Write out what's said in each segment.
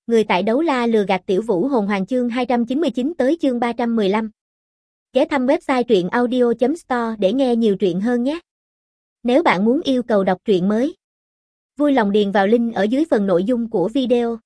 Người tại đấu la lừa gạt tiểu vũ hồn hoàng chương 299 tới chương 315. Ghé thăm website truyện audio.store để nghe nhiều truyện hơn nhé. Nếu bạn muốn yêu cầu đọc truyện mới, vui lòng điền vào link ở dưới phần nội dung của video.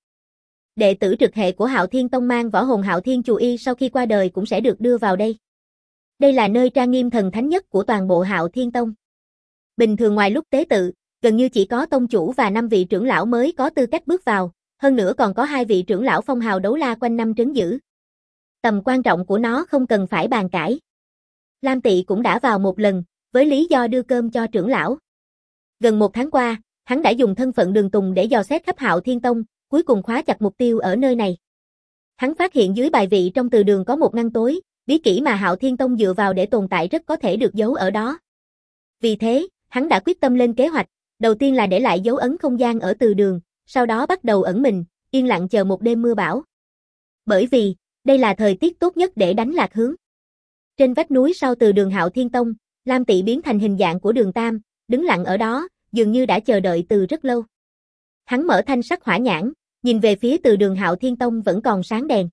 Đệ tử trực hệ của Hạo Thiên Tông mang võ hồn Hạo Thiên Chù Y sau khi qua đời cũng sẽ được đưa vào đây. Đây là nơi trang nghiêm thần thánh nhất của toàn bộ Hạo Thiên Tông. Bình thường ngoài lúc tế tự, gần như chỉ có tông chủ và 5 vị trưởng lão mới có tư cách bước vào, hơn nữa còn có 2 vị trưởng lão phong hào đấu la quanh năm trấn giữ. Tầm quan trọng của nó không cần phải bàn cãi. Lam Tị cũng đã vào một lần, với lý do đưa cơm cho trưởng lão. Gần 1 tháng qua, hắn đã dùng thân phận đường tùng để dò xét khắp Hạo Thiên Tông, cuối cùng khóa chặt mục tiêu ở nơi này. Hắn phát hiện dưới bài vị trong từ đường có một ngăn tối, bí kỹ mà Hạo Thiên Tông dựa vào để tồn tại rất có thể được giấu ở đó. Vì thế, hắn đã quyết tâm lên kế hoạch, đầu tiên là để lại dấu ấn không gian ở từ đường, sau đó bắt đầu ẩn mình, yên lặng chờ một đêm mưa bão. Bởi vì, đây là thời tiết tốt nhất để đánh lạc hướng. Trên vách núi sau từ đường Hạo Thiên Tông, Lam Tị biến thành hình dạng của Đường Tam, đứng lặng ở đó, dường như đã chờ đợi từ rất lâu. Hắn mở thanh sắc hỏa nhãn, nhìn về phía từ đường Hạo Thiên Tông vẫn còn sáng đèn.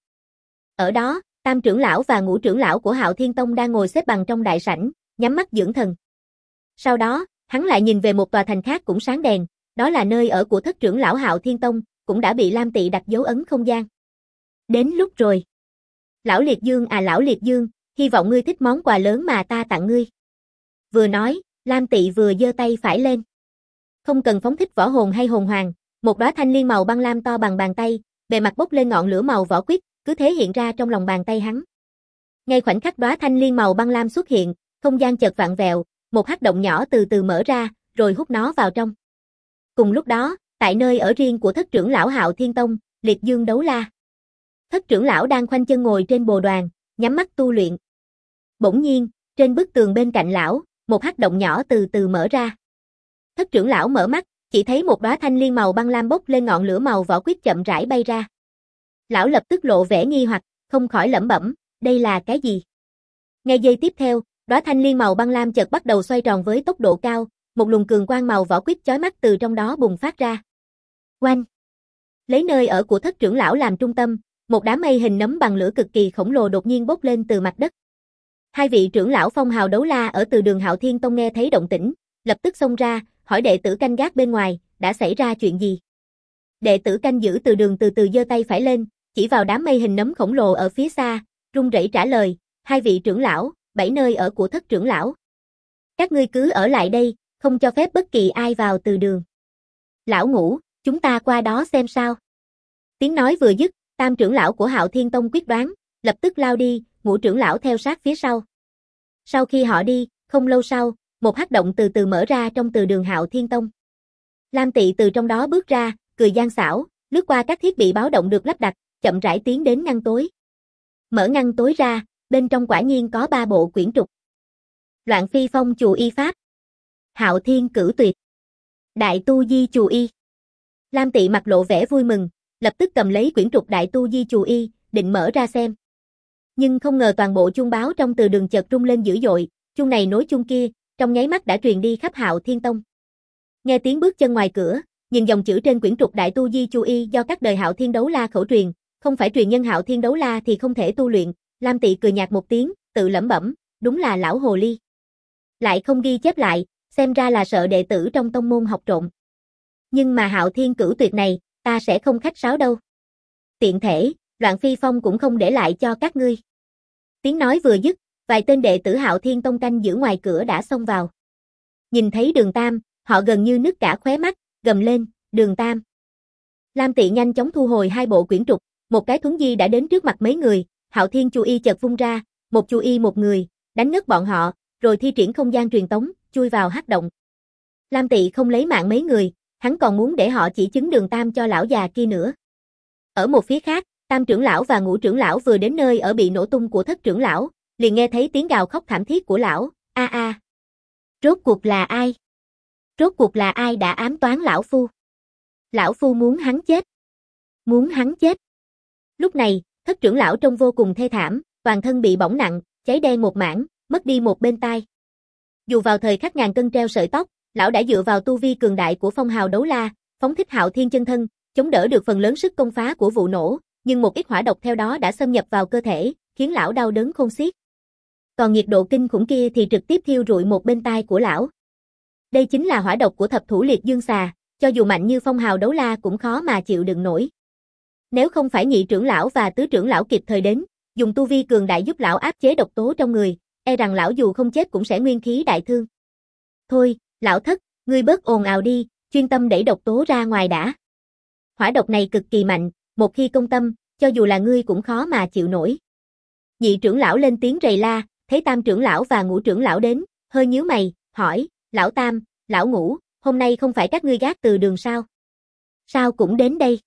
Ở đó, Tam trưởng lão và Ngũ trưởng lão của Hạo Thiên Tông đang ngồi xếp bằng trong đại sảnh, nhắm mắt dưỡng thần. Sau đó, hắn lại nhìn về một tòa thành khác cũng sáng đèn, đó là nơi ở của thất trưởng lão Hạo Thiên Tông, cũng đã bị Lam Tị đặt dấu ấn không gian. Đến lúc rồi. Lão Liệt Dương à lão Liệt Dương, hy vọng ngươi thích món quà lớn mà ta tặng ngươi. Vừa nói, Lam Tị vừa giơ tay phải lên. Không cần phóng thích võ hồn hay hồn hoàng, một đóa thanh liên màu băng lam to bằng bàn tay, bề mặt bốc lên ngọn lửa màu vỏ quýt, cứ thế hiện ra trong lòng bàn tay hắn. Ngay khoảnh khắc đóa thanh liên màu băng lam xuất hiện, không gian chợt vặn vẹo, một hắc động nhỏ từ từ mở ra, rồi hút nó vào trong. Cùng lúc đó, tại nơi ở riêng của thất trưởng lão Hạo Thiên Tông, Liệt Dương đấu la. Thất trưởng lão đang khoanh chân ngồi trên bồ đoàn, nhắm mắt tu luyện. Bỗng nhiên, trên bức tường bên cạnh lão, một hắc động nhỏ từ từ mở ra. Thất trưởng lão mở mắt, chỉ thấy một đóa thanh liên màu băng lam bốc lên ngọn lửa màu vỏ quýt chậm rãi bay ra. Lão lập tức lộ vẻ nghi hoặc, không khỏi lẩm bẩm, đây là cái gì? Ngay giây tiếp theo, đóa thanh liên màu băng lam chợt bắt đầu xoay tròn với tốc độ cao, một luồng cường quang màu vỏ quýt chói mắt từ trong đó bùng phát ra. Oanh! Lấy nơi ở của thất trưởng lão làm trung tâm, một đám mây hình nấm bằng lửa cực kỳ khổng lồ đột nhiên bốc lên từ mặt đất. 2 vị trưởng lão phong hào đấu la ở từ đường Hạo Thiên Tông nghe thấy động tĩnh, lập tức xông ra, hỏi đệ tử canh gác bên ngoài, đã xảy ra chuyện gì? Đệ tử canh giữ từ đường từ từ giơ tay phải lên, chỉ vào đám mây hình nấm khổng lồ ở phía xa, run rẩy trả lời, 2 vị trưởng lão, 7 nơi ở của thất trưởng lão. Các ngươi cứ ở lại đây, không cho phép bất kỳ ai vào từ đường. Lão Ngũ, chúng ta qua đó xem sao. Tiếng nói vừa dứt, Tam trưởng lão của Hạo Thiên Tông quyết đoán, lập tức lao đi, Ngũ trưởng lão theo sát phía sau. Sau khi họ đi, không lâu sau, một hắc động từ từ mở ra trong từ đường Hạo Thiên Tông. Lam Tị từ trong đó bước ra, cười gian xảo, lướt qua các thiết bị báo động được lắp đặt, chậm rãi tiến đến ngăn tối. Mở ngăn tối ra, bên trong quả nhiên có 3 bộ quyển trục. Loạn Phi Phong Chù Y Pháp, Hạo Thiên Cửu Tuyệt, Đại Tu Di Chù Y. Lam Tị mặt lộ vẻ vui mừng, lập tức cầm lấy quyển trục Đại Tu Di Chù Y, định mở ra xem. Nhưng không ngờ toàn bộ chuông báo trong từ đường chợt rung lên dữ dội, chuông này nối chuông kia, trong nháy mắt đã truyền đi khắp Hạo Thiên Tông. Nghe tiếng bước chân ngoài cửa, nhìn dòng chữ trên quyển trục Đại Tu Di Chù Y do các đời Hạo Thiên đấu la khẩu truyền, không phải truyền nhân Hạo Thiên đấu la thì không thể tu luyện, Lam Tị cười nhạt một tiếng, tự lẩm bẩm, đúng là lão hồ ly. Lại không ghi chép lại, xem ra là sợ đệ tử trong tông môn học trộm. Nhưng mà Hạo Thiên Cửu Tuyệt này, ta sẽ không khách sáo đâu. Tiện thể, Loạn Phi Phong cũng không để lại cho các ngươi. Tiếng nói vừa dứt, vài tên đệ tử Hạo Thiên Tông canh giữ ngoài cửa đã xông vào. Nhìn thấy Đường Tam, họ gần như nứt cả khóe mắt, gầm lên, Đường Tam. Lam Tị nhanh chóng thu hồi 2 bộ quyển trục, một cái thuấn di đã đến trước mặt mấy người, Hạo Thiên Chù Y chợt vung ra, một Chù Y một người, đánh ngất bọn họ, rồi thi triển không gian truyền tống, chui vào hắc động. Lam Tị không lấy mạng mấy người, hắn còn muốn để họ chỉ chứng Đường Tam cho lão già kia nữa. Ở một phía khác, Tam trưởng lão và Ngũ trưởng lão vừa đến nơi ở bị nổ tung của thất trưởng lão, liền nghe thấy tiếng gào khóc thảm thiết của lão, a a. Rốt cuộc là ai? Rốt cuộc là ai đã ám toán lão phu? Lão phu muốn hắn chết. Muốn hắn chết. Lúc này, thất trưởng lão trông vô cùng thê thảm, toàn thân bị bỏng nặng, cháy đen một mảng, mất đi một bên tai. Dù vào thời khắc ngàn cân treo sợi tóc, lão đã dựa vào tu vi cường đại của phong hào đấu la, phóng thích Hạo Thiên chân thân, chống đỡ được phần lớn sức công phá của vụ nổ, nhưng một ít hỏa độc theo đó đã xâm nhập vào cơ thể, khiến lão đau đớn khôn xiết. Còn nhiệt độ kinh khủng kia thì trực tiếp thiêu rụi một bên tai của lão. Đây chính là hỏa độc của thập thủ liệt dương xà, cho dù mạnh như phong hào đấu la cũng khó mà chịu đựng nổi. Nếu không phải nhị trưởng lão và tứ trưởng lão kịp thời đến, dùng tu vi cường đại giúp lão áp chế độc tố trong người, e rằng lão dù không chết cũng sẽ nguyên khí đại thương. Thôi, lão thất, ngươi bớt ồn ào đi, chuyên tâm đẩy độc tố ra ngoài đã. Hỏa độc này cực kỳ mạnh, một khi công tâm, cho dù là ngươi cũng khó mà chịu nổi. Nhị trưởng lão lên tiếng rầy la, thấy tam trưởng lão và ngũ trưởng lão đến, hơi nhíu mày, hỏi, lão tam, lão ngũ, hôm nay không phải các ngươi gác từ đường sao? Sao cũng đến đây?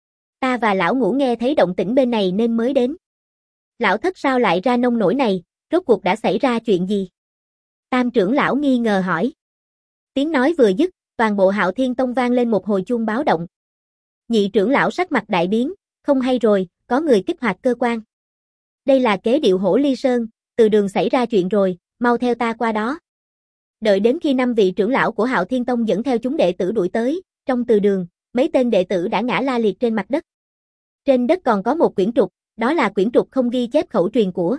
Ta và lão ngũ nghe thấy động tĩnh bên này nên mới đến. Lão thất sao lại ra nông nổi này, rốt cuộc đã xảy ra chuyện gì? Tam trưởng lão nghi ngờ hỏi. Tiếng nói vừa dứt, toàn bộ Hạo Thiên Tông vang lên một hồi chuông báo động. Nhị trưởng lão sắc mặt đại biến, không hay rồi, có người kích hoạt cơ quan. Đây là kế điệu Hổ Ly Sơn, từ đường xảy ra chuyện rồi, mau theo ta qua đó. Đợi đến khi 5 vị trưởng lão của Hạo Thiên Tông dẫn theo chúng đệ tử đuổi tới, trong từ đường, mấy tên đệ tử đã ngã la liệt trên mặt đất. Trên đất còn có một quyển trục, đó là quyển trục không ghi chép khẩu truyền của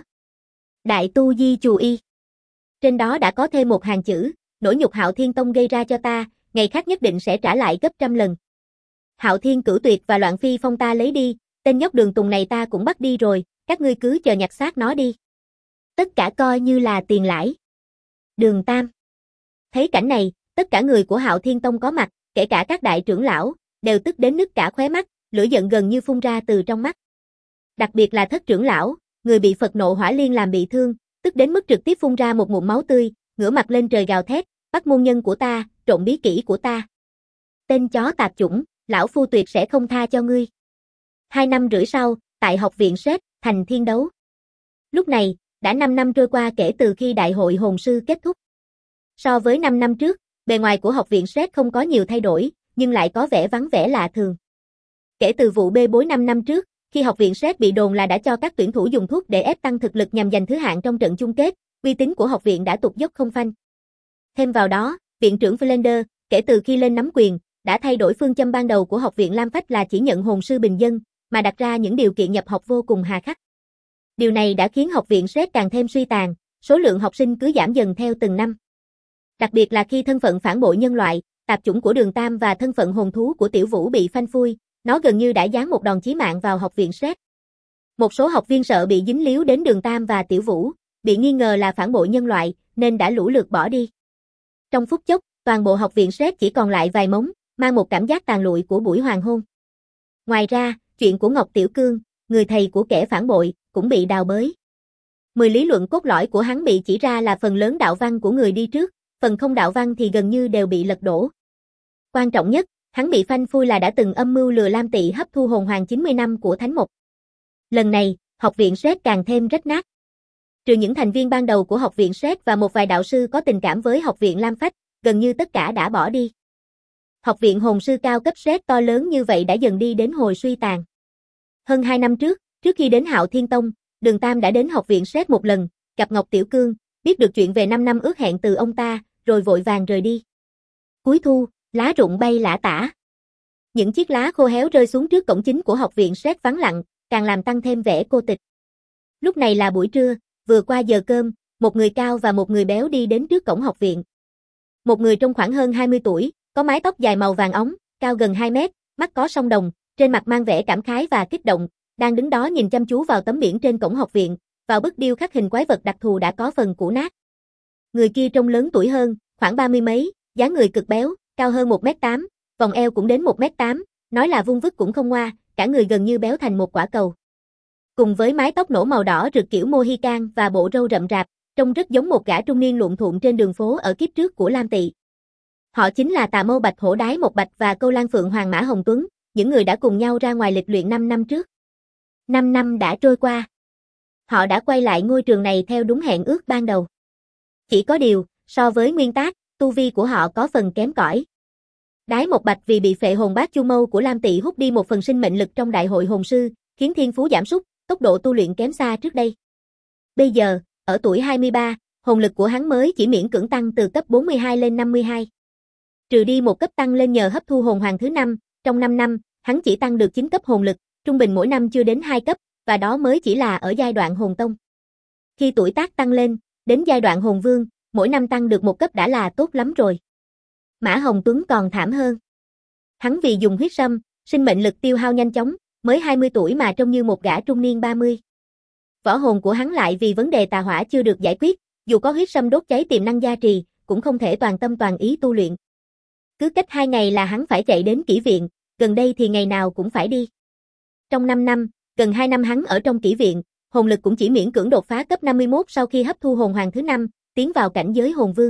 Đại Tu Di Chù Y. Trên đó đã có thêm một hàng chữ, nỗi nhục Hạo Thiên Tông gây ra cho ta, ngày khác nhất định sẽ trả lại gấp trăm lần. Hạo Thiên Cửu Tuyệt và Loạn Phi Phong ta lấy đi, tên nhóc Đường Tùng này ta cũng bắt đi rồi, các ngươi cứ chờ nhặt xác nó đi. Tất cả coi như là tiền lãi. Đường Tam. Thấy cảnh này, tất cả người của Hạo Thiên Tông có mặt, kể cả các đại trưởng lão, đều tức đến nứt cả khóe mắt, lửa giận gần như phun ra từ trong mắt. Đặc biệt là thất trưởng lão, người bị Phật nộ hỏa liên làm bị thương, tức đến mức trực tiếp phun ra một ngụm máu tươi, ngửa mặt lên trời gào thét, bắt môn nhân của ta, trộn bí kỹ của ta. Tên chó tạp chủng, lão phu tuyệt sẽ không tha cho ngươi. 2 năm rưỡi sau, tại học viện Sét, thành thiên đấu. Lúc này, đã 5 năm trôi qua kể từ khi đại hội hồn sư kết thúc. So với 5 năm trước, bề ngoài của học viện Sét không có nhiều thay đổi, nhưng lại có vẻ vắng vẻ lạ thường. Kể từ vụ bê bối 5 năm trước, khi học viện Sét bị đồn là đã cho các tuyển thủ dùng thuốc để ép tăng thực lực nhằm giành thứ hạng trong trận chung kết, uy tín của học viện đã tụt dốc không phanh. Thêm vào đó, viện trưởng Flander, kể từ khi lên nắm quyền, đã thay đổi phương châm ban đầu của học viện Lam Phách là chỉ nhận hồn sư bình dân, mà đặt ra những điều kiện nhập học vô cùng hà khắc. Điều này đã khiến học viện Sét càng thêm suy tàn, số lượng học sinh cứ giảm dần theo từng năm. Đặc biệt là khi thân phận phản bội nhân loại, tạp chủng của Đường Tam và thân phận hồn thú của Tiểu Vũ bị phanh phui, nó gần như đã giáng một đòn chí mạng vào học viện Sét. Một số học viên sợ bị dính líu đến Đường Tam và Tiểu Vũ, bị nghi ngờ là phản bội nhân loại, nên đã lũ lượt bỏ đi. Trong phút chốc, toàn bộ học viện Sét chỉ còn lại vài mống, mang một cảm giác tàn lụi của buổi hoàng hôn. Ngoài ra, chuyện của Ngọc Tiểu Cương, người thầy của kẻ phản bội, cũng bị đào bới. 10 lý luận cốt lõi của hắn bị chỉ ra là phần lớn đạo văn của người đi trước, phần không đạo văn thì gần như đều bị lật đổ. Quan trọng nhất, hắn bị phanh phui là đã từng âm mưu lừa Lam Tị hấp thu hồn hoàng 90 năm của Thánh Mộc. Lần này, học viện Sét càng thêm rách nát. Trừ những thành viên ban đầu của học viện Sét và một vài đạo sư có tình cảm với học viện Lam Phách, gần như tất cả đã bỏ đi. Học viện hồn sư cao cấp Sét to lớn như vậy đã dần đi đến hồi suy tàn. Hơn 2 năm trước khi đến Hạo Thiên Tông, Đường Tam đã đến học viện Sét một lần, gặp Ngọc Tiểu Cương, biết được chuyện về 5 năm ước hẹn từ ông ta, rồi vội vàng rời đi. Cuối thu, lá rụng bay lả tả. Những chiếc lá khô héo rơi xuống trước cổng chính của học viện Sét vắng lặng, càng làm tăng thêm vẻ cô tịch. Lúc này là buổi trưa, vừa qua giờ cơm, một người cao và một người béo đi đến trước cổng học viện. Một người trong khoảng hơn 20 tuổi, có mái tóc dài màu vàng óng, cao gần 2 mét, mắt có song đồng, trên mặt mang vẻ cảm khái và kích động, đang đứng đó nhìn chăm chú vào tấm biển trên cổng học viện, vào bức điêu khắc hình quái vật đặc thù đã có phần cũ nát. Người kia trông lớn tuổi hơn, khoảng 30 mấy, dáng người cực béo, cao hơn 1m8, vòng eo cũng đến 1m8, nói là vung vức cũng không ngoa, cả người gần như béo thành một quả cầu. Cùng với mái tóc nổ màu đỏ rực kiểu Mohican và bộ râu rậm rạp, trông rất giống một gã trung niên luộm thuộm trên đường phố ở kiếp trước của Lam Tị. Họ chính là Tà Mâu Bạch Hổ Đái Một Bạch và Câu Lan Phượng Hoàng Mã Hồng Tuấn, những người đã cùng nhau ra ngoài lịch luyện 5 năm trước. 5 năm đã trôi qua. Họ đã quay lại ngôi trường này theo đúng hẹn ước ban đầu. Chỉ có điều, so với nguyên tác, tu vi của họ có phần kém cỏi. Đái Một Bạch vì bị phệ hồn bát chu mâu của Lam Tị hút đi một phần sinh mệnh lực trong đại hội hồn sư, khiến thiên phú giảm sút, tốc độ tu luyện kém xa trước đây. Bây giờ, ở tuổi 23, hồn lực của hắn mới chỉ miễn cưỡng tăng từ cấp 42 lên 52. Trừ đi một cấp tăng lên nhờ hấp thu hồn hoàng thứ 5, trong 5 năm, hắn chỉ tăng được 9 cấp hồn lực, trung bình mỗi năm chưa đến 2 cấp, và đó mới chỉ là ở giai đoạn hồn tông. Khi tuổi tác tăng lên, đến giai đoạn hồn vương, mỗi năm tăng được 1 cấp đã là tốt lắm rồi. Mã Hồng Tuấn còn thảm hơn. Hắn vì dùng huyết sâm, sinh mệnh lực tiêu hao nhanh chóng, mới 20 tuổi mà trông như một gã trung niên 30. Võ hồn của hắn lại vì vấn đề tà hỏa chưa được giải quyết, dù có huyết sâm đốt cháy tiềm năng gia trì, cũng không thể toàn tâm toàn ý tu luyện. Cứ cách 2 ngày là hắn phải chạy đến kỹ viện, gần đây thì ngày nào cũng phải đi. Trong 5 năm, gần 2 năm hắn ở trong kỹ viện, hồn lực cũng chỉ miễn cưỡng đột phá cấp 51 sau khi hấp thu hồn hoàng thứ 5, tiến vào cảnh giới hồn vương.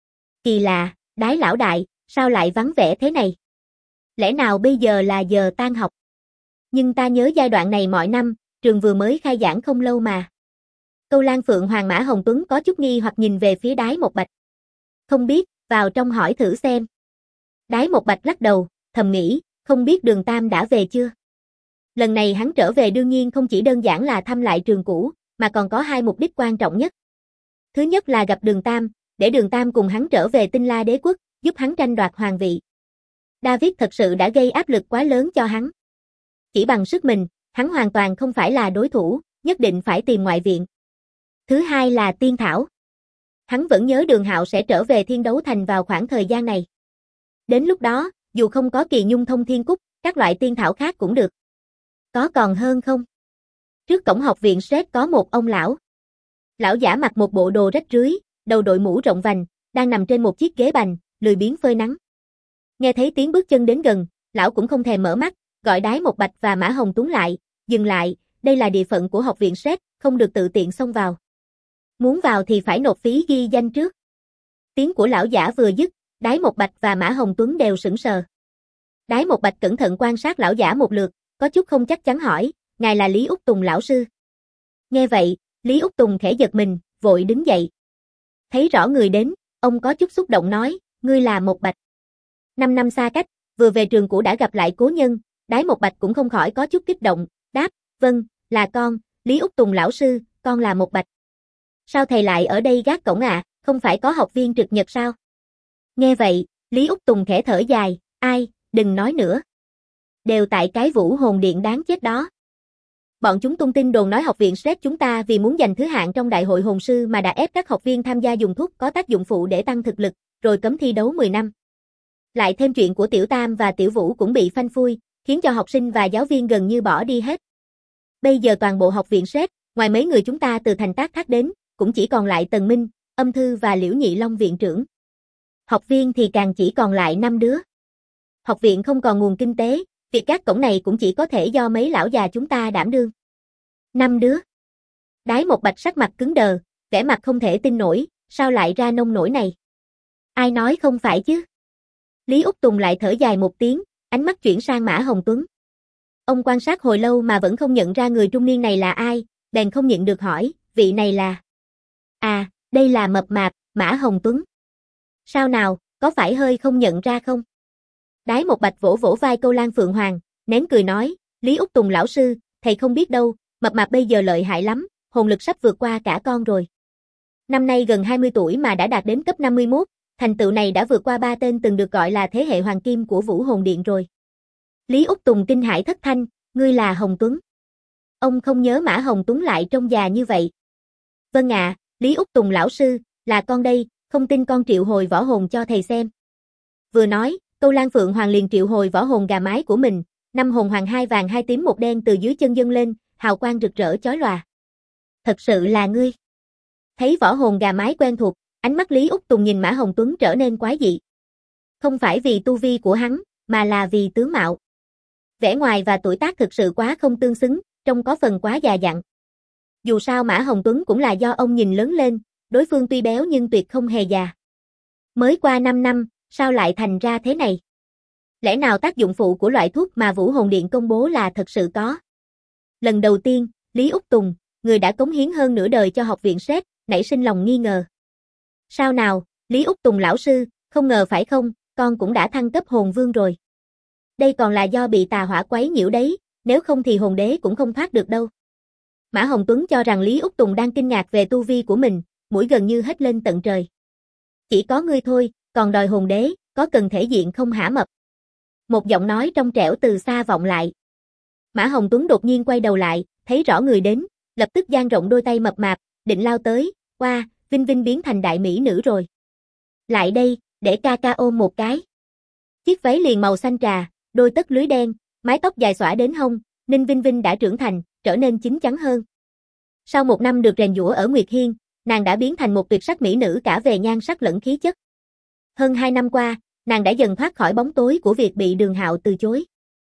Kỳ lạ, Đái lão đại, sao lại vắng vẻ thế này? Lẽ nào bây giờ là giờ tan học? Nhưng ta nhớ giai đoạn này mọi năm, trường vừa mới khai giảng không lâu mà. Câu Lan Phượng Hoàng Mã Hồng Tuấn có chút nghi hoặc nhìn về phía Đái Một Bạch. Không biết, vào trong hỏi thử xem. Đái Một Bạch lắc đầu, thầm nghĩ, không biết Đường Tam đã về chưa? Lần này hắn trở về đương nhiên không chỉ đơn giản là thăm lại trường cũ, mà còn có 2 mục đích quan trọng nhất. Thứ nhất là gặp Đường Tam, để Đường Tam cùng hắn trở về Tinh La Đế Quốc, giúp hắn tranh đoạt hoàng vị. David thật sự đã gây áp lực quá lớn cho hắn. Chỉ bằng sức mình, hắn hoàn toàn không phải là đối thủ, nhất định phải tìm ngoại viện. Thứ hai là Tiên Thảo. Hắn vẫn nhớ Đường Hạo sẽ trở về Thiên Đấu Thành vào khoảng thời gian này. Đến lúc đó, dù không có Kỳ Nhung Thông Thiên Cúc, các loại tiên thảo khác cũng được. Có còn hơn không? Trước cổng học viện Sret có một ông lão. Lão giả mặc một bộ đồ rách rưới, đầu đội mũ rộng vành, đang nằm trên một chiếc ghế bành, lười biếng phơi nắng. Nghe thấy tiếng bước chân đến gần, lão cũng không thèm mở mắt, gọi Đái Một Bạch và Mã Hồng Tuấn lại, dừng lại, đây là địa phận của học viện Sret, không được tự tiện xông vào. Muốn vào thì phải nộp phí ghi danh trước. Tiếng của lão giả vừa dứt, Đái Một Bạch và Mã Hồng Tuấn đều sững sờ. Đái Một Bạch cẩn thận quan sát lão giả một lượt, có chút không chắc chắn hỏi, ngài là Lý Úc Tùng lão sư. Nghe vậy, Lý Úc Tùng khẽ giật mình, vội đứng dậy. Thấy rõ người đến, ông có chút xúc động nói, ngươi là Một Bạch. 5 năm xa cách, vừa về trường cũ đã gặp lại cố nhân, Đái Một Bạch cũng không khỏi có chút kích động, đáp, vâng, là con, Lý Úc Tùng lão sư, con là Một Bạch. Sao thầy lại ở đây gác cổng ạ, không phải có học viên trực nhật sao? Nghe vậy, Lý Úc Tùng khẽ thở dài, ai, đừng nói nữa. Đều tại cái Vũ Hồn Điện đáng chết đó. Bọn chúng tung tin đồn nói học viện Sret chúng ta vì muốn giành thứ hạng trong đại hội hồn sư mà đã ép các học viên tham gia dùng thuốc có tác dụng phụ để tăng thực lực, rồi cấm thi đấu 10 năm. Lại thêm chuyện của Tiểu Tam và Tiểu Vũ cũng bị phanh phui, khiến cho học sinh và giáo viên gần như bỏ đi hết. Bây giờ toàn bộ học viện Sret, ngoài mấy người chúng ta từ thành Tác Thác đến, cũng chỉ còn lại Tần Minh, Âm Thư và Liễu Nhị Long viện trưởng. Học viên thì càng chỉ còn lại 5 đứa. Học viện không còn nguồn kinh tế, việc gác cổng này cũng chỉ có thể do mấy lão già chúng ta đảm đương. 5 đứa. Đái Một Bạch sắc mặt cứng đờ, vẻ mặt không thể tin nổi, sao lại ra nông nổi này? Ai nói không phải chứ? Lý Úc Tùng lại thở dài một tiếng, ánh mắt chuyển sang Mã Hồng Tuấn. Ông quan sát hồi lâu mà vẫn không nhận ra người trung niên này là ai, bèn không nhịn được hỏi, vị này là... À, đây là mập mạp, Mã Hồng Tuấn. Sao nào, có phải hơi không nhận ra không? Đái Một Bạch vỗ vỗ vai Câu Lan Phượng Hoàng, nén cười nói, Lý Úc Tùng lão sư, thầy không biết đâu, mập mạp bây giờ lợi hại lắm, hồn lực sắp vượt qua cả con rồi. Năm nay gần 20 tuổi mà đã đạt đến cấp 51, thành tựu này đã vượt qua 3 tên từng được gọi là thế hệ hoàng kim của Vũ Hồn Điện rồi. Lý Úc Tùng kinh hãi thất thanh, ngươi là Hồng Tuấn. Ông không nhớ Mã Hồng Tuấn lại trông già như vậy. Vâng ạ, Lý Úc Tùng lão sư, là con đây, không tin con triệu hồi võ hồn cho thầy xem. Vừa nói, Câu Lan Phượng Hoàng liền triệu hồi võ hồn gà mái của mình, 5 hồn hoàng 2 vàng 2 tím 1 đen từ dưới chân dâng lên, hào quang rực rỡ chói lòa. Thật sự là ngươi. Thấy võ hồn gà mái quen thuộc, ánh mắt Lý Úc Tùng nhìn Mã Hồng Tuấn trở nên quái dị. Không phải vì tu vi của hắn, mà là vì tướng mạo. Vẻ ngoài và tuổi tác thực sự quá không tương xứng, trông có phần quá già dặn. Dù sao Mã Hồng Tuấn cũng là do ông nhìn lớn lên, đối phương tuy béo nhưng tuyệt không hề già. Mới qua 5 năm, sao lại thành ra thế này? Lẽ nào tác dụng phụ của loại thuốc mà Vũ Hồn Điện công bố là thật sự có? Lần đầu tiên, Lý Úc Tùng, người đã cống hiến hơn nửa đời cho học viện Sret, nảy sinh lòng nghi ngờ. Sao nào, Lý Úc Tùng lão sư, không ngờ phải không, con cũng đã thăng cấp hồn vương rồi. Đây còn là do bị tà hỏa quấy nhiễu đấy, nếu không thì hồn đế cũng không thoát được đâu. Mã Hồng Tuấn cho rằng Lý Úc Tùng đang kinh ngạc về tu vi của mình, mũi gần như hết lên tận trời. Chỉ có ngươi thôi, còn đòi hồn đế, có cần thể diện không hả mập? Một giọng nói trong trẻo từ xa vọng lại. Mã Hồng Tuấn đột nhiên quay đầu lại, thấy rõ người đến, lập tức dang rộng đôi tay mập mạp, định lao tới, "Oa, Vinh Vinh biến thành đại mỹ nữ rồi. Lại đây, để ca ca ôm một cái." Chiếc váy liền màu xanh trà, đôi tất lưới đen, mái tóc dài xõa đến hông, Ninh Vinh Vinh đã trưởng thành, trở nên chín chắn hơn. Sau một năm được rèn giũa ở Nguyệt Hiên, nàng đã biến thành một tuyệt sắc mỹ nữ cả về nhan sắc lẫn khí chất. Hơn 2 năm qua, nàng đã dần thoát khỏi bóng tối của việc bị Đường Hạo từ chối.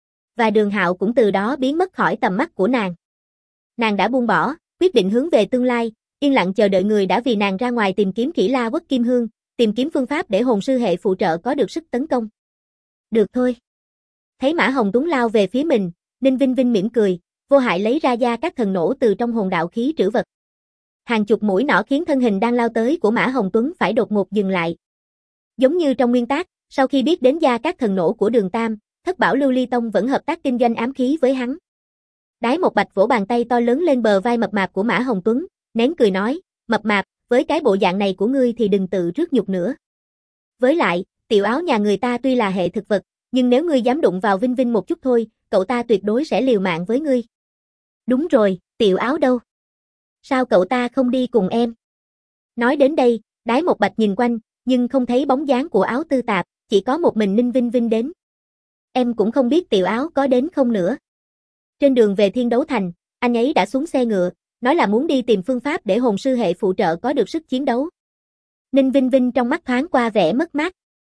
Và Đường Hạo cũng từ đó biến mất khỏi tầm mắt của nàng. Nàng đã buông bỏ, quyết định hướng về tương lai, yên lặng chờ đợi người đã vì nàng ra ngoài tìm kiếm Kỷ La Quốc Kim Hương, tìm kiếm phương pháp để hồn sư hệ phụ trợ có được sức tấn công. Được thôi. Thấy Mã Hồng Tuấn lao về phía mình, Ninh Vinh Vinh mỉm cười, vô hại lấy ra gia các thần nổ từ trong hồn đạo khí trữ vật. Hàng chục mũi nỏ khiến thân hình đang lao tới của Mã Hồng Tuấn phải đột ngột dừng lại. Giống như trong nguyên tác, sau khi biết đến gia các thần nổ của Đường Tam, Thất Bảo Lưu Ly Tông vẫn hợp tác kinh doanh ám khí với hắn. Đái Một Bạch vỗ bàn tay to lớn lên bờ vai mập mạp của Mã Hồng Tuấn, nén cười nói, "Mập mạp, với cái bộ dạng này của ngươi thì đừng tự rước nhục nữa. Với lại, tiểu áo nhà người ta tuy là hệ thực vật, nhưng nếu ngươi dám đụng vào Vinh Vinh một chút thôi, cậu ta tuyệt đối sẽ liều mạng với ngươi." "Đúng rồi, tiểu áo đâu? Sao cậu ta không đi cùng em?" Nói đến đây, Đái Một Bạch nhìn quanh, nhưng không thấy bóng dáng của Áo Tư Tạp, chỉ có một mình Ninh Vinh Vinh đến. "Em cũng không biết tiểu áo có đến không nữa." Trên đường về Thiên Đấu Thành, anh ấy đã xuống xe ngựa, nói là muốn đi tìm phương pháp để hồn sư hệ phụ trợ có được sức chiến đấu. Ninh Vinh Vinh trong mắt thoáng qua vẻ mất mát.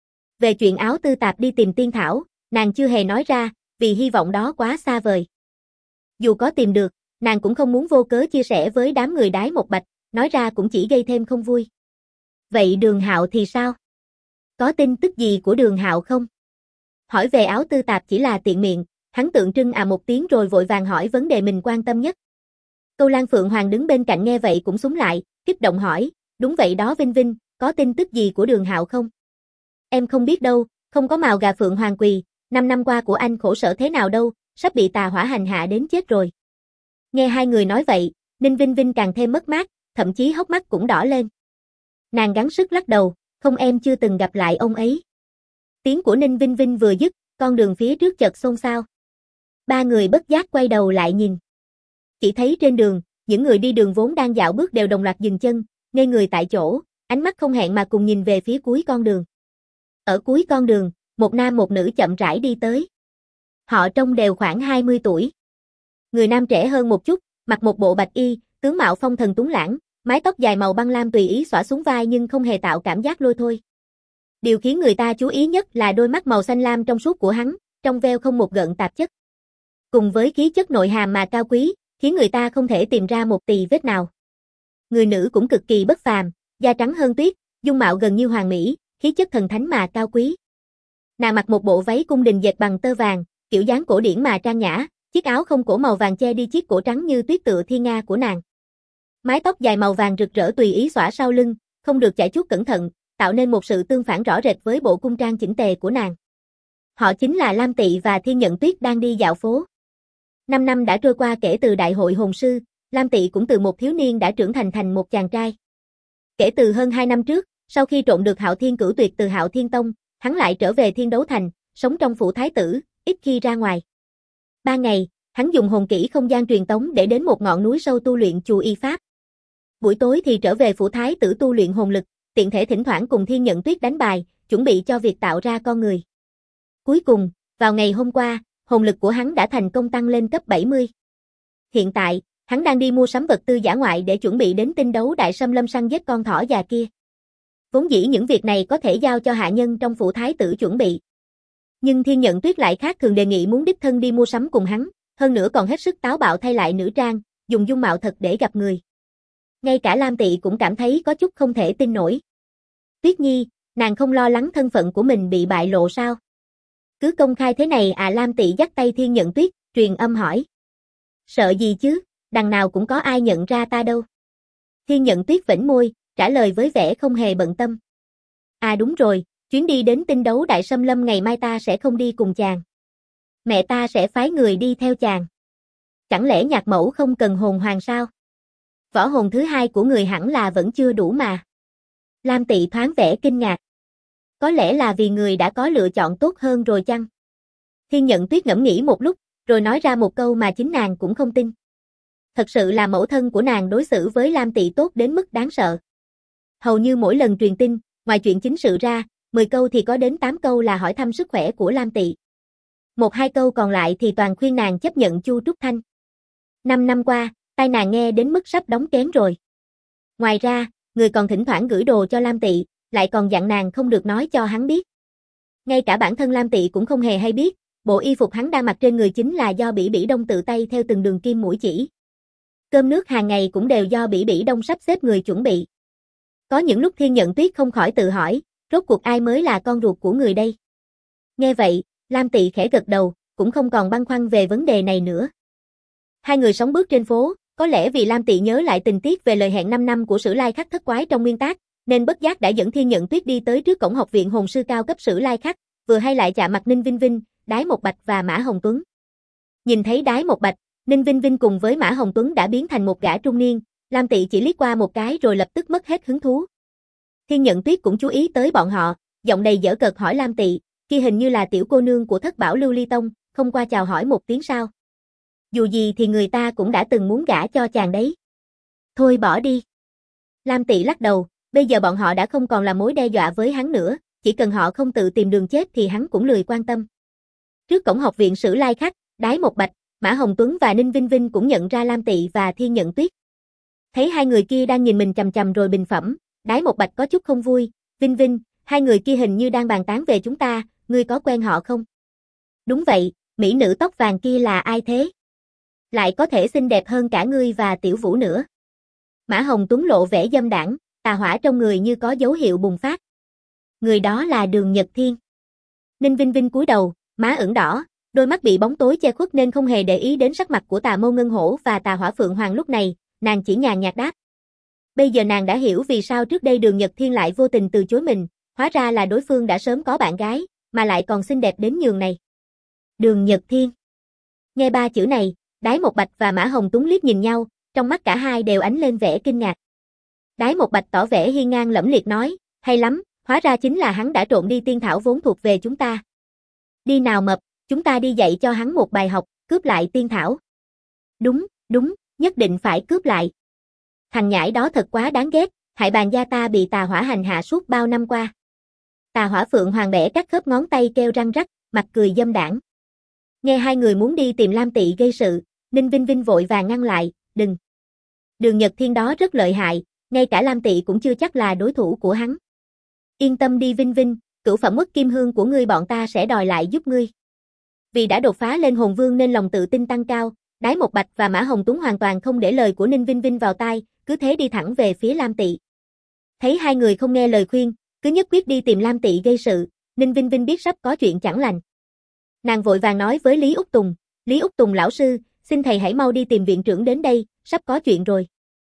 Về chuyện Áo Tư Tạp đi tìm tiên thảo, nàng chưa hề nói ra, vì hy vọng đó quá xa vời. Dù có tìm được, nàng cũng không muốn vô cớ chia sẻ với đám người Đái Một Bạch, nói ra cũng chỉ gây thêm không vui. Vậy Đường Hạo thì sao? Có tin tức gì của Đường Hạo không? Hỏi về Áo Tư Tạp chỉ là tiện miệng, hắn tượng trưng một tiếng rồi vội vàng hỏi vấn đề mình quan tâm nhất. Câu Lan Phượng Hoàng đứng bên cạnh nghe vậy cũng súng lại, kích động hỏi, "Đúng vậy đó Vinh Vinh, có tin tức gì của Đường Hạo không?" "Em không biết đâu, không có mào gà Phượng Hoàng quỳ, 5 năm qua của anh khổ sở thế nào đâu, sắp bị tà hỏa hành hạ đến chết rồi." Nghe hai người nói vậy, Ninh Vinh Vinh càng thêm mất mát, thậm chí hốc mắt cũng đỏ lên. Nàng gắng sức lắc đầu, "Không, em chưa từng gặp lại ông ấy." Tiếng của Ninh Vinh Vinh vừa dứt, con đường phía trước chợt xôn xao. Ba người bất giác quay đầu lại nhìn. Chỉ thấy trên đường, những người đi đường vốn đang dạo bước đều đồng loạt dừng chân, ngây người tại chỗ, ánh mắt không hẹn mà cùng nhìn về phía cuối con đường. Ở cuối con đường, một nam một nữ chậm rãi đi tới. Họ trông đều khoảng 20 tuổi. Người nam trẻ hơn một chút, mặc một bộ bạch y, tướng mạo phong thần tuấn lãng, mái tóc dài màu băng lam tùy ý xõa xuống vai nhưng không hề tạo cảm giác lôi thôi. Điều khiến người ta chú ý nhất là đôi mắt màu xanh lam trong suốt của hắn, trong veo không một gợn tạp chất. Cùng với khí chất nội hàm mà cao quý, khiến người ta không thể tìm ra một tì vết nào. Người nữ cũng cực kỳ bất phàm, da trắng hơn tuyết, dung mạo gần như hoàn mỹ, khí chất thần thánh mà cao quý. Nàng mặc một bộ váy cung đình dệt bằng tơ vàng, kiểu dáng cổ điển mà trang nhã, chiếc áo không cổ màu vàng che đi chiếc cổ trắng như tuyết tựa thiên nga của nàng. Mái tóc dài màu vàng rực rỡ tùy ý xõa sau lưng, không được chải chuốt cẩn thận, tạo nên một sự tương phản rõ rệt với bộ cung trang chỉnh tề của nàng. Họ chính là Lam Tị và Thiên Nhận Tuyết đang đi dạo phố. 5 năm đã trôi qua kể từ đại hội hồn sư, Lam Tị cũng từ một thiếu niên đã trưởng thành một chàng trai. Kể từ hơn 2 năm trước, sau khi trộm được Hạo Thiên Cửu Tuyệt từ Hạo Thiên Tông, hắn lại trở về Thiên Đấu Thành, sống trong phủ thái tử, ít khi ra ngoài. Ban ngày, hắn dùng hồn kỹ không gian truyền tống để đến một ngọn núi sâu tu luyện chùa y pháp. Buổi tối thì trở về phủ thái tử tu luyện hồn lực, tiện thể thỉnh thoảng cùng Thiên Nhận Tuyết đánh bài, chuẩn bị cho việc tạo ra con người. Cuối cùng, vào ngày hôm qua, hồn lực của hắn đã thành công tăng lên cấp 70. Hiện tại, hắn đang đi mua sắm vật tư dã ngoại để chuẩn bị đến Tinh Đấu Đại Xâm Lâm săn giết con thỏ già kia. Vốn dĩ những việc này có thể giao cho hạ nhân trong phủ thái tử chuẩn bị. Nhưng Thiên Nhận Tuyết lại khác thường đề nghị muốn đích thân đi mua sắm cùng hắn, hơn nữa còn hết sức táo bạo thay lại nữ trang, dùng dung mạo thật để gặp người. Ngay cả Lam Tị cũng cảm thấy có chút không thể tin nổi. Tuyết Nhi, nàng không lo lắng thân phận của mình bị bại lộ sao? Cứ công khai thế này à? Lam Tị dắt tay Thiên Nhận Tuyết, truyền âm hỏi. Sợ gì chứ, đằng nào cũng có ai nhận ra ta đâu. Thiên Nhận Tuyết vểnh môi, trả lời với vẻ không hề bận tâm. À đúng rồi, chuyến đi đến Tinh Đấu Đại Xâm Lâm ngày mai ta sẽ không đi cùng chàng. Mẹ ta sẽ phái người đi theo chàng. Chẳng lẽ nhạc mẫu không cần hồn hoàng sao? Võ hồn thứ hai của người hẳn là vẫn chưa đủ mà. Lam Tị thoáng vẻ kinh ngạc. Có lẽ là vì người đã có lựa chọn tốt hơn rồi chăng? Thiên Nhận Tuyết ngẫm nghĩ một lúc, rồi nói ra một câu mà chính nàng cũng không tin. Thật sự là mẫu thân của nàng đối xử với Lam Tị tốt đến mức đáng sợ. Hầu như mỗi lần truyền tin, ngoài chuyện chính sự ra, 10 câu thì có đến 8 câu là hỏi thăm sức khỏe của Lam Tị. 1-2 câu còn lại thì toàn khuyên nàng chấp nhận Chu Trúc Thanh. 5 năm qua, tai nàng nghe đến mức sắp đóng kén rồi. Ngoài ra, người còn thỉnh thoảng gửi đồ cho Lam Tị, lại còn dặn nàng không được nói cho hắn biết. Ngay cả bản thân Lam Tị cũng không hề hay biết, bộ y phục hắn đang mặc trên người chính là do Bỉ Bỉ Đông tự tay theo từng đường kim mũi chỉ. Cơm nước hàng ngày cũng đều do Bỉ Bỉ Đông sắp xếp người chuẩn bị. Có những lúc Thiên Nhận Tuyết không khỏi tự hỏi, rốt cuộc ai mới là con ruột của người đây? Nghe vậy, Lam Tị khẽ gật đầu, cũng không còn băn khoăn về vấn đề này nữa. Hai người sống bước trên phố, có lẽ vì Lam Tị nhớ lại tình tiết về lời hẹn 5 năm của Sử Lai Khắc thất quái trong nguyên tác, nên bất giác đã dẫn Thiên Nhận Tuyết đi tới trước cổng học viện hồn sư cao cấp Sử Lai Khắc, vừa hay lại chạm mặt Ninh Vinh Vinh, Đái Một Bạch và Mã Hồng Tuấn. Nhìn thấy Đái Một Bạch, Ninh Vinh Vinh cùng với Mã Hồng Tuấn đã biến thành một gã trung niên, Lam Tị chỉ liếc qua một cái rồi lập tức mất hết hứng thú. Thiên Nhận Tuyết cũng chú ý tới bọn họ, giọng đầy giỡn cợt hỏi Lam Tị, kia hình như là tiểu cô nương của Thất Bảo Lưu Ly Tông, không qua chào hỏi một tiếng sao? Dù gì thì người ta cũng đã từng muốn gả cho chàng đấy. Thôi bỏ đi. Lam Tị lắc đầu, bây giờ bọn họ đã không còn là mối đe dọa với hắn nữa, chỉ cần họ không tự tìm đường chết thì hắn cũng lười quan tâm. Trước cổng học viện Sử Lai Khắc, Đái Một Bạch, Mã Hồng Tuấn và Ninh Vinh Vinh cũng nhận ra Lam Tị và Thiên Nhận Tuyết. Thấy hai người kia đang nhìn mình chằm chằm rồi bình phẩm, Đái Một Bạch có chút không vui, Vinh Vinh, hai người kia hình như đang bàn tán về chúng ta, ngươi có quen họ không? Đúng vậy, mỹ nữ tóc vàng kia là ai thế? Lại có thể xinh đẹp hơn cả ngươi và Tiểu Vũ nữa. Mã Hồng Tuấn lộ vẻ dâm đãng, tà hỏa trong người như có dấu hiệu bùng phát. Người đó là Đường Nhật Thiên. Ninh Vinh Vinh cúi đầu, má ửng đỏ, đôi mắt bị bóng tối che khuất nên không hề để ý đến sắc mặt của Tà Mâu Ngân Hổ và Tà Hỏa Phượng Hoàng lúc này, nàng chỉ nhàn nhạt đáp. Bây giờ nàng đã hiểu vì sao trước đây Đường Nhật Thiên lại vô tình từ chối mình, hóa ra là đối phương đã sớm có bạn gái, mà lại còn xinh đẹp đến nhường này. Đường Nhật Thiên. Nghe ba chữ này, Đái Một Bạch và Mã Hồng Tuấn liếc nhìn nhau, trong mắt cả hai đều ánh lên vẻ kinh ngạc. Đái Một Bạch tỏ vẻ hiên ngang lẫm liệt nói, hay lắm, hóa ra chính là hắn đã trộm đi tiên thảo vốn thuộc về chúng ta. Đi nào Mập, chúng ta đi dạy cho hắn một bài học, cướp lại tiên thảo. Đúng, nhất định phải cướp lại. Thằng nhãi đó thật quá đáng ghét, hại bàn gia ta bị tà hỏa hành hạ suốt bao năm qua. Tà Hỏa Phượng Hoàng bẻ các khớp ngón tay kêu răng rắc, mặt cười dâm đãng. Nghe hai người muốn đi tìm Lam Tị gây sự, Ninh Vinh Vinh vội vàng ngăn lại, đừng. Đường Nhật Thiên đó rất lợi hại, ngay cả Lam Tị cũng chưa chắc là đối thủ của hắn. Yên tâm đi Vinh Vinh, cửu phẩm uất kim hương của ngươi bọn ta sẽ đòi lại giúp ngươi. Vì đã đột phá lên hồn vương nên lòng tự tin tăng cao, Đái Một Bạch và Mã Hồng Tuấn hoàn toàn không để lời của Ninh Vinh Vinh vào tai, cứ thế đi thẳng về phía Lam Tị. Thấy hai người không nghe lời khuyên, cứ nhất quyết đi tìm Lam Tị gây sự, Ninh Vinh Vinh biết sắp có chuyện chẳng lành. Nàng vội vàng nói với Lý Úc Tùng, Lý Úc Tùng lão sư, xin thầy hãy mau đi tìm viện trưởng đến đây, sắp có chuyện rồi.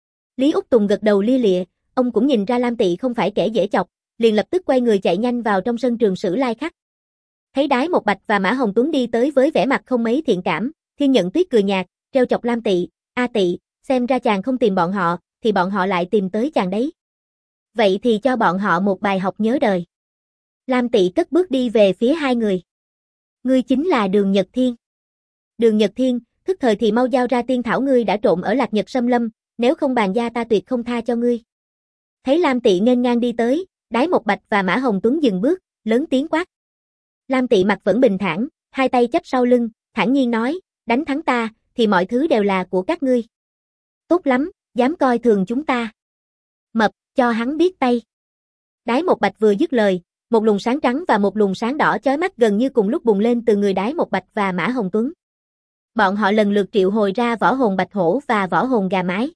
Lý Úc Tùng gật đầu lia lịa, ông cũng nhìn ra Lam Tị không phải kẻ dễ chọc, liền lập tức quay người chạy nhanh vào trong sân trường Sử Lai Khắc. Thấy Đái Một Bạch và Mã Hồng Tuấn đi tới với vẻ mặt không mấy thiện cảm, Thiên Nhận Tuyết cười nhạt, trêu chọc Lam Tị, "A Tị, xem ra chàng không tìm bọn họ, thì bọn họ lại tìm tới chàng đấy. Vậy thì cho bọn họ một bài học nhớ đời." Lam Tị cất bước đi về phía hai người. "Ngươi chính là Đường Nhật Thiên." "Đường Nhật Thiên, thức thời thì mau giao ra tiên thảo ngươi đã trộm ở Lạc Nhật Sâm Lâm, nếu không bàn gia ta tuyệt không tha cho ngươi." Thấy Lam Tị nghênh ngang đi tới, Đái Một Bạch và Mã Hồng Tuấn dừng bước, lớn tiếng quát. Lam Tị mặt vẫn bình thản, hai tay chắp sau lưng, thản nhiên nói, đánh thắng ta, thì mọi thứ đều là của các ngươi. Tốt lắm, dám coi thường chúng ta. Mập, cho hắn biết tay. Đái Một Bạch vừa dứt lời, một luồng sáng trắng và một luồng sáng đỏ chói mắt gần như cùng lúc bùng lên từ người Đái Một Bạch và Mã Hồng Tuấn. Bọn họ lần lượt triệu hồi ra võ hồn bạch hổ và võ hồn gà mái.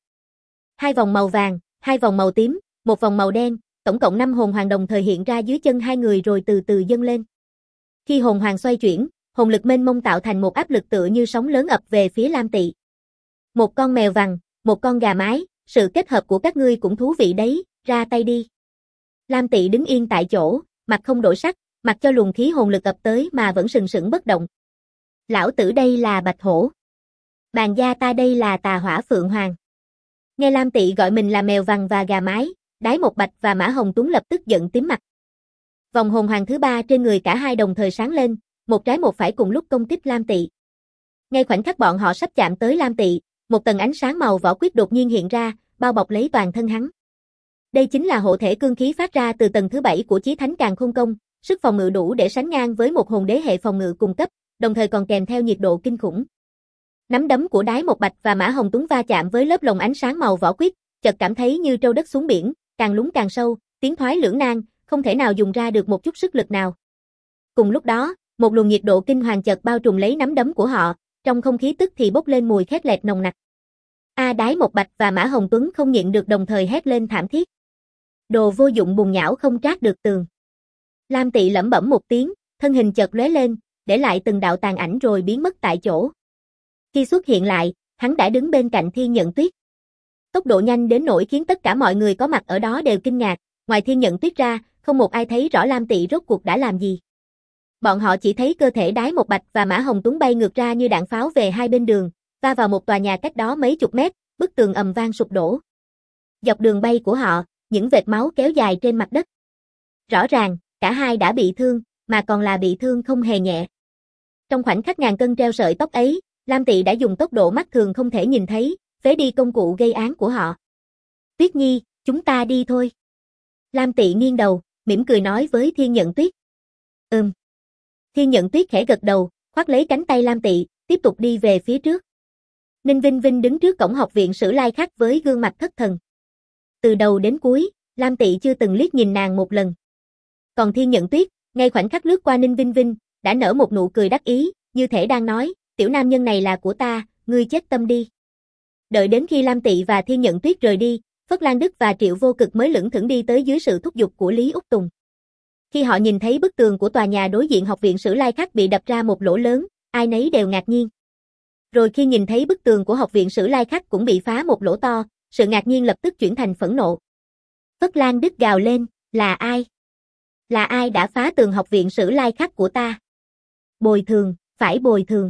2 vòng màu vàng, 2 vòng màu tím, 1 vòng màu đen, tổng cộng 5 hồn hoàng đồng thời hiện ra dưới chân hai người rồi từ từ dâng lên. Khi hồn hoàng xoay chuyển, hồn lực mênh mông tạo thành một áp lực tựa như sóng lớn ập về phía Lam Tị. Một con mèo vằn, một con gà mái, sự kết hợp của các ngươi cũng thú vị đấy, ra tay đi. Lam Tị đứng yên tại chỗ, mặt không đổi sắc, mặc cho luồng khí hồn lực ập tới mà vẫn sừng sững bất động. Lão tử đây là bạch hổ. Bàn gia ta đây là tà hỏa phượng hoàng. Nghe Lam Tị gọi mình là mèo vằn và gà mái, Đái Một Bạch và Mã Hồng Tuấn lập tức giận tím mặt. Vòng hồn hoàng thứ 3 trên người cả hai đồng thời sáng lên, một trái một phải cùng lúc công kích Lam Tị. Ngay khoảnh khắc bọn họ sắp chạm tới Lam Tị, một tầng ánh sáng màu vỏ quyết đột nhiên hiện ra, bao bọc lấy toàn thân hắn. Đây chính là hộ thể cương khí phát ra từ tầng thứ 7 của Chí Thánh Càn Khôn Công, sức phòng ngự đủ để sánh ngang với một hồn đế hệ phòng ngự cùng cấp, đồng thời còn kèm theo nhiệt độ kinh khủng. Nắm đấm của Đái Một Bạch và Mã Hồng Tuấn va chạm với lớp lồng ánh sáng màu vỏ quyết, chợt cảm thấy như trâu đất xuống biển, càng lún càng sâu, tiến thoái lưỡng nan, không thể nào dùng ra được một chút sức lực nào. Cùng lúc đó, một luồng nhiệt độ kinh hoàng chợt bao trùm lấy nắm đấm của họ, trong không khí tức thì bốc lên mùi khét lẹt nồng nặc. Đái Một Bạch và Mã Hồng Tuấn không nhịn được đồng thời hét lên thảm thiết. Đồ vô dụng bùn nhão không trát được tường. Lam Tị lẩm bẩm một tiếng, thân hình chợt lóe lên, để lại từng đạo tàn ảnh rồi biến mất tại chỗ. Khi xuất hiện lại, hắn đã đứng bên cạnh Thiên Nhận Tuyết. Tốc độ nhanh đến nỗi khiến tất cả mọi người có mặt ở đó đều kinh ngạc, ngoài Thiên Nhận Tuyết ra, không một ai thấy rõ Lam Tị rốt cuộc đã làm gì. Bọn họ chỉ thấy cơ thể Đái Một Bạch và Mã Hồng Tuấn bay ngược ra như đạn pháo về hai bên đường, va vào một tòa nhà cách đó mấy chục mét, bức tường ầm vang sụp đổ. Dọc đường bay của họ, những vệt máu kéo dài trên mặt đất. Rõ ràng, cả hai đã bị thương, mà còn là bị thương không hề nhẹ. Trong khoảnh khắc ngàn cân treo sợi tóc ấy, Lam Tị đã dùng tốc độ mắt thường không thể nhìn thấy, phế đi công cụ gây án của họ. Tuyết Nhi, chúng ta đi thôi. Lam Tị nghiêng đầu, mỉm cười nói với Thiên Nhận Tuyết. Thiên Nhận Tuyết khẽ gật đầu, khoác lấy cánh tay Lam Tị, tiếp tục đi về phía trước. Ninh Vinh Vinh đứng trước cổng học viện Sử Lai Khắc với gương mặt thất thần. Từ đầu đến cuối, Lam Tị chưa từng liếc nhìn nàng một lần. Còn Thiên Nhận Tuyết, ngay khoảnh khắc lướt qua Ninh Vinh Vinh, đã nở một nụ cười đắc ý, như thể đang nói, tiểu nam nhân này là của ta, ngươi chết tâm đi. Đợi đến khi Lam Tị và Thiên Nhận Tuyết rời đi, Phất Lan Đức và Triệu Vô Cực mới lững thững đi tới dưới sự thúc giục của Lý Úc Tùng. Khi họ nhìn thấy bức tường của tòa nhà đối diện học viện Sử Lai Khắc bị đập ra một lỗ lớn, ai nấy đều ngạc nhiên. Rồi khi nhìn thấy bức tường của học viện Sử Lai Khắc cũng bị phá một lỗ to, sự ngạc nhiên lập tức chuyển thành phẫn nộ. Phất Lan Đức gào lên, là ai? Là ai đã phá tường học viện Sử Lai Khắc của ta? Bồi thường, phải bồi thường.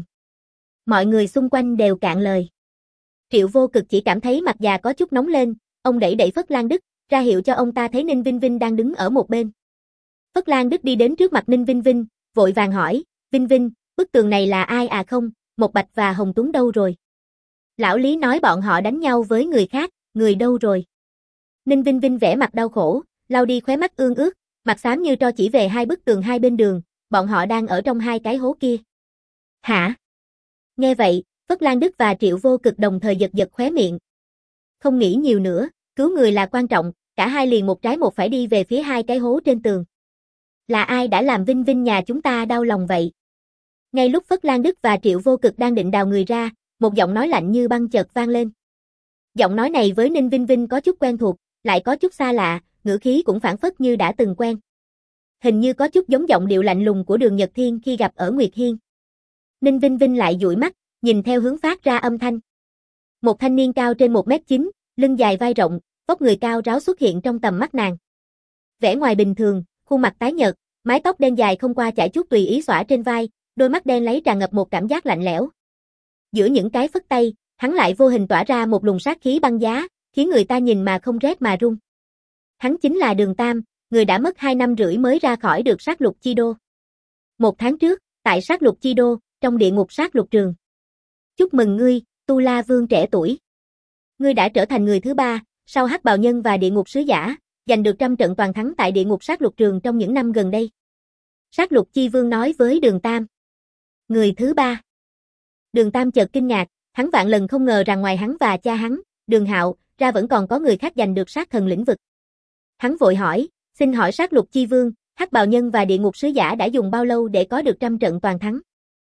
Mọi người xung quanh đều cạn lời. Triệu Vô Cực chỉ cảm thấy mặt già có chút nóng lên, ông đẩy đẩy Phất Lan Đức, ra hiệu cho ông ta thấy Ninh Vinh Vinh đang đứng ở một bên. Phất Lan Đức đi đến trước mặt Ninh Vinh Vinh, vội vàng hỏi, Vinh Vinh, bức tường này là ai à không, Một Bạch và Hồng Tuấn đâu rồi? Lão Lý nói bọn họ đánh nhau với người khác, người đâu rồi? Ninh Vinh Vinh vẻ mặt đau khổ, lau đi khóe mắt ương ướt, mặt xám như tro chỉ về hai bức tường hai bên đường, bọn họ đang ở trong hai cái hố kia. Hả? Nghe vậy, Phất Lan Đức và Triệu Vô Cực đồng thời giật giật khóe miệng. Không nghĩ nhiều nữa, cứu người là quan trọng, cả hai liền một trái một phải đi về phía hai cái hố trên tường. Là ai đã làm Vinh Vinh nhà chúng ta đau lòng vậy? Ngay lúc Phất Lan Đức và Triệu Vô Cực đang định đào người ra, một giọng nói lạnh như băng chợt vang lên. Giọng nói này với Ninh Vinh Vinh có chút quen thuộc, lại có chút xa lạ, ngữ khí cũng phảng phất như đã từng quen. Hình như có chút giống giọng điệu lạnh lùng của Đường Nhật Thiên khi gặp ở Nguyệt Hiên. Ninh Vinh Vinh lại dụi mắt, nhìn theo hướng phát ra âm thanh. Một thanh niên cao trên 1m9, lưng dài vai rộng, vóc người cao ráo xuất hiện trong tầm mắt nàng. Vẻ ngoài bình thường, khuôn mặt tái nhợt, mái tóc đen dài không qua chải chuốt tùy ý xõa trên vai, đôi mắt đen lấy tràn ngập một cảm giác lạnh lẽo. Giữa những cái phất tay, hắn lại vô hình tỏa ra một luồng sát khí băng giá, khiến người ta nhìn mà không rét mà run. Hắn chính là Đường Tam, người đã mất 2 năm rưỡi mới ra khỏi được sát lục chi đô. 1 tháng trước, tại sát lục chi đô, trong địa ngục sát lục trường. Chúc mừng ngươi, Tu La Vương trẻ tuổi. Ngươi đã trở thành người thứ 3, sau Hắc Bào Nhân và Địa Ngục Sứ Giả, giành được trăm trận toàn thắng tại Địa Ngục sát lục trường trong những năm gần đây. Sát lục chi vương nói với Đường Tam. Người thứ 3. Đường Tam chợt kinh ngạc, hắn vạn lần không ngờ rằng ngoài hắn và cha hắn, Đường Hạo, ra vẫn còn có người khác giành được sát thần lĩnh vực. Hắn vội hỏi, xin hỏi sát lục chi vương, Hắc Bào Nhân và Địa Ngục Sứ Giả đã dùng bao lâu để có được trăm trận toàn thắng?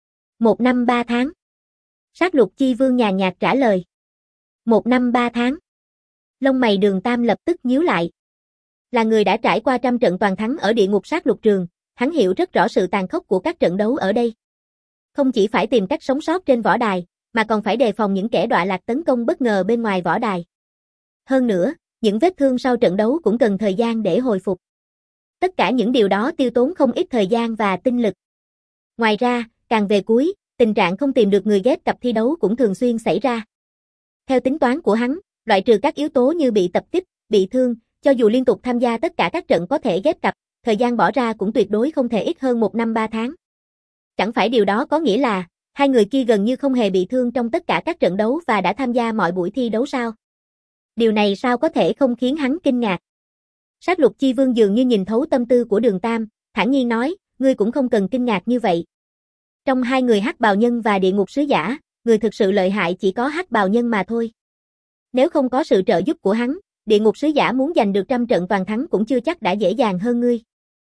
1 năm 3 tháng. Sát lục chi vương nhàn nhạt trả lời. 1 năm 3 tháng. Lông mày Đường Tam lập tức nhíu lại. Là người đã trải qua trăm trận toàn thắng ở địa ngục sát lục trường, hắn hiểu rất rõ sự tàn khốc của các trận đấu ở đây. Không chỉ phải tìm cách sống sót trên võ đài, mà còn phải đề phòng những kẻ đọa lạc tấn công bất ngờ bên ngoài võ đài. Hơn nữa, những vết thương sau trận đấu cũng cần thời gian để hồi phục. Tất cả những điều đó tiêu tốn không ít thời gian và tinh lực. Ngoài ra, càng về cuối, tình trạng không tìm được người ghép cặp thi đấu cũng thường xuyên xảy ra. Theo tính toán của hắn, loại trừ các yếu tố như bị tập kích, bị thương, cho dù liên tục tham gia tất cả các trận có thể ghép cặp, thời gian bỏ ra cũng tuyệt đối không thể ít hơn 1 năm 3 tháng. chẳng phải điều đó có nghĩa là hai người kia gần như không hề bị thương trong tất cả các trận đấu và đã tham gia mọi buổi thi đấu sao? Điều này sao có thể không khiến hắn kinh ngạc? Sát Lục Chi Vương dường như nhìn thấu tâm tư của Đường Tam, thản nhiên nói, ngươi cũng không cần kinh ngạc như vậy. Trong hai người Hắc Bào Nhân và Địa Ngục Sứ Giả, người thực sự lợi hại chỉ có Hắc Bào Nhân mà thôi. Nếu không có sự trợ giúp của hắn, Địa Ngục Sứ Giả muốn giành được 100 trận toàn thắng cũng chưa chắc đã dễ dàng hơn ngươi.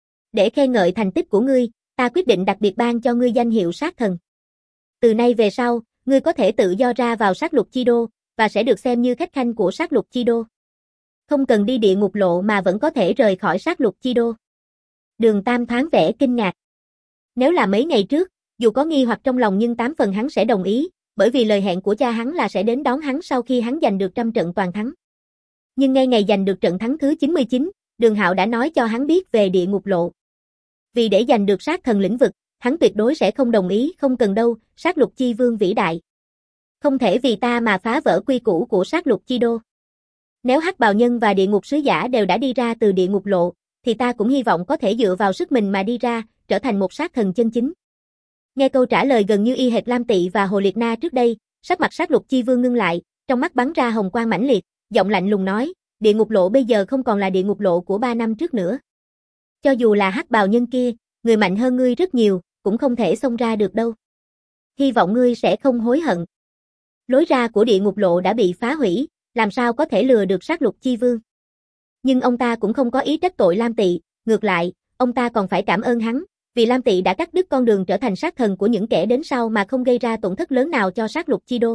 Để khen ngợi thành tích của ngươi, ta quyết định đặc biệt ban cho ngươi danh hiệu sát thần. Từ nay về sau, ngươi có thể tự do ra vào sát lục chi đô, và sẽ được xem như khách khanh của sát lục chi đô. Không cần đi địa ngục lộ mà vẫn có thể rời khỏi sát lục chi đô. Đường Tam thoáng vẻ kinh ngạc. Nếu là mấy ngày trước, dù có nghi hoặc trong lòng nhưng 8 phần hắn sẽ đồng ý, bởi vì lời hẹn của cha hắn là sẽ đến đón hắn sau khi hắn giành được 100 trận toàn thắng. Nhưng ngay ngày giành được trận thắng thứ 99, Đường Hạo đã nói cho hắn biết về địa ngục lộ. Vì để giành được sát thần lĩnh vực, hắn tuyệt đối sẽ không đồng ý, không cần đâu, sát lục chi vương vĩ đại. Không thể vì ta mà phá vỡ quy củ của sát lục chi đô. Nếu Hắc Bào Nhân và Địa Ngục Sứ Giả đều đã đi ra từ địa ngục lộ, thì ta cũng hy vọng có thể dựa vào sức mình mà đi ra, trở thành một sát thần chân chính. Nghe câu trả lời gần như y hệt Lam Tị và Hồ Liệt Na trước đây, sắc mặt sát lục chi vương ngưng lại, trong mắt bắn ra hồng quang mãnh liệt, giọng lạnh lùng nói, địa ngục lộ bây giờ không còn là địa ngục lộ của 3 năm trước nữa. Cho dù là Hắc Bào Nhân kia, người mạnh hơn ngươi rất nhiều, cũng không thể xông ra được đâu. Hy vọng ngươi sẽ không hối hận. Lối ra của địa ngục lộ đã bị phá hủy, làm sao có thể lừa được sát lục chi vương. Nhưng ông ta cũng không có ý trách tội Lam Tị, ngược lại, ông ta còn phải cảm ơn hắn, vì Lam Tị đã cắt đứt con đường trở thành sát thần của những kẻ đến sau mà không gây ra tổn thất lớn nào cho sát lục chi đô.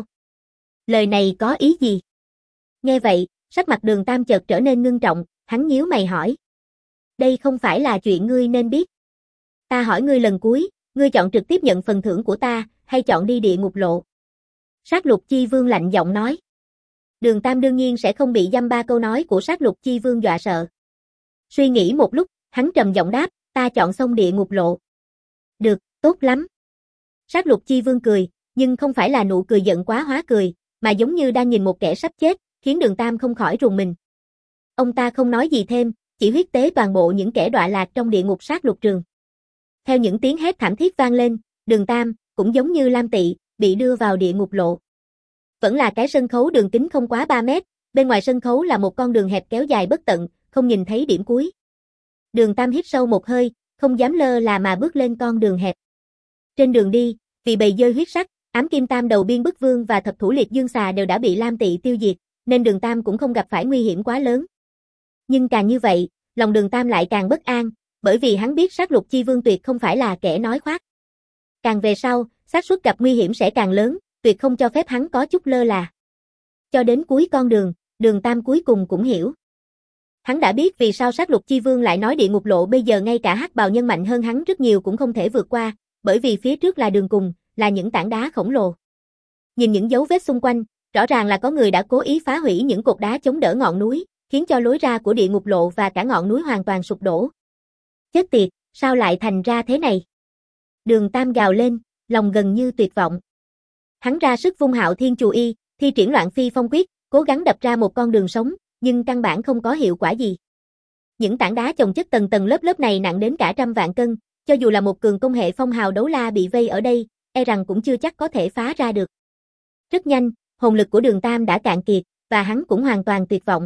Lời này có ý gì? Nghe vậy, sắc mặt Đường Tam chợt trở nên ngưng trọng, hắn nhíu mày hỏi. Đây không phải là chuyện ngươi nên biết. Ta hỏi ngươi lần cuối, ngươi chọn trực tiếp nhận phần thưởng của ta, hay chọn đi địa ngục lộ? Sát lục chi vương lạnh giọng nói. Đường Tam đương nhiên sẽ không bị dăm ba câu nói của sát lục chi vương dọa sợ. Suy nghĩ một lúc, hắn trầm giọng đáp, ta chọn xong địa ngục lộ. Được, tốt lắm. Sát lục chi vương cười, nhưng không phải là nụ cười giận quá hóa cười, mà giống như đang nhìn một kẻ sắp chết, khiến Đường Tam không khỏi rùng mình. Ông ta không nói gì thêm, chỉ huyết tế toàn bộ những kẻ đọa lạc trong địa ngục sát lục trường. Theo những tiếng hét thảm thiết vang lên, Đường Tam, cũng giống như Lam Tị, bị đưa vào địa ngục lộ. Vẫn là cái sân khấu đường kính không quá 3 mét, bên ngoài sân khấu là một con đường hẹp kéo dài bất tận, không nhìn thấy điểm cuối. Đường Tam hít sâu một hơi, không dám lơ là mà bước lên con đường hẹp. Trên đường đi, vì bầy dơi huyết sắc, ám kim tam đầu biên bức vương và thập thủ liệt dương xà đều đã bị Lam Tị tiêu diệt, nên Đường Tam cũng không gặp phải nguy hiểm quá lớn. Nhưng càng như vậy, lòng Đường Tam lại càng bất an, bởi vì hắn biết sát lục chi vương tuyệt không phải là kẻ nói khoác. Càng về sau, xác suất gặp nguy hiểm sẽ càng lớn, tuyệt không cho phép hắn có chút lơ là. Cho đến cuối con đường, Đường Tam cuối cùng cũng hiểu. Hắn đã biết vì sao sát lục chi vương lại nói địa ngục lộ bây giờ ngay cả Hắc Bào Nhân mạnh hơn hắn rất nhiều cũng không thể vượt qua, bởi vì phía trước là đường cùng, là những tảng đá khổng lồ. Nhìn những dấu vết xung quanh, rõ ràng là có người đã cố ý phá hủy những cột đá chống đỡ ngọn núi, khiến cho lối ra của địa ngục lộ và cả ngọn núi hoàn toàn sụp đổ. Chết tiệt, sao lại thành ra thế này? Đường Tam gào lên, lòng gần như tuyệt vọng. Hắn ra sức vung Hạo Thiên Chù Y, thi triển Loạn Phi Phong Quyết, cố gắng đập ra một con đường sống, nhưng căn bản không có hiệu quả gì. Những tảng đá chồng chất tầng tầng lớp lớp này nặng đến cả trăm vạn cân, cho dù là một cường công hệ phong hào đấu la bị vây ở đây, e rằng cũng chưa chắc có thể phá ra được. Rất nhanh, hồn lực của Đường Tam đã cạn kiệt, và hắn cũng hoàn toàn tuyệt vọng.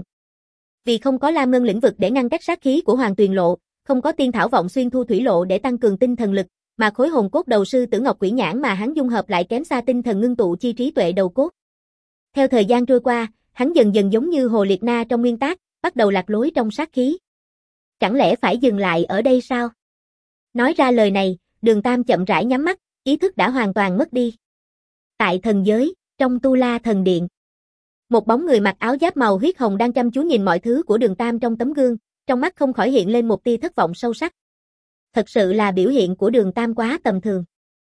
Vì không có Lam Ngân lĩnh vực để ngăn cách sát khí của Hoàng Tuyền lộ, không có Tiên Thảo Vọng Xuyên Thu Thủy lộ để tăng cường tinh thần lực, mà khối hồn cốt đầu sư Tử Ngọc Quỷ Nhãn mà hắn dung hợp lại kém xa tinh thần ngưng tụ chi trí tuệ đầu cốt. Theo thời gian trôi qua, hắn dần dần giống như Hồ Liệt Na trong nguyên tác, bắt đầu lạc lối trong sát khí. Chẳng lẽ phải dừng lại ở đây sao? Nói ra lời này, Đường Tam chậm rãi nhắm mắt, ý thức đã hoàn toàn mất đi. Tại thần giới, trong Tu La thần điện, một bóng người mặc áo giáp màu huyết hồng đang chăm chú nhìn mọi thứ của Đường Tam trong tấm gương, trong mắt không khỏi hiện lên một tia thất vọng sâu sắc. Thật sự là biểu hiện của Đường Tam quá tầm thường.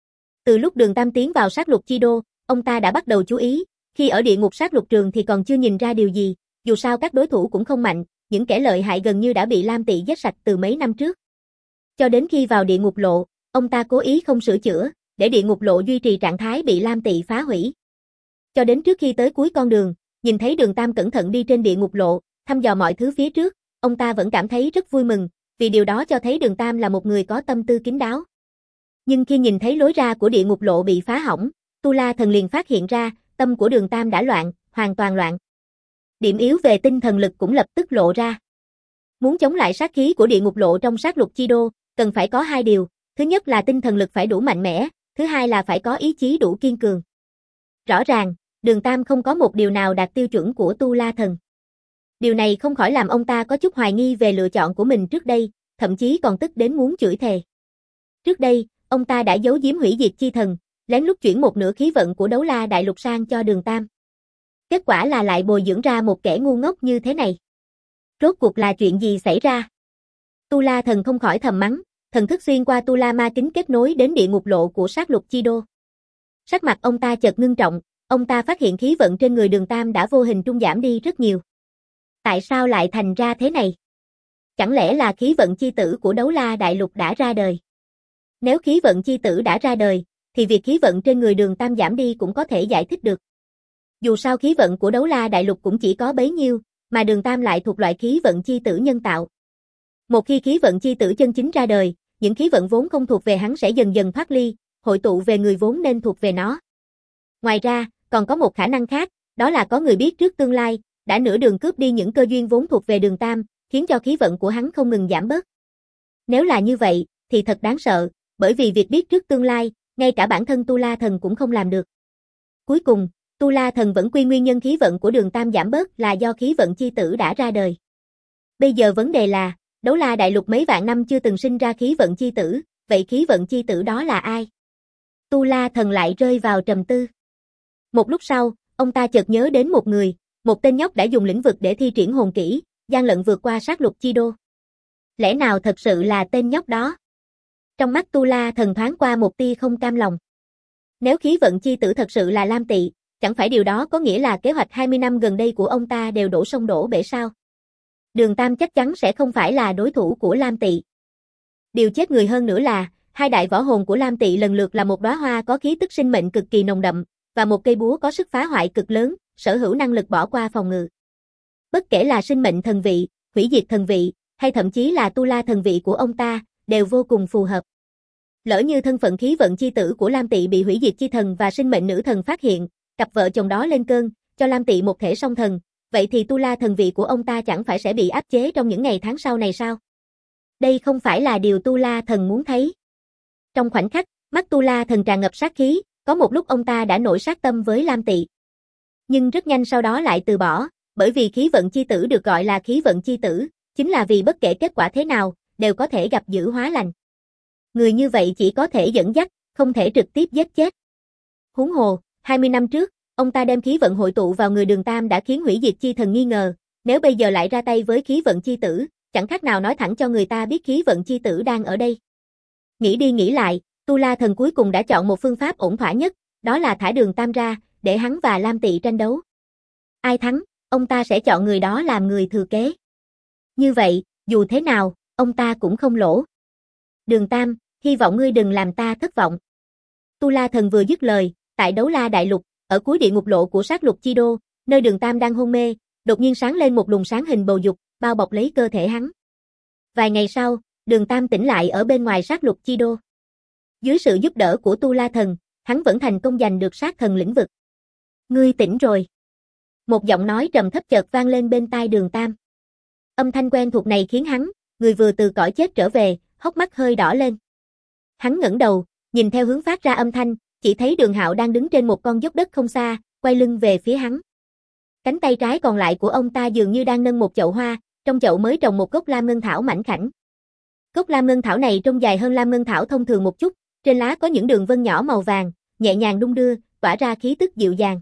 Từ lúc Đường Tam tiến vào sát lục chi đô, ông ta đã bắt đầu chú ý, khi ở địa ngục sát lục trường thì còn chưa nhìn ra điều gì, dù sao các đối thủ cũng không mạnh, những kẻ lợi hại gần như đã bị Lam Tị giết sạch từ mấy năm trước. Cho đến khi vào địa ngục lộ, ông ta cố ý không sửa chữa, để địa ngục lộ duy trì trạng thái bị Lam Tị phá hủy. Cho đến trước khi tới cuối con đường, nhìn thấy Đường Tam cẩn thận đi trên địa ngục lộ, thăm dò mọi thứ phía trước, ông ta vẫn cảm thấy rất vui mừng, vì điều đó cho thấy Đường Tam là một người có tâm tư kín đáo. Nhưng khi nhìn thấy lối ra của địa ngục lộ bị phá hỏng, Tu La Thần liền phát hiện ra, tâm của Đường Tam đã loạn, hoàn toàn loạn. Điểm yếu về tinh thần lực cũng lập tức lộ ra. Muốn chống lại sát khí của địa ngục lộ trong sát lục chi đô, cần phải có hai điều, thứ nhất là tinh thần lực phải đủ mạnh mẽ, thứ hai là phải có ý chí đủ kiên cường. Rõ ràng, Đường Tam không có một điều nào đạt tiêu chuẩn của Tu La Thần. Điều này không khỏi làm ông ta có chút hoài nghi về lựa chọn của mình trước đây, thậm chí còn tức đến muốn chửi thề. Trước đây, ông ta đã giấu giếm hủy diệt chi thần, lén lút chuyển một nửa khí vận của Đấu La Đại Lục sang cho Đường Tam. Kết quả là lại bồi dưỡng ra một kẻ ngu ngốc như thế này. Rốt cuộc là chuyện gì xảy ra? Tu La Thần không khỏi thầm mắng, thần thức xuyên qua Tu La Ma kính kết nối đến địa ngục lộ của sát lục chi đô. Sắc mặt ông ta chợt ngưng trọng, ông ta phát hiện khí vận trên người Đường Tam đã vô hình trung giảm đi rất nhiều. Tại sao lại thành ra thế này? Chẳng lẽ là khí vận chi tử của Đấu La Đại Lục đã ra đời? Nếu khí vận chi tử đã ra đời, thì việc khí vận trên người Đường Tam giảm đi cũng có thể giải thích được. Dù sao khí vận của Đấu La Đại Lục cũng chỉ có bấy nhiêu, mà Đường Tam lại thuộc loại khí vận chi tử nhân tạo. Một khi khí vận chi tử chân chính ra đời, những khí vận vốn không thuộc về hắn sẽ dần dần thoát ly, hội tụ về người vốn nên thuộc về nó. Ngoài ra, còn có một khả năng khác, đó là có người biết trước tương lai, đã nửa đường cướp đi những cơ duyên vốn thuộc về Đường Tam, khiến cho khí vận của hắn không ngừng giảm bớt. Nếu là như vậy, thì thật đáng sợ, bởi vì việc biết trước tương lai, ngay cả bản thân Tu La Thần cũng không làm được. Cuối cùng, Tu La Thần vẫn quy nguyên nhân khí vận của Đường Tam giảm bớt là do khí vận chi tử đã ra đời. Bây giờ vấn đề là, Đấu La Đại Lục mấy vạn năm chưa từng sinh ra khí vận chi tử, vậy khí vận chi tử đó là ai? Tu La Thần lại rơi vào trầm tư. Một lúc sau, ông ta chợt nhớ đến một người, một tên nhóc đã dùng lĩnh vực để thi triển hồn kỹ, gian lận vượt qua sát lục chi đô. Lẽ nào thật sự là tên nhóc đó? Trong mắt Tu La Thần thoáng qua một tia không cam lòng. Nếu khí vận chi tử thật sự là Lam Tị, chẳng phải điều đó có nghĩa là kế hoạch 20 năm gần đây của ông ta đều đổ sông đổ bể sao? Đường Tam chắc chắn sẽ không phải là đối thủ của Lam Tị. Điều chết người hơn nữa là, hai đại võ hồn của Lam Tị lần lượt là một đóa hoa có khí tức sinh mệnh cực kỳ nồng đậm, và một cây búa có sức phá hoại cực lớn, sở hữu năng lực bỏ qua phòng ngự. Bất kể là sinh mệnh thần vị, hủy diệt thần vị, hay thậm chí là Tu La thần vị của ông ta, đều vô cùng phù hợp. Lỡ như thân phận khí vận chi tử của Lam Tị bị hủy diệt chi thần và sinh mệnh nữ thần phát hiện, cặp vợ chồng đó lên cơn, cho Lam Tị một thể song thần, vậy thì Tu La thần vị của ông ta chẳng phải sẽ bị áp chế trong những ngày tháng sau này sao? Đây không phải là điều Tu La thần muốn thấy. Trong khoảnh khắc, mắt Tu La thần tràn ngập sát khí, có một lúc ông ta đã nổi sát tâm với Lam Tị. Nhưng rất nhanh sau đó lại từ bỏ, bởi vì khí vận chi tử được gọi là khí vận chi tử, chính là vì bất kể kết quả thế nào, đều có thể gặp dữ hóa lành. Người như vậy chỉ có thể dẫn dắt, không thể trực tiếp giết chết. Huống hồ, 20 năm trước, ông ta đem khí vận hội tụ vào người Đường Tam đã khiến hủy diệt chi thần nghi ngờ, nếu bây giờ lại ra tay với khí vận chi tử, chẳng khác nào nói thẳng cho người ta biết khí vận chi tử đang ở đây. Nghĩ đi nghĩ lại, Tu La thần cuối cùng đã chọn một phương pháp ổn thỏa nhất, đó là thả Đường Tam ra, để hắn và Lam Tị tranh đấu. Ai thắng, ông ta sẽ chọn người đó làm người thừa kế. Như vậy, dù thế nào, ông ta cũng không lỗ. Đường Tam, hy vọng ngươi đừng làm ta thất vọng. Tu La thần vừa dứt lời, tại Đấu La Đại Lục, ở cuối địa ngục lộ của sát lục chi đô, nơi Đường Tam đang hôn mê, đột nhiên sáng lên một luồng sáng hình bầu dục, bao bọc lấy cơ thể hắn. Vài ngày sau, Đường Tam tỉnh lại ở bên ngoài sát lục chi đô. Dưới sự giúp đỡ của Tu La thần, hắn vẫn thành công giành được sát thần lĩnh vực. Ngươi tỉnh rồi. Một giọng nói trầm thấp chợt vang lên bên tai Đường Tam. Âm thanh quen thuộc này khiến hắn, người vừa từ cõi chết trở về, hốc mắt hơi đỏ lên. Hắn ngẩng đầu, nhìn theo hướng phát ra âm thanh, chỉ thấy Đường Hạo đang đứng trên một con dốc đất không xa, quay lưng về phía hắn. Cánh tay trái còn lại của ông ta dường như đang nâng một chậu hoa, trong chậu mới trồng một gốc lam ngân thảo mảnh khảnh. Gốc lam ngân thảo này trông dài hơn lam ngân thảo thông thường một chút, trên lá có những đường vân nhỏ màu vàng, nhẹ nhàng đung đưa, tỏa ra khí tức dịu dàng.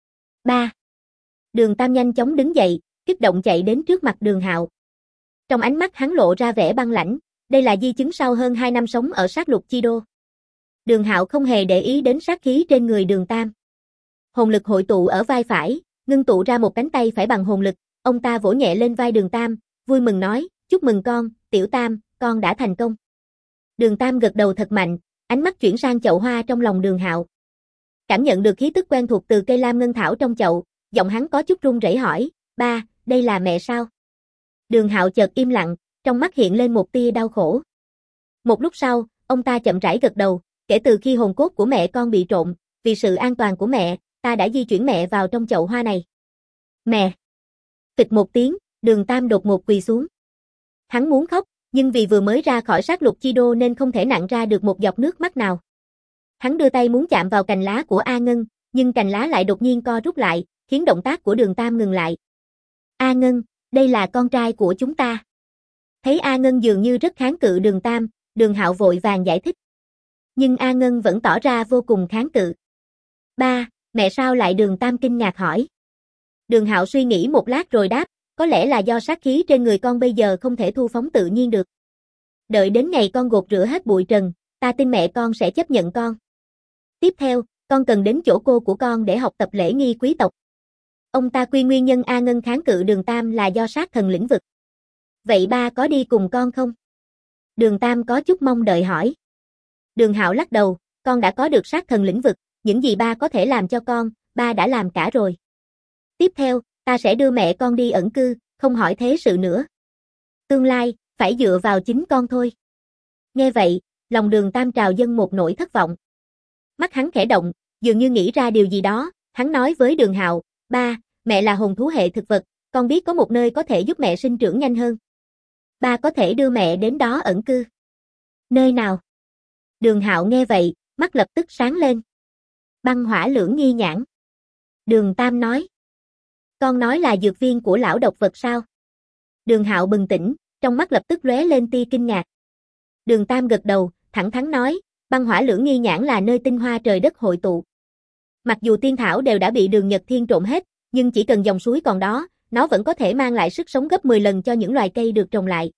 3. Đường Tam nhanh chóng đứng dậy, kích động chạy đến trước mặt Đường Hạo. Trong ánh mắt hắn lộ ra vẻ băng lãnh, đây là di chứng sau hơn 2 năm sống ở sát lục chi đô. Đường Hạo không hề để ý đến sát khí trên người Đường Tam. Hồn lực hội tụ ở vai phải, ngưng tụ ra một cánh tay phải bằng hồn lực, ông ta vỗ nhẹ lên vai Đường Tam, vui mừng nói, chúc mừng con, Tiểu Tam, con đã thành công. Đường Tam gật đầu thật mạnh, ánh mắt chuyển sang chậu hoa trong lòng Đường Hạo. Cảm nhận được khí tức quen thuộc từ cây lam ngân thảo trong chậu, giọng hắn có chút run rẩy hỏi, ba, đây là mẹ sao? Đường Hạo chợt im lặng, trong mắt hiện lên một tia đau khổ. Một lúc sau, ông ta chậm rãi gật đầu, kể từ khi hồn cốt của mẹ con bị trộn, vì sự an toàn của mẹ, ta đã di chuyển mẹ vào trong chậu hoa này. Mẹ! Phịch một tiếng, Đường Tam đột ngột quỳ xuống. Hắn muốn khóc, nhưng vì vừa mới ra khỏi sát lục chi đô nên không thể nặn ra được một giọt nước mắt nào. Hắn đưa tay muốn chạm vào cành lá của A Ngân, nhưng cành lá lại đột nhiên co rút lại, khiến động tác của Đường Tam ngừng lại. A Ngân, đây là con trai của chúng ta. Thấy A Ngân dường như rất kháng cự Đường Tam, Đường Hạo vội vàng giải thích. Nhưng A Ngân vẫn tỏ ra vô cùng kháng cự. Ba, mẹ sao lại? Đường Tam kinh ngạc hỏi. Đường Hạo suy nghĩ một lát rồi đáp, có lẽ là do sát khí trên người con bây giờ không thể thu phóng tự nhiên được. Đợi đến ngày con gột rửa hết bụi trần, ta tin mẹ con sẽ chấp nhận con. Tiếp theo, con cần đến chỗ cô của con để học tập lễ nghi quý tộc. Ông ta quy nguyên nhân A Ngân kháng cự Đường Tam là do sát thần lĩnh vực. Vậy ba có đi cùng con không? Đường Tam có chút mong đợi hỏi. Đường Hạo lắc đầu, con đã có được sát thần lĩnh vực, những gì ba có thể làm cho con, ba đã làm cả rồi. Tiếp theo, ta sẽ đưa mẹ con đi ẩn cư, không hỏi thế sự nữa. Tương lai, phải dựa vào chính con thôi. Nghe vậy, lòng Đường Tam trào dâng một nỗi thất vọng. Mắt hắn khẽ động, dường như nghĩ ra điều gì đó, hắn nói với Đường Hạo, ba, mẹ là hồn thú hệ thực vật, con biết có một nơi có thể giúp mẹ sinh trưởng nhanh hơn. Ba có thể đưa mẹ đến đó ẩn cư. Nơi nào? Đường Hạo nghe vậy, mắt lập tức sáng lên. Băng hỏa lưỡng nghi nhãn. Đường Tam nói. Con nói là dược viên của lão độc vật sao? Đường Hạo bừng tỉnh, trong mắt lập tức lóe lên tia kinh ngạc. Đường Tam gật đầu, thẳng thắn nói, băng hỏa lưỡng nghi nhãn là nơi tinh hoa trời đất hội tụ. Mặc dù tiên thảo đều đã bị Đường Nhật Thiên trộn hết, nhưng chỉ cần dòng suối còn đó, nó vẫn có thể mang lại sức sống gấp 10 lần cho những loài cây được trồng lại.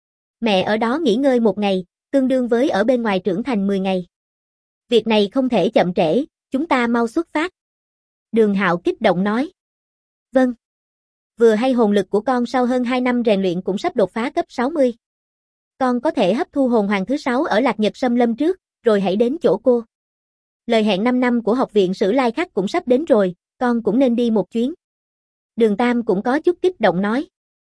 Mẹ ở đó nghỉ ngơi một ngày, tương đương với ở bên ngoài trưởng thành 10 ngày. Việc này không thể chậm trễ, chúng ta mau xuất phát. Đường Hạo kích động nói. Vâng. Vừa hay hồn lực của con sau hơn 2 năm rèn luyện cũng sắp đột phá cấp 60. Con có thể hấp thu hồn hoàng thứ 6 ở Lạc Nhật Sâm Lâm trước, rồi hãy đến chỗ cô. Lời hẹn 5 năm của học viện Sử Lai Khắc cũng sắp đến rồi, con cũng nên đi một chuyến. Đường Tam cũng có chút kích động nói.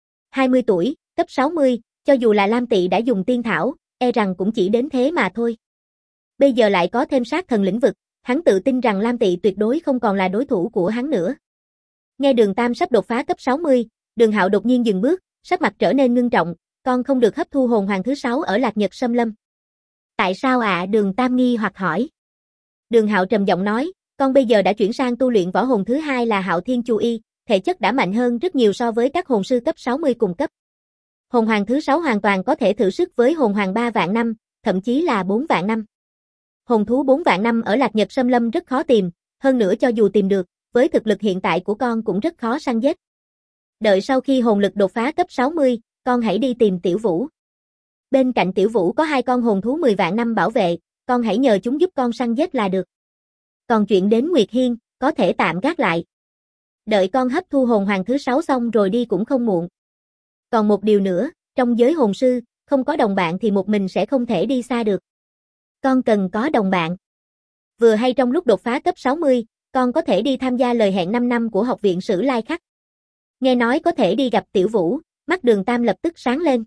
20 tuổi, cấp 60, cho dù là Lam Tị đã dùng tiên thảo, e rằng cũng chỉ đến thế mà thôi. Bây giờ lại có thêm sát thần lĩnh vực, hắn tự tin rằng Lam Tị tuyệt đối không còn là đối thủ của hắn nữa. Nghe Đường Tam sắp đột phá cấp 60, Đường Hạo đột nhiên dừng bước, sắc mặt trở nên ngưng trọng, con không được hấp thu hồn hoàng thứ 6 ở Lạc Nhật Sâm Lâm. Tại sao ạ? Đường Tam nghi hoặc hỏi. Đường Hạo trầm giọng nói, con bây giờ đã chuyển sang tu luyện võ hồn thứ 2 là Hạo Thiên Chu Y, thể chất đã mạnh hơn rất nhiều so với các hồn sư cấp 60 cùng cấp. Hồn hoàng thứ 6 hoàn toàn có thể thử sức với hồn hoàng 3 vạn năm, thậm chí là 4 vạn năm. Hồn thú 4 vạn năm ở Lạc Nhật Sâm Lâm rất khó tìm, hơn nữa cho dù tìm được, với thực lực hiện tại của con cũng rất khó săn giết. Đợi sau khi hồn lực đột phá cấp 60, con hãy đi tìm Tiểu Vũ. Bên cạnh Tiểu Vũ có 2 con hồn thú 10 vạn năm bảo vệ, con hãy nhờ chúng giúp con săn giết là được. Còn chuyện đến Nguyệt Hiên, có thể tạm gác lại. Đợi con hấp thu hồn hoàng thứ 6 xong rồi đi cũng không muộn. Còn một điều nữa, trong giới hồn sư, không có đồng bạn thì một mình sẽ không thể đi xa được. Con cần có đồng bạn. Vừa hay trong lúc đột phá cấp 60, con có thể đi tham gia lời hẹn 5 năm của học viện Sử Lai Khắc. Nghe nói có thể đi gặp Tiểu Vũ, mắt Đường Tam lập tức sáng lên.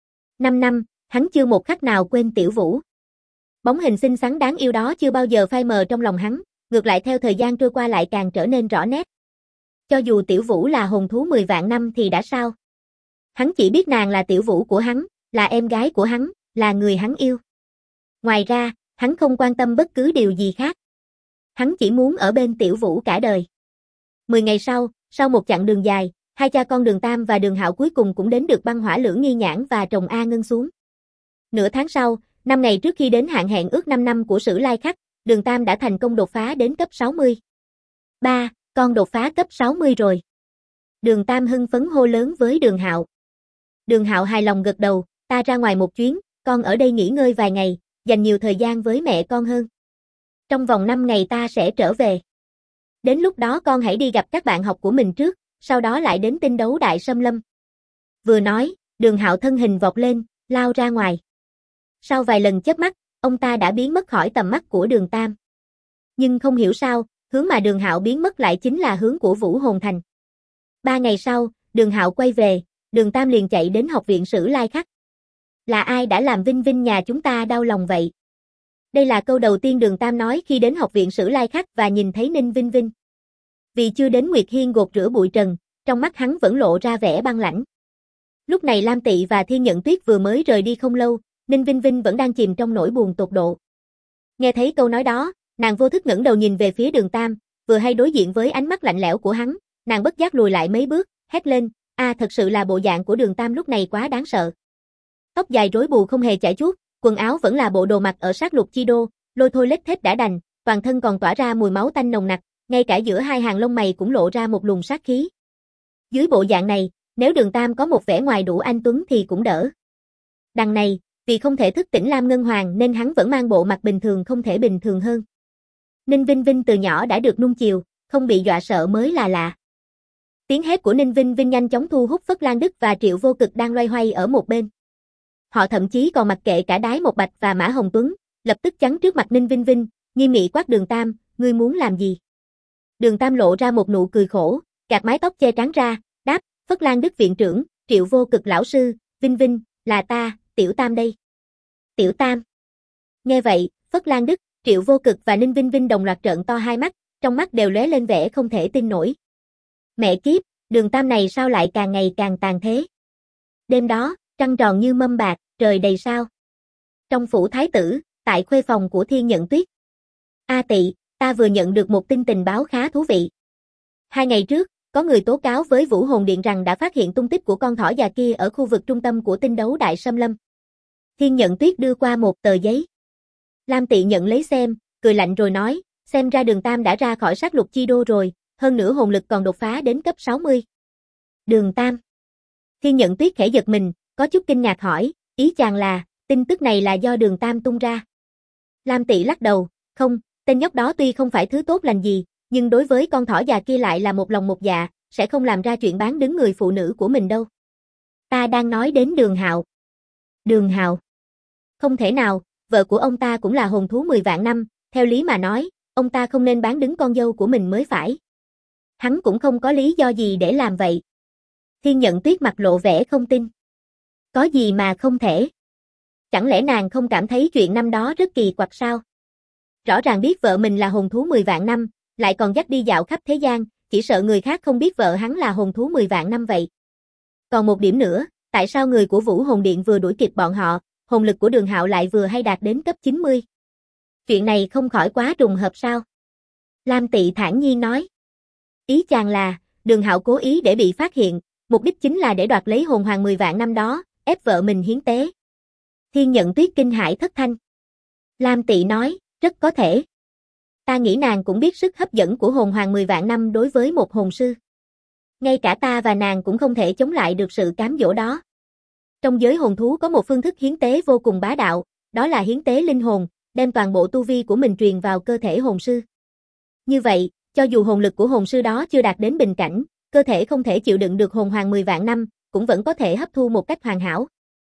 5 năm, hắn chưa một khắc nào quên Tiểu Vũ. Bóng hình xinh xắn đáng yêu đó chưa bao giờ phai mờ trong lòng hắn, ngược lại theo thời gian trôi qua lại càng trở nên rõ nét. Cho dù Tiểu Vũ là hồn thú 10 vạn năm thì đã sao? Hắn chỉ biết nàng là Tiểu Vũ của hắn, là em gái của hắn, là người hắn yêu. Ngoài ra, hắn không quan tâm bất cứ điều gì khác. Hắn chỉ muốn ở bên Tiểu Vũ cả đời. 10 ngày sau một chặng đường dài, hai cha con Đường Tam và Đường Hạo cuối cùng cũng đến được băng hỏa lưỡng nghi nhãn và trồng A Ngân xuống. Nửa tháng sau, 5 ngày trước khi đến hạn hẹn ước 5 năm của Sử Lai Khắc, Đường Tam đã thành công đột phá đến cấp 60. Ba, con đột phá cấp 60 rồi. Đường Tam hưng phấn hô lớn với Đường Hạo. Đường Hạo hài lòng gật đầu, ta ra ngoài một chuyến, con ở đây nghỉ ngơi vài ngày, dành nhiều thời gian với mẹ con hơn. Trong vòng 5 ngày ta sẽ trở về. Đến lúc đó con hãy đi gặp các bạn học của mình trước, sau đó lại đến tinh đấu đại Sâm Lâm. Vừa nói, Đường Hạo thân hình vọt lên, lao ra ngoài. Sau vài lần chớp mắt, ông ta đã biến mất khỏi tầm mắt của Đường Tam. Nhưng không hiểu sao, hướng mà Đường Hạo biến mất lại chính là hướng của Vũ Hồn Thành. 3 ngày sau, Đường Hạo quay về, Đường Tam liền chạy đến học viện Sử Lai Khắc. Là ai đã làm Vinh Vinh nhà chúng ta đau lòng vậy? Đây là câu đầu tiên Đường Tam nói khi đến học viện Sử Lai Khắc và nhìn thấy Ninh Vinh Vinh. Vì chưa đến Nguyệt Hiên gột rửa bụi trần, trong mắt hắn vẫn lộ ra vẻ băng lãnh. Lúc này Lam Tị và Thiên Nhận Tuyết vừa mới rời đi không lâu, Ninh Vinh Vinh vẫn đang chìm trong nỗi buồn tột độ. Nghe thấy câu nói đó, nàng vô thức ngẩng đầu nhìn về phía Đường Tam, vừa hay đối diện với ánh mắt lạnh lẽo của hắn, nàng bất giác lùi lại mấy bước, hét lên, thật sự là bộ dạng của Đường Tam lúc này quá đáng sợ. Tóc dài rối bù không hề chải chuốt, quần áo vẫn là bộ đồ mặc ở sát lục chi đô, lôi thôi lết thết đã đành, toàn thân còn tỏa ra mùi máu tanh nồng nặc, ngay cả giữa hai hàng lông mày cũng lộ ra một luồng sát khí. Dưới bộ dạng này, nếu Đường Tam có một vẻ ngoài đủ anh tuấn thì cũng đỡ. Đằng này, vì không thể thức tỉnh Lam Ngân Hoàng nên hắn vẫn mang bộ mặt bình thường không thể bình thường hơn. Ninh Vinh Vinh từ nhỏ đã được nuông chiều, không bị dọa sợ mới là lạ. Tiếng hét của Ninh Vinh Vinh nhanh chóng thu hút Phất Lan Đức và Triệu Vô Cực đang loay hoay ở một bên. Họ thậm chí còn mặc kệ cả Đái Một Bạch và Mã Hồng Tuấn, lập tức chắn trước mặt Ninh Vinh Vinh, nghiêm nghị quát Đường Tam, ngươi muốn làm gì? Đường Tam lộ ra một nụ cười khổ, gạt mái tóc che trán ra, đáp, Phất Lan Đức viện trưởng, Triệu Vô Cực lão sư, Vinh Vinh, là ta, Tiểu Tam đây. Tiểu Tam. Nghe vậy, Phất Lan Đức, Triệu Vô Cực và Ninh Vinh Vinh đồng loạt trợn to hai mắt, trong mắt đều lóe lên vẻ không thể tin nổi. Mẹ kiếp, Đường Tam này sao lại càng ngày càng tàn thế? Đêm đó, trăng tròn như mâm bạc, trời đầy sao. Trong phủ thái tử, tại khuê phòng của Thiên Nhận Tuyết. Tị, ta vừa nhận được một tin tình báo khá thú vị. 2 ngày trước, có người tố cáo với Vũ Hồn Điện rằng đã phát hiện tung tích của con thỏ già kia ở khu vực trung tâm của tinh đấu Đại Sâm Lâm. Thiên Nhận Tuyết đưa qua một tờ giấy. Lam Tị nhận lấy xem, cười lạnh rồi nói, xem ra Đường Tam đã ra khỏi sát lục chi đô rồi, hơn nữa hồn lực còn đột phá đến cấp 60. Đường Tam. Thiên Nhận Tuyết khẽ giật mình, có chút kinh ngạc hỏi, ý chàng là, tin tức này là do Đường Tam tung ra. Lam Tị lắc đầu, không, tên nhóc đó tuy không phải thứ tốt lành gì, nhưng đối với con thỏ già kia lại là một lòng một dạ, sẽ không làm ra chuyện bán đứng người phụ nữ của mình đâu. Ta đang nói đến Đường Hạo. Đường Hạo. Không thể nào, vợ của ông ta cũng là hồn thú 10 vạn năm, theo lý mà nói, ông ta không nên bán đứng con dâu của mình mới phải. Hắn cũng không có lý do gì để làm vậy. Thiên Nhận Tuyết mặt lộ vẻ không tin. Có gì mà không thể? Chẳng lẽ nàng không cảm thấy chuyện năm đó rất kỳ quặc sao? Rõ ràng biết vợ mình là hồn thú 10 vạn năm, lại còn dắt đi dạo khắp thế gian, chỉ sợ người khác không biết vợ hắn là hồn thú 10 vạn năm vậy. Còn một điểm nữa, tại sao người của Vũ Hồn Điện vừa đuổi kịp bọn họ, hồn lực của Đường Hạo lại vừa hay đạt đến cấp 90? Chuyện này không khỏi quá trùng hợp sao? Lam Tị thản nhiên nói. Ý chàng là, Đường Hạo cố ý để bị phát hiện, mục đích chính là để đoạt lấy hồn hoàng 10 vạn năm đó, ép vợ mình hiến tế. Thiên Nhận Tuyết kinh hãi thất thanh. Lam Tị nói, rất có thể. Ta nghĩ nàng cũng biết sức hấp dẫn của hồn hoàng 10 vạn năm đối với một hồn sư. Ngay cả ta và nàng cũng không thể chống lại được sự cám dỗ đó. Trong giới hồn thú có một phương thức hiến tế vô cùng bá đạo, đó là hiến tế linh hồn, đem toàn bộ tu vi của mình truyền vào cơ thể hồn sư. Như vậy, cho dù hồn lực của hồn sư đó chưa đạt đến bình cảnh, cơ thể không thể chịu đựng được hồn hoàng 10 vạn năm, cũng vẫn có thể hấp thu một cách hoàn hảo.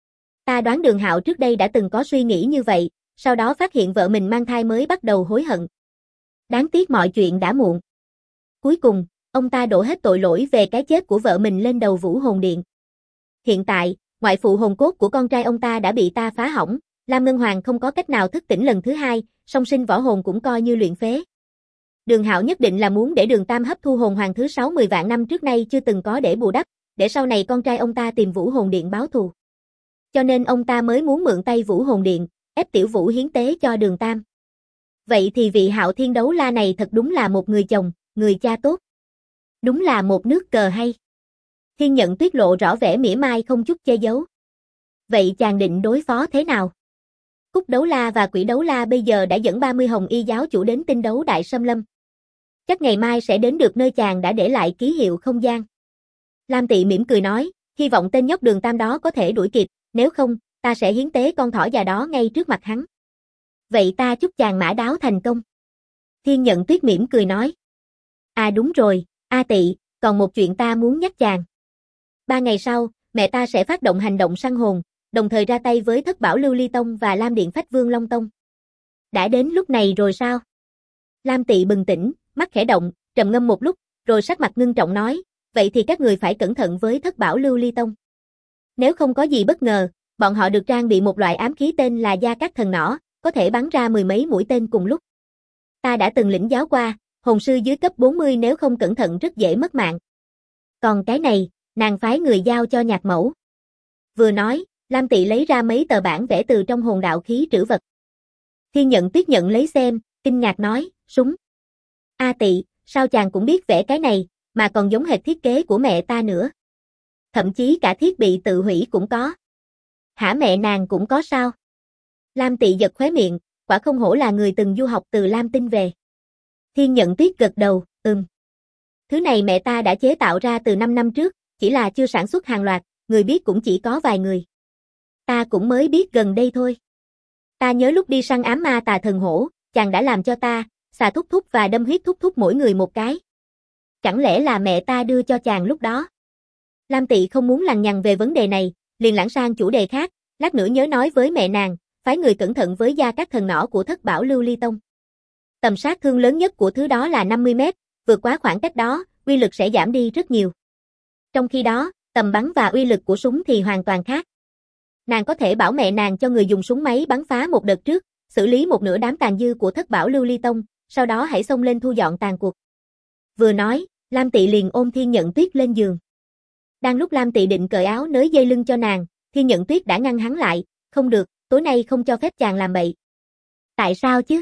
Ta đoán Đường Hạo trước đây đã từng có suy nghĩ như vậy, sau đó phát hiện vợ mình mang thai mới bắt đầu hối hận. Đáng tiếc mọi chuyện đã muộn. Cuối cùng, ông ta đổ hết tội lỗi về cái chết của vợ mình lên đầu Vũ Hồn Điện. Hiện tại, ngoại phụ hồn cốt của con trai ông ta đã bị ta phá hỏng, Lam Ngân Hoàng không có cách nào thức tỉnh lần thứ hai, song sinh võ hồn cũng coi như luyện phế. Đường Hạo nhất định là muốn để Đường Tam hấp thu hồn hoàng thứ 60 vạn năm trước nay chưa từng có để bù đắp, để sau này con trai ông ta tìm Vũ Hồn Điện báo thù. Cho nên ông ta mới muốn mượn tay Vũ Hồn Điện, ép Tiểu Vũ hiến tế cho Đường Tam. Vậy thì vị Hạo Thiên Đấu La này thật đúng là một người chồng, người cha tốt. Đúng là một nước cờ hay. Thiên Nhận Tuyết lộ rõ vẻ mỉa mai không chút che giấu. Vậy chàng định đối phó thế nào? Cúc Đấu La và Quỷ Đấu La bây giờ đã dẫn 30 hồng y giáo chủ đến tinh đấu Đại Sâm Lâm. Chắc ngày mai sẽ đến được nơi chàng đã để lại ký hiệu không gian. Lam Tị mỉm cười nói, hy vọng tên nhóc Đường Tam đó có thể đuổi kịp, nếu không, ta sẽ hiến tế con thỏ già đó ngay trước mặt hắn. Vậy ta chúc chàng mã đáo thành công. Thiên Nhận Tuyết mỉm cười nói. Đúng rồi, Tị, còn một chuyện ta muốn nhắc chàng. 3 ngày sau, mẹ ta sẽ phát động hành động săn hồn, đồng thời ra tay với Thất Bảo Lưu Ly Tông và Lam Điện Phách Vương Long Tông. Đã đến lúc này rồi sao? Lam Tị bừng tỉnh, mắt khẽ động, trầm ngâm một lúc, rồi sắc mặt ngưng trọng nói, vậy thì các người phải cẩn thận với Thất Bảo Lưu Ly Tông. Nếu không có gì bất ngờ, bọn họ được trang bị một loại ám khí tên là Gia Cát Thần Nỏ, có thể bắn ra mười mấy mũi tên cùng lúc. Ta đã từng lĩnh giáo qua, hồn sư dưới cấp 40 nếu không cẩn thận rất dễ mất mạng. Còn cái này, nàng phái người giao cho nhạc mẫu. Vừa nói, Lam Tị lấy ra mấy tờ bản vẽ từ trong hồn đạo khí trữ vật. Thiên Nhận Tuyết nhận lấy xem, kinh ngạc nói, súng. A Tị, sao chàng cũng biết vẽ cái này, mà còn giống hệt thiết kế của mẹ ta nữa. Thậm chí cả thiết bị tự hủy cũng có. Hả, mẹ nàng cũng có sao? Lam Tị giật khóe miệng, quả không hổ là người từng du học từ Lam Tinh về. Thiên Nhận Tuyết gật đầu, Thứ này mẹ ta đã chế tạo ra từ 5 năm trước, chỉ là chưa sản xuất hàng loạt, người biết cũng chỉ có vài người. Ta cũng mới biết gần đây thôi. Ta nhớ lúc đi săn ám ma tà thần hổ, chàng đã làm cho ta, xà thúc thúc và đâm huyết thúc thúc mỗi người một cái. Chẳng lẽ là mẹ ta đưa cho chàng lúc đó? Lam Tị không muốn lằng nhằng về vấn đề này, liền lãng sang chủ đề khác, lát nữa nhớ nói với mẹ nàng, phái người cẩn thận với gia các thần nỏ của Thất Bảo Lưu Ly Tông. Tầm sát thương lớn nhất của thứ đó là 50 mét, vượt quá khoảng cách đó, uy lực sẽ giảm đi rất nhiều. Trong khi đó, tầm bắn và uy lực của súng thì hoàn toàn khác. Nàng có thể bảo mẹ nàng cho người dùng súng máy bắn phá một đợt trước, xử lý một nửa đám tàn dư của Thất Bảo Lưu Ly Tông, sau đó hãy xông lên thu dọn tàn cuộc. Vừa nói, Lam Tị liền ôm Thiên Nhận Tuyết lên giường. Đang lúc Lam Tị định cởi áo nới dây lưng cho nàng, Thiên Nhận Tuyết đã ngăn hắn lại, không được, tối nay không cho phép chàng làm bậy. Tại sao chứ?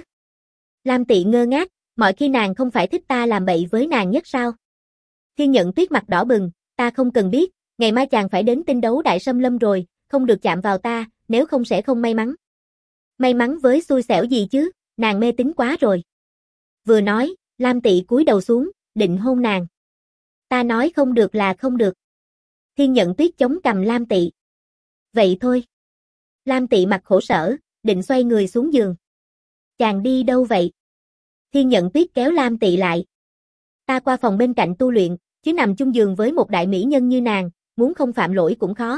Lam Tị ngơ ngác, mọi khi nàng không phải thích ta làm bậy với nàng nhất sao? Thiên Nhận Tuyết mặt đỏ bừng, ta không cần biết, ngày mai chàng phải đến tinh đấu đại xâm lâm rồi, không được chạm vào ta, nếu không sẽ không may mắn. May mắn với xui xẻo gì chứ, nàng mê tín quá rồi. Vừa nói, Lam Tị cúi đầu xuống, định hôn nàng. Ta nói không được là không được. Thiên Nhận Tuyết chống cằm Lam Tị. Vậy thôi. Lam Tị mặt khổ sở, định xoay người xuống giường. Chàng đi đâu vậy? Thiên Nhận Tuyết kéo Lam Tị lại. Ta qua phòng bên cạnh tu luyện, chứ nằm chung giường với một đại mỹ nhân như nàng, muốn không phạm lỗi cũng khó.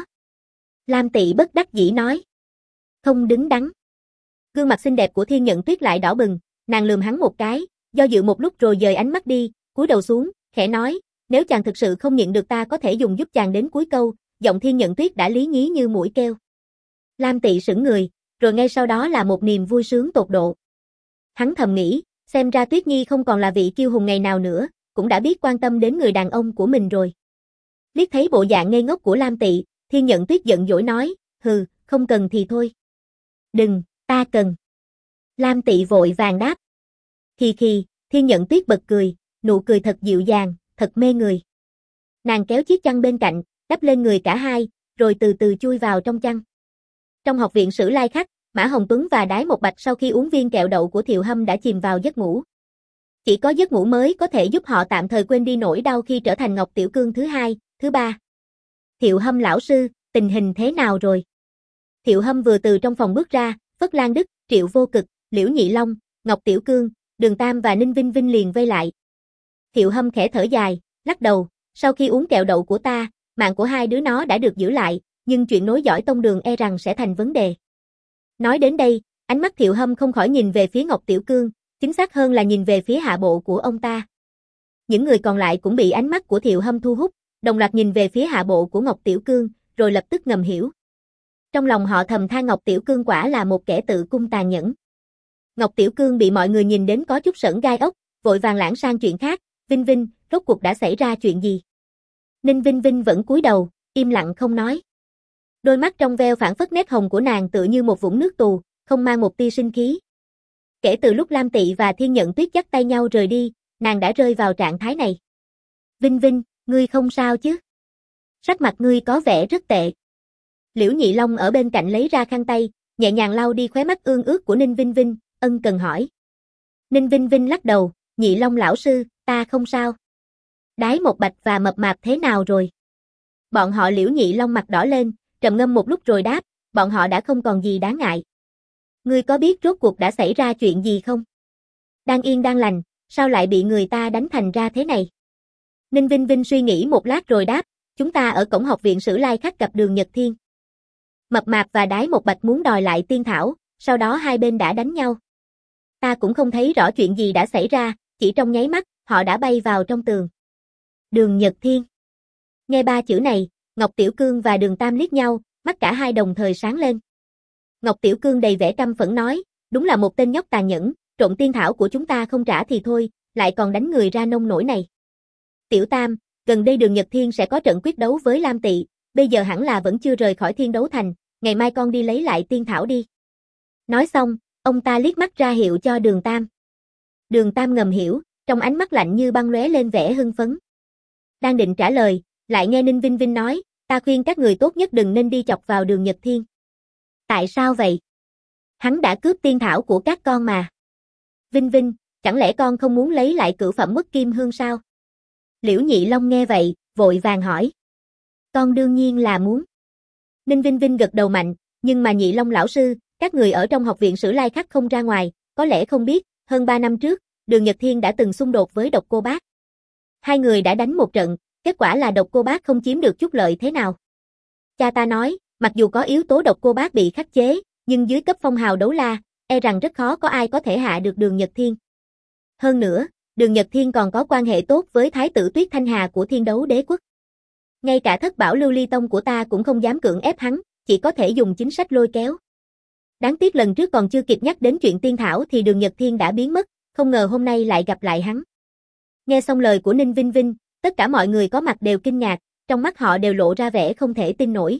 Lam Tị bất đắc dĩ nói. Không đứng đắn. Gương mặt xinh đẹp của Thiên Nhận Tuyết lại đỏ bừng, nàng lườm hắn một cái, do dự một lúc rồi dời ánh mắt đi, cúi đầu xuống, khẽ nói, nếu chàng thực sự không nhịn được ta có thể dùng giúp chàng đến cuối câu, giọng Thiên Nhận Tuyết đã lý nhí như mũi kêu. Lam Tị sững người, rồi ngay sau đó là một niềm vui sướng tột độ. Hắn thầm nghĩ, xem ra Tuyết Nhi không còn là vị kiêu hùng ngày nào nữa, cũng đã biết quan tâm đến người đàn ông của mình rồi. Liếc thấy bộ dạng ngây ngốc của Lam Tị, Thiên Nhận Tuyết giận dỗi nói, hừ, không cần thì thôi. Đừng, ta cần. Lam Tị vội vàng đáp. Khi, Thiên Nhận Tuyết bật cười, nụ cười thật dịu dàng, thật mê người. Nàng kéo chiếc chăn bên cạnh, đắp lên người cả hai, rồi từ từ chui vào trong chăn. Trong học viện Sử Lai Khắc, Mã Hồng Tuấn và Đái Một Bạch sau khi uống viên kẹo đậu của Thiệu Hâm đã chìm vào giấc ngủ. Chỉ có giấc ngủ mới có thể giúp họ tạm thời quên đi nỗi đau khi trở thành Ngọc Tiểu Cương thứ hai, thứ ba. Thiệu Hâm lão sư, tình hình thế nào rồi? Thiệu Hâm vừa từ trong phòng bước ra, Phất Lan Đức, Triệu Vô Cực, Liễu Nhị Long, Ngọc Tiểu Cương, Đường Tam và Ninh Vinh Vinh liền vây lại. Thiệu Hâm khẽ thở dài, lắc đầu, sau khi uống kẹo đậu của ta, mạng của hai đứa nó đã được giữ lại, nhưng chuyện nối dõi tông đường e rằng sẽ thành vấn đề. Nói đến đây, ánh mắt Thiệu Hâm không khỏi nhìn về phía Ngọc Tiểu Cương, chính xác hơn là nhìn về phía hạ bộ của ông ta. Những người còn lại cũng bị ánh mắt của Thiệu Hâm thu hút, đồng loạt nhìn về phía hạ bộ của Ngọc Tiểu Cương, rồi lập tức ngầm hiểu. Trong lòng họ thầm than Ngọc Tiểu Cương quả là một kẻ tự cung tàn nhẫn. Ngọc Tiểu Cương bị mọi người nhìn đến có chút sởn gai ốc, vội vàng lãng sang chuyện khác, Vinh Vinh, rốt cuộc đã xảy ra chuyện gì? Ninh Vinh Vinh vẫn cúi đầu, im lặng không nói. Đôi mắt trong veo phảng phất nét hồng của nàng tựa như một vũng nước tù, không mang một tia sinh khí. Kể từ lúc Lam Tị và Thiên Nhận Tuyết dắt tay nhau rời đi, nàng đã rơi vào trạng thái này. Vinh Vinh, ngươi không sao chứ? Sắc mặt ngươi có vẻ rất tệ. Liễu Nhị Long ở bên cạnh lấy ra khăn tay, nhẹ nhàng lau đi khóe mắt ương ướt của Ninh Vinh Vinh, ân cần hỏi. Ninh Vinh Vinh lắc đầu, Nhị Long lão sư, ta không sao. Đái Một Bạch và Mập Mạp thế nào rồi? Bọn họ Liễu Nhị Long mặt đỏ lên, trầm ngâm một lúc rồi đáp, bọn họ đã không còn gì đáng ngại. Ngươi có biết rốt cuộc đã xảy ra chuyện gì không? Đang yên đang lành, sao lại bị người ta đánh thành ra thế này? Ninh Vinh Vinh suy nghĩ một lát rồi đáp, chúng ta ở cổng học viện Sử Lai Khắc gặp Đường Nhật Thiên. Mập Mạp và Đái Một Bạch muốn đòi lại tiên thảo, sau đó hai bên đã đánh nhau. Ta cũng không thấy rõ chuyện gì đã xảy ra, chỉ trong nháy mắt, họ đã bay vào trong tường. Đường Nhật Thiên. Nghe ba chữ này, Ngọc Tiểu Cương và Đường Tam liếc nhau, mắt cả hai đồng thời sáng lên. Ngọc Tiểu Cương đầy vẻ căm phẫn nói, Đúng là một tên nhóc tàn nhẫn, trộm tiên thảo của chúng ta không trả thì thôi, lại còn đánh người ra nông nỗi này. Tiểu Tam, gần đây Đường Nhật Thiên sẽ có trận quyết đấu với Lam Tị, bây giờ hẳn là vẫn chưa rời khỏi Thiên Đấu Thành, ngày mai con đi lấy lại tiên thảo đi. Nói xong, ông ta liếc mắt ra hiệu cho Đường Tam. Đường Tam ngầm hiểu, trong ánh mắt lạnh như băng lóe lên vẻ hưng phấn. Đang định trả lời, lại nghe Ninh Vinh Vinh nói, ta khuyên các người tốt nhất đừng nên đi chọc vào Đường Nhật Thiên. Tại sao vậy? Hắn đã cướp tiên thảo của các con mà. Vinh Vinh, chẳng lẽ con không muốn lấy lại cửu phẩm Uất Kim Hương sao? Liễu Nhị Long nghe vậy, vội vàng hỏi. Con đương nhiên là muốn. Ninh Vinh Vinh gật đầu mạnh, nhưng mà Nhị Long lão sư, các người ở trong học viện Sử Lai Khắc không ra ngoài, có lẽ không biết, hơn 3 năm trước, Đường Nhật Thiên đã từng xung đột với Độc Cô Bác. Hai người đã đánh một trận, kết quả là Độc Cô Bác không chiếm được chút lợi thế nào. Cha ta nói, mặc dù có yếu tố Độc Cô Bác bị khắc chế, nhưng dưới cấp phong hào đấu la, e rằng rất khó có ai có thể hạ được Đường Nhật Thiên. Hơn nữa, Đường Nhật Thiên còn có quan hệ tốt với Thái tử Tuyết Thanh Hà của Thiên Đấu Đế Quốc. Ngay cả thất bảo Lưu Ly Tông của ta cũng không dám cưỡng ép hắn, chỉ có thể dùng chính sách lôi kéo. Đáng tiếc lần trước còn chưa kịp nhắc đến chuyện tiên thảo thì Đường Nhật Thiên đã biến mất, không ngờ hôm nay lại gặp lại hắn. Nghe xong lời của Ninh Vinh Vinh, tất cả mọi người có mặt đều kinh ngạc, trong mắt họ đều lộ ra vẻ không thể tin nổi.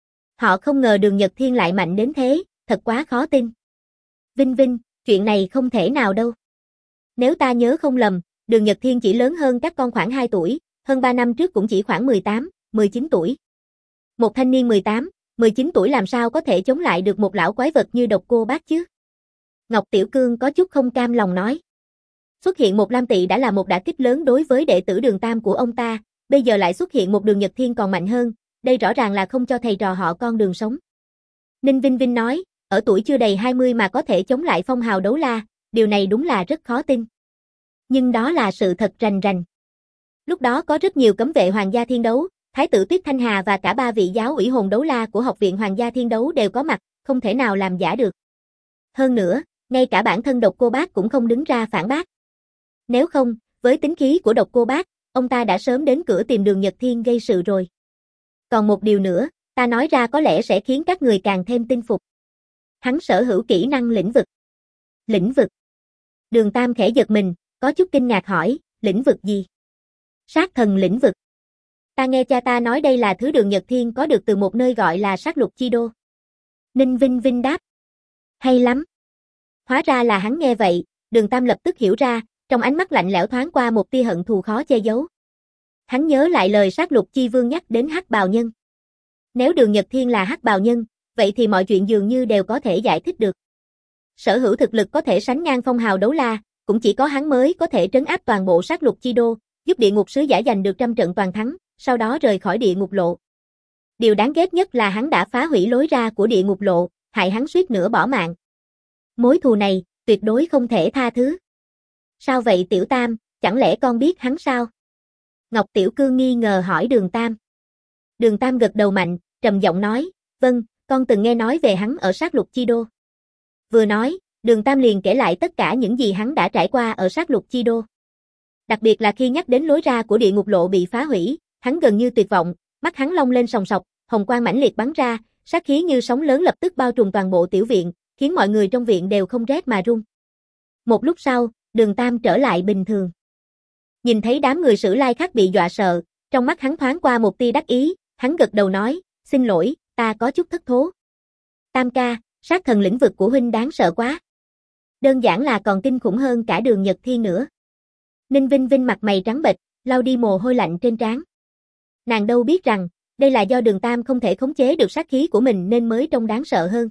Họ không ngờ Đường Nhật Thiên lại mạnh đến thế, thật quá khó tin. Vinh Vinh, chuyện này không thể nào đâu. Nếu ta nhớ không lầm, Đường Nhật Thiên chỉ lớn hơn các con khoảng 2 tuổi, hơn 3 năm trước cũng chỉ khoảng 18, 19 tuổi. Một thanh niên 18, 19 tuổi làm sao có thể chống lại được một lão quái vật như Độc Cô Bác chứ? Ngọc Tiểu Cương có chút không cam lòng nói. Xuất hiện một Lam Tị đã là một đả kích lớn đối với đệ tử Đường Tam của ông ta, bây giờ lại xuất hiện một Đường Nhật Thiên còn mạnh hơn, đây rõ ràng là không cho thầy trò họ con đường sống. Ninh Vinh Vinh nói, ở tuổi chưa đầy 20 mà có thể chống lại phong hào đấu la, điều này đúng là rất khó tin. Nhưng đó là sự thật rành rành. Lúc đó có rất nhiều cấm vệ Hoàng gia Thiên Đấu, Thái tử Tuyết Thanh Hà và cả 3 vị giáo ủy hồn đấu la của Học viện Hoàng gia Thiên Đấu đều có mặt, không thể nào làm giả được. Hơn nữa, ngay cả bản thân Độc Cô Bác cũng không đứng ra phản bác. Nếu không, với tính khí của Độc Cô Bác, ông ta đã sớm đến cửa tìm Đường Nhật Thiên gây sự rồi. Còn một điều nữa, ta nói ra có lẽ sẽ khiến các người càng thêm tin phục. Hắn sở hữu kỹ năng lĩnh vực. Lĩnh vực. Đường Tam khẽ giật mình, có chút kinh ngạc hỏi, lĩnh vực gì? Sát thần lĩnh vực. Ta nghe cha ta nói đây là thứ Đường Nhật Thiên có được từ một nơi gọi là sát lục chi đô. Ninh Vinh Vinh đáp. Hay lắm. Hóa ra là hắn nghe vậy, Đường Tam lập tức hiểu ra, trong ánh mắt lạnh lẽo thoáng qua một tia hận thù khó che giấu. Hắn nhớ lại lời sát lục chi vương nhắc đến hắc bào nhân. Nếu Đường Nhật Thiên là hắc bào nhân, vậy thì mọi chuyện dường như đều có thể giải thích được. Sở hữu thực lực có thể sánh ngang phong hào đấu la, cũng chỉ có hắn mới có thể trấn áp toàn bộ sát lục chi đô, giúp địa ngục sứ giả giành được trăm trận toàn thắng, sau đó rời khỏi địa ngục lộ. Điều đáng ghét nhất là hắn đã phá hủy lối ra của địa ngục lộ, hại hắn suýt nữa bỏ mạng. Mối thù này, tuyệt đối không thể tha thứ. Sao vậy Tiểu Tam, chẳng lẽ con biết hắn sao? Ngọc Tiểu Cương nghi ngờ hỏi Đường Tam. Đường Tam gật đầu mạnh, trầm giọng nói, vâng, con từng nghe nói về hắn ở sát lục chi đô. Vừa nói, Đường Tam liền kể lại tất cả những gì hắn đã trải qua ở sát lục chi đô. Đặc biệt là khi nhắc đến lối ra của địa ngục lộ bị phá hủy, hắn gần như tuyệt vọng, mắt hắn long lên sòng sọc, hồng quang mãnh liệt bắn ra, sát khí như sóng lớn lập tức bao trùm toàn bộ tiểu viện, khiến mọi người trong viện đều không rét mà run. Một lúc sau, Đường Tam trở lại bình thường. Nhìn thấy đám người Sử Lai Khắc bị dọa sợ, trong mắt hắn thoáng qua một tia đắc ý, hắn gật đầu nói, xin lỗi, ta có chút thất thố. Tam ca, sát thần lĩnh vực của huynh đáng sợ quá. Đơn giản là còn kinh khủng hơn cả Đường Nhật Thiên nữa. Ninh Vinh Vinh mặt mày trắng bệch, lau đi mồ hôi lạnh trên trán. Nàng đâu biết rằng, đây là do Đường Tam không thể khống chế được sát khí của mình nên mới trông đáng sợ hơn.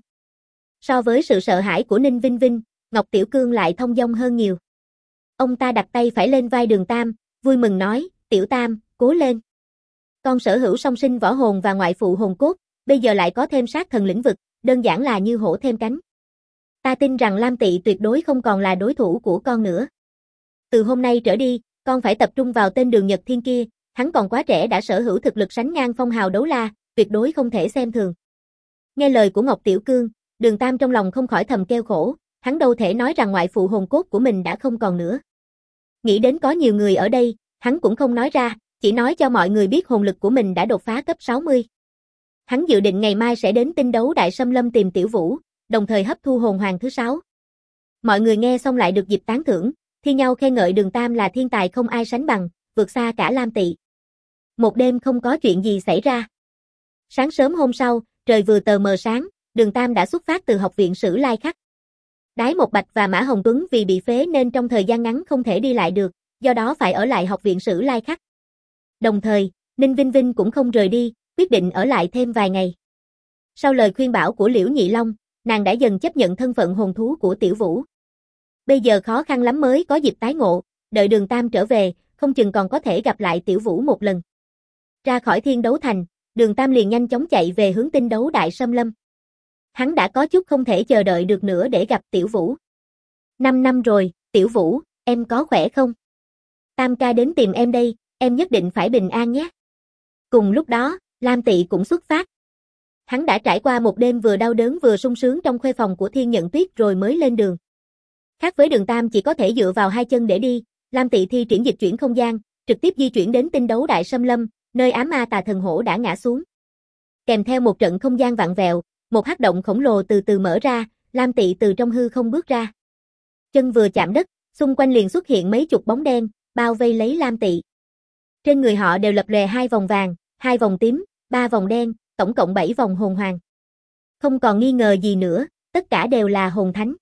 So với sự sợ hãi của Ninh Vinh Vinh, Ngọc Tiểu Cương lại thông dong hơn nhiều. Ông ta đặt tay phải lên vai Đường Tam, vui mừng nói, Tiểu Tam, cố lên. Con sở hữu song sinh võ hồn và ngoại phụ hồn cốt, bây giờ lại có thêm sát thần lĩnh vực, đơn giản là như hổ thêm cánh. Ta tin rằng Lam Tị tuyệt đối không còn là đối thủ của con nữa. Từ hôm nay trở đi, con phải tập trung vào tên Đường Nhật Thiên kia, hắn còn quá trẻ đã sở hữu thực lực sánh ngang phong hào đấu la, tuyệt đối không thể xem thường. Nghe lời của Ngọc Tiểu Cương, Đường Tam trong lòng không khỏi thầm kêu khổ, hắn đâu thể nói rằng ngoại phụ hồn cốt của mình đã không còn nữa. Nghĩ đến có nhiều người ở đây, hắn cũng không nói ra, chỉ nói cho mọi người biết hồn lực của mình đã đột phá cấp 60. Hắn dự định ngày mai sẽ đến Tinh Đấu Đại Xâm Lâm tìm Tiểu Vũ, đồng thời hấp thu hồn hoàng thứ 6. Mọi người nghe xong lại được dịp tán thưởng, thi nhau khen ngợi Đường Tam là thiên tài không ai sánh bằng, vượt xa cả Lam Tỵ. Một đêm không có chuyện gì xảy ra. Sáng sớm hôm sau, trời vừa tờ mờ sáng, Đường Tam đã xuất phát từ học viện Sử Lai Khắc. Đái Một Bạch và Mã Hồng Tuấn vì bị phế nên trong thời gian ngắn không thể đi lại được, do đó phải ở lại học viện Sử Lai Khắc. Đồng thời, Ninh Vinh Vinh cũng không rời đi, quyết định ở lại thêm vài ngày. Sau lời khuyên bảo của Liễu Nhị Long, nàng đã dần chấp nhận thân phận hồn thú của Tiểu Vũ. Bây giờ khó khăn lắm mới có dịp tái ngộ, đợi Đường Tam trở về, không chừng còn có thể gặp lại Tiểu Vũ một lần. Ra khỏi Thiên Đấu Thành, Đường Tam liền nhanh chóng chạy về hướng Tinh Đấu Đại Sâm Lâm. Hắn đã có chút không thể chờ đợi được nữa để gặp Tiểu Vũ. 5 năm rồi, Tiểu Vũ, em có khỏe không? Tam ca đến tìm em đây, em nhất định phải bình an nhé. Cùng lúc đó, Lam Tỵ cũng xuất phát. Hắn đã trải qua một đêm vừa đau đớn vừa sung sướng trong khuê phòng của Thiên Nhận Tuyết rồi mới lên đường. Khác với Đường Tam chỉ có thể dựa vào hai chân để đi, Lam Tỵ thi triển dịch chuyển không gian, trực tiếp di chuyển đến Tinh Đấu Đại Sâm Lâm, nơi ám ma tà thần hổ đã ngã xuống. Kèm theo một trận không gian vặn vẹo, một hắc động khổng lồ từ từ mở ra, Lam Tỵ từ trong hư không bước ra. Chân vừa chạm đất, xung quanh liền xuất hiện mấy chục bóng đen, bao vây lấy Lam Tỵ. Trên người họ đều lập lòe 2 vòng vàng, 2 vòng tím, 3 vòng đen, tổng cộng 7 vòng hồn hoàng. Không còn nghi ngờ gì nữa, tất cả đều là hồn thánh.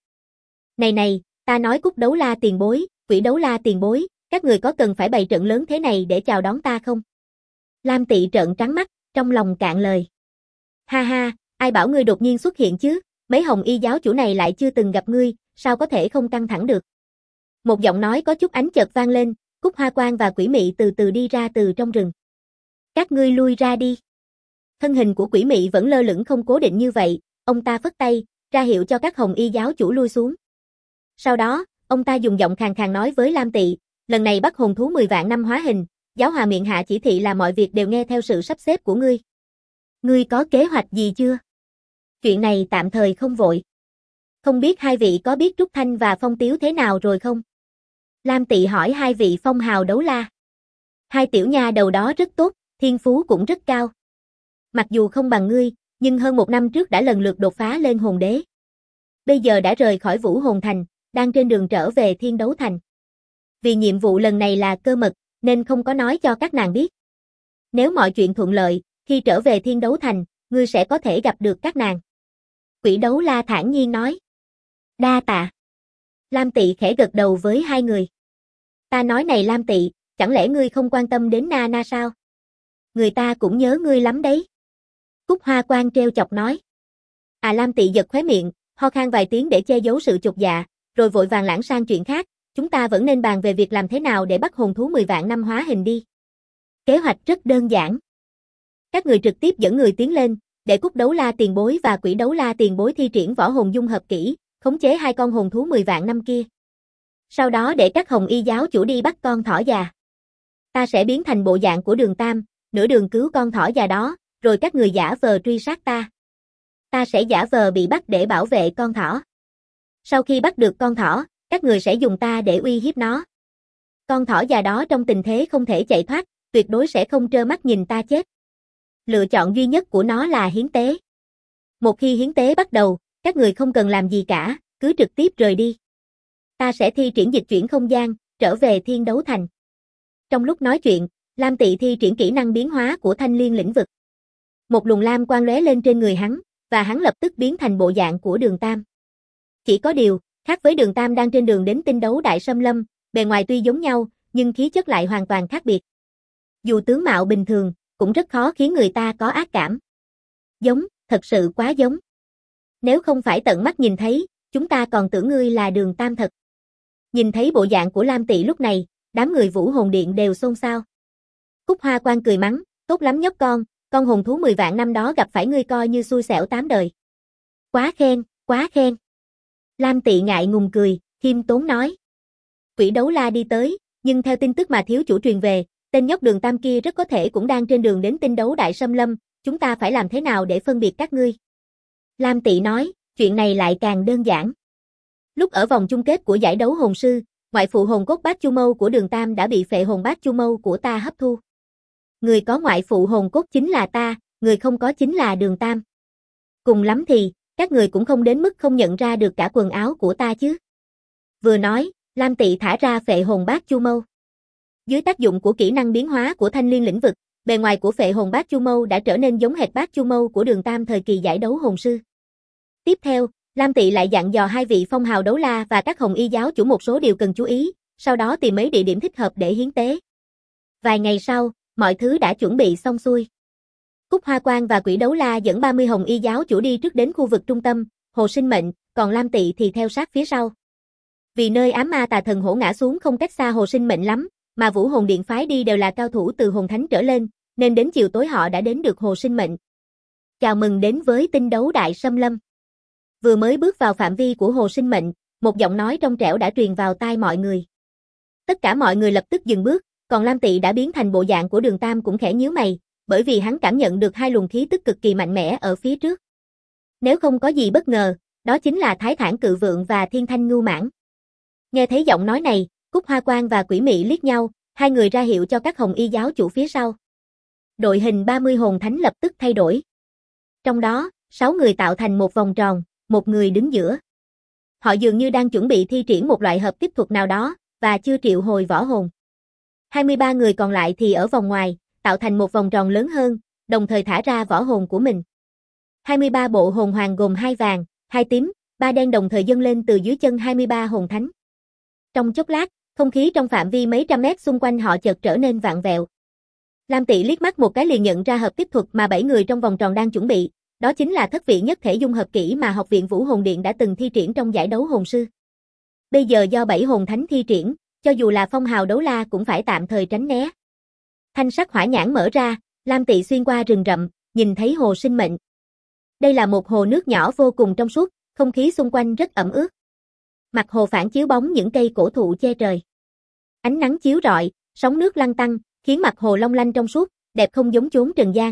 Này, ta nói Cúc Đấu La tiền bối, Quỷ Đấu La tiền bối, các người có cần phải bày trận lớn thế này để chào đón ta không? Lam Tỵ trợn trắng mắt, trong lòng cạn lời. Ha ha, ai bảo ngươi đột nhiên xuất hiện chứ, mấy hồng y giáo chủ này lại chưa từng gặp ngươi, sao có thể không căng thẳng được. Một giọng nói có chút ánh chợt vang lên, Cúc Hoa Quang và Quỷ Mị từ từ đi ra từ trong rừng. Các ngươi lui ra đi. Thân hình của Quỷ Mị vẫn lơ lửng không cố định như vậy, ông ta phất tay, ra hiệu cho các hồng y giáo chủ lui xuống. Sau đó, ông ta dùng giọng khàn khàn nói với Lam Tỵ, lần này bắt hồn thú 10 vạn năm hóa hình, giáo hòa miệng hạ chỉ thị là mọi việc đều nghe theo sự sắp xếp của ngươi. Ngươi có kế hoạch gì chưa? Chuyện này tạm thời không vội. Không biết hai vị có biết Trúc Thanh và Phong Tiếu thế nào rồi không? Lam Tỵ hỏi hai vị phong hào đấu la. Hai tiểu nha đầu đó rất tốt, thiên phú cũng rất cao. Mặc dù không bằng ngươi, nhưng hơn 1 năm trước đã lần lượt đột phá lên hồn đế. Bây giờ đã rời khỏi Vũ Hồn Thành, đang trên đường trở về Thiên Đấu Thành. Vì nhiệm vụ lần này là cơ mật, nên không có nói cho các nàng biết. Nếu mọi chuyện thuận lợi, khi trở về Thiên Đấu Thành, ngươi sẽ có thể gặp được các nàng. Quỷ Đấu La thản nhiên nói. Đa tạ. Lam Tỵ khẽ gật đầu với hai người. Ta nói này Lam Tỵ, chẳng lẽ ngươi không quan tâm đến Na sao? Người ta cũng nhớ ngươi lắm đấy. Cúc Hoa Quang trêu chọc nói. Lam Tỵ giật khóe miệng, ho khan vài tiếng để che giấu sự chột dạ, rồi vội vàng lãng sang chuyện khác, chúng ta vẫn nên bàn về việc làm thế nào để bắt hồn thú 10 vạn năm hóa hình đi. Kế hoạch rất đơn giản. Các người trực tiếp dẫn người tiến lên, để Cúc Đấu La tiền bối và Quỷ Đấu La tiền bối thi triển võ hồn dung hợp kỹ, khống chế 2 con hồn thú 10 vạn năm kia. Sau đó để các hồng y giáo chủ đi bắt con thỏ già. Ta sẽ biến thành bộ dạng của Đường Tam, nửa đường cứu con thỏ già đó, rồi các người giả vờ truy sát ta. Ta sẽ giả vờ bị bắt để bảo vệ con thỏ. Sau khi bắt được con thỏ, các người sẽ dùng ta để uy hiếp nó. Con thỏ già đó trong tình thế không thể chạy thoát, tuyệt đối sẽ không trơ mắt nhìn ta chết. Lựa chọn duy nhất của nó là hiến tế. Một khi hiến tế bắt đầu, các người không cần làm gì cả, cứ trực tiếp rời đi. Ta sẽ thi triển dịch chuyển không gian, trở về Thiên Đấu Thành. Trong lúc nói chuyện, Lam Tỵ thi triển kỹ năng biến hóa của Thanh Liên lĩnh vực. Một luồng lam quang lóe lên trên người hắn, và hắn lập tức biến thành bộ dạng của Đường Tam. Chỉ có điều, khác với Đường Tam đang trên đường đến Tinh Đấu Đại Sâm Lâm, bề ngoài tuy giống nhau, nhưng khí chất lại hoàn toàn khác biệt. Dù tướng mạo bình thường, cũng rất khó khiến người ta có ác cảm. Giống, thật sự quá giống. Nếu không phải tận mắt nhìn thấy, chúng ta còn tưởng ngươi là Đường Tam thật. Nhìn thấy bộ dạng của Lam Tỵ lúc này, đám người Vũ Hồn Điện đều xôn xao. Cúc Hoa Quang cười mắng, tốt lắm nhóc con hồn thú 10 vạn năm đó gặp phải ngươi coi như xui xẻo 8 đời. Quá khen, quá khen. Lam Tỵ ngại ngùng cười, khiêm tốn nói. Quỷ Đấu La đi tới, nhưng theo tin tức mà thiếu chủ truyền về, tên nhóc Đường Tam kia rất có thể cũng đang trên đường đến Tinh Đấu Đại Sâm Lâm, chúng ta phải làm thế nào để phân biệt các ngươi? Lam Tỵ nói, chuyện này lại càng đơn giản. Lúc ở vòng chung kết của giải đấu hồn sư, ngoại phụ hồn cốt Bát Chu Mâu của Đường Tam đã bị phệ hồn Bát Chu Mâu của ta hấp thu. Người có ngoại phụ hồn cốt chính là ta, người không có chính là Đường Tam. Cùng lắm thì, các người cũng không đến mức không nhận ra được cả quần áo của ta chứ. Vừa nói, Lam Tị thả ra phệ hồn bát chu mâu. Dưới tác dụng của kỹ năng biến hóa của thanh liên lĩnh vực, bề ngoài của phệ hồn bát chu mâu đã trở nên giống hệt bát chu mâu của Đường Tam thời kỳ giải đấu hồn sư. Tiếp theo, Lam Tị lại dặn dò hai vị phong hào đấu la và các hồng y giáo chủ một số điều cần chú ý, sau đó tìm mấy địa điểm thích hợp để hiến tế. Vài ngày sau, mọi thứ đã chuẩn bị xong xuôi. Cúc Hoa Quang và Quỷ Đấu La dẫn 30 hồng y giáo chủ đi trước đến khu vực trung tâm, Hồ Sinh Mệnh, còn Lam Tị thì theo sát phía sau. Vì nơi ám ma tà thần hổ ngã xuống không cách xa Hồ Sinh Mệnh lắm, mà Vũ Hồn Điện phái đi đều là cao thủ từ hồn thánh trở lên, nên đến chiều tối họ đã đến được Hồ Sinh Mệnh. Chào mừng đến với tinh đấu đại xâm lâm. Vừa mới bước vào phạm vi của Hồ Sinh Mệnh, một giọng nói trong trẻo đã truyền vào tai mọi người. Tất cả mọi người lập tức dừng bước, còn Lam Tị đã biến thành bộ dạng của Đường Tam cũng khẽ nhíu mày, bởi vì hắn cảm nhận được hai luồng khí tức cực kỳ mạnh mẽ ở phía trước. Nếu không có gì bất ngờ, đó chính là Thái Thản Cự Vượng và Thiên Thanh Ngưu Mãng. Nghe thấy giọng nói này, Cúc Hoa Quang và Quỷ Mị liếc nhau, hai người ra hiệu cho các hồng y giáo chủ phía sau. Đội hình 30 hồn thánh lập tức thay đổi. Trong đó, 6 người tạo thành một vòng tròn, một người đứng giữa. Họ dường như đang chuẩn bị thi triển một loại hợp kích thuật nào đó, và chưa triệu hồi võ hồn. 23 người còn lại thì ở vòng ngoài, tạo thành một vòng tròn lớn hơn, đồng thời thả ra võ hồn của mình. 23 bộ hồn hoàng gồm 2 vàng, 2 tím, 3 đen đồng thời dâng lên từ dưới chân 23 hồn thánh. Trong chốc lát, không khí trong phạm vi mấy trăm mét xung quanh họ chợt trở nên vặn vẹo. Lam Tị liếc mắt một cái liền nhận ra hợp kích thuật mà 7 người trong vòng tròn đang chuẩn bị, đó chính là thất vị nhất thể dung hợp kỹ mà Học viện Vũ Hồn Điện đã từng thi triển trong giải đấu hồn sư. Bây giờ do 7 hồn thánh thi triển, cho dù là phong hào đấu la cũng phải tạm thời tránh né. Thanh sắc hỏa nhãn mở ra, Lam Tị xuyên qua rừng rậm, nhìn thấy Hồ Sinh Mệnh. Đây là một hồ nước nhỏ vô cùng trong suốt, không khí xung quanh rất ẩm ướt. Mặt hồ phản chiếu bóng những cây cổ thụ che trời. Ánh nắng chiếu rọi, sóng nước lăn tăn, khiến mặt hồ long lanh trong suốt, đẹp không giống chốn trần gian.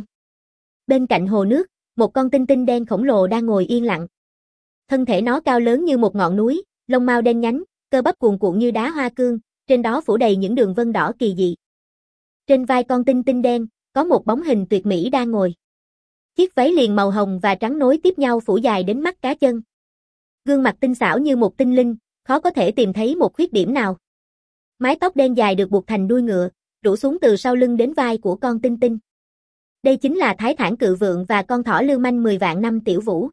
Bên cạnh hồ nước, một con tinh tinh đen khổng lồ đang ngồi yên lặng. Thân thể nó cao lớn như một ngọn núi, lông mao đen nhánh, cơ bắp cuồn cuộn như đá hoa cương, trên đó phủ đầy những đường vân đỏ kỳ dị. Trên vai con tinh tinh đen, có một bóng hình tuyệt mỹ đang ngồi. Chiếc váy liền màu hồng và trắng nối tiếp nhau phủ dài đến mắt cá chân. Gương mặt tinh xảo như một tinh linh, khó có thể tìm thấy một khuyết điểm nào. Mái tóc đen dài được buộc thành đuôi ngựa, rủ xuống từ sau lưng đến vai của con tinh tinh. Đây chính là Thái Thản Cự Vượng và con thỏ lưu manh 10 vạn năm Tiểu Vũ.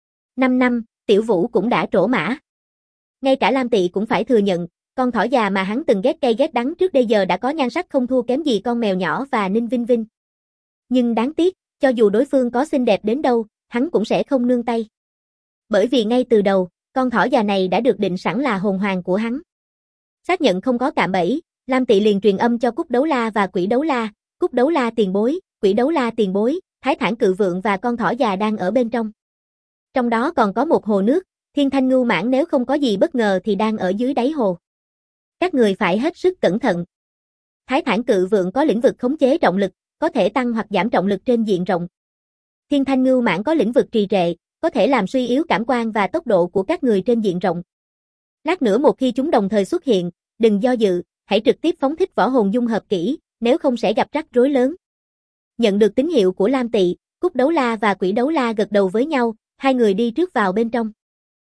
5 năm, Tiểu Vũ cũng đã trổ mã. Ngay cả Lam Tị cũng phải thừa nhận, con thỏ già mà hắn từng ghét cay ghét đắng trước đây giờ đã có nhan sắc không thua kém gì con mèo nhỏ và Ninh Vinh Vinh. Nhưng đáng tiếc, cho dù đối phương có xinh đẹp đến đâu, hắn cũng sẽ không nương tay. Bởi vì ngay từ đầu, con thỏ già này đã được định sẵn là hồn hoàng của hắn. Xác nhận không có cạm bẫy, Lam Tị liền truyền âm cho Cúc Đấu La và Quỷ Đấu La, Cúc Đấu La tiền bối, Quỷ Đấu La tiền bối, Thái Thản Cự Vượng và con thỏ già đang ở bên trong. Trong đó còn có một hồ nước, Thiên Thanh Ngưu Mãng nếu không có gì bất ngờ thì đang ở dưới đáy hồ. Các người phải hết sức cẩn thận. Thái Thản Cự Vượng có lĩnh vực khống chế trọng lực, có thể tăng hoặc giảm trọng lực trên diện rộng. Thiên Thanh Ngưu Mãng có lĩnh vực trì trệ, có thể làm suy yếu cảm quan và tốc độ của các người trên diện rộng. Lát nữa một khi chúng đồng thời xuất hiện, đừng do dự, hãy trực tiếp phóng thích võ hồn dung hợp kỹ, nếu không sẽ gặp rắc rối lớn. Nhận được tín hiệu của Lam Tị, Cúc Đấu La và Quỷ Đấu La gật đầu với nhau, hai người đi trước vào bên trong.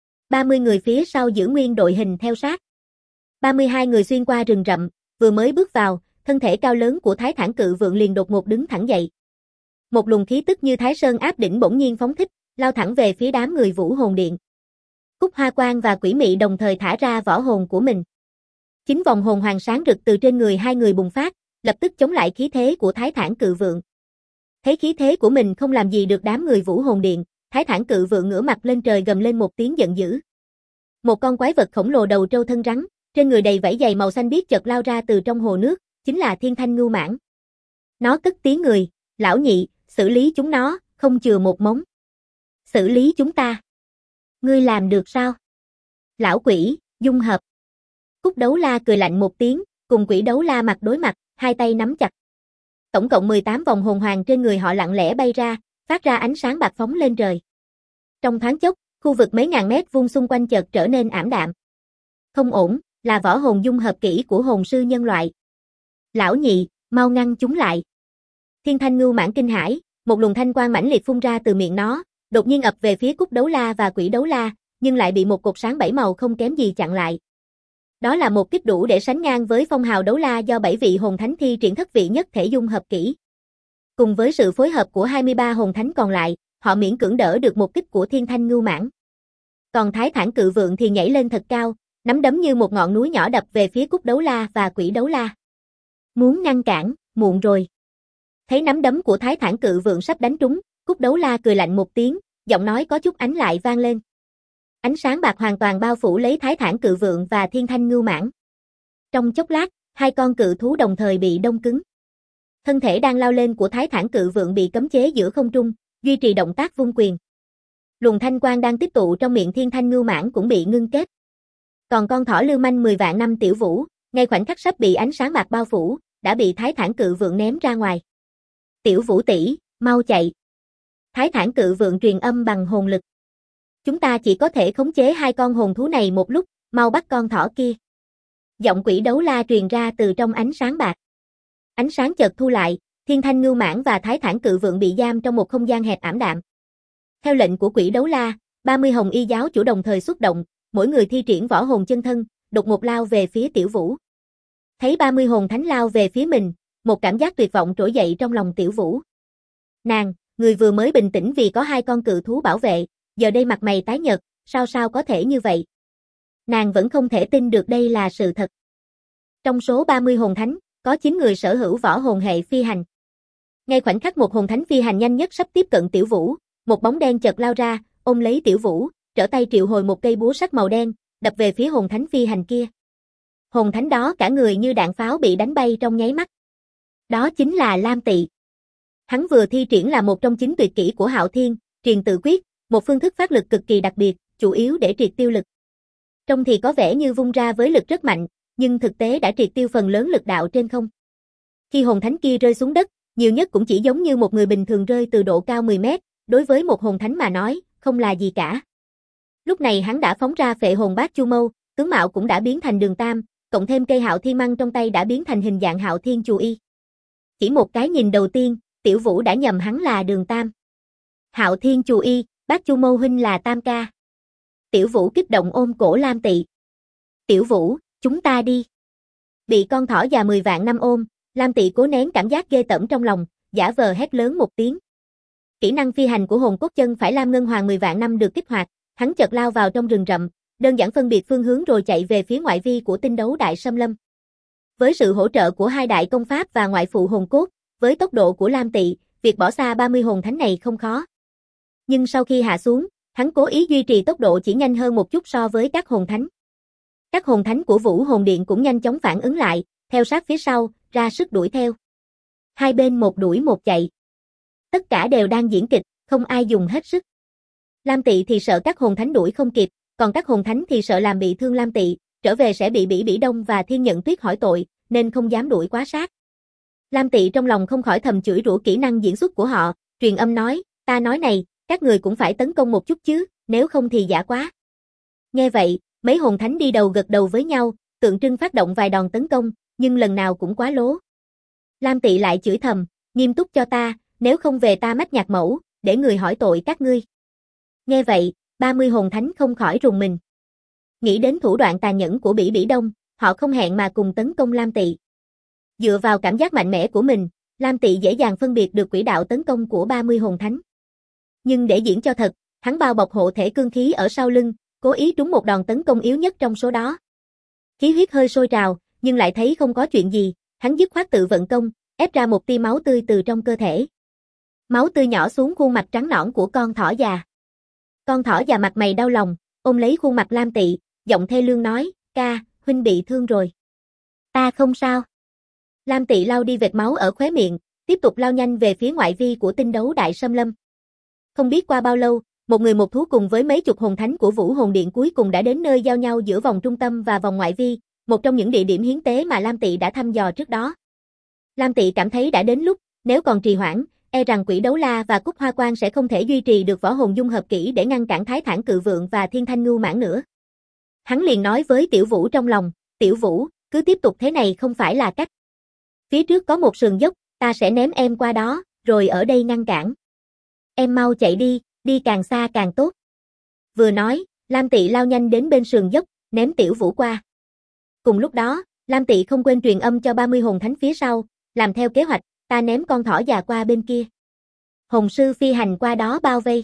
30 người phía sau giữ nguyên đội hình theo sát. 32 người xuyên qua rừng rậm, vừa mới bước vào, thân thể cao lớn của Thái Thản Cự Vượng liền đột ngột đứng thẳng dậy. Một luồng khí tức như Thái Sơn áp đỉnh bỗng nhiên phóng thích, lao thẳng về phía đám người Vũ Hồn Điện. Cúc Hoa Quang và Quỷ Mị đồng thời thả ra võ hồn của mình. 9 vòng hồn hoàng sáng rực từ trên người hai người bùng phát, lập tức chống lại khí thế của Thái Thản Cự Vượng. Thấy khí thế của mình không làm gì được đám người Vũ Hồn Điện, Thái Thản Cự Vượng ngửa mặt lên trời gầm lên một tiếng giận dữ. Một con quái vật khổng lồ đầu trâu thân rắn, trên người đầy vảy dày màu xanh biếc chợt lao ra từ trong hồ nước, chính là Thiên Thanh Ngưu Mãng. Nó cất tiếng người, lão nhị, xử lý chúng nó, không chừa một mống. Xử lý chúng ta. Ngươi làm được sao? Lão quỷ, dung hợp. Cúc Đấu La cười lạnh một tiếng, cùng Quỷ Đấu La mặt đối mặt, hai tay nắm chặt. Tổng cộng 18 vòng hồn hoàng trên người họ lặng lẽ bay ra, phát ra ánh sáng bạc phóng lên trời. Trong thoáng chốc, khu vực mấy ngàn mét vuông xung quanh chợt trở nên ảm đạm. Không ổn, là võ hồn dung hợp kỹ của hồn sư nhân loại. Lão nhị, mau ngăn chúng lại. Thiên Thanh Ngưu Mãng kinh hãi, một luồng thanh quang mãnh liệt phun ra từ miệng nó, đột nhiên ập về phía Cúc Đấu La và Quỷ Đấu La, nhưng lại bị một cột sáng 7 màu không kém gì chặn lại. Đó là một kích đủ để sánh ngang với phong hào đấu la do 7 vị hồn thánh thi triển thất vị nhất thể dung hợp kỹ. Cùng với sự phối hợp của 23 hồn thánh còn lại, họ miễn cưỡng đỡ được một kích của Thiên Thanh Ngưu Mãng. Còn Thái Thản Cự Vượng thì nhảy lên thật cao, nắm đấm như một ngọn núi nhỏ đập về phía Cúc Đấu La và Quỷ Đấu La. Muốn ngăn cản, muộn rồi. Thấy nắm đấm của Thái Thản Cự Vượng sắp đánh trúng, Cúc Đấu La cười lạnh một tiếng, giọng nói có chút ánh lại vang lên. Ánh sáng bạc hoàn toàn bao phủ lấy Thái Thản Cự Vượng và Thiên Thanh Ngưu Mãng. Trong chốc lát, hai con cự thú đồng thời bị đông cứng. Thân thể đang lao lên của Thái Thản Cự Vượng bị cấm chế giữa không trung, duy trì động tác vung quyền. Luồng thanh quang đang tích tụ trong miệng Thiên Thanh Ngưu Mãng cũng bị ngưng kết. Còn con thỏ lưu manh 10 vạn năm Tiểu Vũ, ngay khoảnh khắc sắp bị ánh sáng bạc bao phủ, đã bị Thái Thản Cự Vượng ném ra ngoài. Tiểu Vũ tỷ, mau chạy. Thái Thản Cự Vượng truyền âm bằng hồn lực. Chúng ta chỉ có thể khống chế hai con hồn thú này một lúc, mau bắt con thỏ kia. Giọng Quỷ Đấu La truyền ra từ trong ánh sáng bạc. Ánh sáng chợt thu lại, Thiên Thanh Ngưu Mãng và Thái Thản Cự Vượng bị giam trong một không gian hẹp ảm đạm. Theo lệnh của Quỷ Đấu La, 30 hồng y giáo chủ đồng thời xuất động, mỗi người thi triển võ hồn chân thân, đột ngột lao về phía Tiểu Vũ. Thấy 30 hồn thánh lao về phía mình, một cảm giác tuyệt vọng trỗi dậy trong lòng Tiểu Vũ. Nàng, người vừa mới bình tĩnh vì có hai con cự thú bảo vệ, giờ đây mặt mày tái nhợt, sao có thể như vậy? Nàng vẫn không thể tin được đây là sự thật. Trong số 30 hồn thánh, có 9 người sở hữu võ hồn hệ phi hành. Ngay khoảnh khắc một hồn thánh phi hành nhanh nhất sắp tiếp cận Tiểu Vũ, một bóng đen chợt lao ra, ôm lấy Tiểu Vũ, trở tay triệu hồi một cây búa sắt màu đen, đập về phía hồn thánh phi hành kia. Hồn thánh đó cả người như đạn pháo bị đánh bay trong nháy mắt. Đó chính là Lam Tị. Hắn vừa thi triển là một trong 9 tuyệt kỹ của Hạo Thiên, Triền Tự Quyết, một phương thức phát lực cực kỳ đặc biệt, chủ yếu để triệt tiêu lực. Trông thì có vẻ như vung ra với lực rất mạnh, nhưng thực tế đã triệt tiêu phần lớn lực đạo trên không. Khi hồn thánh kia rơi xuống đất, nhiều nhất cũng chỉ giống như một người bình thường rơi từ độ cao 10 mét, đối với một hồn thánh mà nói, không là gì cả. Lúc này hắn đã phóng ra phệ hồn bát chu mâu, tướng mạo cũng đã biến thành đường tam, cộng thêm cây Hạo Thiên măng trong tay đã biến thành hình dạng Hạo Thiên Chù Y. Chỉ một cái nhìn đầu tiên, Tiểu Vũ đã nhầm hắn là đường tam. Hạo Thiên Chù Y, bát chu mâu huynh là Tam ca. Tiểu Vũ kích động ôm cổ Lam Tị. Tiểu Vũ, chúng ta đi. Bị con thỏ già 10 vạn năm ôm, Lam Tị cố nén cảm giác ghê tởm trong lòng, giả vờ hét lớn một tiếng. Kỹ năng phi hành của hồn cốt chân phải Lam Ngân Hoàng 10 vạn năm được kích hoạt, hắn chợt lao vào trong rừng rậm, đơn giản phân biệt phương hướng rồi chạy về phía ngoại vi của tinh đấu đại xâm lâm. Với sự hỗ trợ của hai đại công pháp và ngoại phụ hồn cốt, với tốc độ của Lam Tị, việc bỏ xa 30 hồn thánh này không khó. Nhưng sau khi hạ xuống, hắn cố ý duy trì tốc độ chỉ nhanh hơn một chút so với các hồn thánh. Các hồn thánh của Vũ Hồn Điện cũng nhanh chóng phản ứng lại, theo sát phía sau, ra sức đuổi theo. Hai bên một đuổi một chạy. Tất cả đều đang diễn kịch, không ai dùng hết sức. Lam Tị thì sợ các hồn thánh đuổi không kịp, còn các hồn thánh thì sợ làm bị thương Lam Tị, trở về sẽ bị Bỉ Bỉ Đông và Thiên Nhận Tuyết hỏi tội, nên không dám đuổi quá sát. Lam Tị trong lòng không khỏi thầm chửi rủa kỹ năng diễn xuất của họ, truyền âm nói, ta nói này, các người cũng phải tấn công một chút chứ, nếu không thì giả quá. Nghe vậy, mấy hồn thánh đi đầu gật đầu với nhau, tượng trưng phát động vài đòn tấn công, nhưng lần nào cũng quá lố. Lam Tị lại chửi thầm, nghiêm túc cho ta, nếu không về ta mách nhạc mẫu, để người hỏi tội các ngươi. Nghe vậy, 30 hồn thánh không khỏi rùng mình. Nghĩ đến thủ đoạn tàn nhẫn của Bỉ Bỉ Đông, họ không hẹn mà cùng tấn công Lam Tị. Dựa vào cảm giác mạnh mẽ của mình, Lam Tị dễ dàng phân biệt được quỹ đạo tấn công của 30 hồn thánh. Nhưng để diễn cho thật, hắn bao bọc hộ thể cương khí ở sau lưng, cố ý trúng một đòn tấn công yếu nhất trong số đó. Khí huyết hơi sôi trào, nhưng lại thấy không có chuyện gì, hắn dứt khoát tự vận công, ép ra một tia máu tươi từ trong cơ thể. Máu tươi nhỏ xuống khuôn mặt trắng nõn của con thỏ già. Con thỏ già mặt mày đau lòng, ôm lấy khuôn mặt Lam Tị, giọng thê lương nói, ca, huynh bị thương rồi. Ta không sao. Lam Tị lau đi vệt máu ở khóe miệng, tiếp tục lao nhanh về phía ngoại vi của tinh đấu đại xâm lâm. Không biết qua bao lâu, một người một thú cùng với mấy chục hồn thánh của Vũ Hồn Điện cuối cùng đã đến nơi giao nhau giữa vòng trung tâm và vòng ngoại vi, một trong những địa điểm hiến tế mà Lam Tị đã thăm dò trước đó. Lam Tị cảm thấy đã đến lúc, nếu còn trì hoãn, e rằng Quỷ Đấu La và Cúc Hoa Quan sẽ không thể duy trì được võ hồn dung hợp kỹ để ngăn cản Thái Thản Cự Vượng và Thiên Thanh Ngưu Mãng nữa. Hắn liền nói với Tiểu Vũ trong lòng, Tiểu Vũ, cứ tiếp tục thế này không phải là cách. Phía trước có một sườn dốc, ta sẽ ném em qua đó, rồi ở đây ngăn cản. Em mau chạy đi, đi càng xa càng tốt. Vừa nói, Lam Tị lao nhanh đến bên sườn dốc, ném Tiểu Vũ qua. Cùng lúc đó, Lam Tị không quên truyền âm cho 30 hồn thánh phía sau, làm theo kế hoạch, ta ném con thỏ già qua bên kia. Hồn sư phi hành qua đó bao vây.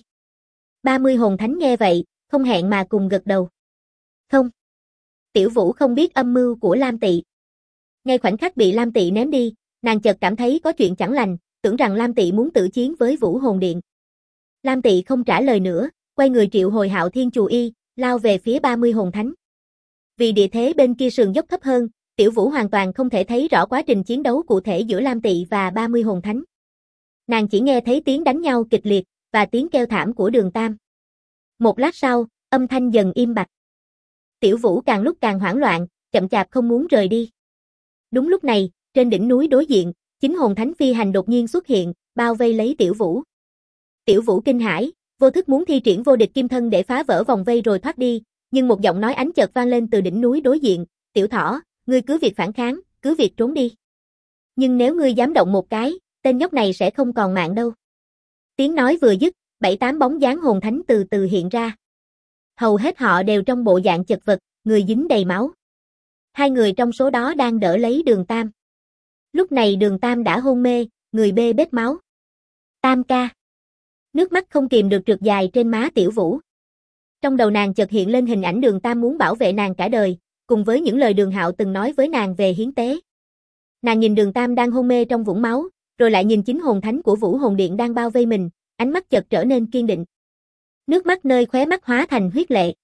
30 hồn thánh nghe vậy, không hẹn mà cùng gật đầu. Không. Tiểu Vũ không biết âm mưu của Lam Tị. Ngay khoảnh khắc bị Lam Tị ném đi, nàng chợt cảm thấy có chuyện chẳng lành, tưởng rằng Lam Tị muốn tự chiến với Vũ Hồn Điện. Lam Tị không trả lời nữa, quay người triệu hồi Hạo Thiên Chù Y, lao về phía 30 hồn thánh. Vì địa thế bên kia sườn dốc thấp hơn, Tiểu Vũ hoàn toàn không thể thấy rõ quá trình chiến đấu cụ thể giữa Lam Tị và 30 hồn thánh. Nàng chỉ nghe thấy tiếng đánh nhau kịch liệt và tiếng kêu thảm của Đường Tam. Một lát sau, âm thanh dần im bặt. Tiểu Vũ càng lúc càng hoảng loạn, chậm chạp không muốn rời đi. Đúng lúc này, trên đỉnh núi đối diện, 9 hồn thánh phi hành đột nhiên xuất hiện, bao vây lấy Tiểu Vũ. Tiểu Vũ kinh hãi, vô thức muốn thi triển vô địch kim thân để phá vỡ vòng vây rồi thoát đi, nhưng một giọng nói ánh chợt vang lên từ đỉnh núi đối diện, "Tiểu Thỏ, ngươi cứ việc phản kháng, cứ việc trốn đi. Nhưng nếu ngươi dám động một cái, tên nhóc này sẽ không còn mạng đâu." Tiếng nói vừa dứt, 7-8 bóng dáng hồn thánh từ từ hiện ra. Hầu hết họ đều trong bộ dạng chật vật, người dính đầy máu. 2 người trong số đó đang đỡ lấy Đường Tam. Lúc này Đường Tam đã hôn mê, người bê bết máu. "Tam ca." Nước mắt không kìm được trượt dài trên má Tiểu Vũ. Trong đầu nàng chợt hiện lên hình ảnh Đường Tam muốn bảo vệ nàng cả đời, cùng với những lời Đường Hạo từng nói với nàng về hiến tế. Nàng nhìn Đường Tam đang hôn mê trong vũng máu, rồi lại nhìn 9 hồn thánh của Vũ Hồn Điện đang bao vây mình, ánh mắt chợt trở nên kiên định. Nước mắt nơi khóe mắt hóa thành huyết lệ.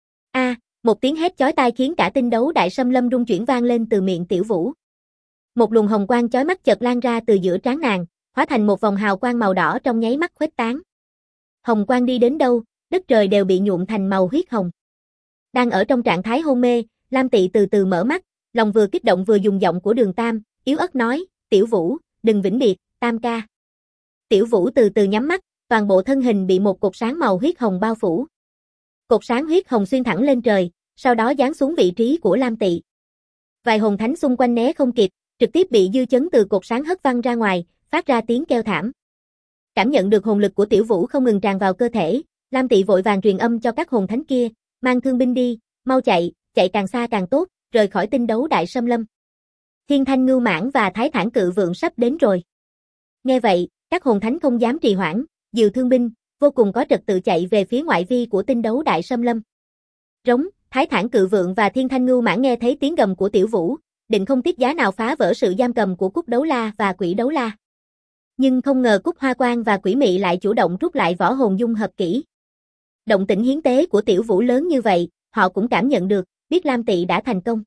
Một tiếng hét chói tai khiến cả tinh đấu đại xâm lâm rung chuyển vang lên từ miệng Tiểu Vũ. Một luồng hồng quang chói mắt chợt lan ra từ giữa trán nàng, hóa thành một vòng hào quang màu đỏ trong nháy mắt khuếch tán. Hồng quang đi đến đâu, đất trời đều bị nhuộm thành màu huyết hồng. Đang ở trong trạng thái hôn mê, Lam Tị từ từ mở mắt, lòng vừa kích động vừa dùng giọng của Đường Tam, yếu ớt nói, "Tiểu Vũ, đừng vĩnh biệt, Tam ca." Tiểu Vũ từ từ nhắm mắt, toàn bộ thân hình bị một cột sáng màu huyết hồng bao phủ. Cột sáng huyết hồng xuyên thẳng lên trời, sau đó giáng xuống vị trí của Lam Tị. Vài hồn thánh xung quanh né không kịp, trực tiếp bị dư chấn từ cột sáng hất văng ra ngoài, phát ra tiếng kêu thảm. Cảm nhận được hồn lực của Tiểu Vũ không ngừng tràn vào cơ thể, Lam Tị vội vàng truyền âm cho các hồn thánh kia, "Mang thương binh đi, mau chạy, chạy càng xa càng tốt, rời khỏi tinh đấu đại xâm lâm. Thiên Thanh Ngưu Mãng và Thái Thản Cự Vượng sắp đến rồi." Nghe vậy, các hồn thánh không dám trì hoãn, dìu thương binh, vô cùng có trật tự chạy về phía ngoại vi của tinh đấu đại xâm lâm. Rống, Thái Thản Cự Vượng và Thiên Thanh Ngưu Mãng nghe thấy tiếng gầm của Tiểu Vũ, định không tiếc giá nào phá vỡ sự giam cầm của Cúc Đấu La và Quỷ Đấu La. Nhưng không ngờ Cúc Hoa Quang và Quỷ Mị lại chủ động rút lại võ hồn dung hợp kỹ. Động tĩnh hiến tế của Tiểu Vũ lớn như vậy, họ cũng cảm nhận được, biết Lam Tị đã thành công.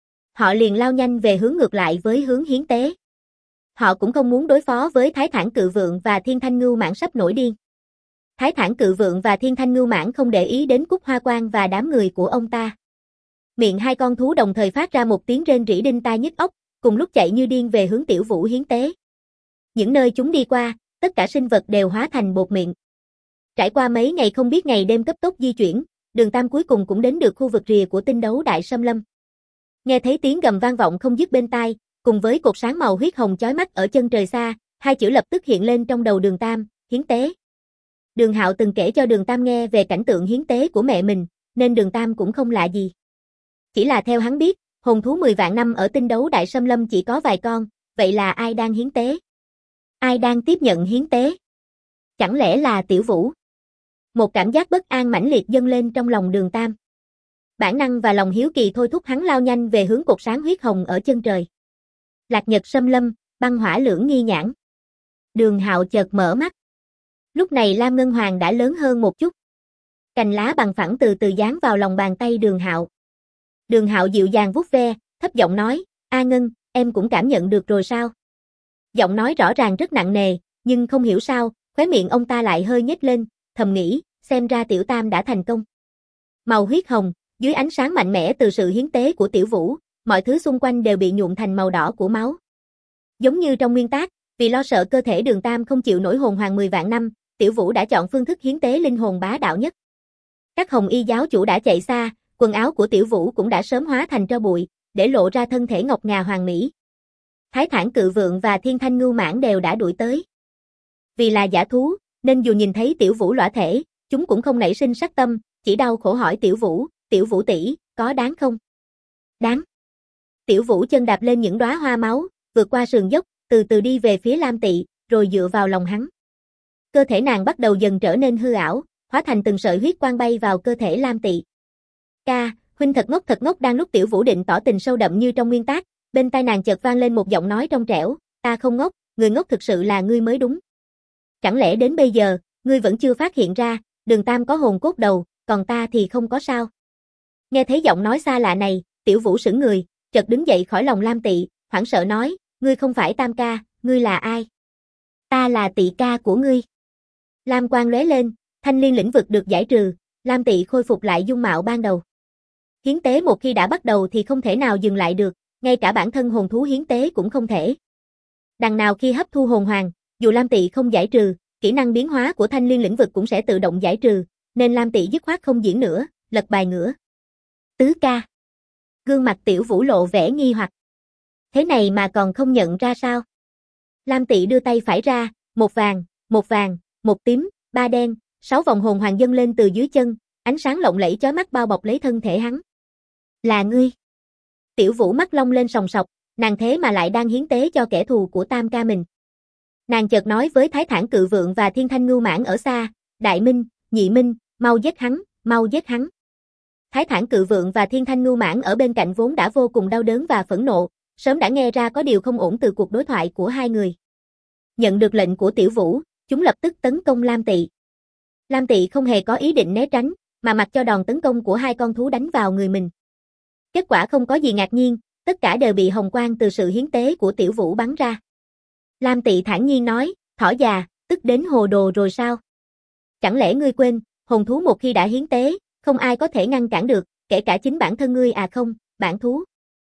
Họ liền lao nhanh về hướng ngược lại với hướng hiến tế. Họ cũng không muốn đối phó với Thái Thản Cự Vượng và Thiên Thanh Ngưu Mãng sắp nổi điên. Thái Thản Cự Vượng và Thiên Thanh Ngưu Mãng không để ý đến Cúc Hoa Quang và đám người của ông ta. Miệng 2 con thú đồng thời phát ra một tiếng rên rỉ đinh tai nhức óc, cùng lúc chạy như điên về hướng Tiểu Vũ hiến tế. Những nơi chúng đi qua, tất cả sinh vật đều hóa thành bột mịn. Trải qua mấy ngày không biết ngày đêm cấp tốc di chuyển, Đường Tam cuối cùng cũng đến được khu vực rìa của tinh đấu đại xâm lâm. Nghe thấy tiếng gầm vang vọng không dứt bên tai, cùng với cột sáng màu huyết hồng chói mắt ở chân trời xa, 2 chữ lập tức hiện lên trong đầu Đường Tam, hiến tế. Đường Hạo từng kể cho Đường Tam nghe về cảnh tượng hiến tế của mẹ mình, nên Đường Tam cũng không lạ gì. Chỉ là theo hắn biết, hồn thú 10 vạn năm ở tinh đấu đại xâm lâm chỉ có vài con, vậy là ai đang hiến tế? Ai đang tiếp nhận hiến tế? Chẳng lẽ là Tiểu Vũ? Một cảm giác bất an mãnh liệt dâng lên trong lòng Đường Tam. Bản năng và lòng hiếu kỳ thôi thúc hắn lao nhanh về hướng cột sáng huyết hồng ở chân trời. Lạc Nhật xâm lâm, băng hỏa lưỡng nghi nhãn. Đường Hạo chợt mở mắt. Lúc này Lam Ngân Hoàng đã lớn hơn một chút. Cành lá bằng phẳng từ từ dán vào lòng bàn tay Đường Hạo. Đường Hạo dịu dàng vuốt ve, thấp giọng nói, "A Ngân, em cũng cảm nhận được rồi sao?" Giọng nói rõ ràng rất nặng nề, nhưng không hiểu sao, khóe miệng ông ta lại hơi nhếch lên, thầm nghĩ, xem ra Tiểu Tam đã thành công. Màu huyết hồng, dưới ánh sáng mạnh mẽ từ sự hiến tế của Tiểu Vũ, mọi thứ xung quanh đều bị nhuộm thành màu đỏ của máu. Giống như trong nguyên tác, vì lo sợ cơ thể Đường Tam không chịu nổi hồn hoàng 10 vạn năm, Tiểu Vũ đã chọn phương thức hiến tế linh hồn bá đạo nhất. Các Hồng Y giáo chủ đã chạy xa, quần áo của Tiểu Vũ cũng đã sớm hóa thành tro bụi, để lộ ra thân thể ngọc ngà hoàn mỹ. Thái Thản Cự Vượng và Thiên Thanh Ngưu Mãng đều đã đuổi tới. Vì là dã thú, nên dù nhìn thấy Tiểu Vũ lõa thể, chúng cũng không nảy sinh sát tâm, chỉ đau khổ hỏi Tiểu Vũ tỷ, có đáng không? Đáng. Tiểu Vũ chân đạp lên những đóa hoa máu, vượt qua sườn dốc, từ từ đi về phía Lam Tị, rồi dựa vào lòng hắn. Cơ thể nàng bắt đầu dần trở nên hư ảo, hóa thành từng sợi huyết quang bay vào cơ thể Lam Tị. Ca, huynh thật ngốc. Đang lúc Tiểu Vũ định tỏ tình sâu đậm như trong nguyên tác, bên tai nàng chợt vang lên một giọng nói trong trẻo, ta không ngốc, người ngốc thực sự là ngươi mới đúng. Chẳng lẽ đến bây giờ, ngươi vẫn chưa phát hiện ra, Đường Tam có hồn cốt đầu, còn ta thì không có sao? Nghe thấy giọng nói xa lạ này, Tiểu Vũ sững người, chợt đứng dậy khỏi lòng Lam Tị, hoảng sợ nói, ngươi không phải Tam ca, ngươi là ai? Ta là Tị ca của ngươi. Lam quang lóe lên, thanh liên lĩnh vực được giải trừ, Lam Tị khôi phục lại dung mạo ban đầu. Hiến tế một khi đã bắt đầu thì không thể nào dừng lại được, ngay cả bản thân hồn thú hiến tế cũng không thể. Đằng nào khi hấp thu hồn hoàng, dù Lam Tị không giải trừ, kỹ năng biến hóa của thanh liên lĩnh vực cũng sẽ tự động giải trừ, nên Lam Tị dứt khoát không diễn nữa, lật bài ngửa. Tứ ca. Gương mặt Tiểu Vũ lộ vẻ nghi hoặc. Thế này mà còn không nhận ra sao? Lam Tị đưa tay phải ra, một vàng, một tím, ba đen, 6 vòng hồn hoàng dâng lên từ dưới chân, ánh sáng lộng lẫy chói mắt bao bọc lấy thân thể hắn. Là ngươi. Tiểu Vũ mắt long lên sòng sọc, nàng thế mà lại đang hiến tế cho kẻ thù của Tam ca mình. Nàng chợt nói với Thái Thản Cự Vượng và Thiên Thanh Ngưu Mãng ở xa, Đại Minh, Nhị Minh, mau giết hắn, mau giết hắn. Thái Thản Cự Vượng và Thiên Thanh Ngưu Mãng ở bên cạnh vốn đã vô cùng đau đớn và phẫn nộ, sớm đã nghe ra có điều không ổn từ cuộc đối thoại của hai người. Nhận được lệnh của Tiểu Vũ, chúng lập tức tấn công Lam Tị. Lam Tị không hề có ý định né tránh, mà mặc cho đòn tấn công của hai con thú đánh vào người mình. Kết quả không có gì ngạc nhiên, tất cả đều bị hồng quang từ sự hiến tế của Tiểu Vũ bắn ra. Lam Tị thản nhiên nói, thỏ già, tức đến hồ đồ rồi sao? Chẳng lẽ ngươi quên, hồn thú một khi đã hiến tế, không ai có thể ngăn cản được, kể cả chính bản thân ngươi à không, bản thú.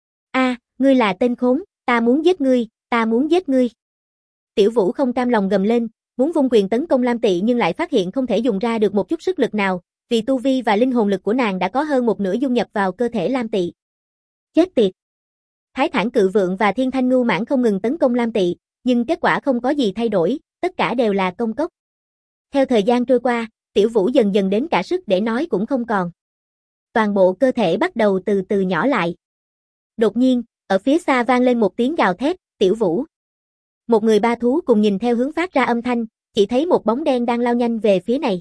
Ngươi là tên khốn, ta muốn giết ngươi, ta muốn giết ngươi. Tiểu Vũ không cam lòng gầm lên, muốn vung quyền tấn công Lam Tị nhưng lại phát hiện không thể dùng ra được một chút sức lực nào, vì tu vi và linh hồn lực của nàng đã có hơn một nửa dung nhập vào cơ thể Lam Tị. Chết tiệt! Thái Thản Cự Vượng và Thiên Thanh Ngưu Mãng không ngừng tấn công Lam Tị, nhưng kết quả không có gì thay đổi, tất cả đều là công cốc. Theo thời gian trôi qua, Tiểu Vũ dần dần đến cả sức để nói cũng không còn. Toàn bộ cơ thể bắt đầu từ từ nhỏ lại. Đột nhiên, ở phía xa vang lên một tiếng gào thét, Tiểu Vũ. Một người ba thú cùng nhìn theo hướng phát ra âm thanh, chỉ thấy một bóng đen đang lao nhanh về phía này.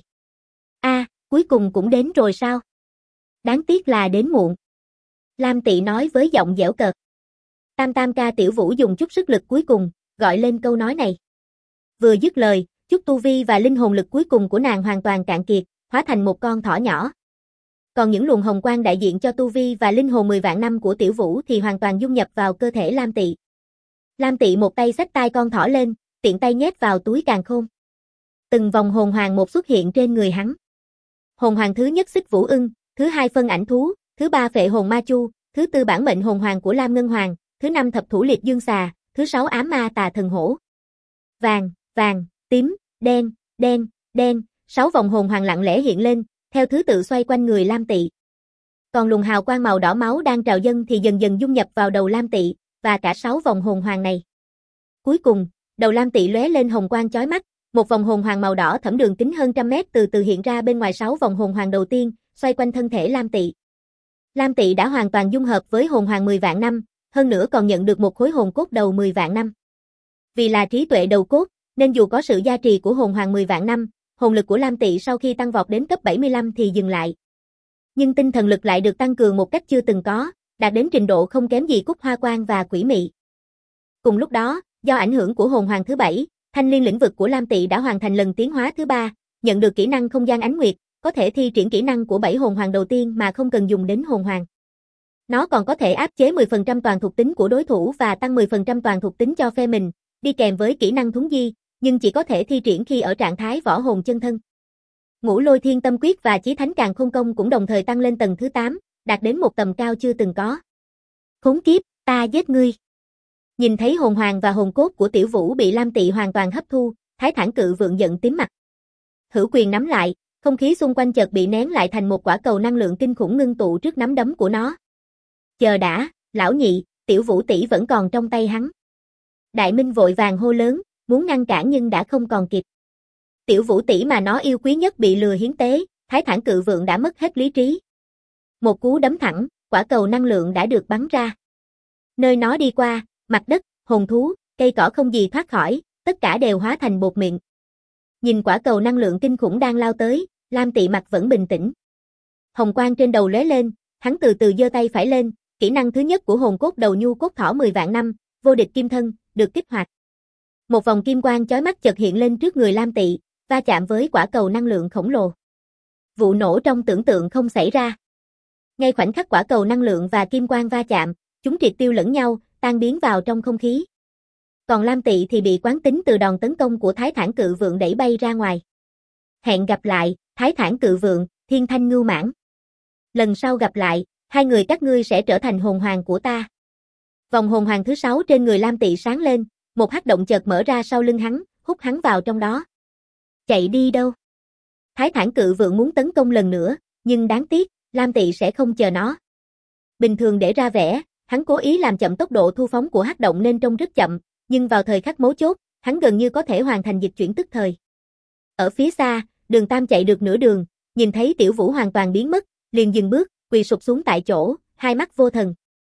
Cuối cùng cũng đến rồi sao? Đáng tiếc là đến muộn. Lam Tị nói với giọng giễu cợt. Tam ca. Tiểu Vũ dùng chút sức lực cuối cùng, gọi lên câu nói này. Vừa dứt lời, chút tu vi và linh hồn lực cuối cùng của nàng hoàn toàn cạn kiệt, hóa thành một con thỏ nhỏ. Còn những luồng hồng quang đại diện cho tu vi và linh hồn 10 vạn năm của Tiểu Vũ thì hoàn toàn dung nhập vào cơ thể Lam Tị. Lam Tị một tay xách tai con thỏ lên, tiện tay nhét vào túi càn khôn. Từng vòng hồn hoàng một xuất hiện trên người hắn. Hồn hoàng thứ nhất Xích Vũ Ưng, thứ hai Phân Ảnh Thú, thứ ba Phệ Hồn Ma Chu, thứ tư bản mệnh hồn hoàng của Lam Ngân Hoàng, thứ năm Thập Thủ Liệt Dương Xà, thứ sáu Ám Ma Tà Thần Hổ. Vàng, tím, đen, 6 vòng hồn hoàng lặng lẽ hiện lên, theo thứ tự xoay quanh người Lam Tị. Còn luồng hào quang màu đỏ máu đang trào dâng thì dần dần dung nhập vào đầu Lam Tị, và cả 6 vòng hồn hoàng này. Cuối cùng, đầu Lam Tị lóe lên hồng quang chói mắt, một vòng hồn hoàng màu đỏ thẫm đường kính hơn trăm mét từ từ hiện ra bên ngoài 6 vòng hồn hoàng đầu tiên, xoay quanh thân thể Lam Tị. Lam Tị đã hoàn toàn dung hợp với hồn hoàng 10 vạn năm, hơn nữa còn nhận được một khối hồn cốt đầu 10 vạn năm. Vì là trí tuệ đầu cốt, nên dù có sự gia trì của hồn hoàng 10 vạn năm, hồn lực của Lam Tị sau khi tăng vọt đến cấp 75 thì dừng lại. Nhưng tinh thần lực lại được tăng cường một cách chưa từng có, đạt đến trình độ không kém gì Cúc Hoa Quang và Quỷ Mị. Cùng lúc đó, do ảnh hưởng của hồn hoàng thứ 7, thanh liên lĩnh vực của Lam Tị đã hoàn thành lần tiến hóa thứ 3, nhận được kỹ năng không gian ánh nguyệt, có thể thi triển kỹ năng của 7 hồn hoàng đầu tiên mà không cần dùng đến hồn hoàng. Nó còn có thể áp chế 10% toàn thuộc tính của đối thủ và tăng 10% toàn thuộc tính cho phe mình, đi kèm với kỹ năng thuấn di, nhưng chỉ có thể thi triển khi ở trạng thái võ hồn chân thân. Ngũ Lôi Thiên Tâm Quyết và Chí Thánh Càn Khôn Công cũng đồng thời tăng lên tầng thứ 8, đạt đến một tầm cao chưa từng có. Khốn kiếp, ta giết ngươi. Nhìn thấy hồn hoàng và hồn cốt của Tiểu Vũ bị Lam Tị hoàn toàn hấp thu, Thái Thản Cự Vượng giận tím mặt. Hữu quyền nắm lại, không khí xung quanh chợt bị nén lại thành một quả cầu năng lượng kinh khủng ngưng tụ trước nắm đấm của nó. Chờ đã, lão nhị, Tiểu Vũ tỷ vẫn còn trong tay hắn. Đại Minh vội vàng hô lớn, muốn ngăn cản nhưng đã không còn kịp. Tiểu Vũ tỷ mà nó yêu quý nhất bị lừa hiến tế, Thái Thản Cự Vượng đã mất hết lý trí. Một cú đấm thẳng, quả cầu năng lượng đã được bắn ra. Nơi nó đi qua, mặt đất, hồn thú, cây cỏ không gì thoát khỏi, tất cả đều hóa thành bột mịn. Nhìn quả cầu năng lượng kinh khủng đang lao tới, Lam Tị mặt vẫn bình tĩnh. Hồng quang trên đầu lóe lên, hắn từ từ giơ tay phải lên, kỹ năng thứ nhất của hồn cốt đầu nhu cốt thỏ 10 vạn năm, vô địch kim thân, được kích hoạt. Một vòng kim quang chói mắt chợt hiện lên trước người Lam Tị, va chạm với quả cầu năng lượng khổng lồ. Vụ nổ trong tưởng tượng không xảy ra. Ngay khoảnh khắc quả cầu năng lượng và kim quang va chạm, chúng triệt tiêu lẫn nhau, tan biến vào trong không khí. Còn Lam Tị thì bị quán tính từ đòn tấn công của Thái Thản Cự Vượng đẩy bay ra ngoài. Hẹn gặp lại, Thái Thản Cự Vượng, Thiên Thanh Ngưu Mãng. Lần sau gặp lại, hai người các ngươi sẽ trở thành hồn hoàng của ta. Vòng hồn hoàng thứ 6 trên người Lam Tị sáng lên, một hắc động chợt mở ra sau lưng hắn, hút hắn vào trong đó. Chạy đi đâu? Thái Thản Cự Vượng muốn tấn công lần nữa, nhưng đáng tiếc, Lam Tị sẽ không chờ nó. Bình thường để ra vẻ, hắn cố ý làm chậm tốc độ thu phóng của hắc động nên trông rất chậm, nhưng vào thời khắc mấu chốt, hắn gần như có thể hoàn thành dịch chuyển tức thời. Ở phía xa, Đường Tam chạy được nửa đường, nhìn thấy Tiểu Vũ hoàn toàn biến mất, liền dừng bước, quỳ sụp xuống tại chỗ, hai mắt vô thần.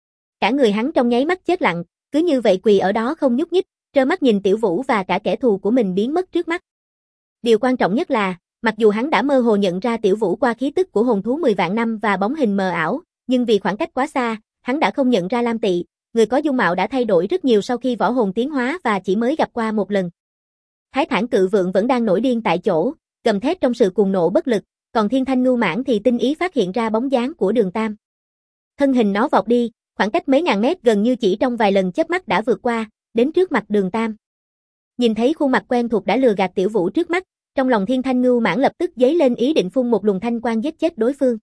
Cả người hắn trong nháy mắt chết lặng, cứ như vậy quỳ ở đó không nhúc nhích, trơ mắt nhìn Tiểu Vũ và cả kẻ thù của mình biến mất trước mắt. Điều quan trọng nhất là, mặc dù hắn đã mơ hồ nhận ra Tiểu Vũ qua khí tức của hồn thú 10 vạn năm và bóng hình mờ ảo, nhưng vì khoảng cách quá xa, hắn đã không nhận ra Lam Tị, người có dung mạo đã thay đổi rất nhiều sau khi võ hồn tiến hóa và chỉ mới gặp qua một lần. Thái Thản Cự Vượng vẫn đang nổi điên tại chỗ, gầm thét trong sự cuồng nộ bất lực, còn Thiên Thanh Ngưu Mãng thì tinh ý phát hiện ra bóng dáng của Đường Tam. Thân hình nó vọt đi, khoảng cách mấy ngàn mét gần như chỉ trong vài lần chớp mắt đã vượt qua, đến trước mặt Đường Tam. Nhìn thấy khuôn mặt quen thuộc đã lừa gạt Tiểu Vũ trước mắt, trong lòng Thiên Thanh Ngưu Mãng lập tức dấy lên ý định phun một luồng thanh quang giết chết đối phương.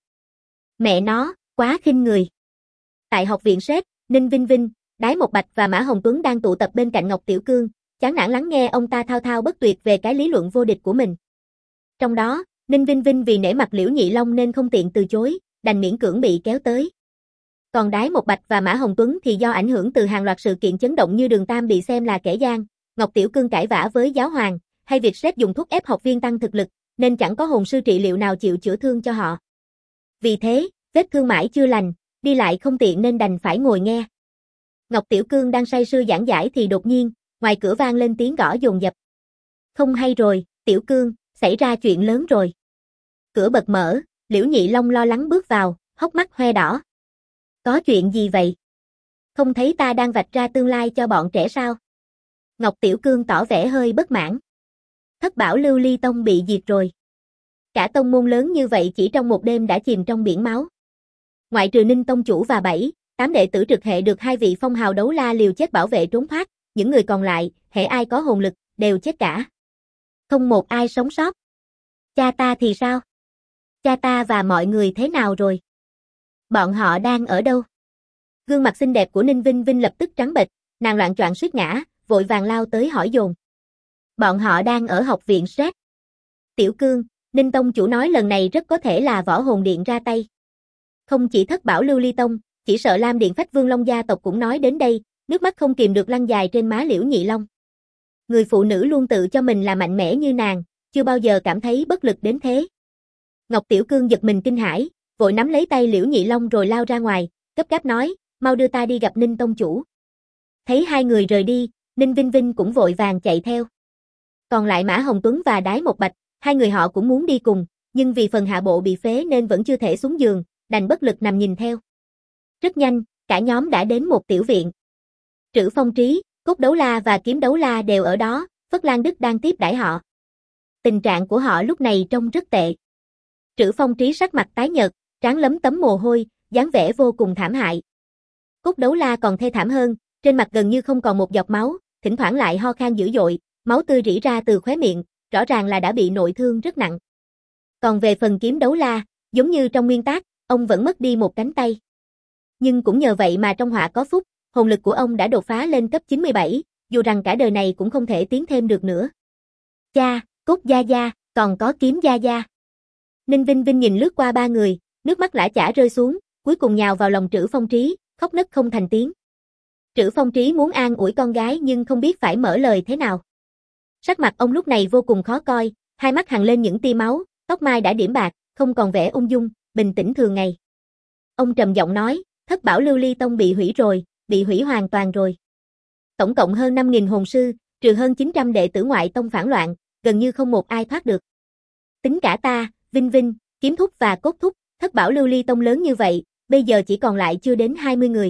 Mẹ nó, quá khinh người. Tại học viện Sét, Ninh Vinh Vinh, Đái Một Bạch và Mã Hồng Tuấn đang tụ tập bên cạnh Ngọc Tiểu Cương, chán nản lắng nghe ông ta thao thao bất tuyệt về cái lý luận vô địch của mình. Trong đó, Ninh Vinh Vinh vì nể mặt Liễu Nhị Long nên không tiện từ chối, đành miễn cưỡng bị kéo tới. Còn Đái Một Bạch và Mã Hồng Tuấn thì do ảnh hưởng từ hàng loạt sự kiện chấn động như Đường Tam bị xem là kẻ gian, Ngọc Tiểu Cương cãi vã với giáo hoàng, hay việc Sét dùng thuốc ép học viên tăng thực lực, nên chẳng có hồn sư trị liệu nào chịu chữa thương cho họ. Vì thế, vết thương mãi chưa lành, đi lại không tiện nên đành phải ngồi nghe. Ngọc Tiểu Cương đang say sưa giảng giải thì đột nhiên, ngoài cửa vang lên tiếng gõ dồn dập. Không hay rồi, Tiểu Cương, xảy ra chuyện lớn rồi. Cửa bật mở, Liễu Nhị Long lo lắng bước vào, hốc mắt hoe đỏ. Có chuyện gì vậy? Không thấy ta đang vạch ra tương lai cho bọn trẻ sao? Ngọc Tiểu Cương tỏ vẻ hơi bất mãn. Thất Bảo Lưu Ly Tông bị diệt rồi. Cả tông môn lớn như vậy chỉ trong một đêm đã chìm trong biển máu. Ngoại trừ Ninh Tông Chủ và 7, 8 đệ tử trực hệ được 2 vị phong hào đấu la liều chết bảo vệ trốn thoát, những người còn lại, hễ ai có hồn lực, đều chết cả. Không một ai sống sót. Cha ta thì sao? Cha ta và mọi người thế nào rồi? Bọn họ đang ở đâu? Gương mặt xinh đẹp của Ninh Vinh Vinh lập tức trắng bệch, nàng loạng choạng suýt ngã, vội vàng lao tới hỏi dồn. Bọn họ đang ở học viện Sét. Tiểu Cương, Ninh Tông Chủ nói lần này rất có thể là Võ Hồn Điện ra tay. Không chỉ Thất Bảo Lưu Ly Tông, chỉ sợ Lam Điện Phách Vương Long gia tộc cũng nói đến đây, nước mắt không kìm được lăn dài trên má Liễu Nhị Long. Người phụ nữ luôn tự cho mình là mạnh mẽ như nàng, chưa bao giờ cảm thấy bất lực đến thế. Ngọc Tiểu Cương giật mình kinh hãi, vội nắm lấy tay Liễu Nhị Long rồi lao ra ngoài, gấp gáp nói, mau đưa ta đi gặp Ninh Tông Chủ. Thấy hai người rời đi, Ninh Vinh Vinh cũng vội vàng chạy theo. Còn lại Mã Hồng Tuấn và Đái Một Bạch, hai người họ cũng muốn đi cùng, nhưng vì phần hạ bộ bị phế nên vẫn chưa thể xuống giường, đành bất lực nằm nhìn theo. Rất nhanh, cả nhóm đã đến một tiểu viện. Trữ Phong Trí, Cốt Đấu La và Kiếm Đấu La đều ở đó, Phất Lan Đức đang tiếp đãi họ. Tình trạng của họ lúc này trông rất tệ. Trữ Phong Trí sắc mặt tái nhợt, trán lấm tấm mồ hôi, dáng vẻ vô cùng thảm hại. Cốt Đấu La còn thê thảm hơn, trên mặt gần như không còn một giọt máu, thỉnh thoảng lại ho khan dữ dội, máu tươi rỉ ra từ khóe miệng, rõ ràng là đã bị nội thương rất nặng. Còn về phần Kiếm Đấu La, giống như trong nguyên tác, ông vẫn mất đi một cánh tay. Nhưng cũng nhờ vậy mà trong họa có phúc, hồn lực của ông đã đột phá lên cấp 97, dù rằng cả đời này cũng không thể tiến thêm được nữa. Cha, Cốt Gia Gia, còn có Kiếm Gia Gia. Ninh Vinh Vinh nhìn lướt qua ba người, nước mắt lã chã rơi xuống, cuối cùng nhào vào lòng Trữ Phong Trí, khóc nấc không thành tiếng. Trữ Phong Trí muốn an ủi con gái nhưng không biết phải mở lời thế nào. Sắc mặt ông lúc này vô cùng khó coi, hai mắt hằn lên những tia máu, tóc mai đã điểm bạc, không còn vẻ ung dung, bình tĩnh thường ngày. Ông trầm giọng nói, Thất Bảo Lưu Ly Tông bị hủy rồi, bị hủy hoàn toàn rồi. Tổng cộng hơn 5.000 hồn sư, trừ hơn 900 đệ tử ngoại tông phản loạn, gần như không một ai thoát được. Tính cả ta, Vinh Vinh, Kiếm Thúc và Cốt Thúc, thất bảo lưu ly tông lớn như vậy, bây giờ chỉ còn lại chưa đến 20 người.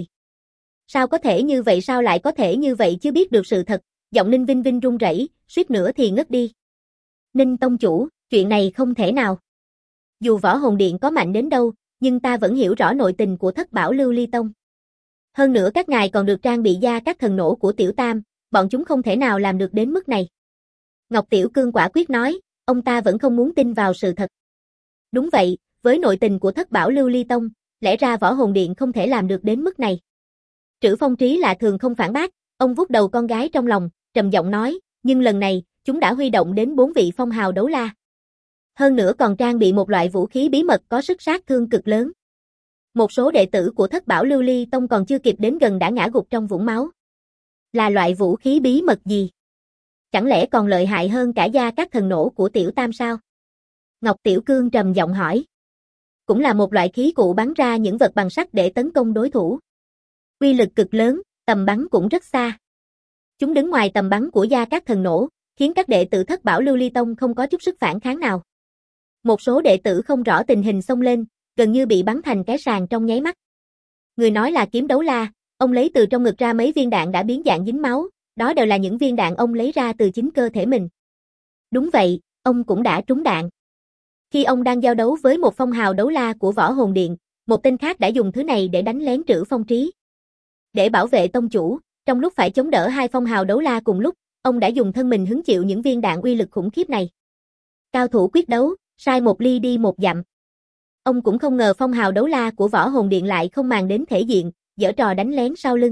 Sao có thể như vậy, sao lại có thể như vậy chứ? Biết được sự thật, giọng Ninh Vinh Vinh run rẩy, suýt nữa thì ngất đi. Ninh tông chủ, chuyện này không thể nào. Dù võ hồn điện có mạnh đến đâu, nhưng ta vẫn hiểu rõ nội tình của thất bảo lưu ly tông. Hơn nữa các ngài còn được trang bị gia các thần nổ của Tiểu Tam, bọn chúng không thể nào làm được đến mức này. Ngọc Tiểu Cương quả quyết nói, ông ta vẫn không muốn tin vào sự thật. Đúng vậy, với nội tình của thất bảo lưu ly tông, lẽ ra võ hồn điện không thể làm được đến mức này. Trữ Phong Trí lạ thường không phản bác, ông vuốt đầu con gái trong lòng, trầm giọng nói, nhưng lần này, chúng đã huy động đến 4 vị phong hào đấu la. Hơn nữa còn trang bị một loại vũ khí bí mật có sức sát thương cực lớn. Một số đệ tử của thất bảo lưu ly tông còn chưa kịp đến gần đã ngã gục trong vũng máu. Là loại vũ khí bí mật gì? Chẳng lẽ còn lợi hại hơn cả gia các thần nổ của Tiểu Tam sao? Ngọc Tiểu Cương trầm giọng hỏi. Cũng là một loại khí cụ bắn ra những vật bằng sắt để tấn công đối thủ. Uy lực cực lớn, tầm bắn cũng rất xa. Chúng đứng ngoài tầm bắn của gia các thần nổ, khiến các đệ tử thất bảo lưu ly tông không có chút sức phản kháng nào. Một số đệ tử không rõ tình hình xông lên, gần như bị bắn thành cái sàng trong nháy mắt. Người nói là Kiếm Đấu La, ông lấy từ trong ngực ra mấy viên đạn đã biến dạng dính máu, đó đều là những viên đạn ông lấy ra từ chính cơ thể mình. Đúng vậy, ông cũng đã trúng đạn. Khi ông đang giao đấu với một phong hào đấu la của võ hồn điện, một tên khác đã dùng thứ này để đánh lén Trữ Phong Trí. Để bảo vệ tông chủ, trong lúc phải chống đỡ hai phong hào đấu la cùng lúc, ông đã dùng thân mình hứng chịu những viên đạn uy lực khủng khiếp này. Cao thủ quyết đấu, sai một ly đi một dặm. Ông cũng không ngờ phong hào đấu la của võ hồn điện lại không màng đến thể diện, giở trò đánh lén sau lưng.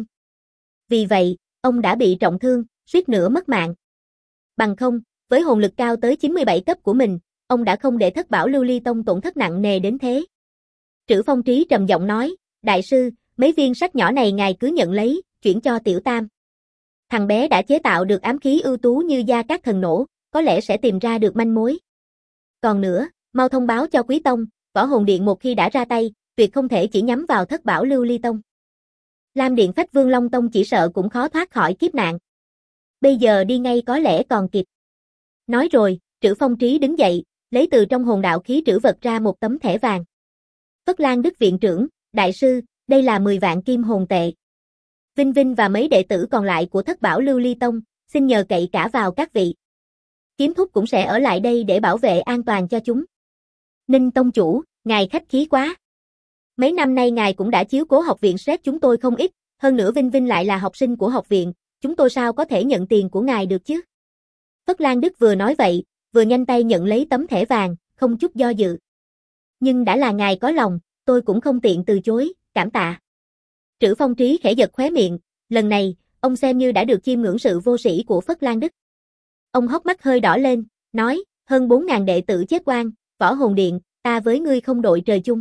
Vì vậy, ông đã bị trọng thương, suýt nữa mất mạng. Bằng không, với hồn lực cao tới 97 cấp của mình, ông đã không để thất bảo lưu ly tông tổn thất nặng nề đến thế. Trữ Phong Trí trầm giọng nói, đại sư, mấy viên sắt nhỏ này ngài cứ nhận lấy, chuyển cho Tiểu Tam. Thằng bé đã chế tạo được ám khí ưu tú như gia các thần nổ, có lẽ sẽ tìm ra được manh mối. Còn nữa, mau thông báo cho Quý Tông, võ hồn điện một khi đã ra tay, tuyệt không thể chỉ nhắm vào thất bảo lưu ly tông. Lam Điện Phách Vương Long Tông chỉ sợ cũng khó thoát khỏi kiếp nạn. Bây giờ đi ngay có lẽ còn kịp. Nói rồi, Trữ Phong Trí đứng dậy, lấy từ trong hồn đạo khí trữ vật ra một tấm thẻ vàng. Phất Lan Đức viện trưởng, đại sư, đây là 10 vạn kim hồn tệ. Vinh Vinh và mấy đệ tử còn lại của thất bảo lưu ly tông, xin nhờ cậy cả vào các vị. Kiếm Thúc cũng sẽ ở lại đây để bảo vệ an toàn cho chúng. Ninh tông chủ, ngài khách khí quá. Mấy năm nay ngài cũng đã chiếu cố học viện SRED chúng tôi không ít, hơn nữa Vinh Vinh lại là học sinh của học viện, chúng tôi sao có thể nhận tiền của ngài được chứ? Phất Lan Đức vừa nói vậy, vừa nhanh tay nhận lấy tấm thẻ vàng, không chút do dự. Nhưng đã là ngài có lòng, tôi cũng không tiện từ chối, cảm tạ. Trữ Phong Trí khẽ giật khóe miệng, lần này, ông xem như đã được chiêm ngưỡng sự vô sĩ của Phất Lan Đức. Ông hốc mắt hơi đỏ lên, nói, hơn 4.000 đệ tử chết oan, võ hồn điện, ta với ngươi không đội trời chung.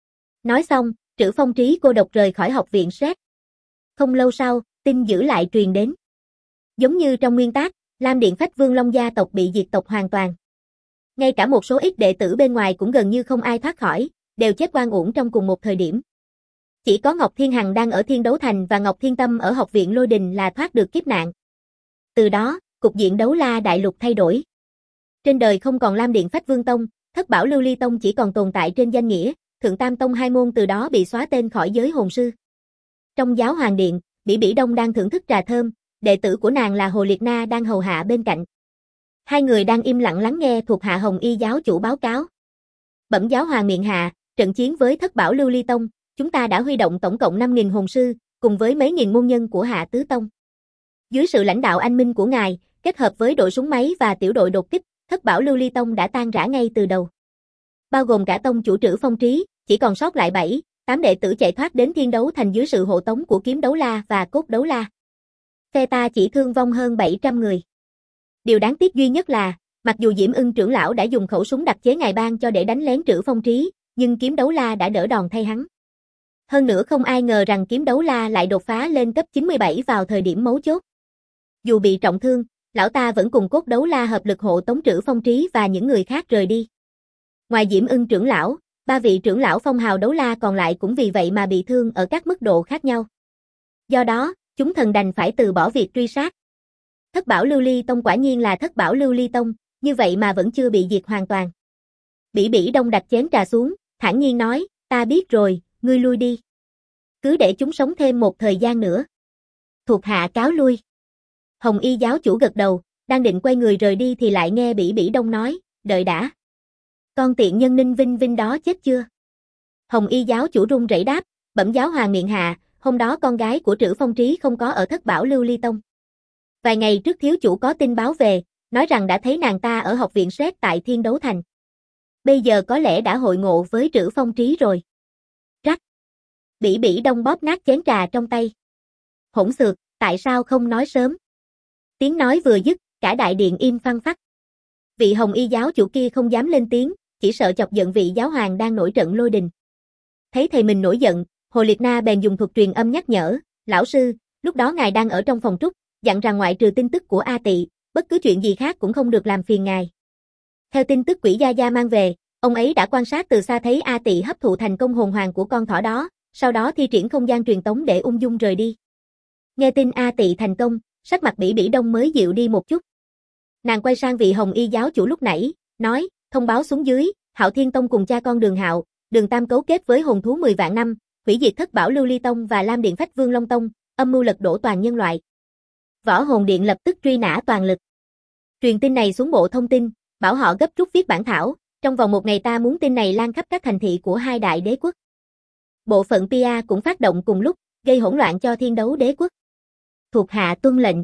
Nói xong, Trữ Phong Trí cô độc rời khỏi học viện SRED. Không lâu sau, tin dữ lại truyền đến. Giống như trong nguyên tác, Lam Điện Phách Vương Long gia tộc bị diệt tộc hoàn toàn. Ngay cả một số ít đệ tử bên ngoài cũng gần như không ai thoát khỏi, đều chết oan uổng trong cùng một thời điểm. Chỉ có Ngọc Thiên Hằng đang ở Thiên Đấu Thành và Ngọc Thiên Tâm ở học viện Lôi Đình là thoát được kiếp nạn. Từ đó, cục diện đấu la đại lục thay đổi. Trên đời không còn Lam Điện Phách Vương Tông, thất bảo lưu ly tông chỉ còn tồn tại trên danh nghĩa, Thượng Tam Tông hai môn từ đó bị xóa tên khỏi giới hồn sư. Trong giáo hoàng điện, Bỉ Bỉ Đông đang thưởng thức trà thơm, đệ tử của nàng là Hồ Liệt Na đang hầu hạ bên cạnh. Hai người đang im lặng lắng nghe thuộc hạ Hồng Y giáo chủ báo cáo. Bẩm giáo hoàng miện hạ, trận chiến với thất bảo lưu ly tông, chúng ta đã huy động tổng cộng 5.000 hồn sư, cùng với mấy nghìn môn nhân của Hạ Tứ Tông. Dưới sự lãnh đạo anh minh của ngài, kết hợp với đội súng máy và tiểu đội đột kích, thất bảo lưu ly tông đã tan rã ngay từ đầu. Bao gồm cả tông chủ Trữ Phong Trí, chỉ còn sót lại 7-8 đệ tử chạy thoát đến Thiên Đấu Thành dưới sự hộ tống của Kiếm Đấu La và Cốt Đấu La. Phe ta chỉ thương vong hơn 700 người. Điều đáng tiếc duy nhất là, mặc dù Diễm Ưng trưởng lão đã dùng khẩu súng đặc chế ngài ban cho để đánh lén Trữ Phong Trí, nhưng Kiếm Đấu La đã đỡ đòn thay hắn. Hơn nữa không ai ngờ rằng Kiếm Đấu La lại đột phá lên cấp 97 vào thời điểm mấu chốt. Dù bị trọng thương, lão ta vẫn cùng Cốt Đấu La hợp lực hộ tống Trữ Phong Trí và những người khác rời đi. Ngoài Diễm Ưng trưởng lão, 3 vị trưởng lão phong hào đấu la còn lại cũng vì vậy mà bị thương ở các mức độ khác nhau. Do đó, chúng thần đành phải từ bỏ việc truy sát. Thất bảo lưu ly tông quả nhiên là thất bảo lưu ly tông, như vậy mà vẫn chưa bị diệt hoàn toàn. Bỉ Bỉ Đông đặt chén trà xuống, thản nhiên nói, ta biết rồi, ngươi lui đi. Cứ để chúng sống thêm một thời gian nữa. Thuộc hạ cáo lui. Hồng Y giáo chủ gật đầu, đang định quay người rời đi thì lại nghe Bỉ Bỉ Đông nói, đợi đã. Con tiện nhân Ninh Vinh Vinh đó chết chưa? Hồng Y giáo chủ run rẩy đáp, bẩm giáo hoàng miệng hạ, hôm đó con gái của Trữ Phong Trí không có ở thất bảo lưu ly tông. Vài ngày trước thiếu chủ có tin báo về, nói rằng đã thấy nàng ta ở học viện Sét tại Thiên Đấu Thành. Bây giờ có lẽ đã hội ngộ với Trữ Phong Trí rồi. Rắc. Bỉ Bỉ Đông bóp nát chén trà trong tay. Hỗn xược, tại sao không nói sớm? Tiếng nói vừa dứt, cả đại điện im phăng phắc. Vị Hồng Y giáo chủ kia không dám lên tiếng, chỉ sợ chọc giận vị giáo hoàng đang nổi trận lôi đình. Thấy thầy mình nổi giận, Hồ Liệt Na bèn dùng thuật truyền âm nhắc nhở, lão sư, lúc đó ngài đang ở trong phòng trúc, dặn rằng ngoại trừ tin tức của A Tị, bất cứ chuyện gì khác cũng không được làm phiền ngài. Theo tin tức Quỷ Gia Gia mang về, ông ấy đã quan sát từ xa thấy A Tị hấp thụ thành công hồn hoàng của con thỏ đó, sau đó thi triển không gian truyền tống để ung dung rời đi. Nghe tin A Tị thành công, sắc mặt Bỉ Bỉ Đông mới dịu đi một chút. Nàng quay sang vị Hồng Y giáo chủ lúc nãy, nói, thông báo xuống dưới, Hạo Thiên Tông cùng cha con Đường Hạo, Đường Tam cấu kết với hồn thú 10 vạn năm, hủy diệt thất bảo lưu ly tông và Lam Điện Phách Vương Long Tông, âm mưu lật đổ toàn nhân loại. Võ Hồn Điện lập tức truy nã toàn lực. Truyền tin này xuống bộ thông tin, bảo họ gấp rút viết bản thảo, trong vòng một ngày ta muốn tin này lan khắp các thành thị của hai đại đế quốc. Bộ phận PR cũng phát động cùng lúc, gây hỗn loạn cho Thiên Đấu đế quốc. Thuộc hạ tuân lệnh.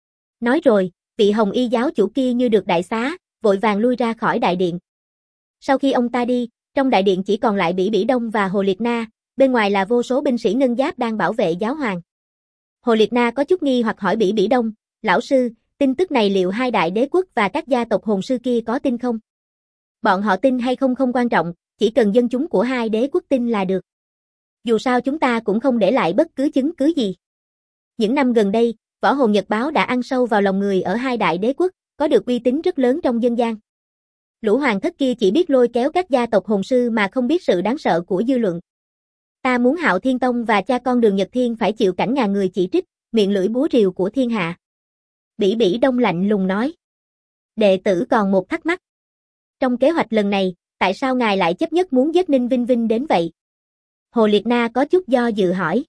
Nói rồi, vị Hồng Y giáo chủ kia như được đại xá, vội vàng lui ra khỏi đại điện. Sau khi ông ta đi, trong đại điện chỉ còn lại Bỉ Bỉ Đông và Hồ Liệt Na, bên ngoài là vô số binh sĩ ngân giáp đang bảo vệ giáo hoàng. Hồ Liệt Na có chút nghi hoặc hỏi Bỉ Bỉ Đông, lão sư, tin tức này liệu hai đại đế quốc và các gia tộc hồn sư kia có tin không? Bọn họ tin hay không không quan trọng, chỉ cần dân chúng của hai đế quốc tin là được. Dù sao chúng ta cũng không để lại bất cứ chứng cứ gì. Những năm gần đây, Võ Hồn Nhật Báo đã ăn sâu vào lòng người ở hai đại đế quốc, có được uy tín rất lớn trong dân gian. Lũ hoàng thất kia chỉ biết lôi kéo các gia tộc hồn sư mà không biết sự đáng sợ của dư luận. Ta muốn Hạo Thiên Tông và cha con Đường Nhật Thiên phải chịu cảnh ngàn người chỉ trích, miệng lưỡi búa rìu của thiên hạ. Bỉ Bỉ Đông lạnh lùng nói. Đệ tử còn một thắc mắc. Trong kế hoạch lần này, tại sao ngài lại chấp nhất muốn giết Ninh Vinh Vinh đến vậy? Hồ Liệt Na có chút do dự hỏi.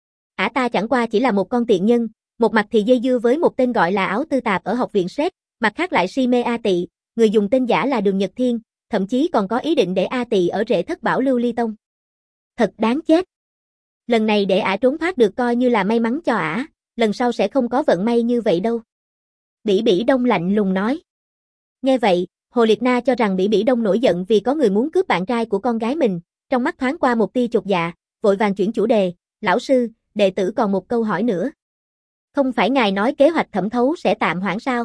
Ta chẳng qua chỉ là một con tiện nhân, một mặt thì dây dưa với một tên gọi là Áo Tư Tạp ở học viện Sét, mặt khác lại si mê A Tị, người dùng tên giả là Đường Nhật Thiên, thậm chí còn có ý định để A Tị ở rễ thất bảo lưu ly tông. Thật đáng chết. Lần này để ả trốn thoát được coi như là may mắn cho ả, lần sau sẽ không có vận may như vậy đâu. Bỉ Bỉ Đông lạnh lùng nói. Nghe vậy, Hồ Liệt Na cho rằng Bỉ Bỉ Đông nổi giận vì có người muốn cướp bạn trai của con gái mình, trong mắt thoáng qua một tia chột dạ, vội vàng chuyển chủ đề, lão sư, đệ tử còn một câu hỏi nữa. Không phải ngài nói kế hoạch thẩm thấu sẽ tạm hoãn sao?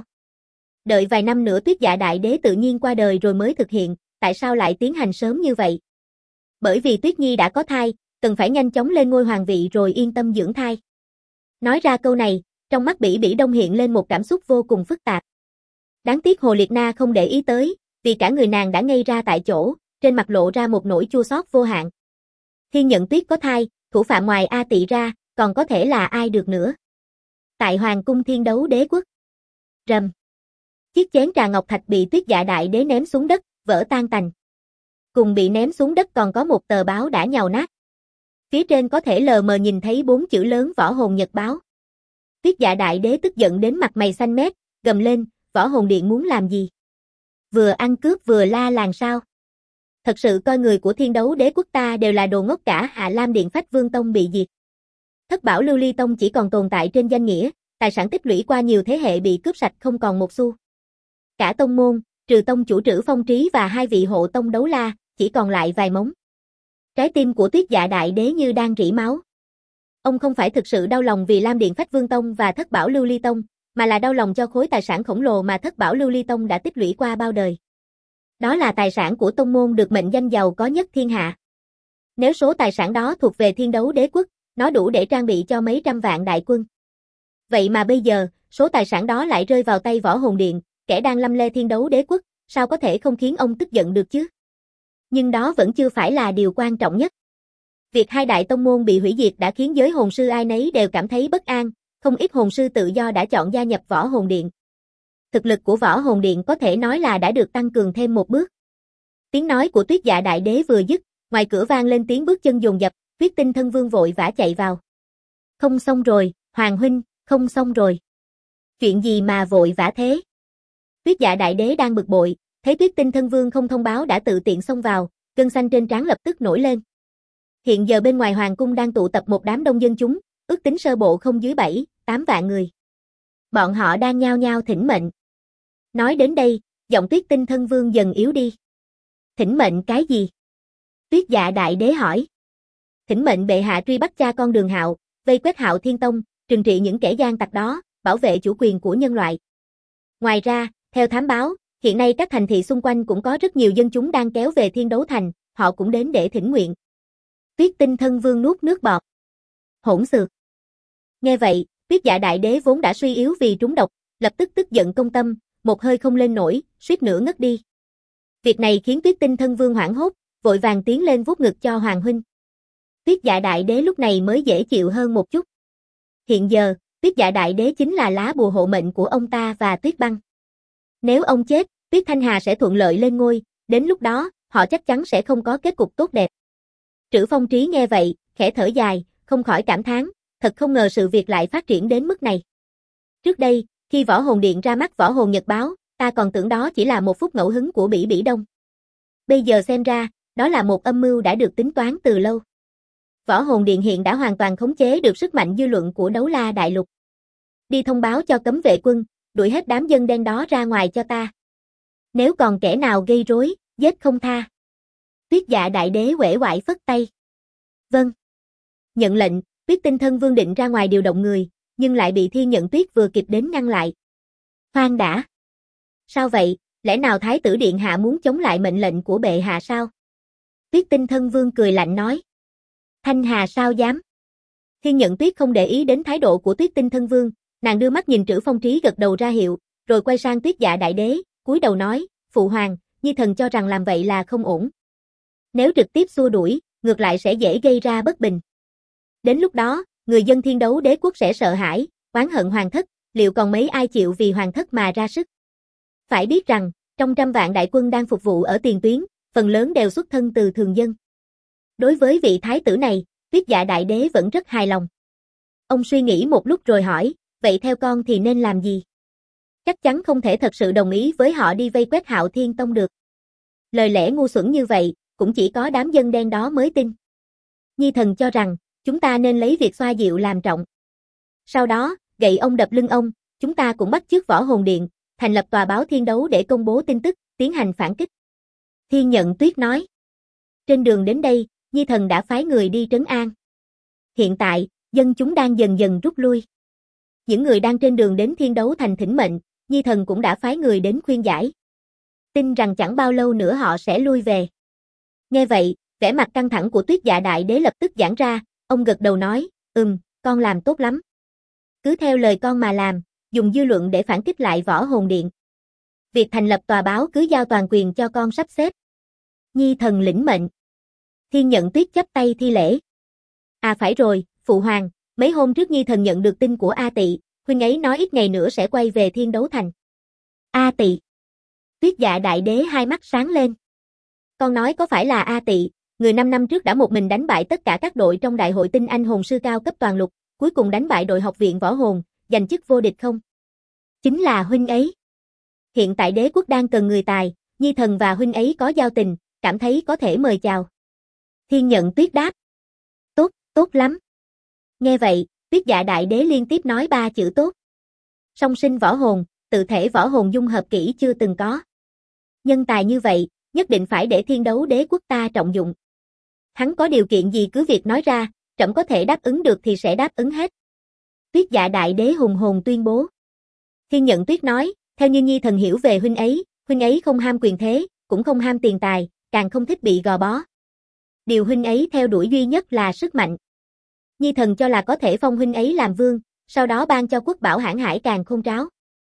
Đợi vài năm nữa Tuyết Dạ Đại Đế tự nhiên qua đời rồi mới thực hiện, tại sao lại tiến hành sớm như vậy? Bởi vì Tuyết Nhi đã có thai, cần phải nhanh chóng lên ngôi hoàng vị rồi yên tâm dưỡng thai. Nói ra câu này, trong mắt Bỉ Bỉ Đông hiện lên một cảm xúc vô cùng phức tạp. Đáng tiếc Hồ Liệt Na không để ý tới, vì cả người nàng đã ngây ra tại chỗ, trên mặt lộ ra một nỗi chua xót vô hạn. Thiên Nhận Tuyết có thai, thủ phạm ngoài A Tị ra, còn có thể là ai được nữa? Tại Hoàng cung Thiên Đấu đế quốc. Rầm. Chiếc chén trà ngọc thạch bị Tuyết Dạ Đại Đế ném xuống đất, vỡ tan tành. Cùng bị ném xuống đất còn có một tờ báo đã nhàu nát. Phía trên có thể lờ mờ nhìn thấy 4 chữ lớn Võ Hồn Nhật Báo. Tuyết Dạ Đại Đế tức giận đến mặt mày xanh mét, gầm lên, Võ Hồn Điện muốn làm gì? Vừa ăn cướp vừa la làng sao? Thật sự coi người của Thiên Đấu đế quốc ta đều là đồ ngốc cả. Hạ Lam Điện Phách Vương Tông bị diệt. Thất bảo lưu ly tông chỉ còn tồn tại trên danh nghĩa, tài sản tích lũy qua nhiều thế hệ bị cướp sạch không còn một xu. Cả tông môn, trừ tông chủ Trữ Phong Trí và hai vị hộ tông Đấu La, chỉ còn lại vài mống. Trái tim của Tuyết Dạ Đại Đế như đang rỉ máu. Ông không phải thực sự đau lòng vì Lam Điện Phách Vương Tông và Thất Bảo Lưu Ly Tông, mà là đau lòng cho khối tài sản khổng lồ mà Thất Bảo Lưu Ly Tông đã tích lũy qua bao đời. Đó là tài sản của tông môn được mệnh danh giàu có nhất thiên hạ. Nếu số tài sản đó thuộc về Thiên Đấu đế quốc, nó đủ để trang bị cho mấy trăm vạn đại quân. Vậy mà bây giờ, số tài sản đó lại rơi vào tay Võ Hồn Điện, kẻ đang lăm le Thiên Đấu đế quốc, sao có thể không khiến ông tức giận được chứ? Nhưng đó vẫn chưa phải là điều quan trọng nhất. Việc hai đại tông môn bị hủy diệt đã khiến giới hồn sư ai nấy đều cảm thấy bất an, không ít hồn sư tự do đã chọn gia nhập Võ Hồn Điện. Thực lực của Võ Hồn Điện có thể nói là đã được tăng cường thêm một bước. Tiếng nói của Tuyết Dạ Đại Đế vừa dứt, ngoài cửa vang lên tiếng bước chân dồn dập, Tuyết Tinh Thân Vương vội vã chạy vào. Không xong rồi, Hoàng huynh, không xong rồi. Chuyện gì mà vội vã thế? Tuyết Dạ Đại Đế đang bực bội, thấy Tuyết Tinh Thân Vương không thông báo đã tự tiện xông vào, gân xanh trên trán lập tức nổi lên. Hiện giờ bên ngoài hoàng cung đang tụ tập một đám đông dân chúng, ước tính sơ bộ không dưới 7-8 vạn người. Bọn họ đang nhao nhao thỉnh mệnh. Nói đến đây, giọng Tuyết Tinh Thân Vương dần yếu đi. Thỉnh mệnh cái gì? Tuyết Dạ Đại Đế hỏi. Thỉnh mệnh bệ hạ truy bắt cha con Đường Hạo, vây quét Hạo Thiên Tông, trừng trị những kẻ gian tặc đó, bảo vệ chủ quyền của nhân loại. Ngoài ra, theo thám báo, hiện nay các thành thị xung quanh cũng có rất nhiều dân chúng đang kéo về Thiên Đấu Thành, họ cũng đến để thỉnh nguyện. Tuyết Tinh Thân Vương nuốt nước bọt. Hỗn xược. Nghe vậy, Tuyết Dạ Đại Đế vốn đã suy yếu vì trúng độc, lập tức tức giận công tâm, một hơi không lên nổi, suýt nữa ngất đi. Việc này khiến Tuyết Tinh Thân Vương hoảng hốt, vội vàng tiến lên vuốt ngực cho Hoàng huynh. Tuyết Dạ Đại Đế lúc này mới dễ chịu hơn một chút. Hiện giờ, Tuyết Dạ Đại Đế chính là lá bùa hộ mệnh của ông ta và Tuyết Băng. Nếu ông chết, Tuyết Thanh Hà sẽ thuận lợi lên ngôi, đến lúc đó, họ chắc chắn sẽ không có kết cục tốt đẹp. Trữ Phong Trí nghe vậy, khẽ thở dài, không khỏi cảm thán, thật không ngờ sự việc lại phát triển đến mức này. Trước đây, khi Võ Hồn Điện ra mắt Võ Hồn Nhật Báo, ta còn tưởng đó chỉ là một phút ngẫu hứng của Bỉ Bỉ Đông. Bây giờ xem ra, đó là một âm mưu đã được tính toán từ lâu. Võ Hồn Điện hiện đã hoàn toàn khống chế được sức mạnh dư luận của Đấu La Đại Lục. Đi thông báo cho cấm vệ quân, đuổi hết đám dân đen đó ra ngoài cho ta. Nếu còn kẻ nào gây rối, giết không tha. Tuyết Dạ Đại Đế uể oải phất tay. Vâng. Nhận lệnh, Tuyết Tinh Thân Vương định ra ngoài điều động người, nhưng lại bị Thiên Nhận Tuyết vừa kịp đến ngăn lại. Khoan đã. Sao vậy, lẽ nào Thái tử Điện hạ muốn chống lại mệnh lệnh của bệ hạ sao? Tuyết Tinh Thân Vương cười lạnh nói. Thanh Hà sao dám? Thiên Nhận Tuyết không để ý đến thái độ của Tuyết Tinh Thân Vương, nàng đưa mắt nhìn Trữ Phong Trí gật đầu ra hiệu, rồi quay sang Tuyết Dạ Đại Đế, cúi đầu nói, phụ hoàng, Nhi thần cho rằng làm vậy là không ổn. Nếu trực tiếp xua đuổi, ngược lại sẽ dễ gây ra bất bình. Đến lúc đó, người dân Thiên Đấu Đế quốc sẽ sợ hãi, oán hận hoàng thất, liệu còn mấy ai chịu vì hoàng thất mà ra sức? Phải biết rằng, trong trăm vạn đại quân đang phục vụ ở tiền tuyến, phần lớn đều xuất thân từ thường dân. Đối với vị thái tử này, Tuyết Dạ Đại Đế vẫn rất hài lòng. Ông suy nghĩ một lúc rồi hỏi, vậy theo con thì nên làm gì? Chắc chắn không thể thật sự đồng ý với họ đi vây quét Hạo Thiên Tông được. Lời lẽ ngu xuẩn như vậy, cũng chỉ có đám dân đen đó mới tin. Nhi thần cho rằng, chúng ta nên lấy việc xoa dịu làm trọng. Sau đó, gậy ông đập lưng ông, chúng ta cũng bắt chước Võ Hồn Điện, thành lập tòa báo Thiên Đấu để công bố tin tức, tiến hành phản kích. Thiên Nhận Tuyết nói. Trên đường đến đây, Nhi thần đã phái người đi trấn an. Hiện tại, dân chúng đang dần dần rút lui. Những người đang trên đường đến Thiên Đấu Thành thỉnh mệnh, Nhi thần cũng đã phái người đến khuyên giải. Tin rằng chẳng bao lâu nữa họ sẽ lui về. Nghe vậy, vẻ mặt căng thẳng của Tuyết Dạ Đại Đế lập tức giãn ra, ông gật đầu nói, con làm tốt lắm. Cứ theo lời con mà làm, dùng dư luận để phản kích lại Võ Hồn Điện. Việc thành lập tòa báo cứ giao toàn quyền cho con sắp xếp. Nhi thần lĩnh mệnh. Thiên Nhận Tuyết chắp tay thi lễ. À phải rồi, phụ hoàng, mấy hôm trước Nhi thần nhận được tin của A Tị, huynh ấy nói ít ngày nữa sẽ quay về Thiên Đấu Thành. A Tị. Tuyết Dạ Đại Đế hai mắt sáng lên. Con nói có phải là A Tị, người 5 năm trước đã một mình đánh bại tất cả các đội trong đại hội tinh anh hồn sư cao cấp toàn lục, cuối cùng đánh bại đội học viện võ hồn, giành chức vô địch không? Chính là huynh ấy. Hiện tại đế quốc đang cần người tài, Nhi thần và huynh ấy có giao tình, cảm thấy có thể mời chào. Thiên Nhận Tuyết đáp. Tốt, tốt lắm. Nghe vậy, Tuyết Dạ Đại Đế liên tiếp nói 3 chữ tốt. Song sinh võ hồn, tự thể võ hồn dung hợp kỹ chưa từng có. Nhân tài như vậy, nhất định phải để Thiên Đấu Đế quốc ta trọng dụng. Hắn có điều kiện gì cứ việc nói ra, trẫm có thể đáp ứng được thì sẽ đáp ứng hết. Tuyết Dạ Đại Đế hùng hồn tuyên bố. Thiên Nhận Tuyết nói, theo như Nhi thần hiểu về huynh ấy không ham quyền thế, cũng không ham tiền tài, càng không thích bị gò bó. Điều huynh ấy theo đuổi duy nhất là sức mạnh. Nhi thần cho là có thể phong huynh ấy làm vương, sau đó ban cho quốc bảo hãn hải càng khôn tráo.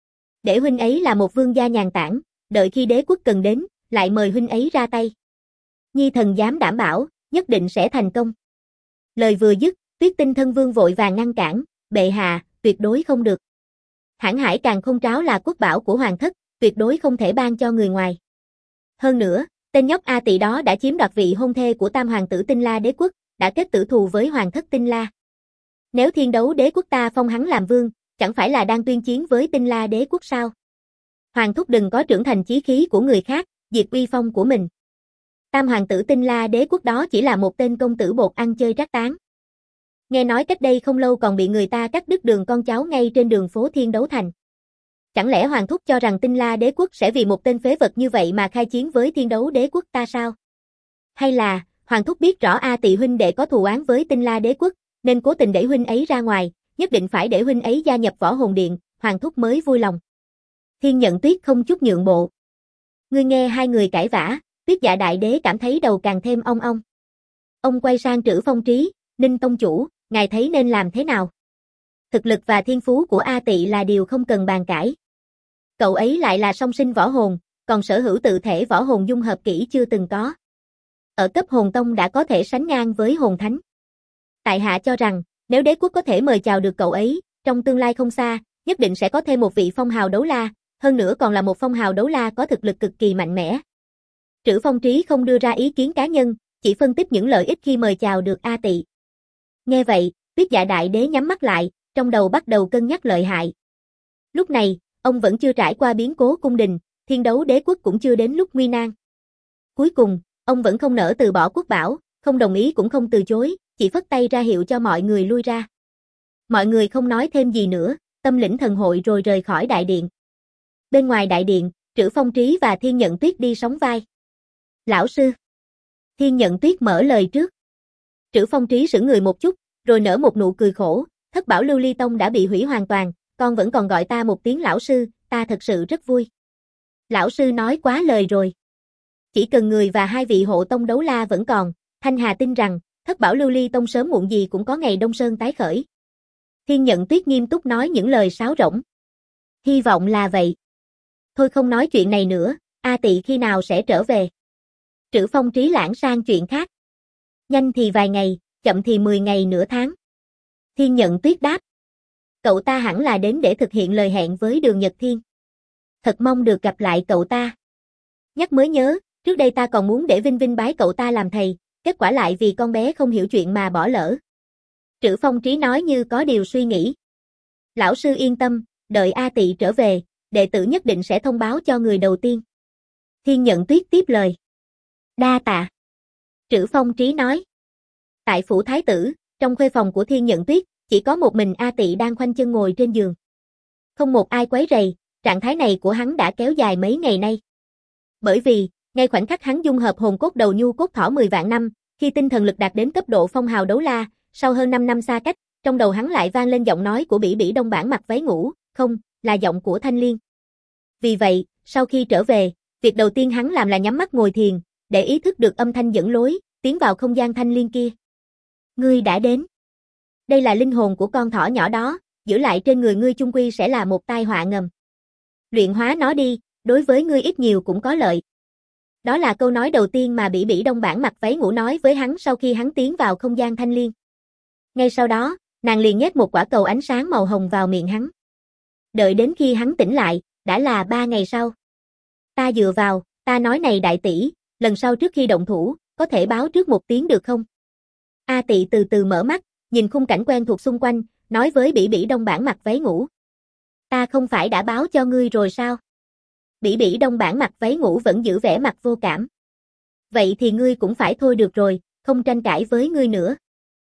Để huynh ấy là một vương gia nhàn tản, đợi khi đế quốc cần đến, lại mời huynh ấy ra tay. Nhi thần dám đảm bảo, nhất định sẽ thành công. Lời vừa dứt, Tuyết Tinh Thân Vương vội vàng ngăn cản, bệ hạ, tuyệt đối không được. Hãn Hải Càn Khôn Tráo là quốc bảo của hoàng thất, tuyệt đối không thể ban cho người ngoài. Hơn nữa, tên nhóc A Tị đó đã chiếm đoạt vị hôn thê của tam hoàng tử Tinh La Đế quốc, đã kết tử thù với hoàng thất Tinh La. Nếu Thiên Đấu Đế quốc ta phong hắn làm vương, chẳng phải là đang tuyên chiến với Tinh La Đế quốc sao? Hoàng thúc đừng có trưởng thành chí khí của người khác, diệt uy phong của mình. Tam hoàng tử Tinh La Đế quốc đó chỉ là một tên công tử bột ăn chơi trác tán. Nghe nói cách đây không lâu còn bị người ta cắt đứt đường con cháu ngay trên đường phố Thiên Đấu Thành. Chẳng lẽ hoàng thúc cho rằng Tinh La Đế quốc sẽ vì một tên phế vật như vậy mà khai chiến với Thiên Đấu Đế quốc ta sao? Hay là, hoàng thúc biết rõ A Tị huynh đệ có thù oán với Tinh La Đế quốc, nên cố tình đẩy huynh ấy ra ngoài, nhất định phải để huynh ấy gia nhập Võ Hồn Điện, hoàng thúc mới vui lòng. Thiên Nhận Tuyết không chút nhượng bộ. Ngươi nghe hai người cãi vã, Tuyết Dạ Đại Đế cảm thấy đầu càng thêm ong ong. Ông quay sang Trữ Phong Trí, Ninh tông chủ, ngài thấy nên làm thế nào? Thực lực và thiên phú của A Tị là điều không cần bàn cãi. Cậu ấy lại là song sinh võ hồn, còn sở hữu tự thể võ hồn dung hợp kỹ chưa từng có. Ở cấp hồn tông đã có thể sánh ngang với hồn thánh. Tại hạ cho rằng, nếu đế quốc có thể mời chào được cậu ấy, trong tương lai không xa, nhất định sẽ có thêm một vị phong hào đấu la, hơn nữa còn là một phong hào đấu la có thực lực cực kỳ mạnh mẽ. Trữ Phong Trí không đưa ra ý kiến cá nhân, chỉ phân tích những lợi ích khi mời chào được A Tị. Nghe vậy, Tuyết Dạ Đại Đế nhắm mắt lại, trong đầu bắt đầu cân nhắc lợi hại. Lúc này, ông vẫn chưa trải qua biến cố cung đình, Thiên Đấu Đế quốc cũng chưa đến lúc nguy nan. Cuối cùng, ông vẫn không nỡ từ bỏ quốc bảo, không đồng ý cũng không từ chối, chỉ phất tay ra hiệu cho mọi người lui ra. Mọi người không nói thêm gì nữa, tâm lĩnh thần hội rồi rời khỏi đại điện. Bên ngoài đại điện, Trữ Phong Trí và Thiên Nhận Tuyết đi sóng vai. Lão sư. Thiên Nhận Tuyết mở lời trước. Trữ Phong Trí sững người một chút, rồi nở một nụ cười khổ, thất bảo Lưu Ly Tông đã bị hủy hoàn toàn, con vẫn còn gọi ta một tiếng lão sư, ta thật sự rất vui. Lão sư nói quá lời rồi. Chỉ cần người và hai vị hộ tông đấu la vẫn còn, Thanh Hà tin rằng, thất bảo Lưu Ly Tông sớm muộn gì cũng có ngày Đông Sơn tái khởi. Thiên Nhận Tuyết nghiêm túc nói những lời sáo rỗng. Hy vọng là vậy. Thôi không nói chuyện này nữa, A Tị khi nào sẽ trở về? Trữ Phong Trí lãng sang chuyện khác. Nhanh thì vài ngày, chậm thì 10 ngày nửa tháng. Thiên Nhận Tuyết đáp. Cậu ta hẳn là đến để thực hiện lời hẹn với Đường Nhật Thiên. Thật mong được gặp lại cậu ta. Nhắc mới nhớ, trước đây ta còn muốn để Vinh Vinh bái cậu ta làm thầy, kết quả lại vì con bé không hiểu chuyện mà bỏ lỡ. Trữ Phong Trí nói như có điều suy nghĩ. Lão sư yên tâm, đợi A Tị trở về, đệ tử nhất định sẽ thông báo cho người đầu tiên. Thiên Nhận Tuyết tiếp lời. Đa tạ. Trữ Phong Trí nói. Tại phủ thái tử, trong khuê phòng của Thiên Nhận Tuyết, chỉ có một mình A Tị đang khoanh chân ngồi trên giường. Không một ai quấy rầy, trạng thái này của hắn đã kéo dài mấy ngày nay. Bởi vì, ngay khoảnh khắc hắn dung hợp hồn cốt đầu nhu cốt thỏ 10 vạn năm, khi tinh thần lực đạt đến cấp độ phong hào đấu la, sau hơn 5 năm xa cách, trong đầu hắn lại vang lên giọng nói của Bỉ Bỉ Đông Bản mặc váy ngủ, không, là giọng của Thanh Liên. Vì vậy, sau khi trở về, việc đầu tiên hắn làm là nhắm mắt ngồi thiền, để ý thức được âm thanh dẫn lối, tiến vào không gian Thanh Liên kia. Ngươi đã đến. Đây là linh hồn của con thỏ nhỏ đó, giữ lại trên người ngươi chung quy sẽ là một tai họa ngầm. Luyện hóa nó đi, đối với ngươi ít nhiều cũng có lợi. Đó là câu nói đầu tiên mà Bỉ Bỉ Đông Bản mặc váy ngủ nói với hắn sau khi hắn tiến vào không gian Thanh Liên. Ngay sau đó, nàng liền nhét một quả cầu ánh sáng màu hồng vào miệng hắn. Đợi đến khi hắn tỉnh lại, đã là 3 ngày sau. Ta dựa vào, ta nói này đại tỷ, lần sau trước khi động thủ, có thể báo trước một tiếng được không? A Tị từ từ mở mắt, nhìn khung cảnh quen thuộc xung quanh, nói với Bỉ Bỉ Đông Bản mặc váy ngủ. Ta không phải đã báo cho ngươi rồi sao? Bỉ Bỉ Đông Bản mặc váy ngủ vẫn giữ vẻ mặt vô cảm. Vậy thì ngươi cũng phải thôi được rồi, không tranh cãi với ngươi nữa.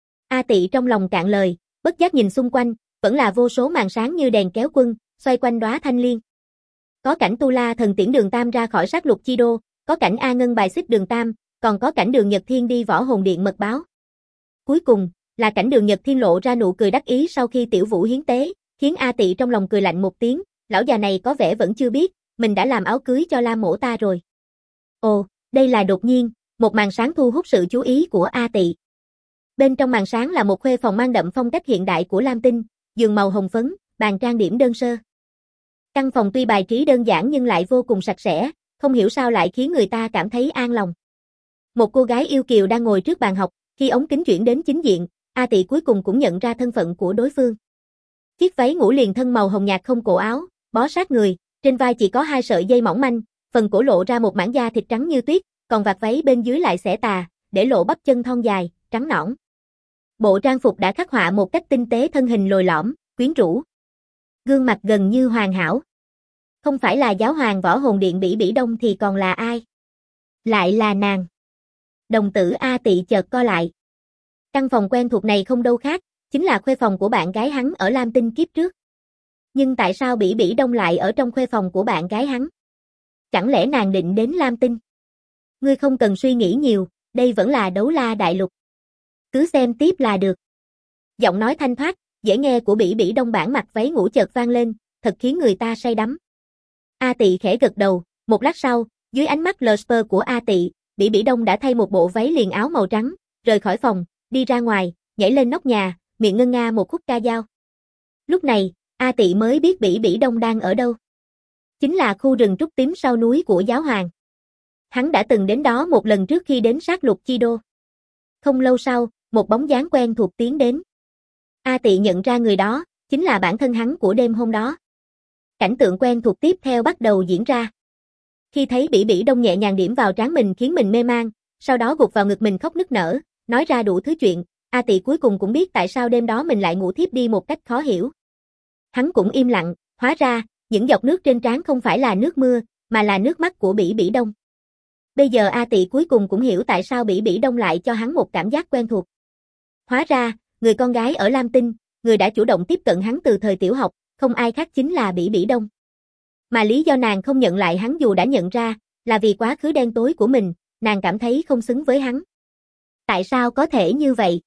A Tị trong lòng cạn lời, bất giác nhìn xung quanh, vẫn là vô số màn sáng như đèn kéo quân, xoay quanh đóa Thanh Liên. Có cảnh Tu La thần tiễn Đường Tam ra khỏi sát lục chi đô, có cảnh A Ngân bài xích Đường Tam, còn có cảnh Đường Nhật Thiên đi Võ Hồn Điện mật báo. Cuối cùng, là cảnh Đường Nhật Thiên lộ ra nụ cười đắc ý sau khi Tiểu Vũ hiến tế, khiến A Tị trong lòng cười lạnh một tiếng, lão già này có vẻ vẫn chưa biết, mình đã làm áo cưới cho Lam Mỗ ta rồi. Ồ, đây là đột nhiên, một màn sáng thu hút sự chú ý của A Tị. Bên trong màn sáng là một khuê phòng mang đậm phong cách hiện đại của Lam Tinh, giường màu hồng phấn, bàn trang điểm đơn sơ. Căn phòng tuy bài trí đơn giản nhưng lại vô cùng sạch sẽ, không hiểu sao lại khiến người ta cảm thấy an lòng. Một cô gái yêu kiều đang ngồi trước bàn học, khi ống kính chuyển đến chính diện, A Tị cuối cùng cũng nhận ra thân phận của đối phương. Chiếc váy ngủ liền thân màu hồng nhạt không cổ áo, bó sát người, trên vai chỉ có 2 sợi dây mỏng manh, phần cổ lộ ra một mảng da thịt trắng như tuyết, còn vạt váy bên dưới lại xẻ tà, để lộ bắp chân thon dài, trắng nõn. Bộ trang phục đã khắc họa một cách tinh tế thân hình lồi lõm, quyến rũ. Gương mặt gần như hoàn hảo. Không phải là giáo hoàng võ hồn điện Bỉ Bỉ Đông thì còn là ai? Lại là nàng. Đồng tử A Tị chợt co lại. Căn phòng quen thuộc này không đâu khác, chính là khuê phòng của bạn gái hắn ở Lam Tinh kiếp trước. Nhưng tại sao Bỉ Bỉ Đông lại ở trong khuê phòng của bạn gái hắn? Chẳng lẽ nàng định đến Lam Tinh? Ngươi không cần suy nghĩ nhiều, đây vẫn là Đấu La Đại Lục. Cứ xem tiếp là được. Giọng nói thanh thoát, dễ nghe của Bỉ Bỉ Đông bản mặc váy ngủ chợt vang lên, thật khiến người ta say đắm. A Tị khẽ gật đầu, một lát sau, dưới ánh mắt Lusper của A Tị, Bỉ Bỉ Đông đã thay một bộ váy liền áo màu trắng, rời khỏi phòng, đi ra ngoài, nhảy lên nóc nhà, miệng ngân nga một khúc ca dao. Lúc này, A Tị mới biết Bỉ Bỉ Đông đang ở đâu. Chính là khu rừng trúc tím sau núi của giáo hoàng. Hắn đã từng đến đó một lần trước khi đến sát lục Chi Đô. Không lâu sau, một bóng dáng quen thuộc tiến đến. A Tị nhận ra người đó, chính là bản thân hắn của đêm hôm đó. Cảnh tượng quen thuộc tiếp theo bắt đầu diễn ra. Khi thấy Bỉ Bỉ Đông nhẹ nhàng điểm vào trán mình khiến mình mê man, sau đó gục vào ngực mình khóc nức nở, nói ra đủ thứ chuyện, A Tị cuối cùng cũng biết tại sao đêm đó mình lại ngủ thiếp đi một cách khó hiểu. Hắn cũng im lặng, hóa ra, những giọt nước trên trán không phải là nước mưa, mà là nước mắt của Bỉ Bỉ Đông. Bây giờ A Tị cuối cùng cũng hiểu tại sao Bỉ Bỉ Đông lại cho hắn một cảm giác quen thuộc. Hóa ra, người con gái ở Lam Tinh, người đã chủ động tiếp cận hắn từ thời tiểu học, không ai khác chính là Bỉ Bỉ Đông. Mà lý do nàng không nhận lại hắn dù đã nhận ra, là vì quá khứ đen tối của mình, nàng cảm thấy không xứng với hắn. Tại sao có thể như vậy?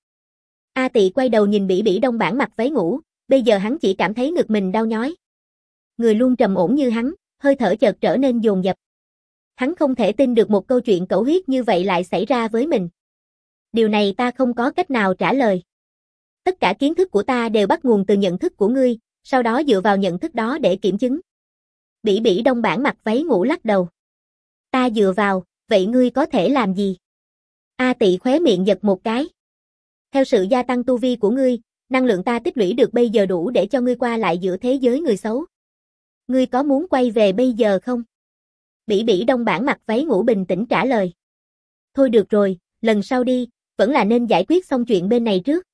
A Tị quay đầu nhìn Bỉ Bỉ Đông bản mặc váy ngủ, bây giờ hắn chỉ cảm thấy ngực mình đau nhói. Người luôn trầm ổn như hắn, hơi thở chợt trở nên dồn dập. Hắn không thể tin được một câu chuyện cẩu huyết như vậy lại xảy ra với mình. Điều này ta không có cách nào trả lời. Tất cả kiến thức của ta đều bắt nguồn từ nhận thức của ngươi, sau đó dựa vào nhận thức đó để kiểm chứng. Bỉ Bỉ Đông bản mặc váy ngủ lắc đầu. Ta dựa vào, vậy ngươi có thể làm gì? A Tị khóe miệng giật một cái. Theo sự gia tăng tu vi của ngươi, năng lượng ta tích lũy được bây giờ đủ để cho ngươi qua lại giữa thế giới người xấu. Ngươi có muốn quay về bây giờ không? Bỉ Bỉ Đông bản mặc váy ngủ bình tĩnh trả lời. Thôi được rồi, lần sau đi, vẫn là nên giải quyết xong chuyện bên này trước.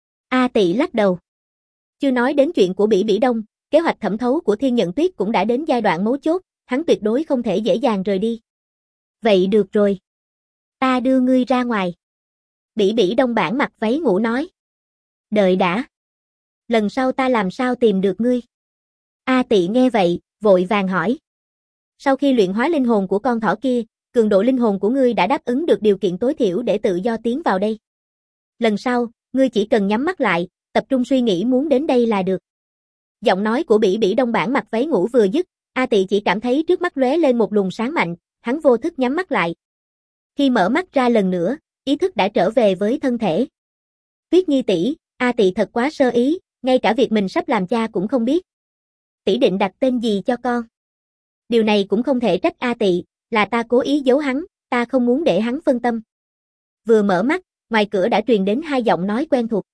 A Tị lắc đầu. Chưa nói đến chuyện của Bỉ Bỉ Đông, kế hoạch thẩm thấu của Thiên Nhận Tuyết cũng đã đến giai đoạn mấu chốt, hắn tuyệt đối không thể dễ dàng rời đi. Vậy được rồi. Ta đưa ngươi ra ngoài. Bỉ Bỉ Đông bản mặc váy ngủ nói. Đợi đã. Lần sau ta làm sao tìm được ngươi? A Tị nghe vậy, vội vàng hỏi. Sau khi luyện hóa linh hồn của con thỏ kia, cường độ linh hồn của ngươi đã đáp ứng được điều kiện tối thiểu để tự do tiến vào đây. Lần sau, ngươi chỉ cần nhắm mắt lại, tập trung suy nghĩ muốn đến đây là được. Giọng nói của Bỉ Bỉ Đông bản mặc váy ngủ vừa dứt, A Tị chỉ cảm thấy trước mắt lóe lên một luồng sáng mạnh, hắn vô thức nhắm mắt lại. Khi mở mắt ra lần nữa, ý thức đã trở về với thân thể. Tuyết Nhi tỷ, A Tị thật quá sơ ý, ngay cả việc mình sắp làm cha cũng không biết. Tỷ định đặt tên gì cho con? Điều này cũng không thể trách A Tị, là ta cố ý giấu hắn, ta không muốn để hắn phân tâm. Vừa mở mắt, ngoài cửa đã truyền đến 2 giọng nói quen thuộc.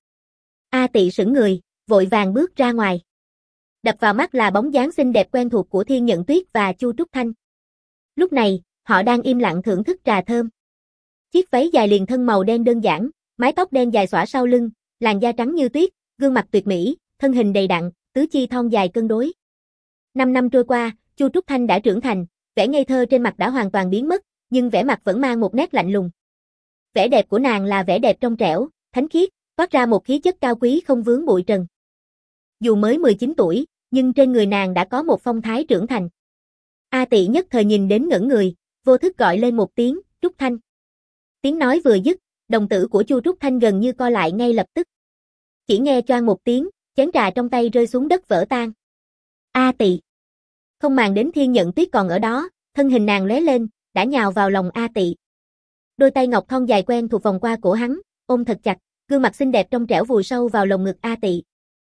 A Tị sững người, vội vàng bước ra ngoài. Đập vào mắt là bóng dáng xinh đẹp quen thuộc của Thiên Nhận Tuyết và Chu Trúc Thanh. Lúc này, họ đang im lặng thưởng thức trà thơm. Chiếc váy dài liền thân màu đen đơn giản, mái tóc đen dài xõa sau lưng, làn da trắng như tuyết, gương mặt tuyệt mỹ, thân hình đầy đặn, tứ chi thon dài cân đối. 5 năm trôi qua, Chu Trúc Thanh đã trưởng thành, vẻ ngây thơ trên mặt đã hoàn toàn biến mất, nhưng vẻ mặt vẫn mang một nét lạnh lùng. Vẻ đẹp của nàng là vẻ đẹp trong trẻo, thánh khiết, toát ra một khí chất cao quý không vướng bụi trần. Dù mới 19 tuổi, nhưng trên người nàng đã có một phong thái trưởng thành. A Tị nhất thời nhìn đến ngẩn người, vô thức gọi lên một tiếng, Trúc Thanh. Tiếng nói vừa dứt, đồng tử của Chu Trúc Thanh gần như co lại ngay lập tức. Chỉ nghe choang một tiếng, chén trà trong tay rơi xuống đất vỡ tan. A Tị. Không màng đến Thiên Nhận Tuyết còn ở đó, thân hình nàng lóe lên, đã nhào vào lòng A Tị. Đôi tay ngọc thon dài quen thuộc vòng qua cổ hắn, ôm thật chặt, gương mặt xinh đẹp trong trẻo vùi sâu vào lồng ngực A Tị.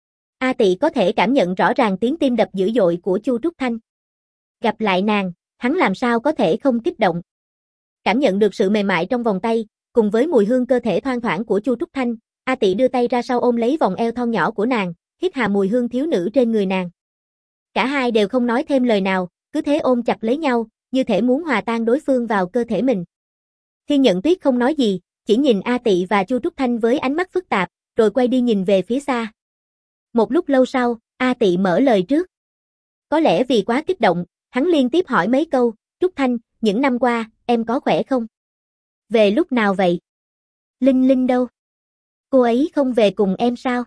A Tị có thể cảm nhận rõ ràng tiếng tim đập dữ dội của Chu Trúc Thanh. Gặp lại nàng, hắn làm sao có thể không kích động. Cảm nhận được sự mềm mại trong vòng tay, cùng với mùi hương cơ thể thoang thoảng của Chu Trúc Thanh, A Tị đưa tay ra sau ôm lấy vòng eo thon nhỏ của nàng, hít hà mùi hương thiếu nữ trên người nàng. Cả hai đều không nói thêm lời nào, cứ thế ôm chặt lấy nhau, như thể muốn hòa tan đối phương vào cơ thể mình. Thiên Nhận Tuyết không nói gì, chỉ nhìn A Tị và Chu Trúc Thanh với ánh mắt phức tạp, rồi quay đi nhìn về phía xa. Một lúc lâu sau, A Tị mở lời trước. Có lẽ vì quá kích động, hắn liên tiếp hỏi mấy câu, Trúc Thanh, những năm qua, em có khỏe không? Về lúc nào vậy? Linh Linh đâu? Cô ấy không về cùng em sao?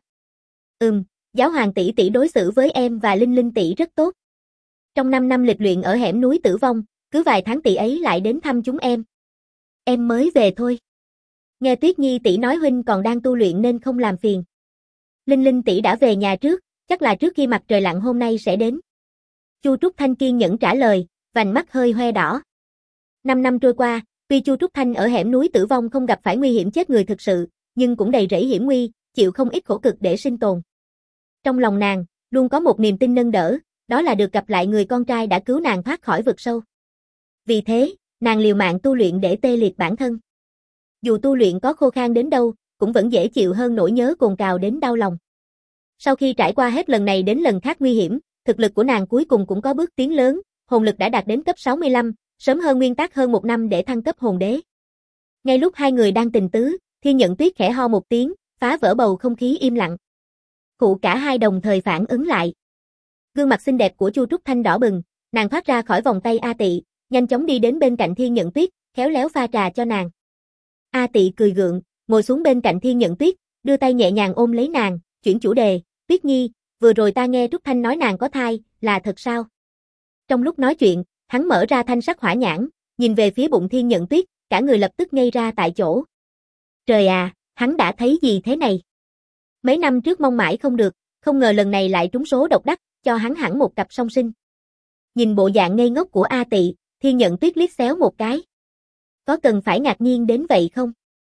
Giáo hoàng tỷ tỷ đối xử với em và Linh Linh tỷ rất tốt. Trong 5 năm lịch luyện ở hẻm núi Tử Vong, cứ vài tháng tỷ ấy lại đến thăm chúng em. Em mới về thôi. Nghe Tuyết Nhi tỷ nói huynh còn đang tu luyện nên không làm phiền. Linh Linh tỷ đã về nhà trước, chắc là trước khi mặt trời lặn hôm nay sẽ đến. Chu Trúc Thanh kiên nhẫn trả lời, vành mắt hơi hoe đỏ. 5 năm trôi qua, tuy Chu Trúc Thanh ở hẻm núi Tử Vong không gặp phải nguy hiểm chết người thực sự, nhưng cũng đầy rẫy hiểm nguy, chịu không ít khổ cực để sinh tồn. Trong lòng nàng, luôn có một niềm tin nâng đỡ, đó là được gặp lại người con trai đã cứu nàng thoát khỏi vực sâu. Vì thế, nàng liều mạng tu luyện để tê liệt bản thân. Dù tu luyện có khô khan đến đâu, cũng vẫn dễ chịu hơn nỗi nhớ cồn cào đến đau lòng. Sau khi trải qua hết lần này đến lần khác nguy hiểm, thực lực của nàng cuối cùng cũng có bước tiến lớn, hồn lực đã đạt đến cấp 65, sớm hơn nguyên tắc hơn 1 năm để thăng cấp hồn đế. Ngay lúc hai người đang tình tứ, Thiên Nhận Tuyết khẽ ho một tiếng, phá vỡ bầu không khí im lặng. Cả hai đồng thời phản ứng lại. Gương mặt xinh đẹp của Chu Trúc Thanh đỏ bừng, nàng thoát ra khỏi vòng tay A Tị, nhanh chóng đi đến bên cạnh Thiên Nhận Tuyết, khéo léo pha trà cho nàng. A Tị cười gượng, ngồi xuống bên cạnh Thiên Nhận Tuyết, đưa tay nhẹ nhàng ôm lấy nàng, chuyển chủ đề, Tuyết Nhi, vừa rồi ta nghe Trúc Thanh nói nàng có thai, là thật sao? Trong lúc nói chuyện, hắn mở ra thanh sắc hỏa nhãn, nhìn về phía bụng Thiên Nhận Tuyết, cả người lập tức ngây ra tại chỗ. Trời à, hắn đã thấy gì thế này? Mấy năm trước mong mãi không được, không ngờ lần này lại trúng số độc đắc, cho hắn hẳn một cặp song sinh. Nhìn bộ dạng ngây ngốc của A Tị, Thiên Nhận Tuyết liếc xéo một cái. Có cần phải ngạc nhiên đến vậy không?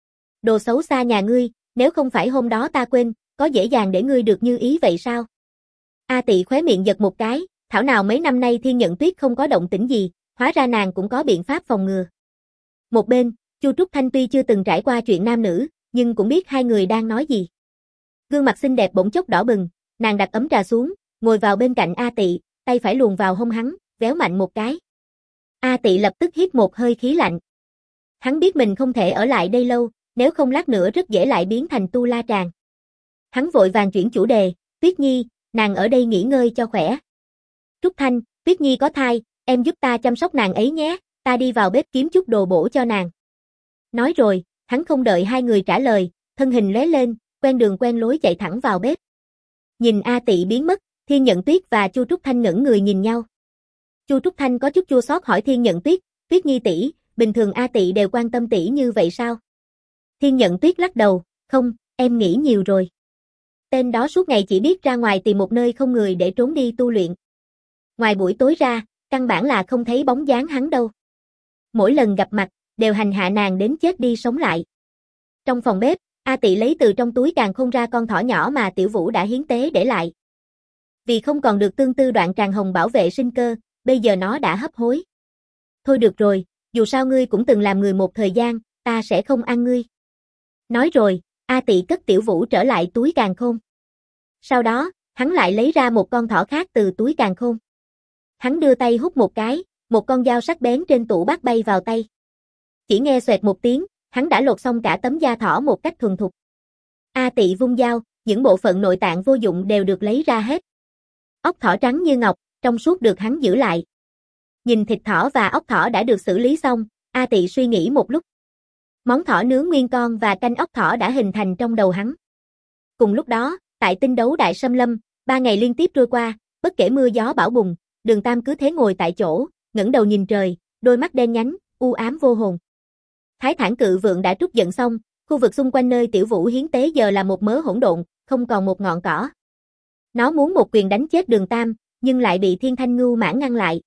Đồ xấu xa nhà ngươi, nếu không phải hôm đó ta quên, có dễ dàng để ngươi được như ý vậy sao? A Tị khóe miệng giật một cái, thảo nào mấy năm nay Thiên Nhận Tuyết không có động tĩnh gì, hóa ra nàng cũng có biện pháp phòng ngừa. Một bên, Chu Trúc Thanh tuy chưa từng trải qua chuyện nam nữ, nhưng cũng biết hai người đang nói gì. Gương mặt xinh đẹp bỗng chốc đỏ bừng, nàng đặt ấm trà xuống, ngồi vào bên cạnh A Tị, tay phải luồn vào hông hắn, véo mạnh một cái. A Tị lập tức hít một hơi khí lạnh. Hắn biết mình không thể ở lại đây lâu, nếu không lát nữa rất dễ lại biến thành tu la tràng. Hắn vội vàng chuyển chủ đề, Tuyết Nhi, nàng ở đây nghỉ ngơi cho khỏe. Trúc Thanh, Tuyết Nhi có thai, em giúp ta chăm sóc nàng ấy nhé, ta đi vào bếp kiếm chút đồ bổ cho nàng. Nói rồi, hắn không đợi hai người trả lời, thân hình lóe lên, quen đường quen lối chạy thẳng vào bếp. Nhìn A Tị biến mất, Thiên Nhận Tuyết và Chu Trúc Thanh ngẩng người nhìn nhau. Chu Trúc Thanh có chút chua xót hỏi Thiên Nhận Tuyết, Tuyết Nhi tỷ, bình thường A Tị đều quan tâm tỷ như vậy sao? Thiên Nhận Tuyết lắc đầu, không, em nghĩ nhiều rồi. Tên đó suốt ngày chỉ biết ra ngoài tìm một nơi không người để trốn đi tu luyện. Ngoài buổi tối ra, căn bản là không thấy bóng dáng hắn đâu. Mỗi lần gặp mặt, đều hành hạ nàng đến chết đi sống lại. Trong phòng bếp, A Tị lấy từ trong túi càn khôn ra con thỏ nhỏ mà Tiểu Vũ đã hiến tế để lại. Vì không còn được tương tư đoạn tràng hồng bảo vệ sinh cơ, bây giờ nó đã hấp hối. Thôi được rồi, dù sao ngươi cũng từng làm người một thời gian, ta sẽ không ăn ngươi. Nói rồi, A Tị cất Tiểu Vũ trở lại túi càn khôn. Sau đó, hắn lại lấy ra một con thỏ khác từ túi càn khôn. Hắn đưa tay hút một cái, một con dao sắc bén trên tủ bát bay vào tay. Chỉ nghe xoẹt một tiếng, hắn đã lột xong cả tấm da thỏ một cách thuần thục. A Tị vung dao, những bộ phận nội tạng vô dụng đều được lấy ra hết. Ốc thỏ trắng như ngọc, trong suốt được hắn giữ lại. Nhìn thịt thỏ và ốc thỏ đã được xử lý xong, A Tị suy nghĩ một lúc. Món thỏ nướng nguyên con và canh ốc thỏ đã hình thành trong đầu hắn. Cùng lúc đó, tại tinh đấu đại xâm lâm, 3 ngày liên tiếp trôi qua, bất kể mưa gió bão bùng, Đường Tam cứ thế ngồi tại chỗ, ngẩng đầu nhìn trời, đôi mắt đen nhánh, u ám vô hồn. Thái Thản Cự Vượng đã trút giận xong, khu vực xung quanh nơi Tiểu Vũ hiến tế giờ là một mớ hỗn độn, không còn một ngọn cỏ. Nó muốn một quyền đánh chết Đường Tam, nhưng lại bị Thiên Thanh Ngưu Mãn ngăn lại.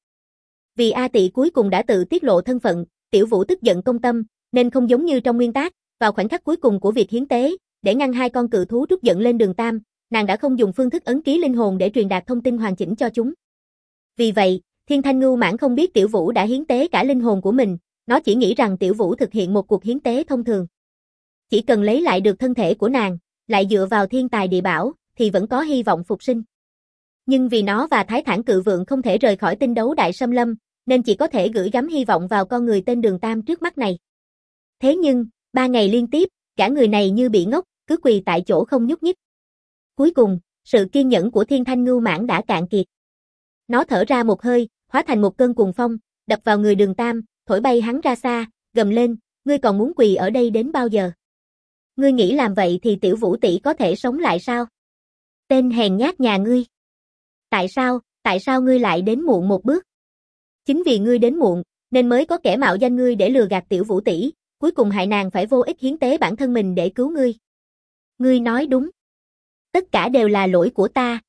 Vì A Tị cuối cùng đã tự tiết lộ thân phận, Tiểu Vũ tức giận công tâm, nên không giống như trong nguyên tác, vào khoảnh khắc cuối cùng của việc hiến tế, để ngăn hai con cự thú trút giận lên Đường Tam, nàng đã không dùng phương thức ấn ký linh hồn để truyền đạt thông tin hoàn chỉnh cho chúng. Vì vậy, Thiên Thanh Ngưu Mãn không biết Tiểu Vũ đã hiến tế cả linh hồn của mình, nó chỉ nghĩ rằng Tiểu Vũ thực hiện một cuộc hiến tế thông thường. Chỉ cần lấy lại được thân thể của nàng, lại dựa vào thiên tài địa bảo, thì vẫn có hy vọng phục sinh. Nhưng vì nó và Thái Thản Cự Vượng không thể rời khỏi tinh đấu đại xâm lâm, nên chỉ có thể gửi gắm hy vọng vào con người tên Đường Tam trước mắt này. Thế nhưng, 3 ngày liên tiếp, cả người này như bị ngốc, cứ quỳ tại chỗ không nhúc nhích. Cuối cùng, sự kiên nhẫn của Thiên Thanh Ngưu Mãng đã cạn kiệt. Nó thở ra một hơi, hóa thành một cơn cuồng phong, đập vào người Đường Tam, thổi bay hắn ra xa, gầm lên, ngươi còn muốn quỳ ở đây đến bao giờ? Ngươi nghĩ làm vậy thì Tiểu Vũ tỷ có thể sống lại sao? Tên hèn nhát nhà ngươi. Tại sao ngươi lại đến muộn một bước? Chính vì ngươi đến muộn, nên mới có kẻ mạo danh ngươi để lừa gạt Tiểu Vũ tỷ, cuối cùng hại nàng phải vô ích hiến tế bản thân mình để cứu ngươi. Ngươi nói đúng. Tất cả đều là lỗi của ta,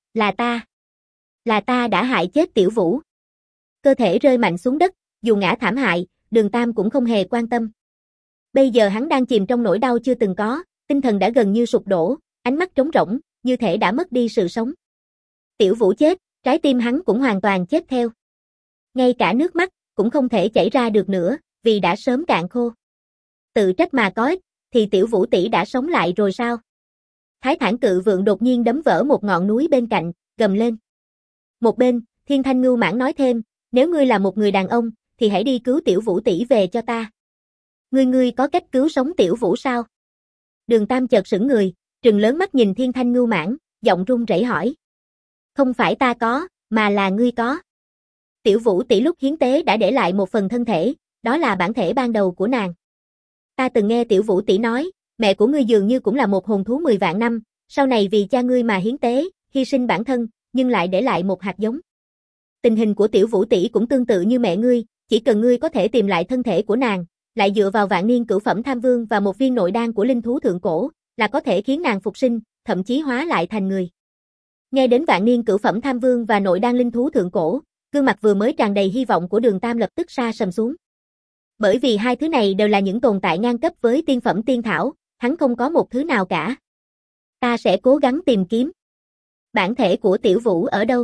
là ta đã hại chết Tiểu Vũ. Cơ thể rơi mạnh xuống đất, dù ngã thảm hại, Đường Tam cũng không hề quan tâm. Bây giờ hắn đang chìm trong nỗi đau chưa từng có, tinh thần đã gần như sụp đổ, ánh mắt trống rỗng, như thể đã mất đi sự sống. Tiểu Vũ chết, trái tim hắn cũng hoàn toàn chết theo. Ngay cả nước mắt cũng không thể chảy ra được nữa, vì đã sớm cạn khô. Tự trách mà có ích, thì Tiểu Vũ tỷ đã sống lại rồi sao? Thái Thản Cự Vượng đột nhiên đấm vỡ một ngọn núi bên cạnh, gầm lên. Một bên, Thiên Thanh Ngưu Mãng nói thêm, nếu ngươi là một người đàn ông, thì hãy đi cứu Tiểu Vũ tỷ về cho ta. Ngươi có cách cứu sống Tiểu Vũ sao? Đường Tam chợt sững người, trừng lớn mắt nhìn Thiên Thanh Ngưu Mãng, giọng run rẩy hỏi. Không phải ta có, mà là ngươi có. Tiểu Vũ tỷ lúc hiến tế đã để lại một phần thân thể, đó là bản thể ban đầu của nàng. Ta từng nghe Tiểu Vũ tỷ nói, mẹ của ngươi dường như cũng là một hồn thú 10 vạn năm, sau này vì cha ngươi mà hiến tế, hy sinh bản thân, nhưng lại để lại một hạt giống. Tình hình của Tiểu Vũ tỷ cũng tương tự như mẹ ngươi, chỉ cần ngươi có thể tìm lại thân thể của nàng, lại dựa vào vạn niên cửu phẩm tham vương và một viên nội đan của linh thú thượng cổ, là có thể khiến nàng phục sinh, thậm chí hóa lại thành người. Nghe đến vạn niên cửu phẩm tham vương và nội đan linh thú thượng cổ, gương mặt vừa mới tràn đầy hy vọng của Đường Tam lập tức sa sầm xuống. Bởi vì hai thứ này đều là những tồn tại ngang cấp với tiên phẩm tiên thảo, hắn không có một thứ nào cả. Ta sẽ cố gắng tìm kiếm. Bản thể của Tiểu Vũ ở đâu?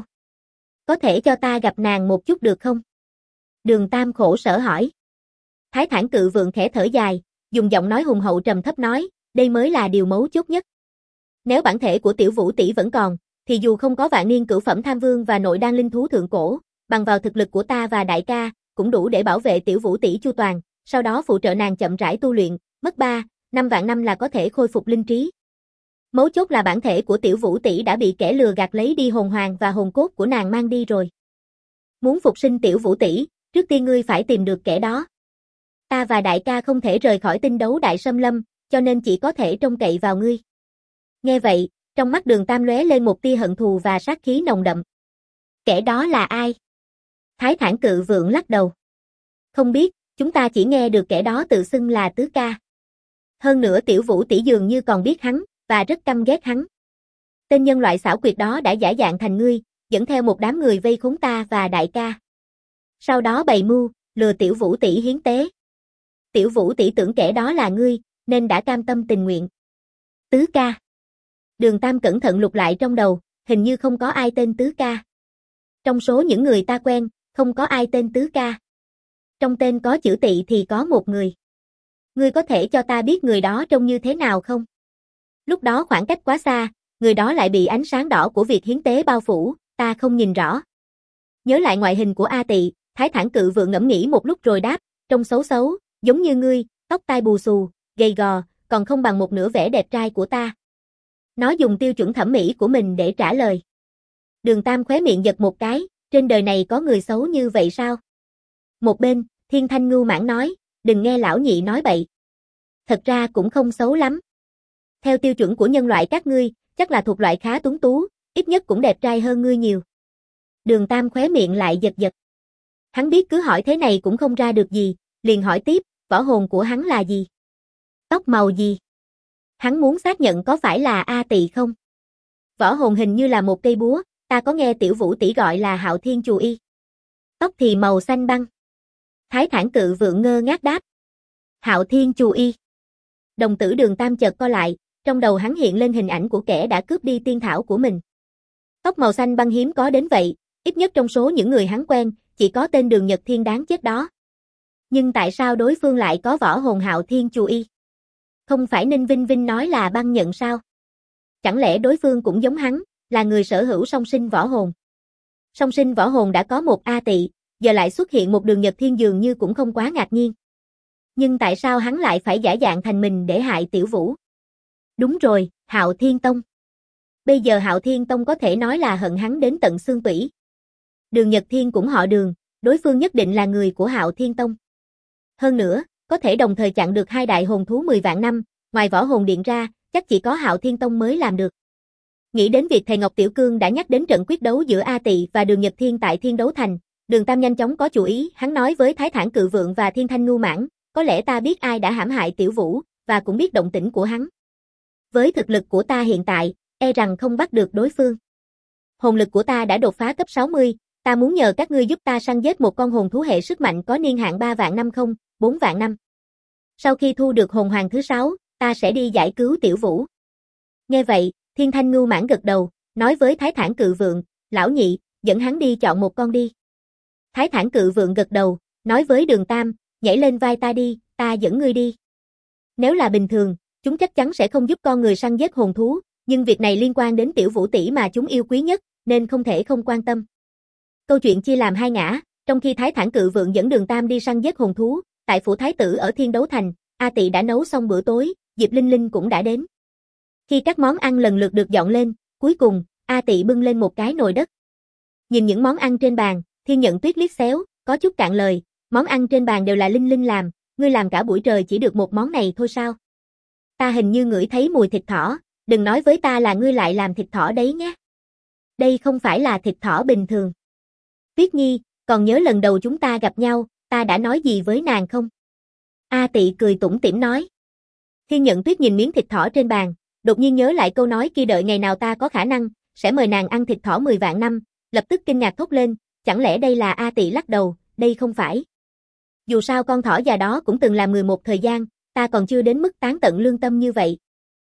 Có thể cho ta gặp nàng một chút được không? Đường Tam khổ sở hỏi. Thái Thản Cự Vượng khẽ thở dài, dùng giọng nói hùng hậu trầm thấp nói, đây mới là điều mấu chốt nhất. Nếu bản thể của Tiểu Vũ tỷ vẫn còn, thì dù không có vạn niên cửu phẩm tham vương và nội đan linh thú thượng cổ, bằng vào thực lực của ta và đại ca, cũng đủ để bảo vệ Tiểu Vũ tỷ chu toàn, sau đó phụ trợ nàng chậm rãi tu luyện, mất 3-5 vạn năm là có thể khôi phục linh trí. Mấu chốt là bản thể của Tiểu Vũ tỷ đã bị kẻ lừa gạt lấy đi hồn hoàng và hồn cốt của nàng mang đi rồi. Muốn phục sinh Tiểu Vũ tỷ, trước tiên ngươi phải tìm được kẻ đó. Ta và đại ca không thể rời khỏi tinh đấu đại xâm lâm, cho nên chỉ có thể trông cậy vào ngươi. Nghe vậy, trong mắt Đường Tam lóe lên một tia hận thù và sát khí nồng đậm. Kẻ đó là ai? Thái Thản Cự Vượng lắc đầu. Không biết, chúng ta chỉ nghe được kẻ đó tự xưng là tứ ca. Hơn nữa Tiểu Vũ tỷ dường như còn biết hắn, và rất căm ghét hắn. Tên nhân loại xảo quyệt đó đã giả dạng thành ngươi, dẫn theo một đám người vây khốn ta và đại ca. Sau đó bày mưu, lừa Tiểu Vũ tỷ hiến tế. Tiểu Vũ tỷ tưởng kẻ đó là ngươi, nên đã cam tâm tình nguyện. Tứ ca. Đường Tam cẩn thận lục lại trong đầu, hình như không có ai tên Tứ ca. Trong số những người ta quen, không có ai tên Tứ ca. Trong tên có chữ Tỵ thì có một người. Ngươi có thể cho ta biết người đó trông như thế nào không? Lúc đó khoảng cách quá xa, người đó lại bị ánh sáng đỏ của việc hiến tế bao phủ, ta không nhìn rõ. Nhớ lại ngoại hình của A Tỵ, Thái Thản Cự Vượng ngẫm nghĩ một lúc rồi đáp, trông xấu xấu, giống như ngươi, tóc tai bù xù, gầy gò, còn không bằng một nửa vẻ đẹp trai của ta. Nó dùng tiêu chuẩn thẩm mỹ của mình để trả lời. Đường Tam khóe miệng giật một cái, trên đời này có người xấu như vậy sao? Một bên, Thiên Thanh Ngưu Mãng nói, đừng nghe lão nhị nói bậy. Thật ra cũng không xấu lắm. Theo tiêu chuẩn của nhân loại các ngươi, chắc là thuộc loại khá tuấn tú, ít nhất cũng đẹp trai hơn ngươi nhiều. Đường Tam khóe miệng lại giật giật. Hắn biết cứ hỏi thế này cũng không ra được gì, liền hỏi tiếp, võ hồn của hắn là gì? Tóc màu gì? Hắn muốn xác nhận có phải là A Tỵ không? Võ hồn hình như là một cây búa, ta có nghe Tiểu Vũ tỷ gọi là Hạo Thiên Chù Y. Tóc thì màu xanh băng. Thái Thản Cự Vượng ngơ ngác đáp. Hạo Thiên Chù Y. Đồng tử Đường Tam chợt co lại, trong đầu hắn hiện lên hình ảnh của kẻ đã cướp đi tiên thảo của mình. Tóc màu xanh băng hiếm có đến vậy, ít nhất trong số những người hắn quen, chỉ có tên Đường Nhật Thiên đáng chết đó. Nhưng tại sao đối phương lại có võ hồn Hạo Thiên Chù Y? Không phải Ninh Vinh Vinh nói là băng nhận sao? chẳng lẽ đối phương cũng giống hắn, là người sở hữu song sinh võ hồn. Song sinh võ hồn đã có một A Tị, giờ lại xuất hiện một Đường Nhật Thiên dường như cũng không quá ngạc nhiên. Nhưng tại sao hắn lại phải giả dạng thành mình để hại Tiểu Vũ? Đúng rồi, Hạo Thiên Tông. Bây giờ Hạo Thiên Tông có thể nói là hận hắn đến tận xương tủy. Đường Nhật Thiên cũng họ Đường, đối phương nhất định là người của Hạo Thiên Tông. Hơn nữa, có thể đồng thời chặn được hai đại hồn thú 10 vạn năm, ngoài võ hồn điện ra, chắc chỉ có Hạo Thiên Tông mới làm được. Nghĩ đến việc thầy Ngọc Tiểu Cương đã nhắc đến trận quyết đấu giữa A Tị và Đường Nhật Thiên tại Thiên Đấu Thành, Đường Tam nhanh chóng có chủ ý, hắn nói với Thái Thản Cự Vượng và Thiên Thanh Ngưu Mãng, có lẽ ta biết ai đã hãm hại Tiểu Vũ, và cũng biết động tĩnh của hắn. Với thực lực của ta hiện tại, e rằng không bắt được đối phương. Hồn lực của ta đã đột phá cấp 60, ta muốn nhờ các ngươi giúp ta săn giết một con hồn thú hệ sức mạnh có niên hạn 3 vạn năm không, 4 vạn năm. Sau khi thu được hồn hoàng thứ 6, ta sẽ đi giải cứu Tiểu Vũ. Nghe vậy, Thiên Thanh Ngưu Mãng gật đầu, nói với Thái Thản Cự Vượng, lão nhị, dẫn hắn đi chọn một con đi. Thái Thản Cự Vượng gật đầu, nói với Đường Tam, nhảy lên vai ta đi, ta dẫn ngươi đi. Nếu là bình thường, chúng chắc chắn sẽ không giúp con người săn giết hồn thú, nhưng việc này liên quan đến Tiểu Vũ tỷ mà chúng yêu quý nhất, nên không thể không quan tâm. Câu chuyện chia làm hai ngã, trong khi Thái Thản Cự Vượng dẫn Đường Tam đi săn giết hồn thú, tại phủ thái tử ở Thiên Đấu Thành, A Tị đã nấu xong bữa tối, Diệp Linh Linh cũng đã đến. Khi các món ăn lần lượt được dọn lên, cuối cùng, A Tị bưng lên một cái nồi đất. Nhìn những món ăn trên bàn, Thiên Nhận Tuyết liếc xéo, có chút cạn lời, món ăn trên bàn đều là Linh Linh làm, ngươi làm cả buổi trời chỉ được một món này thôi sao? Ta hình như ngửi thấy mùi thịt thỏ, đừng nói với ta là ngươi lại làm thịt thỏ đấy nhé. Đây không phải là thịt thỏ bình thường. Tuyết Nhi, còn nhớ lần đầu chúng ta gặp nhau, ta đã nói gì với nàng không? A Tị cười tủm tỉm nói. Thiên Nhận Tuyết nhìn miếng thịt thỏ trên bàn, đột nhiên nhớ lại câu nói kia, đợi ngày nào ta có khả năng, sẽ mời nàng ăn thịt thỏ 10 vạn năm, lập tức kinh ngạc thốt lên, chẳng lẽ đây là A Tị lắc đầu, đây không phải. Dù sao con thỏ già đó cũng từng làm người một thời gian, ta còn chưa đến mức tán tận lương tâm như vậy.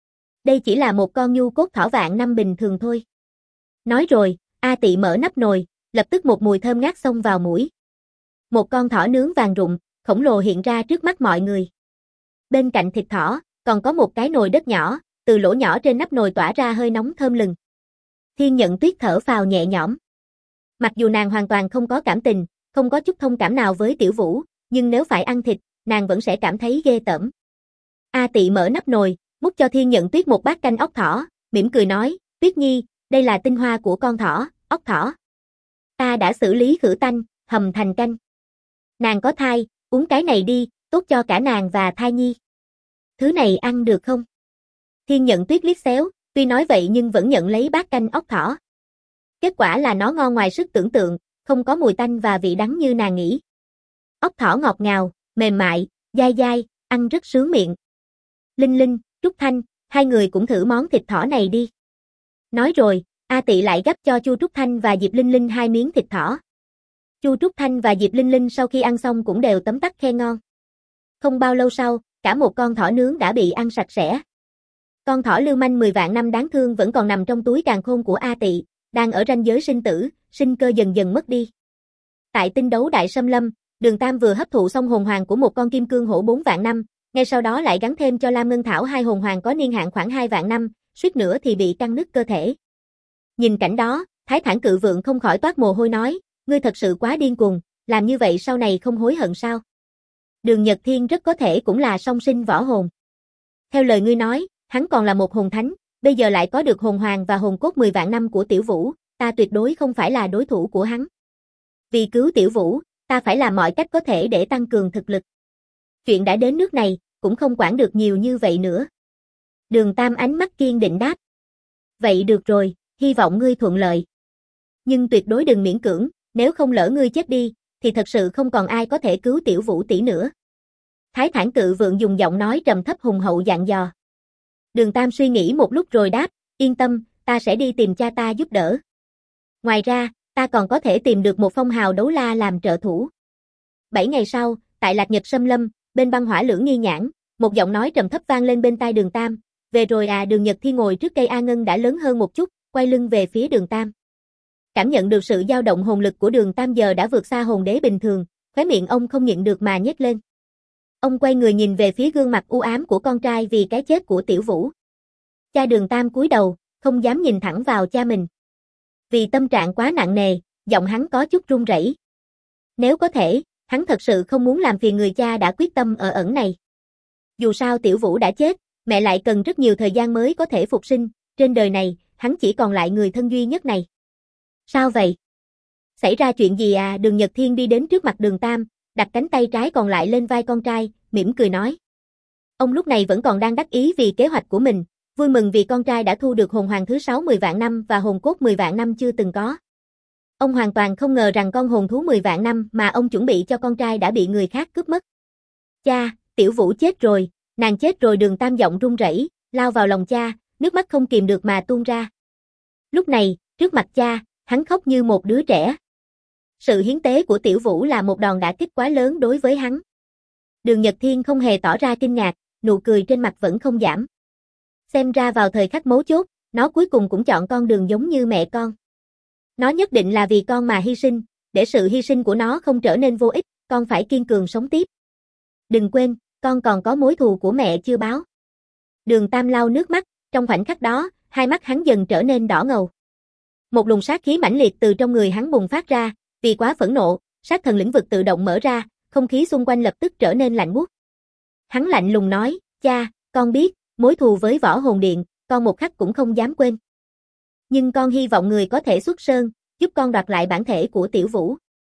Đây chỉ là một con nhu cốt thỏ vạn năm bình thường thôi. Nói rồi, A Tị mở nắp nồi, lập tức một mùi thơm ngát xông vào mũi. Một con thỏ nướng vàng rụng, khổng lồ hiện ra trước mắt mọi người. Bên cạnh thịt thỏ, còn có một cái nồi đất nhỏ, từ lỗ nhỏ trên nắp nồi tỏa ra hơi nóng thơm lừng. Thiên Nhận Tuyết thở phào nhẹ nhõm. Mặc dù nàng hoàn toàn không có cảm tình, không có chút thông cảm nào với Tiểu Vũ, nhưng nếu phải ăn thịt, nàng vẫn sẽ cảm thấy ghê tởm. A Tị mở nắp nồi, múc cho Thiên Nhận Tuyết một bát canh ốc thỏ, mỉm cười nói, Tuyết Nhi, đây là tinh hoa của con thỏ, ốc thỏ. Ta đã xử lý khử tanh, hầm thành canh. Nàng có thai, uống cái này đi, tốt cho cả nàng và thai nhi. Thứ này ăn được không? Thiên Nhận Tuyết liếc xéo, tuy nói vậy nhưng vẫn nhận lấy bát canh ốc thỏ. Kết quả là nó ngon ngoài sức tưởng tượng, không có mùi tanh và vị đắng như nàng nghĩ. Ốc thỏ ngọt ngào, mềm mại, dai dai, ăn rất sướng miệng. Linh Linh, Trúc Thanh, hai người cũng thử món thịt thỏ này đi. Nói rồi, A Tị lại gắp cho Chu Trúc Thanh và Diệp Linh Linh 2 miếng thịt thỏ. Chu Trúc Thanh và Diệp Linh Linh sau khi ăn xong cũng đều tấm tắc khen ngon. Không bao lâu sau, cả một con thỏ nướng đã bị ăn sạch sẽ. Con thỏ lưu manh 10 vạn năm đáng thương vẫn còn nằm trong túi càn khôn của A Tị, đang ở ranh giới sinh tử, sinh cơ dần dần mất đi. Tại tinh đấu đại xâm lâm, Đường Tam vừa hấp thụ xong hồn hoàng của một con kim cương hổ 4 vạn năm, ngay sau đó lại gắn thêm cho Lam Ngân Thảo 2 hồn hoàng có niên hạn khoảng 2 vạn năm, suýt nữa thì bị căng nứt cơ thể. Nhìn cảnh đó, Thái Thản Cự Vượng không khỏi toát mồ hôi nói, ngươi thật sự quá điên cuồng, làm như vậy sau này không hối hận sao? Đường Nhật Thiên rất có thể cũng là song sinh võ hồn. Theo lời ngươi nói, hắn còn là một hồn thánh, bây giờ lại có được hồn hoàng và hồn cốt 10 vạn năm của Tiểu Vũ, ta tuyệt đối không phải là đối thủ của hắn. Vì cứu Tiểu Vũ, ta phải làm mọi cách có thể để tăng cường thực lực. Chuyện đã đến nước này, cũng không quản được nhiều như vậy nữa. Đường Tam ánh mắt kiên định đáp. Vậy được rồi, hy vọng ngươi thuận lợi. Nhưng tuyệt đối đừng miễn cưỡng, nếu không lỡ ngươi chết đi, thì thật sự không còn ai có thể cứu Tiểu Vũ tỷ nữa. Thái Thản Cự Vượng dùng giọng nói trầm thấp hùng hậu dặn dò. Đường Tam suy nghĩ một lúc rồi đáp, yên tâm, ta sẽ đi tìm cha ta giúp đỡ. Ngoài ra, ta còn có thể tìm được một phong hào đấu la làm trợ thủ. 7 ngày sau, tại Lạc Nhật Sâm Lâm, bên băng hỏa lưỡng nghi nhãn, một giọng nói trầm thấp vang lên bên tai Đường Tam. Về rồi à? Đường Nhật Thiên ngồi trước cây A Ngân đã lớn hơn một chút, quay lưng về phía Đường Tam. Cảm nhận được sự dao động hồn lực của Đường Tam giờ đã vượt xa hồn đế bình thường, khóe miệng ông không nhịn được mà nhếch lên. Ông quay người nhìn về phía gương mặt u ám của con trai vì cái chết của Tiểu Vũ. Cha Đường Tam cúi đầu, không dám nhìn thẳng vào cha mình. Vì tâm trạng quá nặng nề, giọng hắn có chút run rẩy. Nếu có thể, hắn thật sự không muốn làm phiền người cha đã quyết tâm ở ẩn này. Dù sao Tiểu Vũ đã chết, mẹ lại cần rất nhiều thời gian mới có thể phục sinh, trên đời này, hắn chỉ còn lại người thân duy nhất này. Sao vậy? Xảy ra chuyện gì à? Đường Nhật Thiên đi đến trước mặt Đường Tam, đặt cánh tay trái còn lại lên vai con trai, mỉm cười nói. Ông lúc này vẫn còn đang đắc ý vì kế hoạch của mình, vui mừng vì con trai đã thu được hồn hoàng thứ 6 10 vạn năm và hồn cốt 10 vạn năm chưa từng có. Ông hoàn toàn không ngờ rằng con hồn thú 10 vạn năm mà ông chuẩn bị cho con trai đã bị người khác cướp mất. Cha, Tiểu Vũ chết rồi, nàng chết rồi. Đường Tam giọng run rẩy, lao vào lòng cha, nước mắt không kìm được mà tuôn ra. Lúc này, trước mặt cha, hắn khóc như một đứa trẻ. Sự hiến tế của Tiểu Vũ là một đòn đả kích quá lớn đối với hắn. Đường Nhật Thiên không hề tỏ ra kinh ngạc, nụ cười trên mặt vẫn không giảm. Xem ra vào thời khắc mấu chốt, nó cuối cùng cũng chọn con đường giống như mẹ con. Nó nhất định là vì con mà hy sinh, để sự hy sinh của nó không trở nên vô ích, con phải kiên cường sống tiếp. Đừng quên, con còn có mối thù của mẹ chưa báo. Đường Tam lau nước mắt, trong khoảnh khắc đó, hai mắt hắn dần trở nên đỏ ngầu. Một luồng sát khí mãnh liệt từ trong người hắn bùng phát ra, vì quá phẫn nộ, sát thần lĩnh vực tự động mở ra, không khí xung quanh lập tức trở nên lạnh buốt. Hắn lạnh lùng nói, cha, con biết, mối thù với Võ Hồn Điện, con một khắc cũng không dám quên. Nhưng con hy vọng người có thể xuất sơn, giúp con đoạt lại bản thể của Tiểu Vũ.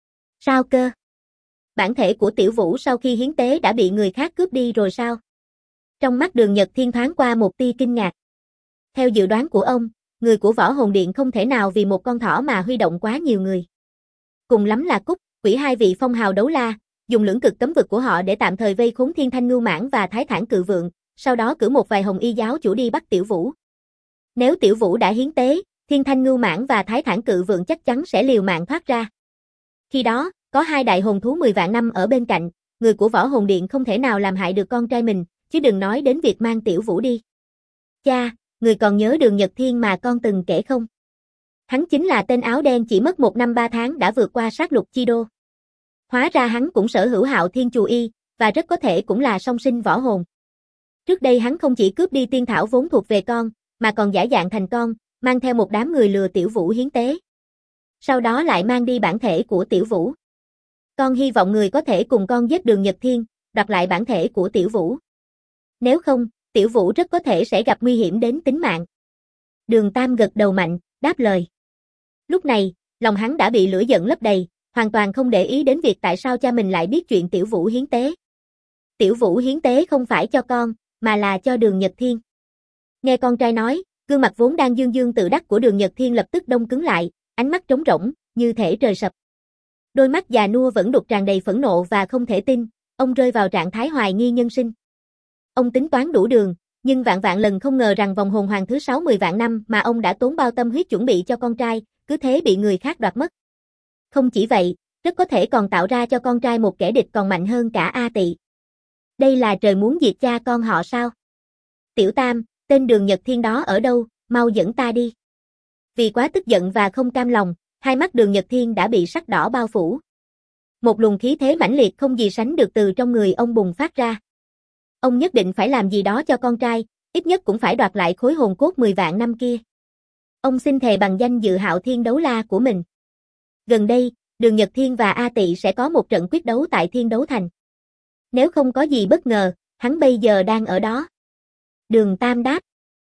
Sao cơ? Bản thể của Tiểu Vũ sau khi hiến tế đã bị người khác cướp đi rồi sao? Trong mắt Đường Nhật Thiên thoáng qua một tia kinh ngạc. Theo dự đoán của ông, người của Võ Hồn Điện không thể nào vì một con thỏ mà huy động quá nhiều người. Cùng lắm là Cúc, Quỷ hai vị phong hào đấu la, dùng lưỡng cực cấm vực của họ để tạm thời vây khốn Thiên Thanh Ngưu Mãng và Thái Thản Cự Vượng, sau đó cử một vài Hồng Y giáo chủ đi bắt Tiểu Vũ. Nếu Tiểu Vũ đã hiến tế, Thiên Thanh Ngưu Mãng và Thái Thản Cự Vượng chắc chắn sẽ liều mạng thoát ra. Khi đó, có hai đại hồn thú 10 vạn năm ở bên cạnh, người của Võ Hồn Điện không thể nào làm hại được con trai mình, chứ đừng nói đến việc mang Tiểu Vũ đi. Cha, người còn nhớ Đường Nhật Thiên mà con từng kể không? Hắn chính là tên áo đen chỉ mất 1 năm 3 tháng đã vượt qua sát lục chi đô. Hóa ra hắn cũng sở hữu Hạo Thiên Chù Y, và rất có thể cũng là song sinh võ hồn. Trước đây hắn không chỉ cướp đi tiên thảo vốn thuộc về con, mà còn giả dạng thành con, mang theo một đám người lừa Tiểu Vũ hiến tế. Sau đó lại mang đi bản thể của Tiểu Vũ. Con hy vọng người có thể cùng con giết Đường Nhật Thiên, đoạt lại bản thể của Tiểu Vũ. Nếu không, Tiểu Vũ rất có thể sẽ gặp nguy hiểm đến tính mạng. Đường Tam gật đầu mạnh, đáp lời. Lúc này, lòng hắn đã bị lửa giận lấp đầy, hoàn toàn không để ý đến việc tại sao cha mình lại biết chuyện Tiểu Vũ hiến tế. Tiểu Vũ hiến tế không phải cho con, mà là cho Đường Nhật Thiên. Nghe con trai nói, gương mặt vốn đang dương dương tự đắc của Đường Nhật Thiên lập tức đông cứng lại, ánh mắt trống rỗng, như thể trời sập. Đôi mắt già nua vẫn đục tràn đầy phẫn nộ và không thể tin, ông rơi vào trạng thái hoài nghi nhân sinh. Ông tính toán đủ đường, nhưng vạn vạn lần không ngờ rằng vòng hồn hoàng thứ 6 10 vạn năm mà ông đã tốn bao tâm huyết chuẩn bị cho con trai, cứ thế bị người khác đoạt mất. Không chỉ vậy, rất có thể còn tạo ra cho con trai một kẻ địch còn mạnh hơn cả A Tị. Đây là trời muốn diệt cha con họ sao? Tiểu Tam, tên Đường Nhật Thiên đó ở đâu, mau dẫn ta đi. Vì quá tức giận và không cam lòng, hai mắt Đường Nhật Thiên đã bị sắc đỏ bao phủ. Một luồng khí thế mãnh liệt không gì sánh được từ trong người ông bùng phát ra. Ông nhất định phải làm gì đó cho con trai, ít nhất cũng phải đoạt lại khối hồn cốt 10 vạn năm kia. Ông xin thề bằng danh dự Hạo Thiên đấu la của mình. Gần đây, Đường Nhật Thiên và A Tị sẽ có một trận quyết đấu tại Thiên Đấu Thành. Nếu không có gì bất ngờ, hắn bây giờ đang ở đó. Đường Tam đáp.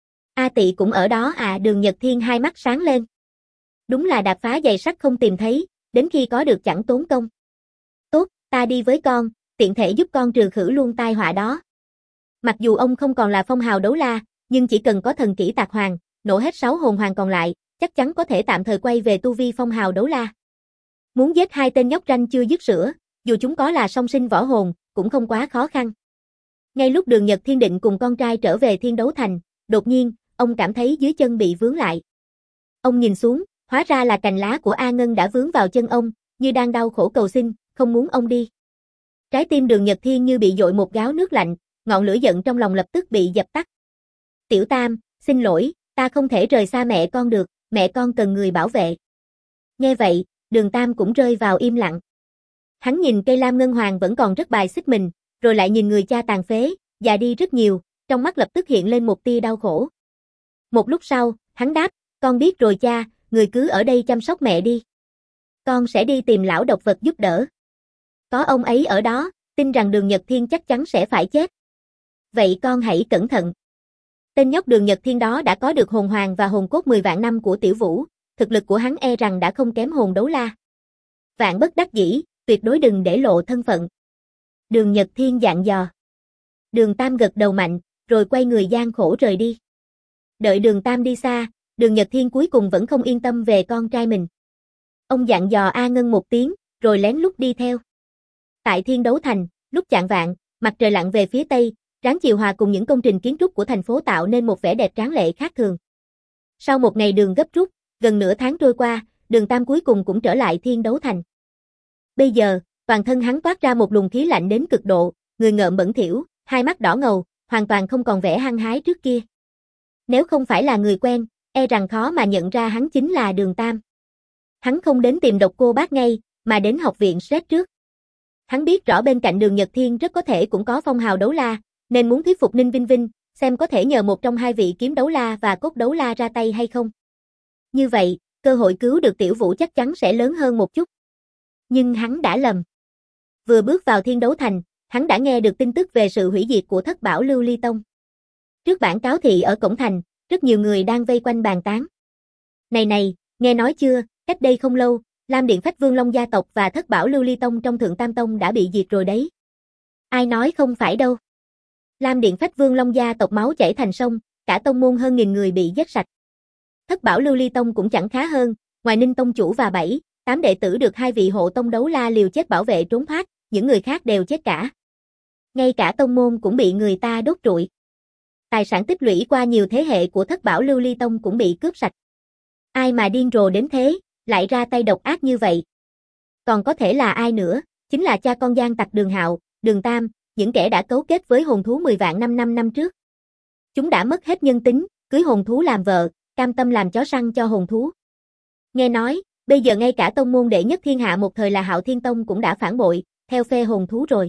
A Tị cũng ở đó à? Đường Nhật Thiên hai mắt sáng lên. Đúng là đạp phá giày sắt không tìm thấy, đến khi có được chẳng tốn công. Tốt, ta đi với con, tiện thể giúp con trừ khử luôn tai họa đó. Mặc dù ông không còn là phong hào đấu la, nhưng chỉ cần có thần kỹ tạc hoàng, nổ hết 6 hồn hoàng còn lại, chắc chắn có thể tạm thời quay về tu vi phong hào đấu la. Muốn giết hai tên nhóc ranh chưa dứt sữa, dù chúng có là song sinh võ hồn, cũng không quá khó khăn. Ngay lúc Đường Nhật Thiên định cùng con trai trở về Thiên Đấu Thành, đột nhiên, ông cảm thấy dưới chân bị vướng lại. Ông nhìn xuống, hóa ra là cành lá của A Ngân đã vướng vào chân ông, như đang đau khổ cầu xin, không muốn ông đi. Trái tim Đường Nhật Thiên như bị dội một gáo nước lạnh, ngọn lửa giận trong lòng lập tức bị dập tắt. Tiểu Tam, xin lỗi, ta không thể rời xa mẹ con được, mẹ con cần người bảo vệ. Nghe vậy, Đường Tam cũng rơi vào im lặng. Hắn nhìn cây lam ngân hoàng vẫn còn rất bài xích mình, rồi lại nhìn người cha tàn phế, già đi rất nhiều, trong mắt lập tức hiện lên một tia đau khổ. Một lúc sau, Hắn đáp, con biết rồi cha, người cứ ở đây chăm sóc mẹ đi. Con sẽ đi tìm lão độc vật giúp đỡ. Có ông ấy ở đó, tin rằng Đường Nhật Thiên chắc chắn sẽ phải chết. Vậy con hãy cẩn thận. Tên nhóc Đường Nhật Thiên đó đã có được hồn hoàng và hồn cốt 10 vạn năm của Tiểu Vũ, thực lực của hắn e rằng đã không kém hồn đấu la. Vạn bất đắc dĩ, tuyệt đối đừng để lộ thân phận. Đường Nhật Thiên dặn dò. Đường Tam gật đầu mạnh, rồi quay người gian khổ rời đi. Đợi Đường Tam đi xa, Đường Nhật Thiên cuối cùng vẫn không yên tâm về con trai mình. Ông dặn dò A Ngân một tiếng, rồi lén lút đi theo. Tại Thiên Đấu Thành, lúc chạng vạng, mặt trời lặn về phía tây, ráng chiều hòa cùng những công trình kiến trúc của thành phố tạo nên một vẻ đẹp tráng lệ khác thường. Sau một ngày đường gấp rút, gần nửa tháng trôi qua, Đường Tam cuối cùng cũng trở lại Thiên Đấu Thành. Bây giờ, toàn thân hắn toát ra một luồng khí lạnh đến cực độ, người ngợm bẩn thỉu, hai mắt đỏ ngầu, hoàn toàn không còn vẻ hăng hái trước kia. Nếu không phải là người quen, e rằng khó mà nhận ra hắn chính là Đường Tam. Hắn không đến tìm Độc Cô Bác ngay, mà đến học viện Sret trước. Hắn biết rõ bên cạnh Đường Nhật Thiên rất có thể cũng có phong hào đấu la, nên muốn thuyết phục Ninh Vinh Vinh, xem có thể nhờ một trong hai vị kiếm đấu la và cốt đấu la ra tay hay không. Như vậy, cơ hội cứu được Tiểu Vũ chắc chắn sẽ lớn hơn một chút. Nhưng hắn đã lầm. Vừa bước vào Thiên Đấu Thành, hắn đã nghe được tin tức về sự hủy diệt của Thất Bảo Lưu Ly Tông. Trước bảng cáo thị ở cổng thành, rất nhiều người đang vây quanh bàn tán. Này, nghe nói chưa, cách đây không lâu, Lam Điện Phách Vương Long gia tộc và Thất Bảo Lưu Ly Tông trong Thượng Tam Tông đã bị diệt rồi đấy. Ai nói không phải đâu. Lam Điện Phách Vương Long gia tộc máu chảy thành sông, cả tông môn hơn 1000 người bị giết sạch. Thất Bảo Lưu Ly Tông cũng chẳng khá hơn, ngoài Ninh Tông chủ và 7-8 đệ tử được hai vị hộ tông đấu la liều chết bảo vệ trốn thoát, những người khác đều chết cả. Ngay cả tông môn cũng bị người ta đốt trụi. Tài sản tích lũy qua nhiều thế hệ của Thất Bảo Lưu Ly Tông cũng bị cướp sạch. Ai mà điên rồ đến thế, lại ra tay độc ác như vậy? Còn có thể là ai nữa, chính là cha con gian tặc Đường Hạo, Đường Tam, những kẻ đã cấu kết với hồn thú 10 vạn năm trước. Chúng đã mất hết nhân tính, cưới hồn thú làm vợ, cam tâm làm chó săn cho hồn thú. Nghe nói, bây giờ ngay cả tông môn đệ nhất thiên hạ một thời là Hạo Thiên Tông cũng đã phản bội, theo phe hồn thú rồi.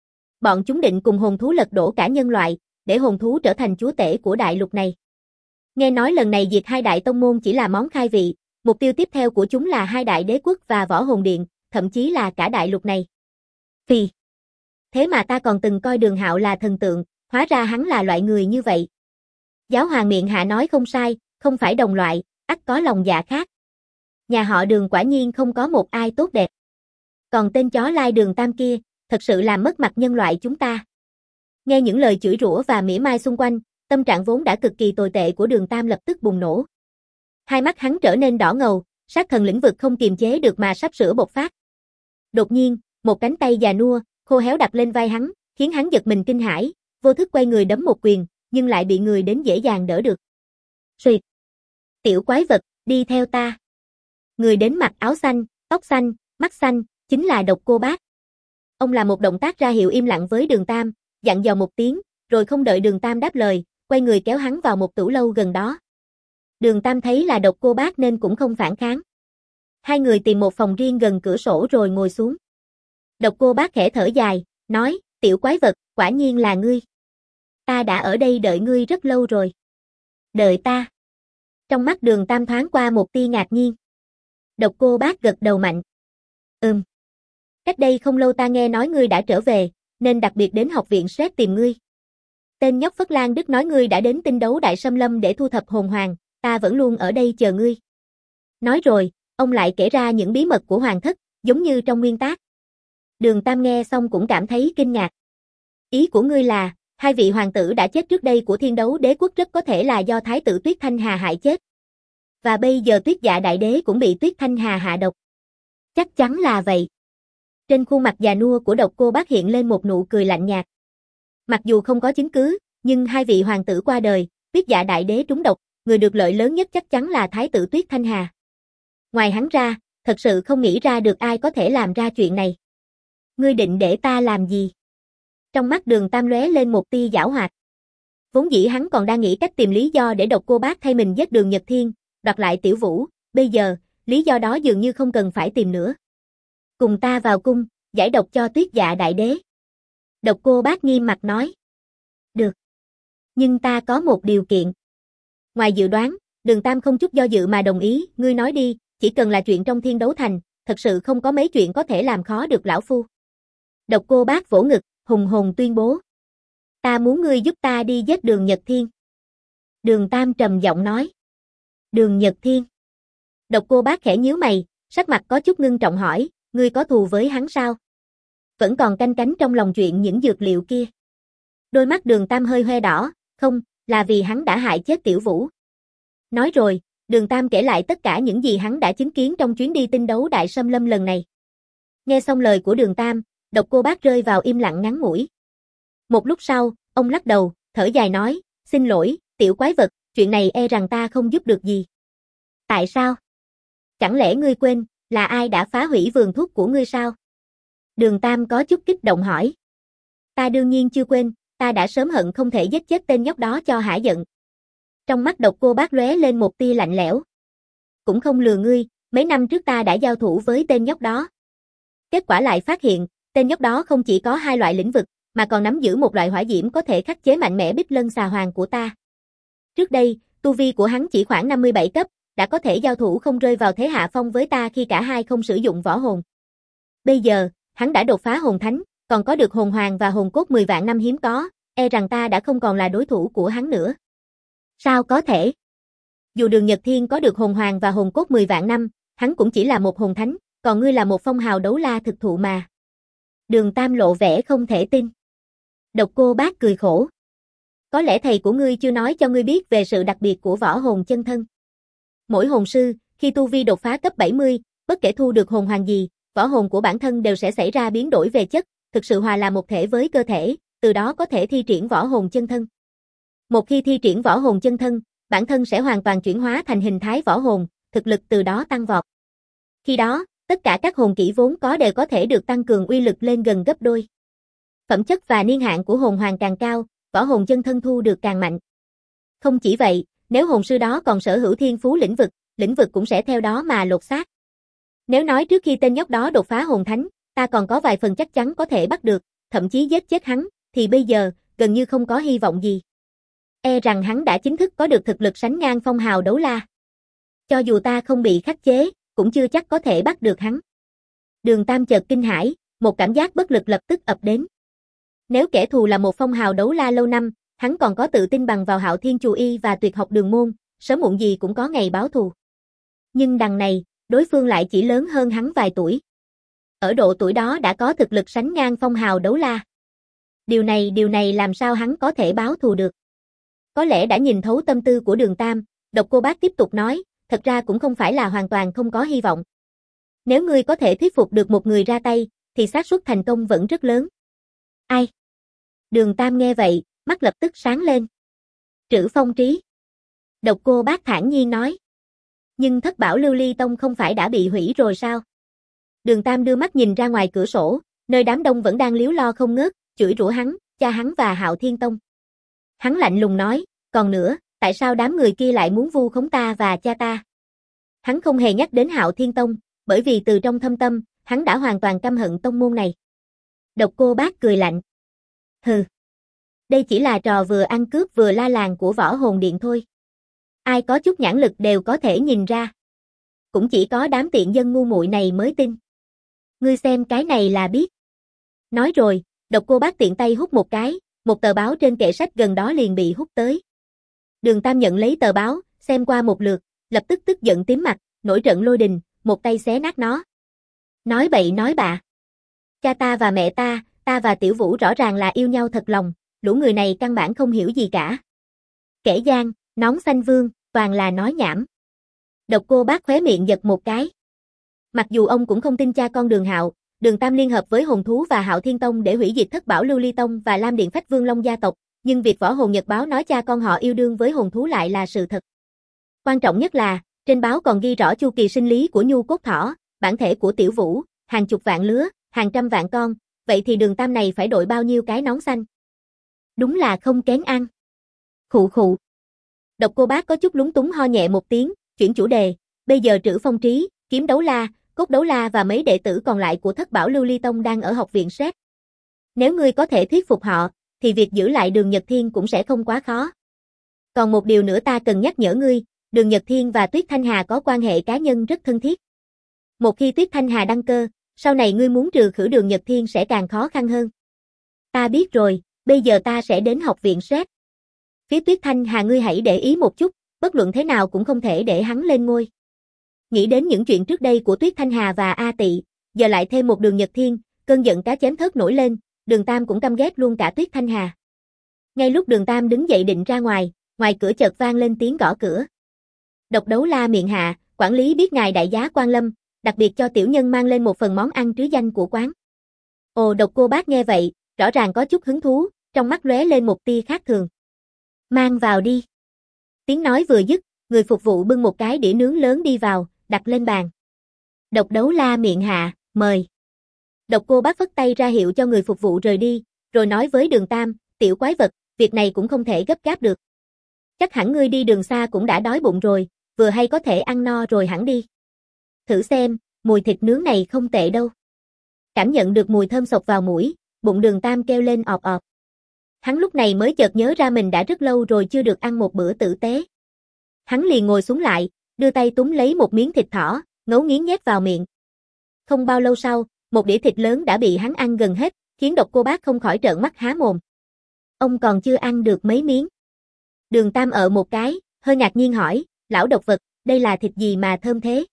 Bọn chúng định cùng hồn thú lật đổ cả nhân loại, để hồn thú trở thành chúa tể của đại lục này. Nghe nói lần này diệt hai đại tông môn chỉ là món khai vị, mục tiêu tiếp theo của chúng là hai đại đế quốc và võ hồn điện, thậm chí là cả đại lục này. Phì. Thế mà ta còn từng coi Đường Hạo là thần tượng, hóa ra hắn là loại người như vậy. Giáo hoàng miệng hạ nói không sai, không phải đồng loại, ắt có lòng dạ khác. Nhà họ Đường quả nhiên không có một ai tốt đẹp. Còn tên chó lai Đường Tam kia, thật sự làm mất mặt nhân loại chúng ta. Nghe những lời chửi rủa và mỉa mai xung quanh, tâm trạng vốn đã cực kỳ tồi tệ của Đường Tam lập tức bùng nổ. Hai mắt hắn trở nên đỏ ngầu, sát thần lĩnh vực không kiềm chế được mà sắp sửa bộc phát. Đột nhiên, một cánh tay già nua, khô héo đặt lên vai hắn, khiến hắn giật mình kinh hãi, vô thức quay người đấm một quyền, nhưng lại bị người đến dễ dàng đỡ được. Xuyệt! Tiểu quái vật, đi theo ta. Người đến mặc áo xanh, tóc xanh, mắt xanh, chính là Độc Cô Bác. Ông làm một động tác ra hiệu im lặng với Đường Tam, dặn dò một tiếng, rồi không đợi Đường Tam đáp lời, quay người kéo hắn vào một tủ lâu gần đó. Đường Tam thấy là Độc Cô Bác nên cũng không phản kháng. Hai người tìm một phòng riêng gần cửa sổ rồi ngồi xuống. Độc Cô Bác khẽ thở dài, nói, tiểu quái vật, quả nhiên là ngươi. Ta đã ở đây đợi ngươi rất lâu rồi. Đợi ta. Trong mắt Đường Tam thoáng qua một tia ngạc nhiên. Độc Cô Bác gật đầu mạnh. Cách đây không lâu ta nghe nói ngươi đã trở về, nên đặc biệt đến học viện Sret tìm ngươi. Tên nhóc Phất Lan Đức nói ngươi đã đến tinh đấu Đại Sâm Lâm để thu thập hồn hoàng, ta vẫn luôn ở đây chờ ngươi. Nói rồi, ông lại kể ra những bí mật của hoàng thất, giống như trong nguyên tác. Đường Tam nghe xong cũng cảm thấy kinh ngạc. Ý của ngươi là, hai vị hoàng tử đã chết trước đây của Thiên Đấu Đế quốc rất có thể là do Thái tử Tuyết Thanh Hà hại chết. Và bây giờ Tuyết Dạ Đại Đế cũng bị Tuyết Thanh Hà hạ độc. Chắc chắn là vậy. Trên khuôn mặt già nua của Độc Cô Bác hiện lên một nụ cười lạnh nhạt. Mặc dù không có chứng cứ, nhưng hai vị hoàng tử qua đời, Tuyết Dạ Đại Đế trúng độc, người được lợi lớn nhất chắc chắn là Thái tử Tuyết Thanh Hà. Ngoài hắn ra, thật sự không nghĩ ra được ai có thể làm ra chuyện này. Ngươi định để ta làm gì? Trong mắt Đường Tam lóe lên một tia giảo hoạt. Vốn dĩ hắn còn đang nghĩ cách tìm lý do để Độc Cô Bác thay mình giết Đường Nhật Thiên, đoạt lại Tiểu Vũ, bây giờ, lý do đó dường như không cần phải tìm nữa. Cùng ta vào cung, giải độc cho Tuyết Dạ Đại Đế. Độc Cô Bác nghiêm mặt nói. Được. Nhưng ta có một điều kiện. Ngoài dự đoán, Đường Tam không chút do dự mà đồng ý, ngươi nói đi, chỉ cần là chuyện trong Thiên Đấu Thành, thật sự không có mấy chuyện có thể làm khó được lão phu. Độc Cô Bác vỗ ngực, hùng hồn tuyên bố. Ta muốn ngươi giúp ta đi giết Đường Nhật Thiên. Đường Tam trầm giọng nói. Đường Nhật Thiên. Độc Cô Bác khẽ nhíu mày, sắc mặt có chút ngưng trọng hỏi, ngươi có thù với hắn sao? Vẫn còn canh cánh trong lòng chuyện những dược liệu kia. Đôi mắt Đường Tam hơi hoe đỏ, không, là vì hắn đã hại chết Tiểu Vũ. Nói rồi, Đường Tam kể lại tất cả những gì hắn đã chứng kiến trong chuyến đi tinh đấu Đại Xâm Lâm lần này. Nghe xong lời của Đường Tam, Độc Cô Bác rơi vào im lặng ngắn ngủi. Một lúc sau, ông lắc đầu, thở dài nói, xin lỗi, tiểu quái vật, chuyện này e rằng ta không giúp được gì. Tại sao? Chẳng lẽ ngươi quên, là ai đã phá hủy vườn thuốc của ngươi sao? Đường Tam có chút kích động hỏi. Ta đương nhiên chưa quên, ta đã sớm hận không thể giết chết tên nhóc đó cho hả giận. Trong mắt Độc Cô Bác lóe lên một tia lạnh lẽo. Cũng không lừa ngươi, mấy năm trước ta đã giao thủ với tên nhóc đó. Kết quả lại phát hiện, tên nhóc đó không chỉ có 2 loại lĩnh vực, mà còn nắm giữ một loại hỏa diễm có thể khắc chế mạnh mẽ Bích Lân Xà Hoàng của ta. Trước đây, tu vi của hắn chỉ khoảng 57 cấp, đã có thể giao thủ không rơi vào thế hạ phong với ta khi cả hai không sử dụng võ hồn. Bây giờ, hắn đã đột phá hồn thánh, còn có được hồn hoàng và hồn cốt 10 vạn năm hiếm có, e rằng ta đã không còn là đối thủ của hắn nữa. Sao có thể? Dù Đường Nhật Thiên có được hồn hoàng và hồn cốt 10 vạn năm, hắn cũng chỉ là một hồn thánh, còn ngươi là một phong hào đấu la thực thụ mà. Đường Tam lộ vẻ không thể tin. Độc Cô Bác cười khổ. Có lẽ thầy của ngươi chưa nói cho ngươi biết về sự đặc biệt của võ hồn chân thân. Mỗi hồn sư, khi tu vi đột phá cấp 70, bất kể thu được hồn hoàng gì, võ hồn của bản thân đều sẽ xảy ra biến đổi về chất, thực sự hòa là một thể với cơ thể, từ đó có thể thi triển võ hồn chân thân. Một khi thi triển võ hồn chân thân, bản thân sẽ hoàn toàn chuyển hóa thành hình thái võ hồn, thực lực từ đó tăng vọt. Khi đó, tất cả các hồn kỹ vốn có đều có thể được tăng cường uy lực lên gần gấp đôi. Phẩm chất và niên hạn của hồn hoàng càng cao, võ hồn chân thân thu được càng mạnh. Không chỉ vậy, nếu hồn sư đó còn sở hữu thiên phú lĩnh vực cũng sẽ theo đó mà lột xác. Nếu nói trước khi tên nhóc đó đột phá hồn thánh, ta còn có vài phần chắc chắn có thể bắt được, thậm chí giết chết hắn, thì bây giờ, gần như không có hy vọng gì. E rằng hắn đã chính thức có được thực lực sánh ngang phong hào đấu la. Cho dù ta không bị khắc chế, cũng chưa chắc có thể bắt được hắn. Đường Tam chợt kinh hãi, một cảm giác bất lực lập tức ập đến. Nếu kẻ thù là một phong hào đấu la lâu năm, hắn còn có tự tin bằng vào Hạo Thiên Chù Y và Tuyệt Học Đường Môn, sớm muộn gì cũng có ngày báo thù. Nhưng đằng này, đối phương lại chỉ lớn hơn hắn vài tuổi. Ở độ tuổi đó đã có thực lực sánh ngang phong hào đấu la. Điều này làm sao hắn có thể báo thù được? Có lẽ đã nhìn thấu tâm tư của Đường Tam, Độc Cô Bác tiếp tục nói, thật ra cũng không phải là hoàn toàn không có hy vọng. Nếu ngươi có thể thuyết phục được một người ra tay, thì xác suất thành công vẫn rất lớn. Ai? Đường Tam nghe vậy, mắt lập tức sáng lên. Trữ Phong Trí. Độc Cô Bác thản nhiên nói. Nhưng Thất Bảo Lưu Ly Tông không phải đã bị hủy rồi sao? Đường Tam đưa mắt nhìn ra ngoài cửa sổ, nơi đám đông vẫn đang líu lo không ngớt, chửi rủa hắn, cha hắn và Hạo Thiên Tông. Hắn lạnh lùng nói, còn nữa, tại sao đám người kia lại muốn vu khống ta và cha ta? Hắn không hề nhắc đến Hạo Thiên Tông, bởi vì từ trong thâm tâm, hắn đã hoàn toàn căm hận tông môn này. Độc Cô Bác cười lạnh. Hừ. Đây chỉ là trò vừa ăn cướp vừa la làng của Võ Hồn Điện thôi. Ai có chút nhãn lực đều có thể nhìn ra. Cũng chỉ có đám tiện dân ngu muội này mới tin. Ngươi xem cái này là biết. Nói rồi, Độc Cô Bác tiện tay hút một cái, một tờ báo trên kệ sách gần đó liền bị hút tới. Đường Tam nhận lấy tờ báo, xem qua một lượt, lập tức tức giận tím mặt, nổi trận lôi đình, một tay xé nát nó. Nói bậy nói bạ. Cha ta và mẹ ta và Tiểu Vũ rõ ràng là yêu nhau thật lòng, lũ người này căn bản không hiểu gì cả. Kẻ gian, nón xanh vương, toàn là nói nhảm. Độc Cô Bác khóe miệng giật một cái. Mặc dù ông cũng không tin cha con Đường Hạo, Đường Tam liên hợp với hồn thú và Hạo Thiên Tông để hủy diệt Thất Bảo Lưu Ly Tông và Lam Điện Phách Vương Long gia tộc, nhưng việc Võ Hồn Nhật báo nói cha con họ yêu đương với hồn thú lại là sự thật. Quan trọng nhất là, trên báo còn ghi rõ chu kỳ sinh lý của nhu cốt thỏ, bản thể của Tiểu Vũ, hàng chục vạn lứa, hàng trăm vạn con, vậy thì Đường Tam này phải đội bao nhiêu cái nón xanh? Đúng là không kén ăn. Khụ khụ. Độc Cô Bác có chút lúng túng ho nhẹ một tiếng, chuyển chủ đề, bây giờ Trữ Phong Trí, Kiếm Đấu La, Cốt Đấu La và mấy đệ tử còn lại của Thất Bảo Lưu Ly Tông đang ở học viện SET. Nếu ngươi có thể thuyết phục họ, thì việc giữ lại Đường Nhật Thiên cũng sẽ không quá khó. Còn một điều nữa ta cần nhắc nhở ngươi, Đường Nhật Thiên và Tuyết Thanh Hà có quan hệ cá nhân rất thân thiết. Một khi Tuyết Thanh Hà đăng cơ, sau này ngươi muốn trừ khử Đường Nhật Thiên sẽ càng khó khăn hơn. Ta biết rồi, bây giờ ta sẽ đến học viện SRED. Phía Tuyết Thanh Hà ngươi hãy để ý một chút, bất luận thế nào cũng không thể để hắn lên ngôi. Nghĩ đến những chuyện trước đây của Tuyết Thanh Hà và A Tị, giờ lại thêm một Đường Nhật Thiên, cơn giận cá chém thớt nổi lên, Đường Tam cũng căm ghét luôn cả Tuyết Thanh Hà. Ngay lúc Đường Tam đứng dậy định ra ngoài cửa chợt vang lên tiếng gõ cửa. Độc Đấu La miệng hạ, quản lý biết ngài đại giá quan lâm, đặc biệt cho tiểu nhân mang lên một phần món ăn trứ danh của quán. Ồ, Độc cô bác nghe vậy, rõ ràng có chút hứng thú, trong mắt lóe lên một tia khác thường. Mang vào đi. Tiếng nói vừa dứt, người phục vụ bưng một cái đĩa nướng lớn đi vào, đặt lên bàn. Độc Đấu La miệng hạ, mời. Độc cô bác phất tay ra hiệu cho người phục vụ rời đi, rồi nói với Đường Tam, tiểu quái vật, việc này cũng không thể gấp gáp được. Chắc hẳn ngươi đi đường xa cũng đã đói bụng rồi, vừa hay có thể ăn no rồi hẳn đi. Thử xem, mùi thịt nướng này không tệ đâu. Cảm nhận được mùi thơm xộc vào mũi, bụng Đường Tam kêu lên ọp ọp. Hắn lúc này mới chợt nhớ ra mình đã rất lâu rồi chưa được ăn một bữa tử tế. Hắn liền ngồi xuống lại, đưa tay túm lấy một miếng thịt thỏ, ngấu nghiến nhét vào miệng. Không bao lâu sau, một đĩa thịt lớn đã bị hắn ăn gần hết, khiến Độc cô bác không khỏi trợn mắt há mồm. Ông còn chưa ăn được mấy miếng. Đường Tam một cái, hơi ngạc nhiên hỏi, lão độc vật, đây là thịt gì mà thơm thế?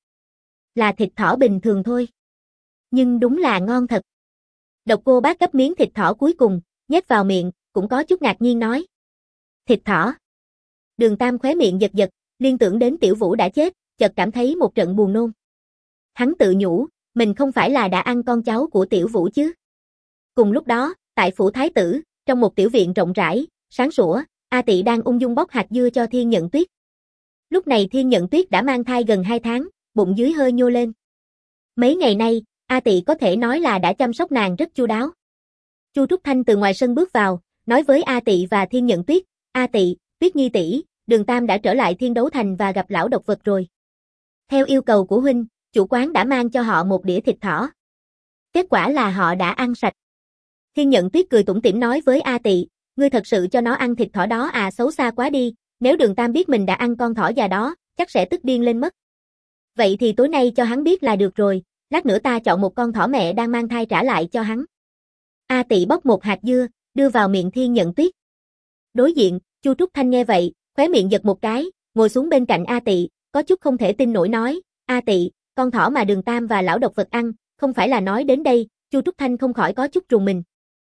Là thịt thỏ bình thường thôi. Nhưng đúng là ngon thật. Độc cô bác gấp miếng thịt thỏ cuối cùng, nhét vào miệng, cũng có chút ngạc nhiên nói. Thịt thỏ. Đường Tam khóe miệng giật giật, liên tưởng đến Tiểu Vũ đã chết, chợt cảm thấy một trận buồn nôn. Hắn tự nhủ, mình không phải là đã ăn con cháu của Tiểu Vũ chứ. Cùng lúc đó, tại phủ thái tử, trong một tiểu viện rộng rãi, sáng sủa, A Tị đang ung dung bóc hạt dưa cho Thiên Nhận Tuyết. Lúc này Thiên Nhận Tuyết đã mang thai gần 2 tháng, bụng dưới hơi nhô lên. Mấy ngày nay, A Tị có thể nói là đã chăm sóc nàng rất chu đáo. Chu Trúc Thanh từ ngoài sân bước vào, nói với A Tị và Thiên Nhận Tuyết, A Tị, Tuyết Nhi tỷ, Đường Tam đã trở lại Thiên Đấu Thành và gặp lão độc vật rồi. Theo yêu cầu của huynh, chủ quán đã mang cho họ một đĩa thịt thỏ. Kết quả là họ đã ăn sạch. Thiên Nhận Tuyết cười tủm tỉm nói với A Tị, ngươi thật sự cho nó ăn thịt thỏ đó à, xấu xa quá đi, nếu Đường Tam biết mình đã ăn con thỏ già đó, chắc sẽ tức điên lên mất. Vậy thì tối nay cho hắn biết là được rồi, lát nữa ta chọn một con thỏ mẹ đang mang thai trả lại cho hắn. A Tị bóc một hạt dưa, đưa vào miệng Thiên Nhận Tuyết. Đối diện, Chu Trúc Thanh nghe vậy, khóe miệng giật một cái, ngồi xuống bên cạnh A Tị, có chút không thể tin nổi nói, A Tị, con thỏ mà Đường Tam và lão độc vật ăn, không phải là nói đến đây, Chu Trúc Thanh không khỏi có chút rùng mình.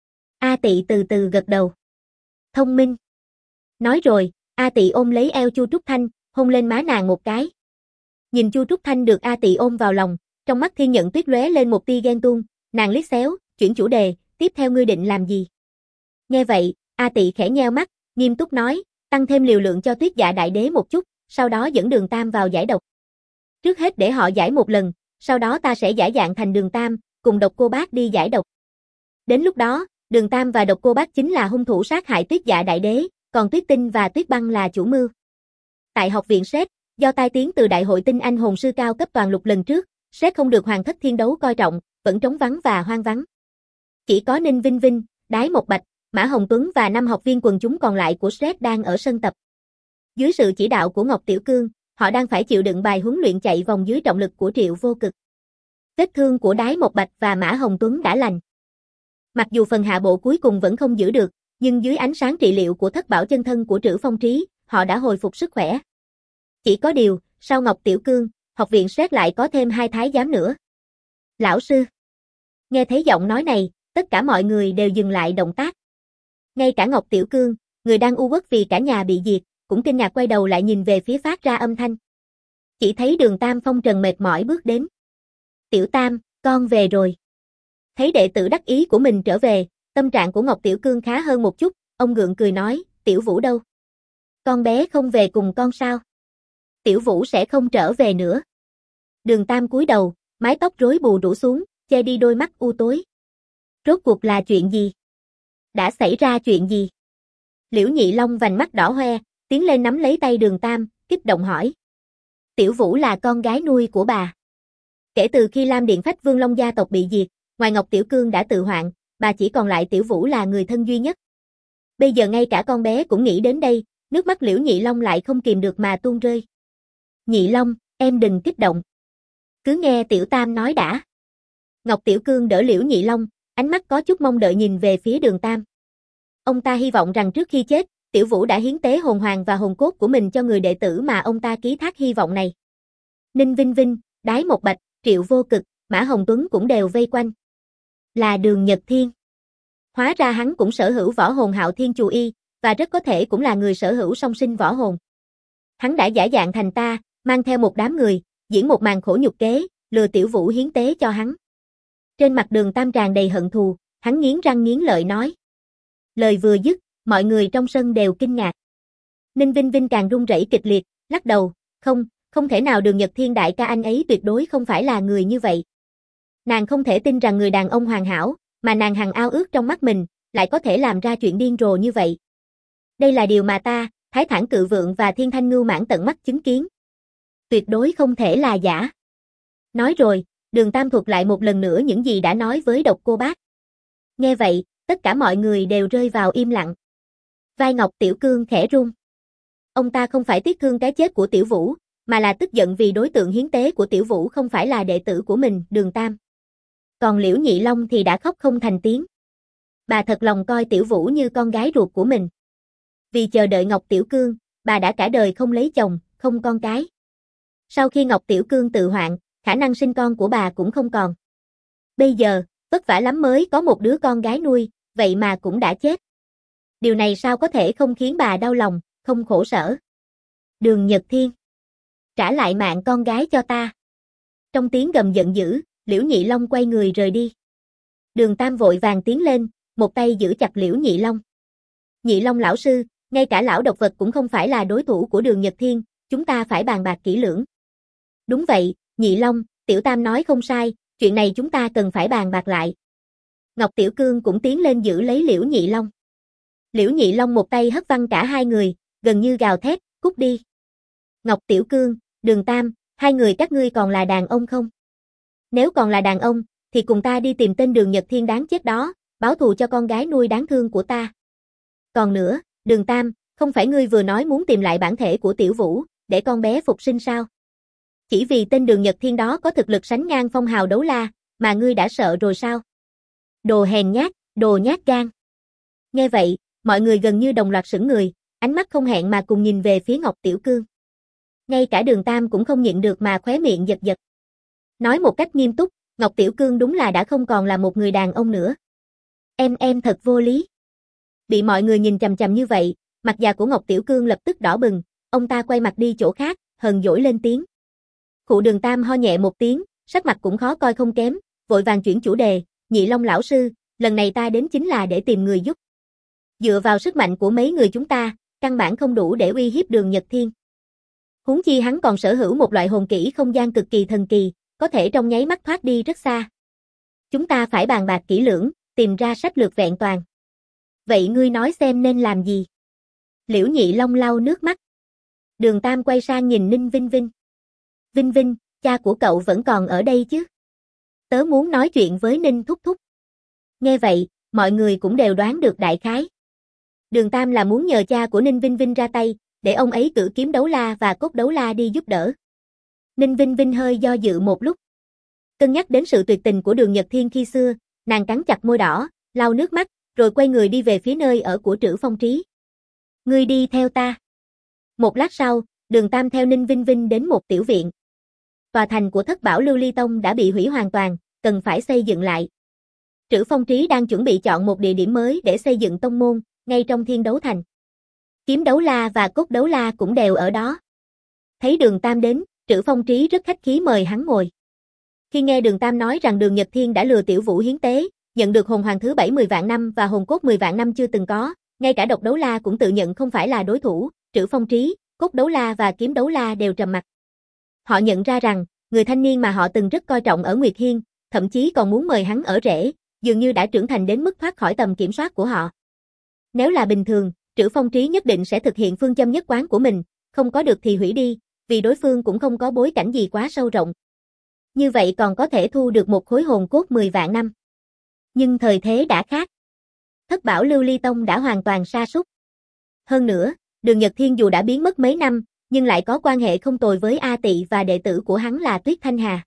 A Tị từ từ gật đầu. Thông minh. Nói rồi, A Tị ôm lấy eo Chu Trúc Thanh, hôn lên má nàng một cái. Nhìn Chu Trúc Thanh được A Tị ôm vào lòng, trong mắt Thiên Nhận Tuyết lóe lên một tia ghen tuông, nàng liếc xéo, chuyển chủ đề, tiếp theo ngươi định làm gì? Nghe vậy, A Tị khẽ nheo mắt, nghiêm túc nói, tăng thêm liều lượng cho Tuyết Dạ Đại Đế một chút, sau đó dẫn Đường Tam vào giải độc. Trước hết để họ giải một lần, sau đó ta sẽ giả dạng thành Đường Tam, cùng Độc cô bác đi giải độc. Đến lúc đó, Đường Tam và Độc cô bác chính là hung thủ sát hại Tuyết Dạ Đại Đế, còn Tuyết Tinh và Tuyết Băng là chủ mưu. Tại học viện SRED, do tai tiếng từ đại hội tinh anh hồn sư cao cấp toàn lục lần trước, SRED không được Hoàng thất Thiên Đấu coi trọng, vẫn trống vắng và hoang vắng. Chỉ có Ninh Vinh Vinh, Đái Mộc Bạch, Mã Hồng Tuấn và 5 học viên quần chúng còn lại của SRED đang ở sân tập. Dưới sự chỉ đạo của Ngọc Tiểu Cương, họ đang phải chịu đựng bài huấn luyện chạy vòng dưới trọng lực của Triệu Vô Cực. Vết thương của Đái Mộc Bạch và Mã Hồng Tuấn đã lành. Mặc dù phần hạ bộ cuối cùng vẫn không giữ được, nhưng dưới ánh sáng trị liệu của thất bảo chân thân của Trữ Phong Trí, họ đã hồi phục sức khỏe. Chỉ có điều, sau Ngọc Tiểu Cương, học viện SRED lại có thêm 2 thái giám nữa. Lão sư. Nghe thấy giọng nói này, tất cả mọi người đều dừng lại động tác. Ngay cả Ngọc Tiểu Cương, người đang u uất vì cả nhà bị diệt, cũng kinh ngạc quay đầu lại nhìn về phía phát ra âm thanh. Chỉ thấy Đường Tam phong trần mệt mỏi bước đến. Tiểu Tam, con về rồi. Thấy đệ tử đắc ý của mình trở về, tâm trạng của Ngọc Tiểu Cương khá hơn một chút, ông gượng cười nói, Tiểu Vũ đâu? Con bé không về cùng con sao? Tiểu Vũ sẽ không trở về nữa. Đường Tam cúi đầu, mái tóc rối bù rủ xuống, che đi đôi mắt u tối. Rốt cuộc là chuyện gì? Đã xảy ra chuyện gì? Liễu Nhị Long vành mắt đỏ hoe, tiến lên nắm lấy tay Đường Tam, kích động hỏi. Tiểu Vũ là con gái nuôi của bà. Kể từ khi Lam Điện Phách Vương Long gia tộc bị diệt, ngoài Ngọc Tiểu Cương đã tự hoạn, bà chỉ còn lại Tiểu Vũ là người thân duy nhất. Bây giờ ngay cả con bé cũng nghĩ đến đây, nước mắt Liễu Nhị Long lại không kìm được mà tuôn rơi. Nhị Long, em đừng kích động. Cứ nghe Tiểu Tam nói đã. Ngọc Tiểu Cương đỡ Liễu Nhị Long, ánh mắt có chút mong đợi nhìn về phía Đường Tam. Ông ta hy vọng rằng trước khi chết, Tiểu Vũ đã hiến tế hồn hoàng và hồn cốt của mình cho người đệ tử mà ông ta ký thác hy vọng này. Ninh Vinh Vinh, Đái Một Bạch, Triệu Vô Cực, Mã Hồng Tuấn cũng đều vây quanh. Là Đường Nhật Thiên. Hóa ra hắn cũng sở hữu võ hồn Hạo Thiên Chù Y, và rất có thể cũng là người sở hữu song sinh võ hồn. Hắn đã giả dạng thành ta, mang theo một đám người, diễn một màn khổ nhục kế, lừa Tiểu Vũ hiến tế cho hắn. Trên mặt Đường Tam tràn đầy hận thù, hắn nghiến răng nghiến lợi nói. Lời vừa dứt, mọi người trong sân đều kinh ngạc. Ninh Vinh Vinh càng run rẩy kịch liệt, lắc đầu, không thể nào, Đường Nhật Thiên đại ca anh ấy tuyệt đối không phải là người như vậy. Nàng không thể tin rằng người đàn ông hoàn hảo, mà nàng hằng ao ước trong mắt mình, lại có thể làm ra chuyện điên rồ như vậy. Đây là điều mà ta, Thái Thản Cự Vượng và Thiên Thanh Ngưu Mãn tận mắt chứng kiến. Tuyệt đối không thể là giả. Nói rồi, Đường Tam thuật lại một lần nữa những gì đã nói với Độc Cô Bác. Nghe vậy, tất cả mọi người đều rơi vào im lặng. Vai Ngọc Tiểu Cương khẽ run. Ông ta không phải tiếc thương cái chết của Tiểu Vũ, mà là tức giận vì đối tượng hiến tế của Tiểu Vũ không phải là đệ tử của mình, Đường Tam. Còn Liễu Nhị Long thì đã khóc không thành tiếng. Bà thật lòng coi Tiểu Vũ như con gái ruột của mình. Vì chờ đợi Ngọc Tiểu Cương, bà đã cả đời không lấy chồng, không con cái. Sau khi Ngọc Tiểu Cương tự hoạn, khả năng sinh con của bà cũng không còn. Bây giờ, vất vả lắm mới có một đứa con gái nuôi, vậy mà cũng đã chết. Điều này sao có thể không khiến bà đau lòng, không khổ sở. Đường Nhật Thiên, trả lại mạng con gái cho ta. Trong tiếng gầm giận dữ, Liễu Nhị Long quay người rời đi. Đường Tam vội vàng tiến lên, một tay giữ chặt Liễu Nhị Long. Nhị Long lão sư, ngay cả lão độc vật cũng không phải là đối thủ của Đường Nhật Thiên, chúng ta phải bàn bạc kỹ lưỡng. Đúng vậy, Nhị Long, Tiểu Tam nói không sai, chuyện này chúng ta cần phải bàn bạc lại. Ngọc Tiểu Cương cũng tiến lên giữ lấy Liễu Nhị Long. Liễu Nhị Long một tay hất văng cả hai người, gần như gào thét, cút đi. Ngọc Tiểu Cương, Đường Tam, hai người các ngươi còn là đàn ông không? Nếu còn là đàn ông, thì cùng ta đi tìm tên Đường Nhật Thiên đáng chết đó, báo thù cho con gái nuôi đáng thương của ta. Còn nữa, Đường Tam, không phải ngươi vừa nói muốn tìm lại bản thể của Tiểu Vũ, để con bé phục sinh sao? Chỉ vì tên Đường Nhật Thiên đó có thực lực sánh ngang Phong Hào Đấu La, mà ngươi đã sợ rồi sao? Đồ hèn nhát, đồ nhát gan. Nghe vậy, mọi người gần như đồng loạt sững người, ánh mắt không hẹn mà cùng nhìn về phía Ngọc Tiểu Cương. Ngay cả Đường Tam cũng không nhịn được mà khóe miệng giật giật. Nói một cách nghiêm túc, Ngọc Tiểu Cương đúng là đã không còn là một người đàn ông nữa. Em thật vô lý. Bị mọi người nhìn chằm chằm như vậy, mặt già của Ngọc Tiểu Cương lập tức đỏ bừng, ông ta quay mặt đi chỗ khác, hờn dỗi lên tiếng. Cụ Đường Tam ho nhẹ một tiếng, sắc mặt cũng khó coi không kém, vội vàng chuyển chủ đề, Nhị Long lão sư, lần này ta đến chính là để tìm người giúp. Dựa vào sức mạnh của mấy người chúng ta, căn bản không đủ để uy hiếp Đường Nhật Thiên. Huống chi hắn còn sở hữu một loại hồn kỹ không gian cực kỳ thần kỳ, có thể trong nháy mắt thoát đi rất xa. Chúng ta phải bàn bạc kỹ lưỡng, tìm ra sách lược vẹn toàn. Vậy ngươi nói xem nên làm gì? Liễu Nhị Long lau nước mắt. Đường Tam quay sang nhìn Ninh Vinh Vinh. Vinh Vinh, cha của cậu vẫn còn ở đây chứ? Tớ muốn nói chuyện với Ninh thúc thúc. Nghe vậy, mọi người cũng đều đoán được đại khái. Đường Tam là muốn nhờ cha của Ninh Vinh Vinh ra tay, để ông ấy cử Kiếm Đấu La và Cốt Đấu La đi giúp đỡ. Ninh Vinh Vinh hơi do dự một lúc. Cân nhắc đến sự tuyệt tình của Đường Nhật Thiên khi xưa, nàng cắn chặt môi đỏ, lau nước mắt, rồi quay người đi về phía nơi ở của Trữ Phong Trí. Ngươi đi theo ta. Một lát sau, Đường Tam theo Ninh Vinh Vinh đến một tiểu viện. Tòa thành của Thất Bảo Lưu Ly Tông đã bị hủy hoàn toàn, cần phải xây dựng lại. Trữ Phong Trí đang chuẩn bị chọn một địa điểm mới để xây dựng tông môn, ngay trong Thiên Đấu Thành. Kiếm Đấu La và Cốt Đấu La cũng đều ở đó. Thấy Đường Tam đến, Trữ Phong Trí rất khách khí mời hắn ngồi. Khi nghe Đường Tam nói rằng Đường Nhật Thiên đã lừa Tiểu Vũ hiến tế, nhận được hồn hoàng thứ 7 10 vạn năm và hồn cốt 10 vạn năm chưa từng có, ngay cả Độc Đấu La cũng tự nhận không phải là đối thủ, Trữ Phong Trí, Cốt Đấu La và Kiếm Đấu La đều trầm mặc. Họ nhận ra rằng, người thanh niên mà họ từng rất coi trọng ở Nguyệt Hiên, thậm chí còn muốn mời hắn ở rể, dường như đã trưởng thành đến mức thoát khỏi tầm kiểm soát của họ. Nếu là bình thường, Trữ Phong Trí nhất định sẽ thực hiện phương châm nhất quán của mình, không có được thì hủy đi, vì đối phương cũng không có bối cảnh gì quá sâu rộng. Như vậy còn có thể thu được một khối hồn cốt 10 vạn năm. Nhưng thời thế đã khác. Thất Bảo Lưu Ly Tông đã hoàn toàn sa sút. Hơn nữa, Đường Nhật Thiên dù đã biến mất mấy năm, nhưng lại có quan hệ không tồi với A Tị và đệ tử của hắn là Tuyết Thanh Hà.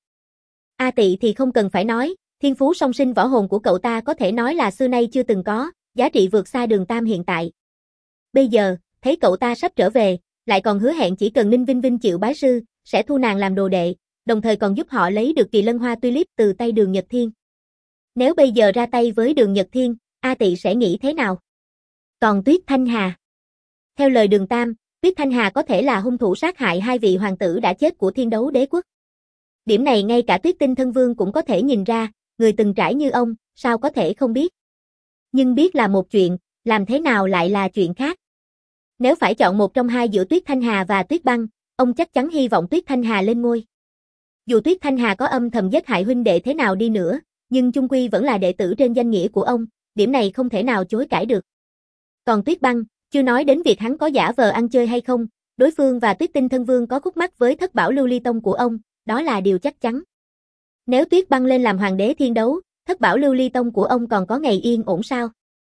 A Tị thì không cần phải nói, thiên phú song sinh võ hồn của cậu ta có thể nói là xưa nay chưa từng có, giá trị vượt xa Đường Tam hiện tại. Bây giờ, thấy cậu ta sắp trở về, lại còn hứa hẹn chỉ cần Ninh Vinh Vinh chịu bái sư, sẽ thu nàng làm đồ đệ, đồng thời còn giúp họ lấy được kỳ lân hoa tulip từ tay Đường Nhật Thiên. Nếu bây giờ ra tay với Đường Nhật Thiên, A Tị sẽ nghĩ thế nào? Còn Tuyết Thanh Hà? Theo lời Đường Tam, Tuyết Thanh Hà có thể là hung thủ sát hại hai vị hoàng tử đã chết của Thiên Đấu Đế Quốc. Điểm này ngay cả Tuyết Tinh Thân Vương cũng có thể nhìn ra, người từng trải như ông, sao có thể không biết. Nhưng biết là một chuyện, làm thế nào lại là chuyện khác. Nếu phải chọn một trong hai giữa Tuyết Thanh Hà và Tuyết Băng, ông chắc chắn hy vọng Tuyết Thanh Hà lên ngôi. Dù Tuyết Thanh Hà có âm thầm giết hại huynh đệ thế nào đi nữa, nhưng chung quy vẫn là đệ tử trên danh nghĩa của ông, điểm này không thể nào chối cãi được. Còn Tuyết Băng, chưa nói đến việc hắn có giả vờ ăn chơi hay không, đối phương và Tuyết Tinh Thân Vương có khúc mắc với thất bảo lưu ly tông của ông, đó là điều chắc chắn. Nếu Tuyết Băng lên làm hoàng đế thiên đấu, thất bảo lưu ly tông của ông còn có ngày yên ổn sao?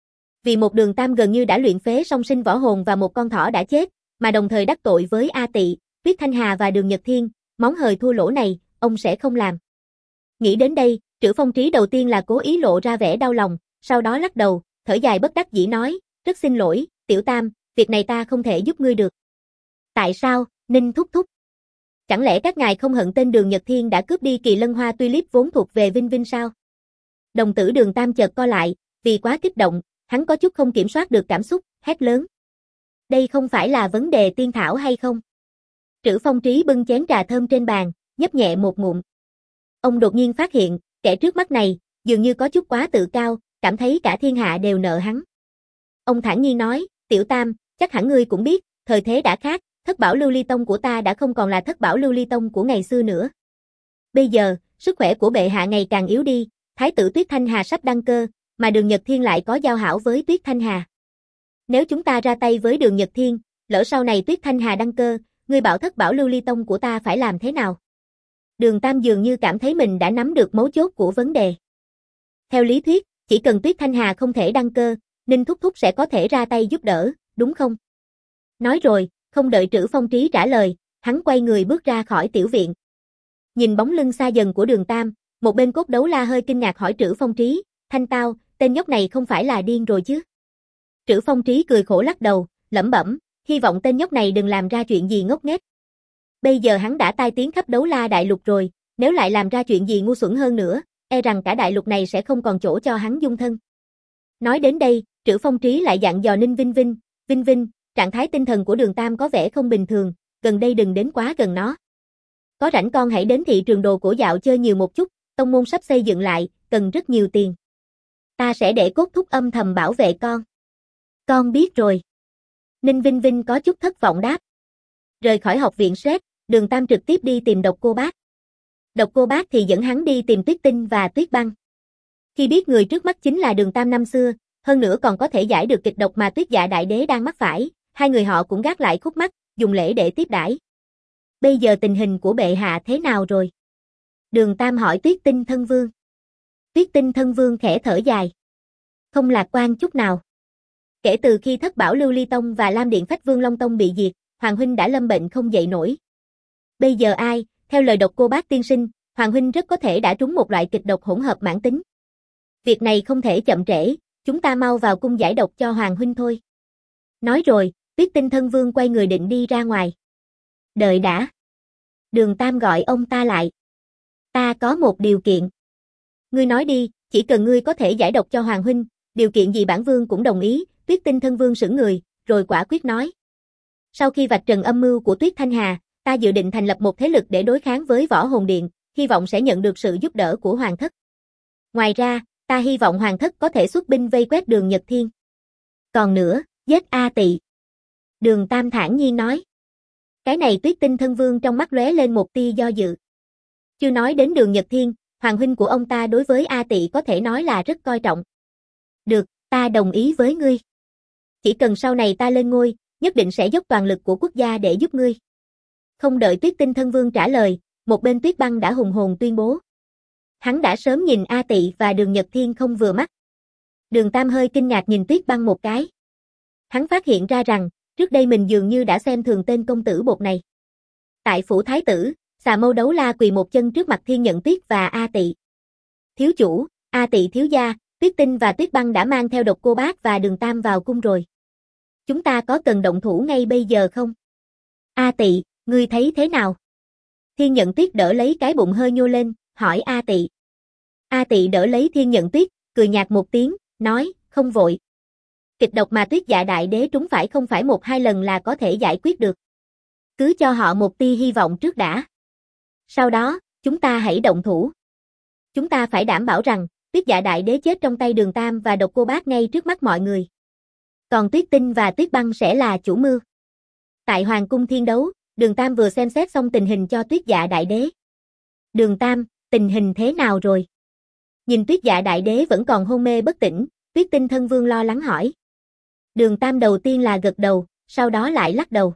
Vì một Đường Tam gần như đã luyện phế song sinh võ hồn và một con thỏ đã chết, mà đồng thời đắc tội với A Tị, Tuyết Thanh Hà và Đường Nhật Thiên, món hời thua lỗ này, ông sẽ không làm. Nghĩ đến đây, Trữ Phong Trí đầu tiên là cố ý lộ ra vẻ đau lòng, sau đó lắc đầu, thở dài bất đắc dĩ nói, rất xin lỗi, Tiểu Tam, việc này ta không thể giúp ngươi được. Tại sao, Ninh thúc thúc? Chẳng lẽ các ngài không hận tên Đường Nhật Thiên đã cướp đi kỳ lân hoa tulip vốn thuộc về Vinh Vinh sao? Đồng tử Đường Tam chợt co lại, vì quá kích động, hắn có chút không kiểm soát được cảm xúc, hét lớn. Đây không phải là vấn đề tiên thảo hay không? Trữ Phong Trí bưng chén trà thơm trên bàn, nhấp nhẹ một ngụm. Ông đột nhiên phát hiện, kẻ trước mắt này, dường như có chút quá tự cao, cảm thấy cả thiên hạ đều nợ hắn. Ông thản nhiên nói, Tiểu Tam, chắc hẳn ngươi cũng biết, thời thế đã khác, thất bảo lưu ly tông của ta đã không còn là thất bảo lưu ly tông của ngày xưa nữa. Bây giờ, sức khỏe của bệ hạ ngày càng yếu đi, thái tử Tuyết Thanh Hà sắp đăng cơ, mà Đường Nhật Thiên lại có giao hảo với Tuyết Thanh Hà. Nếu chúng ta ra tay với Đường Nhật Thiên, lỡ sau này Tuyết Thanh Hà đăng cơ, ngươi bảo thất bảo lưu ly tông của ta phải làm thế nào? Đường Tam dường như cảm thấy mình đã nắm được mấu chốt của vấn đề. Theo lý thuyết, chỉ cần Tuyết Thanh Hà không thể đăng cơ, Ninh thúc thúc sẽ có thể ra tay giúp đỡ, đúng không? Nói rồi, không đợi Trữ Phong Trí trả lời, hắn quay người bước ra khỏi tiểu viện. Nhìn bóng lưng xa dần của Đường Tam, một bên Cốt Đấu La hơi kinh ngạc hỏi Trữ Phong Trí, Thanh tao, tên nhóc này không phải là điên rồi chứ? Trữ Phong Trí cười khổ lắc đầu, lẩm bẩm, hy vọng tên nhóc này đừng làm ra chuyện gì ngốc nghếch. Bây giờ hắn đã tai tiếng khắp Đấu La đại lục rồi, nếu lại làm ra chuyện gì ngu xuẩn hơn nữa, e rằng cả đại lục này sẽ không còn chỗ cho hắn dung thân. Nói đến đây, Trữ Phong Trí lại dặn dò Ninh Vinh Vinh, Vinh Vinh, trạng thái tinh thần của Đường Tam có vẻ không bình thường, gần đây đừng đến quá gần nó. Có rảnh con hãy đến thị trường đồ cổ dạo chơi nhiều một chút, tông môn sắp xây dựng lại, cần rất nhiều tiền. Ta sẽ để Cốt thúc âm thầm bảo vệ con. Con biết rồi. Ninh Vinh Vinh có chút thất vọng đáp. Rời khỏi học viện SRED, Đường Tam trực tiếp đi tìm Độc Cô Bác. Độc Cô Bác thì dẫn hắn đi tìm Tuyết Tinh và Tuyết Băng. Khi biết người trước mắt chính là Đường Tam năm xưa, hơn nữa còn có thể giải được kịch độc mà Tuyết Dạ Đại Đế đang mắc phải, hai người họ cũng gác lại khúc mắc, dùng lễ để tiếp đãi. Bây giờ tình hình của bệ hạ thế nào rồi? Đường Tam hỏi Tuyết Tinh Thân Vương. Tuyết Tinh Thân Vương khẽ thở dài. Không lạc quan chút nào. Kể từ khi Thất Bảo Lưu Ly Tông và Lam Điện Phách Vương Long Tông bị diệt, Hoàng huynh đã lâm bệnh không dậy nổi. Bây giờ ai, theo lời Độc Cô Bác tiên sinh, Hoàng huynh rất có thể đã trúng một loại kịch độc hỗn hợp mãn tính. Việc này không thể chậm trễ, chúng ta mau vào cung giải độc cho Hoàng huynh thôi. Nói rồi, Tuyết Tinh Thân Vương quay người định đi ra ngoài. Đợi đã. Đường Tam gọi ông ta lại. Ta có một điều kiện. Ngươi nói đi, chỉ cần ngươi có thể giải độc cho Hoàng huynh, điều kiện gì bản vương cũng đồng ý. Tuyết Tinh Thân Vương sững người, rồi quả quyết nói. Sau khi vạch trần âm mưu của Tuyết Thanh Hà, ta dự định thành lập một thế lực để đối kháng với Võ Hồn Điện, hy vọng sẽ nhận được sự giúp đỡ của Hoàng thất. Ngoài ra, ta hy vọng Hoàng thất có thể xuất binh vây quét Đường Nhật Thiên. Còn nữa, giết A Tị. Đường Tam thản nhiên nói. Cái này Tuyết Tinh Thân Vương trong mắt lóe lên một tia do dự. Chưa nói đến Đường Nhật Thiên, Hoàng huynh của ông ta đối với A Tị có thể nói là rất coi trọng. Được, ta đồng ý với ngươi. Chỉ cần sau này ta lên ngôi, nhất định sẽ dốc toàn lực của quốc gia để giúp ngươi. Không đợi Tuyết Tinh Thân Vương trả lời, một bên Tuyết Băng đã hùng hồn tuyên bố. Hắn đã sớm nhìn A Tị và Đường Nhật Thiên không vừa mắt. Đường Tam hơi kinh ngạc nhìn Tuyết Băng một cái. Hắn phát hiện ra rằng, trước đây mình dường như đã xem thường tên công tử bột này. Tại phủ thái tử, Xà Mâu Đấu La quỳ một chân trước mặt Thiên Nhận Tuyết và A Tị. Thiếu chủ, A Tị thiếu gia, Tuyết Tinh và Tuyết Băng đã mang theo Độc Cô Bác và Đường Tam vào cung rồi. Chúng ta có cần động thủ ngay bây giờ không? A Tị, ngươi thấy thế nào? Thiên Nhận Tuyết đỡ lấy cái bụng hơi nhô lên, hỏi A Tị. A Tị đỡ lấy Thiên Nhận Tuyết, cười nhạt một tiếng, nói, không vội. Kịch độc mà Tuyết Dạ Đại Đế trúng phải không phải một hai lần là có thể giải quyết được. Cứ cho họ một tia hy vọng trước đã. Sau đó, chúng ta hãy động thủ. Chúng ta phải đảm bảo rằng, Tuyết Dạ Đại Đế chết trong tay Đường Tam và Độc Cô Bác ngay trước mắt mọi người. Còn Tuyết Tinh và Tuyết Băng sẽ là chủ mưu. Tại Hoàng cung Thiên Đấu, Đường Tam vừa xem xét xong tình hình cho Tuyết Dạ Đại Đế. Đường Tam, tình hình thế nào rồi? Nhìn Tuyết Dạ Đại Đế vẫn còn hôn mê bất tỉnh, Tuyết Tinh thân vương lo lắng hỏi. Đường Tam đầu tiên là gật đầu, sau đó lại lắc đầu.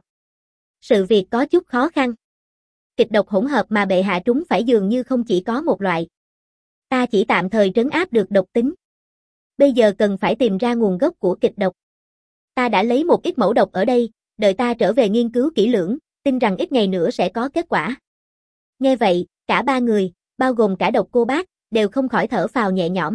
Sự việc có chút khó khăn. Kịch độc hỗn hợp mà bệ hạ trúng phải dường như không chỉ có một loại. Ta chỉ tạm thời trấn áp được độc tính. Bây giờ cần phải tìm ra nguồn gốc của kịch độc. Ta đã lấy một ít mẫu độc ở đây, đợi ta trở về nghiên cứu kỹ lưỡng, tin rằng ít ngày nữa sẽ có kết quả. Nghe vậy, cả ba người, bao gồm cả Độc Cô Bác, đều không khỏi thở phào nhẹ nhõm.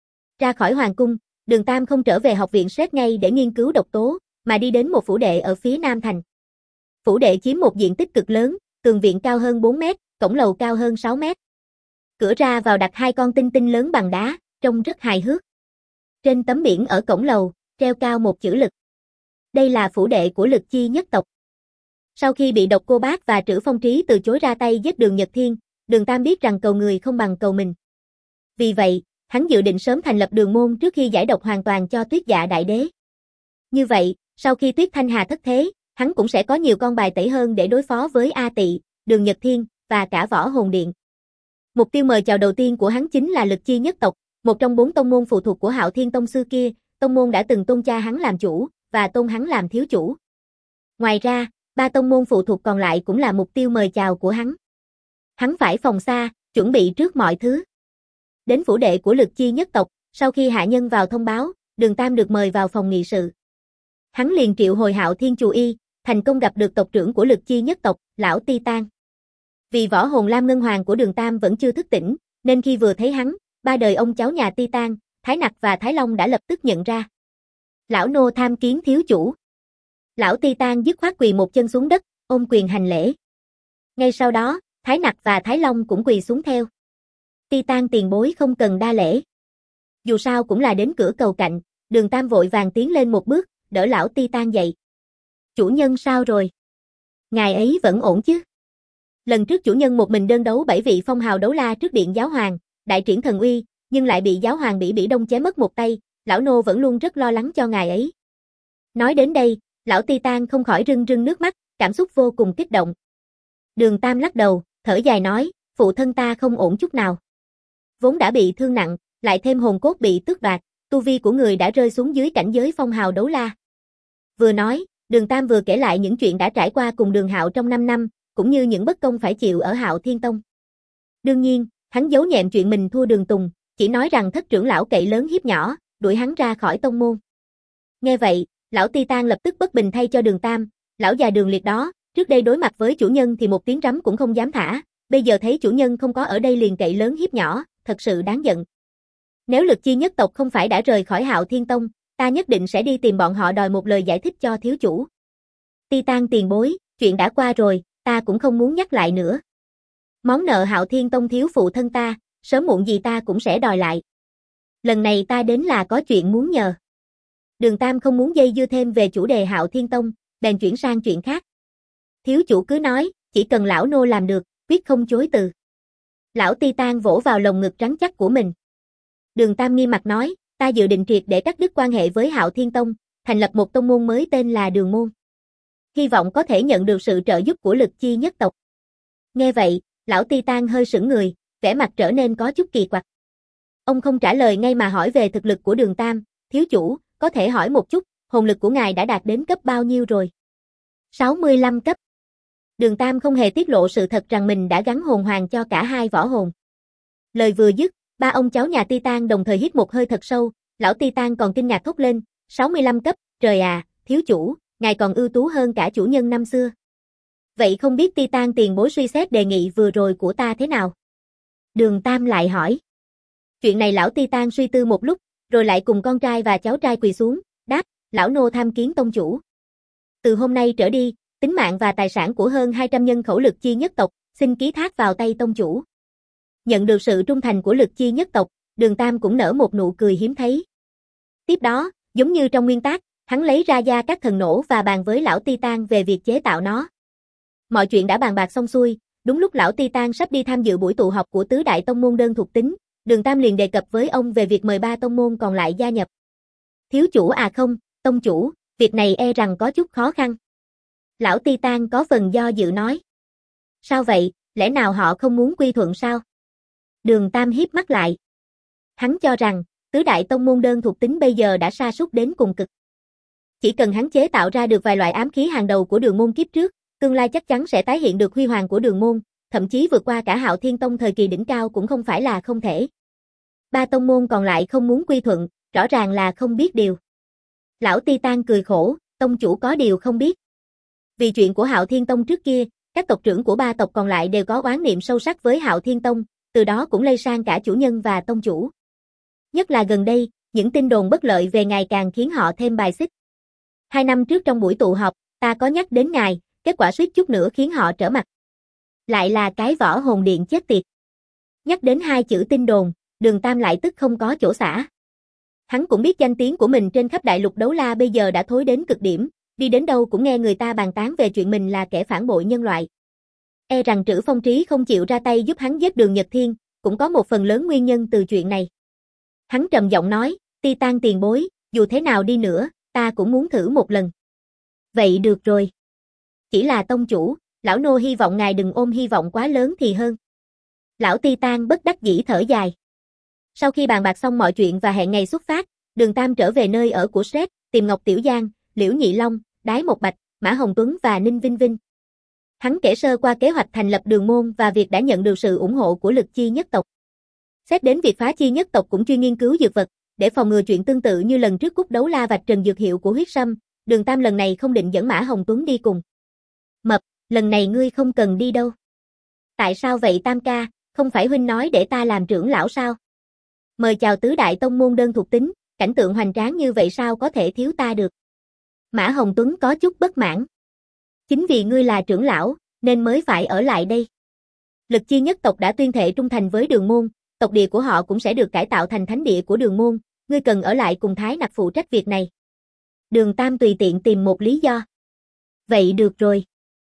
Ra khỏi hoàng cung, Đường Tam không trở về học viện Sét ngay để nghiên cứu độc tố, mà đi đến một phủ đệ ở phía nam thành. Phủ đệ chiếm một diện tích cực lớn, tường viện cao hơn 4 mét, cổng lầu cao hơn 6 mét. Cửa ra vào đặt hai con tinh tinh lớn bằng đá, trông rất hài hước. Trên tấm biển ở cổng lầu, treo cao một chữ Lực. Đây là phủ đệ của Lực Chi nhất tộc. Sau khi bị Độc Cô Bác và Trữ Phong Trí từ chối ra tay giết Đường Nhật Thiên, Đường Tam biết rằng cầu người không bằng cầu mình. Vì vậy, hắn dự định sớm thành lập đường môn trước khi giải độc hoàn toàn cho Tuyết Dạ Đại Đế. Như vậy, sau khi Tuyết Thanh Hà thất thế, hắn cũng sẽ có nhiều con bài tẩy hơn để đối phó với A Tị, Đường Nhật Thiên, và cả Võ Hồn Điện. Mục tiêu mời chào đầu tiên của hắn chính là Lực Chi nhất tộc, một trong 4 tông môn phụ thuộc của Hạo Thiên Tông xưa kia, tông môn đã từng tôn cha hắn làm chủ, và tôn hắn làm thiếu chủ. Ngoài ra, 3 tông môn phụ thuộc còn lại cũng là mục tiêu mời chào của hắn. Hắn phải phòng xa, chuẩn bị trước mọi thứ. Đến phủ đệ của Lực Chi nhất tộc, sau khi hạ nhân vào thông báo, Đường Tam được mời vào phòng nghị sự. Hắn liền triệu hồi Hạo Thiên Chù Y, thành công gặp được tộc trưởng của Lực Chi nhất tộc, lão Titan. Vì võ hồn Lam Ngân Hoàng của Đường Tam vẫn chưa thức tỉnh, nên khi vừa thấy hắn, ba đời ông cháu nhà Titan, Thái Nặc và Thái Long đã lập tức nhận ra. Lão nô tham kiến thiếu chủ. Lão Titan dứt khoát quỳ một chân xuống đất, ôm quyền hành lễ. Ngay sau đó, Thái Nặc và Thái Long cũng quỳ xuống theo. Titan tiền bối không cần đa lễ. Dù sao cũng là đến cửa cầu cạnh, Đường Tam vội vàng tiến lên một bước, đỡ lão Titan dậy. Chủ nhân sao rồi? Ngài ấy vẫn ổn chứ? Lần trước chủ nhân một mình đơn đấu 7 vị phong hào đấu la trước điện giáo hoàng, đại triển thần uy, nhưng lại bị giáo hoàng Bỉ Đông chém mất một tay, lão nô vẫn luôn rất lo lắng cho ngài ấy. Nói đến đây, lão Titan không khỏi rưng rưng nước mắt, cảm xúc vô cùng kích động. Đường Tam lắc đầu, thở dài nói, phụ thân ta không ổn chút nào. Vốn đã bị thương nặng, lại thêm hồn cốt bị tước đoạt, tu vi của người đã rơi xuống dưới cảnh giới phong hào đấu la. Vừa nói, Đường Tam vừa kể lại những chuyện đã trải qua cùng Đường Hạo trong 5 năm, cũng như những bất công phải chịu ở Hạo Thiên Tông. Đương nhiên, hắn giấu nhẹm chuyện mình thua Đường Tùng, chỉ nói rằng thất trưởng lão cậy lớn hiếp nhỏ, đuổi hắn ra khỏi tông môn. Nghe vậy, lão Titan lập tức bất bình thay cho Đường Tam, lão già Đường Liệt đó, trước đây đối mặt với chủ nhân thì một tiếng rắm cũng không dám thả, bây giờ thấy chủ nhân không có ở đây liền cậy lớn hiếp nhỏ, thật sự đáng giận. Nếu Lực Chi nhất tộc không phải đã rời khỏi Hạo Thiên Tông, ta nhất định sẽ đi tìm bọn họ đòi một lời giải thích cho thiếu chủ. Titan tiền bối, chuyện đã qua rồi, ta cũng không muốn nhắc lại nữa. Món nợ Hạo Thiên Tông thiếu phụ thân ta, sớm muộn gì ta cũng sẽ đòi lại. Lần này ta đến là có chuyện muốn nhờ. Đường Tam không muốn dây dưa thêm về chủ đề Hạo Thiên Tông, bèn chuyển sang chuyện khác. Thiếu chủ cứ nói, chỉ cần lão nô làm được, quyết không chối từ. Lão Titan vỗ vào lồng ngực rắn chắc của mình. Đường Tam nghiêm mặt nói, ta dự định triệt để cắt đứt quan hệ với Hạo Thiên Tông, thành lập một tông môn mới tên là Đường Môn. Hy vọng có thể nhận được sự trợ giúp của Lực Chi nhất tộc. Nghe vậy, lão Titan hơi sững người, vẻ mặt trở nên có chút kỳ quặc. Ông không trả lời ngay mà hỏi về thực lực của Đường Tam, thiếu chủ, có thể hỏi một chút, hồn lực của ngài đã đạt đến cấp bao nhiêu rồi? 65 cấp. Đường Tam không hề tiết lộ sự thật rằng mình đã gắn hồn hoàng cho cả hai võ hồn. Lời vừa dứt, ba ông cháu nhà Titan đồng thời hít một hơi thật sâu, lão Titan còn kinh ngạc thốt lên, 65 cấp, trời à, thiếu chủ, ngài còn ưu tú hơn cả chủ nhân năm xưa. Vậy không biết Titan tiền bối suy xét đề nghị vừa rồi của ta thế nào? Đường Tam lại hỏi. Chuyện này lão Titan suy tư một lúc, rồi lại cùng con trai và cháu trai quỳ xuống, đáp, lão nô tham kiến tông chủ. Từ hôm nay trở đi, tính mạng và tài sản của hơn 200 nhân khẩu Lực Chi nhất tộc, xin ký thác vào tay tông chủ. Nhận được sự trung thành của Lực Chi nhất tộc, Đường Tam cũng nở một nụ cười hiếm thấy. Tiếp đó, giống như trong nguyên tắc, hắn lấy ra gia các thần nổ và bàn với lão Titan về việc chế tạo nó. Mọi chuyện đã bàn bạc xong xuôi, đúng lúc lão Titan sắp đi tham dự buổi tụ họp của tứ đại tông môn đơn thuộc tính, Đường Tam liền đề cập với ông về việc mời 3 tông môn còn lại gia nhập. Thiếu chủ à không, tông chủ, việc này e rằng có chút khó khăn. Lão Titan có phần do dự nói. Sao vậy, lẽ nào họ không muốn quy thuận sao? Đường Tam híp mắt lại. Hắn cho rằng, tứ đại tông môn đơn thuộc tính bây giờ đã sa sút đến cùng cực. Chỉ cần hắn chế tạo ra được vài loại ám khí hàng đầu của đường môn kiếp trước, tương lai chắc chắn sẽ tái hiện được huy hoàng của đường môn, thậm chí vượt qua cả Hạo Thiên Tông thời kỳ đỉnh cao cũng không phải là không thể. 3 tông môn còn lại không muốn quy thuận, rõ ràng là không biết điều. Lão Titan cười khổ, tông chủ có điều không biết. Vì chuyện của Hạo Thiên Tông trước kia, các tộc trưởng của 3 tộc còn lại đều có oán niệm sâu sắc với Hạo Thiên Tông, từ đó cũng lây sang cả chủ nhân và tông chủ. Nhất là gần đây, những tin đồn bất lợi về ngài càng khiến họ thêm bài xích. 2 năm trước trong buổi tụ họp, ta có nhắc đến ngài, kết quả suýt chút nữa khiến họ trở mặt. Lại là cái Võ Hồn Điện chết tiệt. Nhắc đến 2 chữ tin đồn, Đường Tam lại tức không có chỗ xả. Hắn cũng biết danh tiếng của mình trên khắp đại lục đấu la bây giờ đã thối đến cực điểm, đi đến đâu cũng nghe người ta bàn tán về chuyện mình là kẻ phản bội nhân loại. E rằng Trữ Phong Trí không chịu ra tay giúp hắn giết Đường Nhật Thiên, cũng có một phần lớn nguyên nhân từ chuyện này. Hắn trầm giọng nói, Titan tiền bối, dù thế nào đi nữa, ta cũng muốn thử một lần. Vậy được rồi. Chỉ là tông chủ, lão nô hy vọng ngài đừng ôm hy vọng quá lớn thì hơn. Lão Titan bất đắc dĩ thở dài. Sau khi bàn bạc xong mọi chuyện và hẹn ngày xuất phát, Đường Tam trở về nơi ở của Sret, tìm Ngọc Tiểu Giang, Liễu Nhị Long, Đái Một Bạch, Mã Hồng Tuấn và Ninh Vinh Vinh. Hắn kể sơ qua kế hoạch thành lập đường môn và việc đã nhận được sự ủng hộ của Lực Chi nhất tộc. Xét đến việc Phá Chi nhất tộc cũng chuyên nghiên cứu dược vật, để phòng ngừa chuyện tương tự như lần trước Cúc Đấu La vạch trần dược hiệu của huyết sâm, Đường Tam lần này không định dẫn Mã Hồng Tuấn đi cùng. Mập, lần này ngươi không cần đi đâu. Tại sao vậy Tam ca, không phải huynh nói để ta làm trưởng lão sao? Mời chào tứ đại tông môn đơn thuộc tính, cảnh tượng hoành tráng như vậy sao có thể thiếu ta được? Mã Hồng Tuấn có chút bất mãn. Chính vì ngươi là trưởng lão, nên mới phải ở lại đây. Lực Chi nhất tộc đã tuyên thệ trung thành với đường môn, tộc địa của họ cũng sẽ được cải tạo thành thánh địa của đường môn, ngươi cần ở lại cùng Thái Nặc phụ trách việc này. Đường Tam tùy tiện tìm một lý do. Vậy được rồi.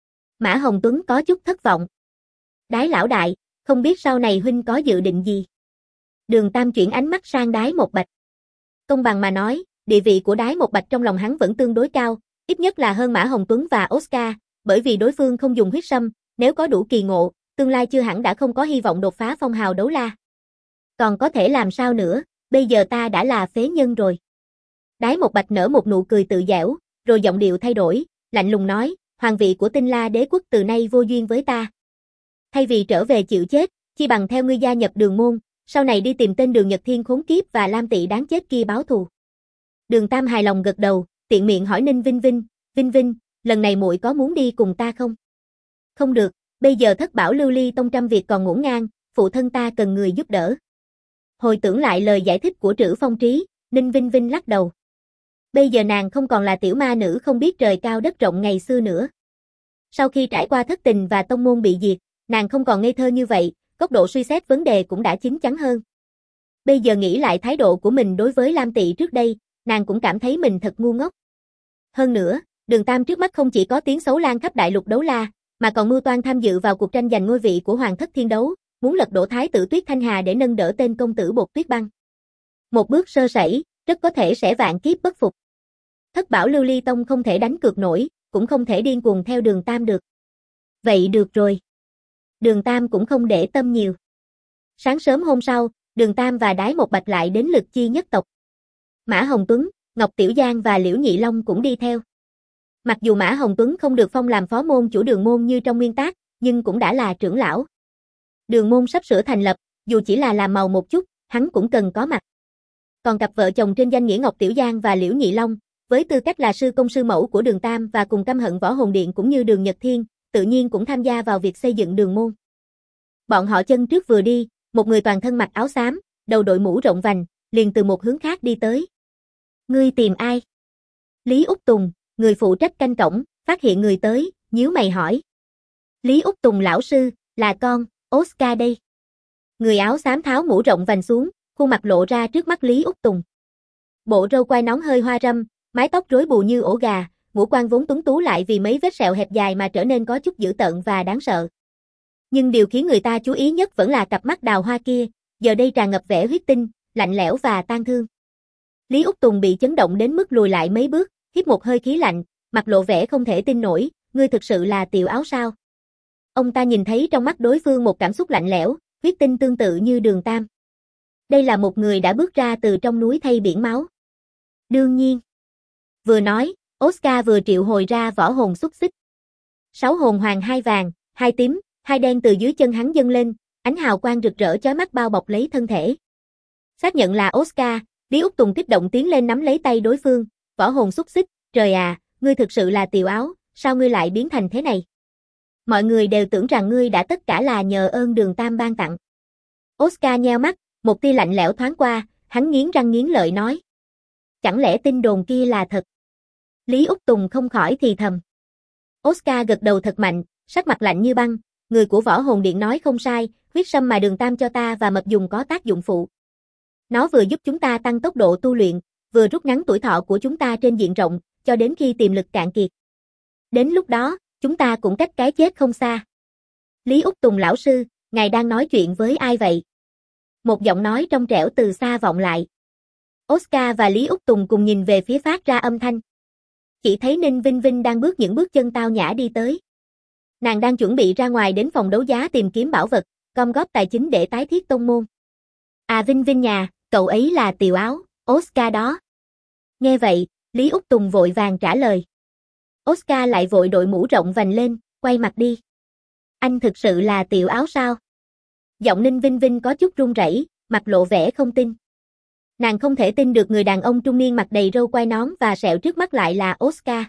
Mã Hồng Tuấn có chút thất vọng. Đái lão đại, không biết sau này huynh có dự định gì? Đường Tam chuyển ánh mắt sang Đái Một Bạch. Công bằng mà nói, địa vị của Đái Một Bạch trong lòng hắn vẫn tương đối cao, ít nhất là hơn Mã Hồng Tuấn và Oscar, bởi vì đối phương không dùng huyết sâm, nếu có đủ kỳ ngộ, tương lai chưa hẳn đã không có hy vọng đột phá phong hào đấu la. Còn có thể làm sao nữa, bây giờ ta đã là phế nhân rồi. Đái Một Bạch nở một nụ cười tự giễu, rồi giọng điệu thay đổi, lạnh lùng nói, hoàng vị của Tinh La đế quốc từ nay vô duyên với ta. Thay vì trở về chịu chết, chi bằng theo ngươi gia nhập đường môn, sau này đi tìm tên Đường Nhật Thiên khốn kiếp và Lam Tị đáng chết kia báo thù. Đường Tam hài lòng gật đầu, tiện miệng hỏi Ninh Vinh Vinh, Vinh Vinh, lần này muội có muốn đi cùng ta không? Không được, bây giờ Thất Bảo Lưu Ly Tông trăm việc còn ngổn ngang, phụ thân ta cần người giúp đỡ. Hồi tưởng lại lời giải thích của Trữ Phong Trí, Ninh Vinh Vinh lắc đầu. Bây giờ nàng không còn là tiểu ma nữ không biết trời cao đất rộng ngày xưa nữa. Sau khi trải qua thất tình và tông môn bị diệt, nàng không còn ngây thơ như vậy, góc độ suy xét vấn đề cũng đã chín chắn hơn. Bây giờ nghĩ lại thái độ của mình đối với Lam Tị trước đây, nàng cũng cảm thấy mình thật ngu ngốc. Hơn nữa, Đường Tam trước mắt không chỉ có tiếng xấu lan khắp đại lục đấu la, mà còn mưu toan tham dự vào cuộc tranh giành ngôi vị của Hoàng thất thiên đấu, muốn lật đổ thái tử Tuyết Thanh Hà để nâng đỡ tên công tử Bột Tuyết Băng. Một bước sơ sẩy, rất có thể sẽ vạn kiếp bất phục. Thất Bảo Lưu Ly Tông không thể đánh cược nổi, cũng không thể điên cuồng theo Đường Tam được. Vậy được rồi. Đường Tam cũng không để tâm nhiều. Sáng sớm hôm sau, Đường Tam và Đái Một Bạch lại đến Lực Chi nhất tộc. Mã Hồng Tuấn, Ngọc Tiểu Giang và Liễu Nhị Long cũng đi theo. Mặc dù Mã Hồng Tuấn không được phong làm phó môn chủ đường môn như trong nguyên tắc, nhưng cũng đã là trưởng lão. Đường môn sắp sửa thành lập, dù chỉ là làm màu một chút, hắn cũng cần có mặt. Còn cặp vợ chồng trên danh nghĩa Ngọc Tiểu Giang và Liễu Nhị Long, với tư cách là sư công sư mẫu của Đường Tam và cùng căm hận Võ Hồn Điện cũng như Đường Nhật Thiên, tự nhiên cũng tham gia vào việc xây dựng đường môn. Bọn họ chân trước vừa đi, một người toàn thân mặc áo xám, đầu đội mũ rộng vành, liền từ một hướng khác đi tới. Ngươi tìm ai? Lý Úc Tùng, người phụ trách canh cổng, phát hiện người tới, nhíu mày hỏi. Lý Úc Tùng lão sư, là con, Oscar đây. Người áo xám tháo mũ rộng vành xuống, khuôn mặt lộ ra trước mắt Lý Úc Tùng. Bộ râu quai nón hơi hoa râm, mái tóc rối bù như ổ gà, ngũ quan vốn tuấn tú lại vì mấy vết sẹo hẹp dài mà trở nên có chút dữ tợn và đáng sợ. Nhưng điều khiến người ta chú ý nhất vẫn là cặp mắt đào hoa kia, giờ đây tràn ngập vẻ huyết tinh, lạnh lẽo và tang thương. Lý Úc Tùng bị chấn động đến mức lùi lại mấy bước, hít một hơi khí lạnh, mặt lộ vẻ không thể tin nổi, ngươi thực sự là Tiểu Áo sao? Ông ta nhìn thấy trong mắt đối phương một cảm xúc lạnh lẽo, huyết tinh tương tự như Đường Tam. Đây là một người đã bước ra từ trong núi thay biển máu. Đương nhiên. Vừa nói, Oscar vừa triệu hồi ra võ hồn xúc xích. 6 hồn hoàng 2 vàng, 2 tím, 2 đen từ dưới chân hắn dâng lên, ánh hào quang rực rỡ chói mắt bao bọc lấy thân thể. Xác nhận là Oscar, Lý Úc Tùng kích động tiến lên nắm lấy tay đối phương, võ hồn xúc xích, trời à, ngươi thực sự là Tiểu Áo, sao ngươi lại biến thành thế này? Mọi người đều tưởng rằng ngươi đã tất cả là nhờ ơn Đường Tam ban tặng. Oscar nheo mắt, một tia lạnh lẽo thoáng qua, hắn nghiến răng nghiến lợi nói. Chẳng lẽ tin đồn kia là thật? Lý Úc Tùng không khỏi thì thầm. Oscar gật đầu thật mạnh, sắc mặt lạnh như băng, người của Võ Hồn Điện nói không sai, huyết sâm mà Đường Tam cho ta và mật dùng có tác dụng phụ. Nó vừa giúp chúng ta tăng tốc độ tu luyện, vừa rút ngắn tuổi thọ của chúng ta trên diện rộng, cho đến khi tiềm lực cạn kiệt. Đến lúc đó, chúng ta cũng cách cái chết không xa. Lý Úc Tùng lão sư, ngài đang nói chuyện với ai vậy? Một giọng nói trong trẻo từ xa vọng lại. Oscar và Lý Úc Tùng cùng nhìn về phía phát ra âm thanh. Chỉ thấy Ninh Vinh Vinh đang bước những bước chân tao nhã đi tới. Nàng đang chuẩn bị ra ngoài đến phòng đấu giá tìm kiếm bảo vật, gom góp tài chính để tái thiết tông môn. À Vinh Vinh nhà, cậu ấy là Tiểu Áo, Oscar đó. Nghe vậy, Lý Úc Tùng vội vàng trả lời. Oscar lại vội đội mũ rộng vành lên, quay mặt đi. Anh thực sự là Tiểu Áo sao? Giọng Ninh Vinh Vinh có chút run rẩy, mặt lộ vẻ không tin. Nàng không thể tin được người đàn ông trung niên mặt đầy râu quai nón và sẹo trước mắt lại là Oscar.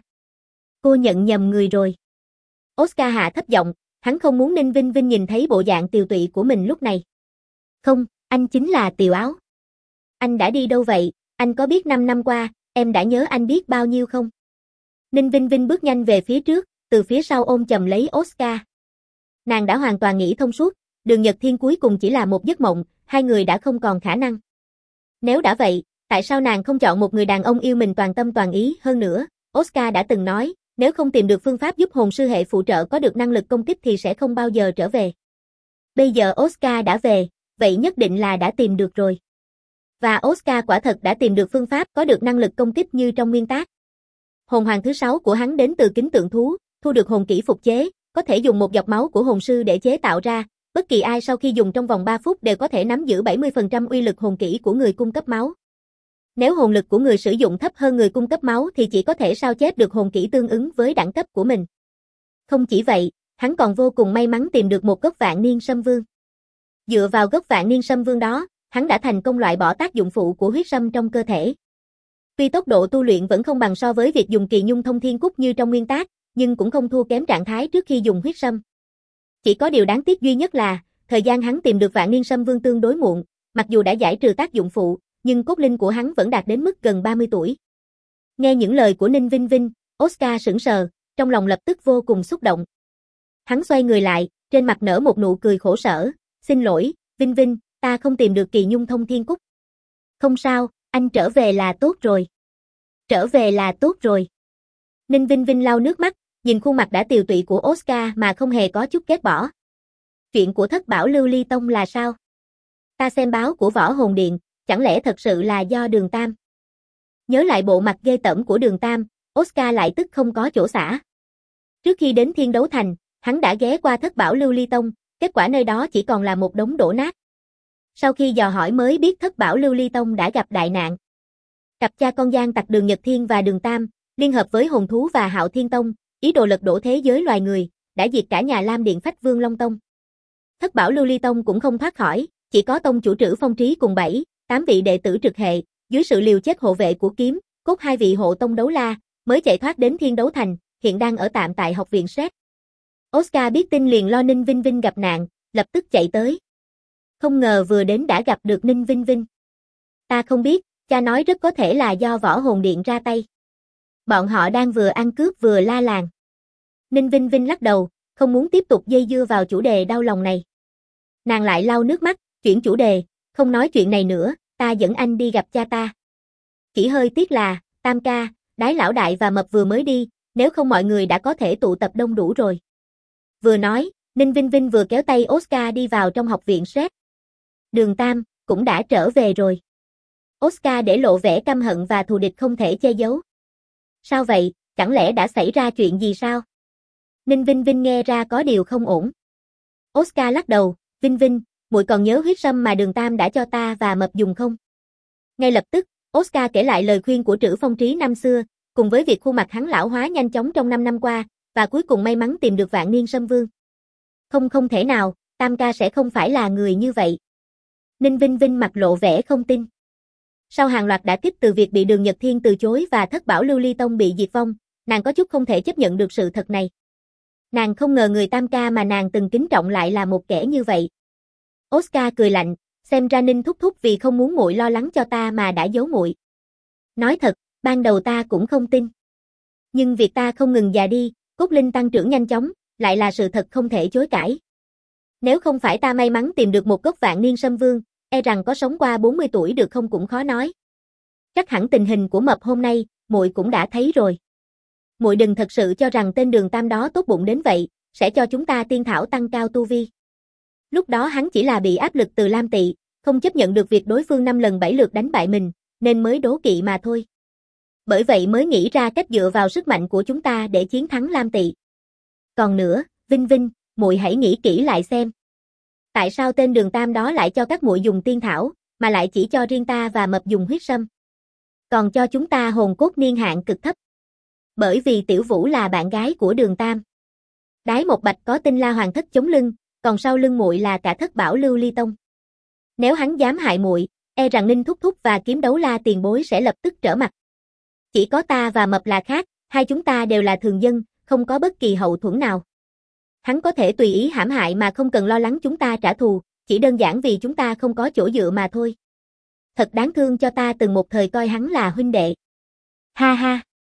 Cô nhận nhầm người rồi. Oscar hạ thấp giọng, hắn không muốn Ninh Vinh Vinh nhìn thấy bộ dạng tiều tụy của mình lúc này. Không, anh chính là Tiểu Áo. Anh đã đi đâu vậy? Anh có biết 5 năm qua, em đã nhớ anh biết bao nhiêu không? Ninh Vinh Vinh bước nhanh về phía trước, từ phía sau ôm chầm lấy Oscar. Nàng đã hoàn toàn nghĩ thông suốt, Đường Nhật Thiên cuối cùng chỉ là một giấc mộng, hai người đã không còn khả năng. Nếu đã vậy, tại sao nàng không chọn một người đàn ông yêu mình toàn tâm toàn ý hơn nữa? Oscar đã từng nói, nếu không tìm được phương pháp giúp hồn sư hệ phụ trợ có được năng lực công kích thì sẽ không bao giờ trở về. Bây giờ Oscar đã về, vậy nhất định là đã tìm được rồi. Và Oscar quả thật đã tìm được phương pháp có được năng lực công kích như trong nguyên tác. Hồn hoàng thứ 6 của hắn đến từ kính tượng thú, thu được hồn kỹ phục chế, có thể dùng một giọt máu của hồn sư để chế tạo ra, bất kỳ ai sau khi dùng trong vòng 3 phút đều có thể nắm giữ 70% uy lực hồn kỹ của người cung cấp máu. Nếu hồn lực của người sử dụng thấp hơn người cung cấp máu thì chỉ có thể sao chép được hồn kỹ tương ứng với đẳng cấp của mình. Không chỉ vậy, hắn còn vô cùng may mắn tìm được một gốc vạn niên sâm vương. Dựa vào gốc vạn niên sâm vương đó, hắn đã thành công loại bỏ tác dụng phụ của huyết sâm trong cơ thể. Tuy tốc độ tu luyện vẫn không bằng so với việc dùng kỳ nhung thông thiên cúc như trong nguyên tác, nhưng cũng không thua kém trạng thái trước khi dùng huyết sâm. Chỉ có điều đáng tiếc duy nhất là, thời gian hắn tìm được vạn niên sâm vương tương đối muộn, mặc dù đã giải trừ tác dụng phụ, nhưng cốt linh của hắn vẫn đạt đến mức gần 30 tuổi. Nghe những lời của Ninh Vinh Vinh, Oscar sững sờ, trong lòng lập tức vô cùng xúc động. Hắn xoay người lại, trên mặt nở một nụ cười khổ sở, xin lỗi, Vinh Vinh, ta không tìm được kỳ nhung thông thiên cúc. Không sao, anh trở về là tốt rồi. Trở về là tốt rồi. Ninh Vinh Vinh lau nước mắt, nhìn khuôn mặt đã tiều tụy của Oscar mà không hề có chút ghét bỏ. Chuyện của Thất Bảo Lưu Ly Tông là sao? Ta xem báo của Võ Hồn Điện, chẳng lẽ thật sự là do Đường Tam? Nhớ lại bộ mặt ghê tởm của Đường Tam, Oscar lại tức không có chỗ xả. Trước khi đến Thiên Đấu Thành, hắn đã ghé qua Thất Bảo Lưu Ly Tông, kết quả nơi đó chỉ còn là một đống đổ nát. Sau khi dò hỏi mới biết Thất Bảo Lưu Ly Tông đã gặp đại nạn. Cặp cha con gian tặc Đường Nhật Thiên và Đường Tam, liên hợp với hồn thú và Hạo Thiên Tông, ý đồ lật đổ thế giới loài người, đã diệt cả nhà Lam Điện Phách Vương Long Tông. Thất Bảo Lưu Ly Tông cũng không thoát khỏi, chỉ có tông chủ Trử Phong Trí cùng 7-8 vị đệ tử trực hệ, dưới sự liều chết hộ vệ của Kiếm, Cốt 2 vị hộ tông Đấu La, mới chạy thoát đến Thiên Đấu Thành, hiện đang ở tạm tại học viện Sét. Oscar biết tin liền lo Ninh Vinh Vinh gặp nạn, lập tức chạy tới. Không ngờ vừa đến đã gặp được Ninh Vinh Vinh. Ta không biết, cha nói rất có thể là do Võ Hồn Điện ra tay. Bọn họ đang vừa ăn cướp vừa la làng. Ninh Vinh Vinh lắc đầu, không muốn tiếp tục dây dưa vào chủ đề đau lòng này. Nàng lại lau nước mắt, chuyển chủ đề, không nói chuyện này nữa, ta dẫn anh đi gặp cha ta. Chỉ hơi tiếc là, Tam ca, Đái lão đại và Mập vừa mới đi, nếu không mọi người đã có thể tụ tập đông đủ rồi. Vừa nói, Ninh Vinh Vinh vừa kéo tay Oscar đi vào trong học viện SRED. Đường Tam, cũng đã trở về rồi. Oscar để lộ vẻ căm hận và thù địch không thể che giấu. Sao vậy, chẳng lẽ đã xảy ra chuyện gì sao? Ninh Vinh Vinh nghe ra có điều không ổn. Oscar lắc đầu, Vinh Vinh, muội còn nhớ huyết sâm mà Đường Tam đã cho ta và Mập dùng không? Ngay lập tức, Oscar kể lại lời khuyên của Trữ Phong Trí năm xưa, cùng với việc khuôn mặt hắn lão hóa nhanh chóng trong 5 năm qua, và cuối cùng may mắn tìm được Vạn Niên Sâm Vương. Không thể nào, Tam ca sẽ không phải là người như vậy. Ninh Vinh Vinh mặt lộ vẻ không tin. Sau hàng loạt đả kích từ việc bị Đường Nhật Thiên từ chối và Thất Bảo Lưu Ly Tông bị diệt vong, nàng có chút không thể chấp nhận được sự thật này. Nàng không ngờ người Tam ca mà nàng từng kính trọng lại là một kẻ như vậy. Oscar cười lạnh, xem ra Ninh thúc thúc vì không muốn muội lo lắng cho ta mà đã giấu muội. Nói thật, ban đầu ta cũng không tin. Nhưng việc ta không ngừng già đi, cốt linh tăng trưởng nhanh chóng, lại là sự thật không thể chối cãi. Nếu không phải ta may mắn tìm được một gốc Vạn Niên Sâm Vương, e rằng có sống qua 40 tuổi được không cũng khó nói. Chắc hẳn tình hình của Mập hôm nay, muội cũng đã thấy rồi. Muội đừng thật sự cho rằng tên Đường Tam đó tốt bụng đến vậy, sẽ cho chúng ta tiên thảo tăng cao tu vi. Lúc đó hắn chỉ là bị áp lực từ Lam Tỵ, không chấp nhận được việc đối phương 5 lần 7 lượt đánh bại mình, nên mới đố kỵ mà thôi. Bởi vậy mới nghĩ ra cách dựa vào sức mạnh của chúng ta để chiến thắng Lam Tỵ. Còn nữa, Vinh Vinh, muội hãy nghĩ kỹ lại xem. Tại sao tên Đường Tam đó lại cho các muội dùng tiên thảo, mà lại chỉ cho riêng ta và Mập dùng huyết sâm? Còn cho chúng ta hồn cốt niên hạn cực thấp. Bởi vì Tiểu Vũ là bạn gái của Đường Tam. Đái Một Bạch có Tinh La Hoàng Thất chống lưng, còn sau lưng muội là cả Thất Bảo Lưu Ly Tông. Nếu hắn dám hại muội, e rằng Ninh thúc thúc và Kiếm Đấu La tiền bối sẽ lập tức trở mặt. Chỉ có ta và Mập là khác, hai chúng ta đều là thường dân, không có bất kỳ hậu thuẫn nào. Hắn có thể tùy ý hãm hại mà không cần lo lắng chúng ta trả thù, chỉ đơn giản vì chúng ta không có chỗ dựa mà thôi. Thật đáng thương cho ta từng một thời coi hắn là huynh đệ. Ha ha.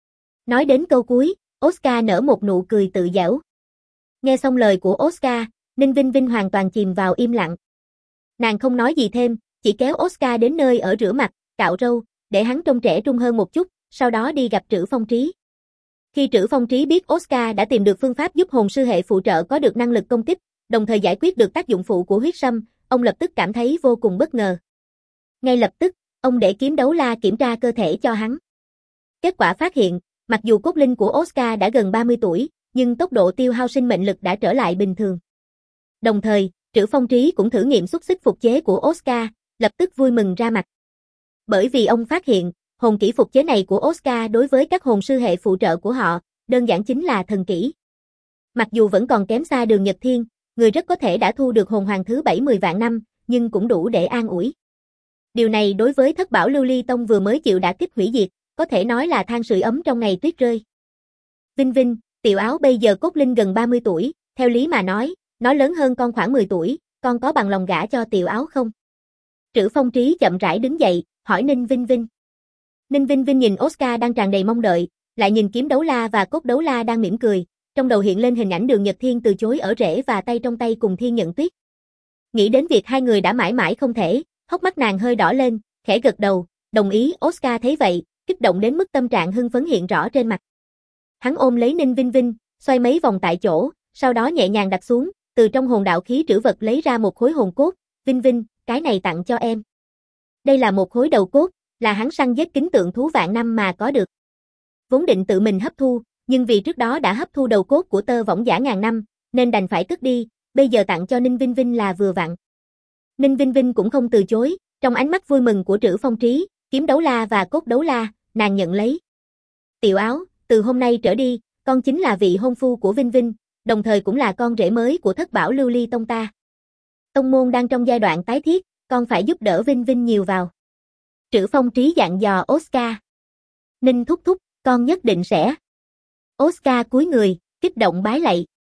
Nói đến câu cuối, Oscar nở một nụ cười tự giễu. Nghe xong lời của Oscar, Ninh Vinh Vinh hoàn toàn chìm vào im lặng. Nàng không nói gì thêm, chỉ kéo Oscar đến nơi ở rửa mặt, cạo râu, để hắn trông trẻ trung hơn một chút, sau đó đi gặp Trữ Phong Trí. Khi Trữ Phong Trí biết Oscar đã tìm được phương pháp giúp hồn sư hệ phụ trợ có được năng lực công kích, đồng thời giải quyết được tác dụng phụ của huyết sâm, ông lập tức cảm thấy vô cùng bất ngờ. Ngay lập tức, ông để Kiếm Đấu La kiểm tra cơ thể cho hắn. Kết quả phát hiện, mặc dù cốt linh của Oscar đã gần 30 tuổi, nhưng tốc độ tiêu hao sinh mệnh lực đã trở lại bình thường. Đồng thời, Trữ Phong Trí cũng thử nghiệm xúc xích phục chế của Oscar, lập tức vui mừng ra mặt. Bởi vì ông phát hiện, hồn kỹ phục chế này của Oscar đối với các hồn sư hệ phụ trợ của họ, đơn giản chính là thần kỹ. Mặc dù vẫn còn kém xa Đường Nhật Thiên, người rất có thể đã thu được hồn hoàng thứ 70 vạn năm, nhưng cũng đủ để an ủi. Điều này đối với Thất Bảo Lưu Ly Tông vừa mới chịu đả kích hủy diệt, có thể nói là than sưởi ấm trong ngày tuyết rơi. Vinh Vinh, Tiểu Áo bây giờ cốt linh gần 30 tuổi, theo lý mà nói, nó lớn hơn con khoảng 10 tuổi, con có bằng lòng gả cho Tiểu Áo không? Trữ Phong Trí chậm rãi đứng dậy, hỏi Ninh Vinh Vinh. Ninh Vinh Vinh nhìn Oscar đang tràn đầy mong đợi, lại nhìn Kiếm Đấu La và Cốt Đấu La đang mỉm cười, trong đầu hiện lên hình ảnh Đường Nhật Thiên từ chối ở rễ và tay trong tay cùng Thiên Nhận Tuyết. Nghĩ đến việc hai người đã mãi mãi không thể, hốc mắt nàng hơi đỏ lên, khẽ gật đầu, đồng ý. Oscar thấy vậy, kích động đến mức tâm trạng hưng phấn hiện rõ trên mặt. Hắn ôm lấy Ninh Vinh Vinh, xoay mấy vòng tại chỗ, sau đó nhẹ nhàng đặt xuống, từ trong hồn đạo khí trữ vật lấy ra một khối hồn cốt, Vinh Vinh, cái này tặng cho em. Đây là một khối đầu cốt, là hắn săn giết kính tượng thú vạn năm mà có được. Vốn định tự mình hấp thu, nhưng vì trước đó đã hấp thu đầu cốt của Tơ Võng Giả ngàn năm, nên đành phải cất đi, bây giờ tặng cho Ninh Vinh Vinh là vừa vặn. Ninh Vinh Vinh cũng không từ chối, trong ánh mắt vui mừng của Trữ Phong Trí, Kiếm Đấu La và Cốt Đấu La, nàng nhận lấy. Tiểu Áo, từ hôm nay trở đi, con chính là vị hôn phu của Vinh Vinh, đồng thời cũng là con rể mới của Thất Bảo Lưu Ly Tông ta. Tông môn đang trong giai đoạn tái thiết, con phải giúp đỡ Vinh Vinh nhiều vào. Trữ Phong Trí dặn dò Oscar. Ninh thúc thúc, con nhất định sẽ. Oscar cúi người, kích động bái lạy.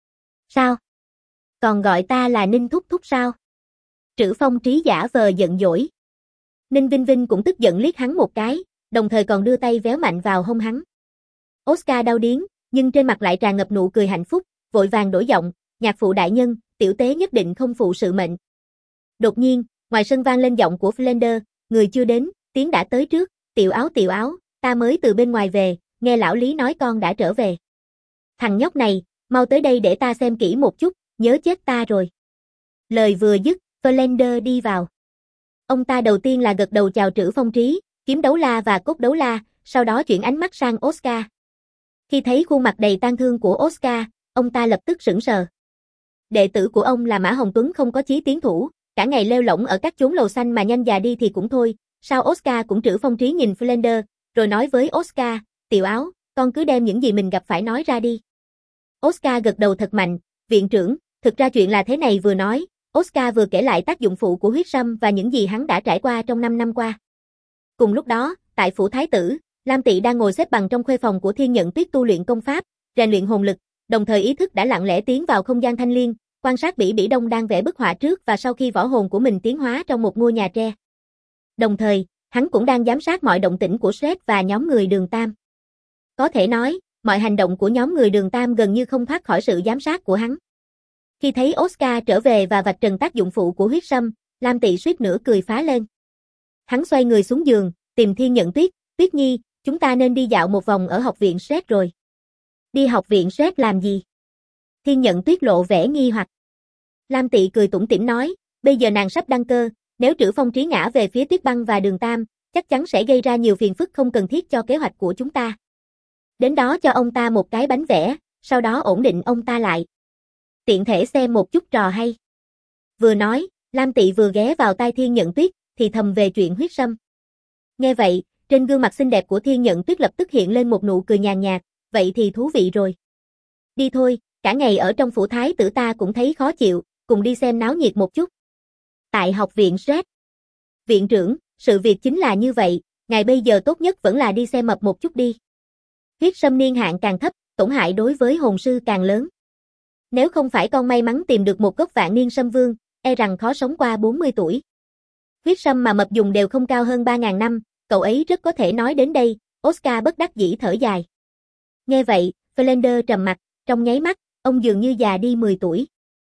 Sao? Còn gọi ta là Ninh thúc thúc sao? Trữ Phong Trí giả vờ giận dỗi. Ninh Vinh Vinh cũng tức giận liếc hắn một cái, đồng thời còn đưa tay véo mạnh vào hông hắn. Oscar đau điếng, nhưng trên mặt lại tràn ngập nụ cười hạnh phúc, vội vàng đổi giọng, nhạc phụ đại nhân, tiểu tế nhất định không phụ sự mệnh. Đột nhiên, ngoài sân vang lên giọng của Flander, người chưa đến, tiếng đã tới trước, tiểu áo, ta mới từ bên ngoài về, nghe lão Lý nói con đã trở về. Thằng nhóc này, mau tới đây để ta xem kỹ một chút, nhớ chết ta rồi. Lời vừa dứt, Flander đi vào. Ông ta đầu tiên là gật đầu chào Trữ Phong Trí, Kiếm Đấu La và Cốt Đấu La, sau đó chuyển ánh mắt sang Oscar. Khi thấy khuôn mặt đầy tang thương của Oscar, ông ta lập tức sững sờ. Đệ tử của ông là Mã Hồng Tuấn không có chí tiến thủ, cả ngày lêu lổng ở các chốn lầu xanh mà nhanh già đi thì cũng thôi, sao Oscar cũng Trữ Phong Trí nhìn Flander, rồi nói với Oscar, tiểu áo, con cứ đem những gì mình gặp phải nói ra đi. Oscar gật đầu thật mạnh, viện trưởng, thực ra chuyện là thế này vừa nói, Oscar vừa kể lại tác dụng phụ của huyết sâm và những gì hắn đã trải qua trong 5 năm qua. Cùng lúc đó, tại phủ thái tử, Lam Tị đang ngồi xếp bằng trong khuê phòng của Thiên Nhận Tuyết tu luyện công pháp, rèn luyện hồn lực, đồng thời ý thức đã lặng lẽ tiến vào không gian thanh liên, quan sát Bỉ Bỉ Đông đang vẽ bức họa trước và sau khi võ hồn của mình tiến hóa trong một ngôi nhà tre. Đồng thời, hắn cũng đang giám sát mọi động tĩnh của Shrek và nhóm người Đường Tam. Có thể nói, mọi hành động của nhóm người Đường Tam gần như không thoát khỏi sự giám sát của hắn. Khi thấy Oscar trở về và vạch trần tác dụng phụ của huyết sâm, Lam Tị suýt nữa cười phá lên. Hắn xoay người xuống giường, tìm Thiên Nhận Tuyết, Tuyết Nhi, chúng ta nên đi dạo một vòng ở học viện Shrek rồi. Đi học viện Shrek làm gì? Thiên Nhận Tuyết lộ vẻ nghi hoặc. Lam Tị cười tủm tỉm nói, bây giờ nàng sắp đăng cơ, nếu Trữ Phong Trí ngã về phía Tuyết Băng và Đường Tam, chắc chắn sẽ gây ra nhiều phiền phức không cần thiết cho kế hoạch của chúng ta. Đến đó cho ông ta một cái bánh vẽ, sau đó ổn định ông ta lại. Tiện thể xem một chút trò hay. Vừa nói, Lam Tị vừa ghé vào tai Thiên Nhận Tuyết, thì thầm về chuyện huyết sâm. Nghe vậy, trên gương mặt xinh đẹp của Thiên Nhận Tuyết lập tức hiện lên một nụ cười nhàn nhạt, vậy thì thú vị rồi. Đi thôi, cả ngày ở trong phủ thái tử ta cũng thấy khó chịu, cùng đi xem náo nhiệt một chút. Tại học viện Shrek. Viện trưởng, sự việc chính là như vậy, ngài bây giờ tốt nhất vẫn là đi xem mập một chút đi. Huyết sâm niên hạn càng thấp, tổn hại đối với hồn sư càng lớn. Nếu không phải con may mắn tìm được một gốc vạn niên sâm vương, e rằng khó sống qua 40 tuổi. Huyết sâm mà mập dùng đều không cao hơn 3.000 năm, cậu ấy rất có thể nói đến đây, Oscar bất đắc dĩ thở dài. Nghe vậy, Flander trầm mặt, trong nháy mắt, ông dường như già đi 10 tuổi.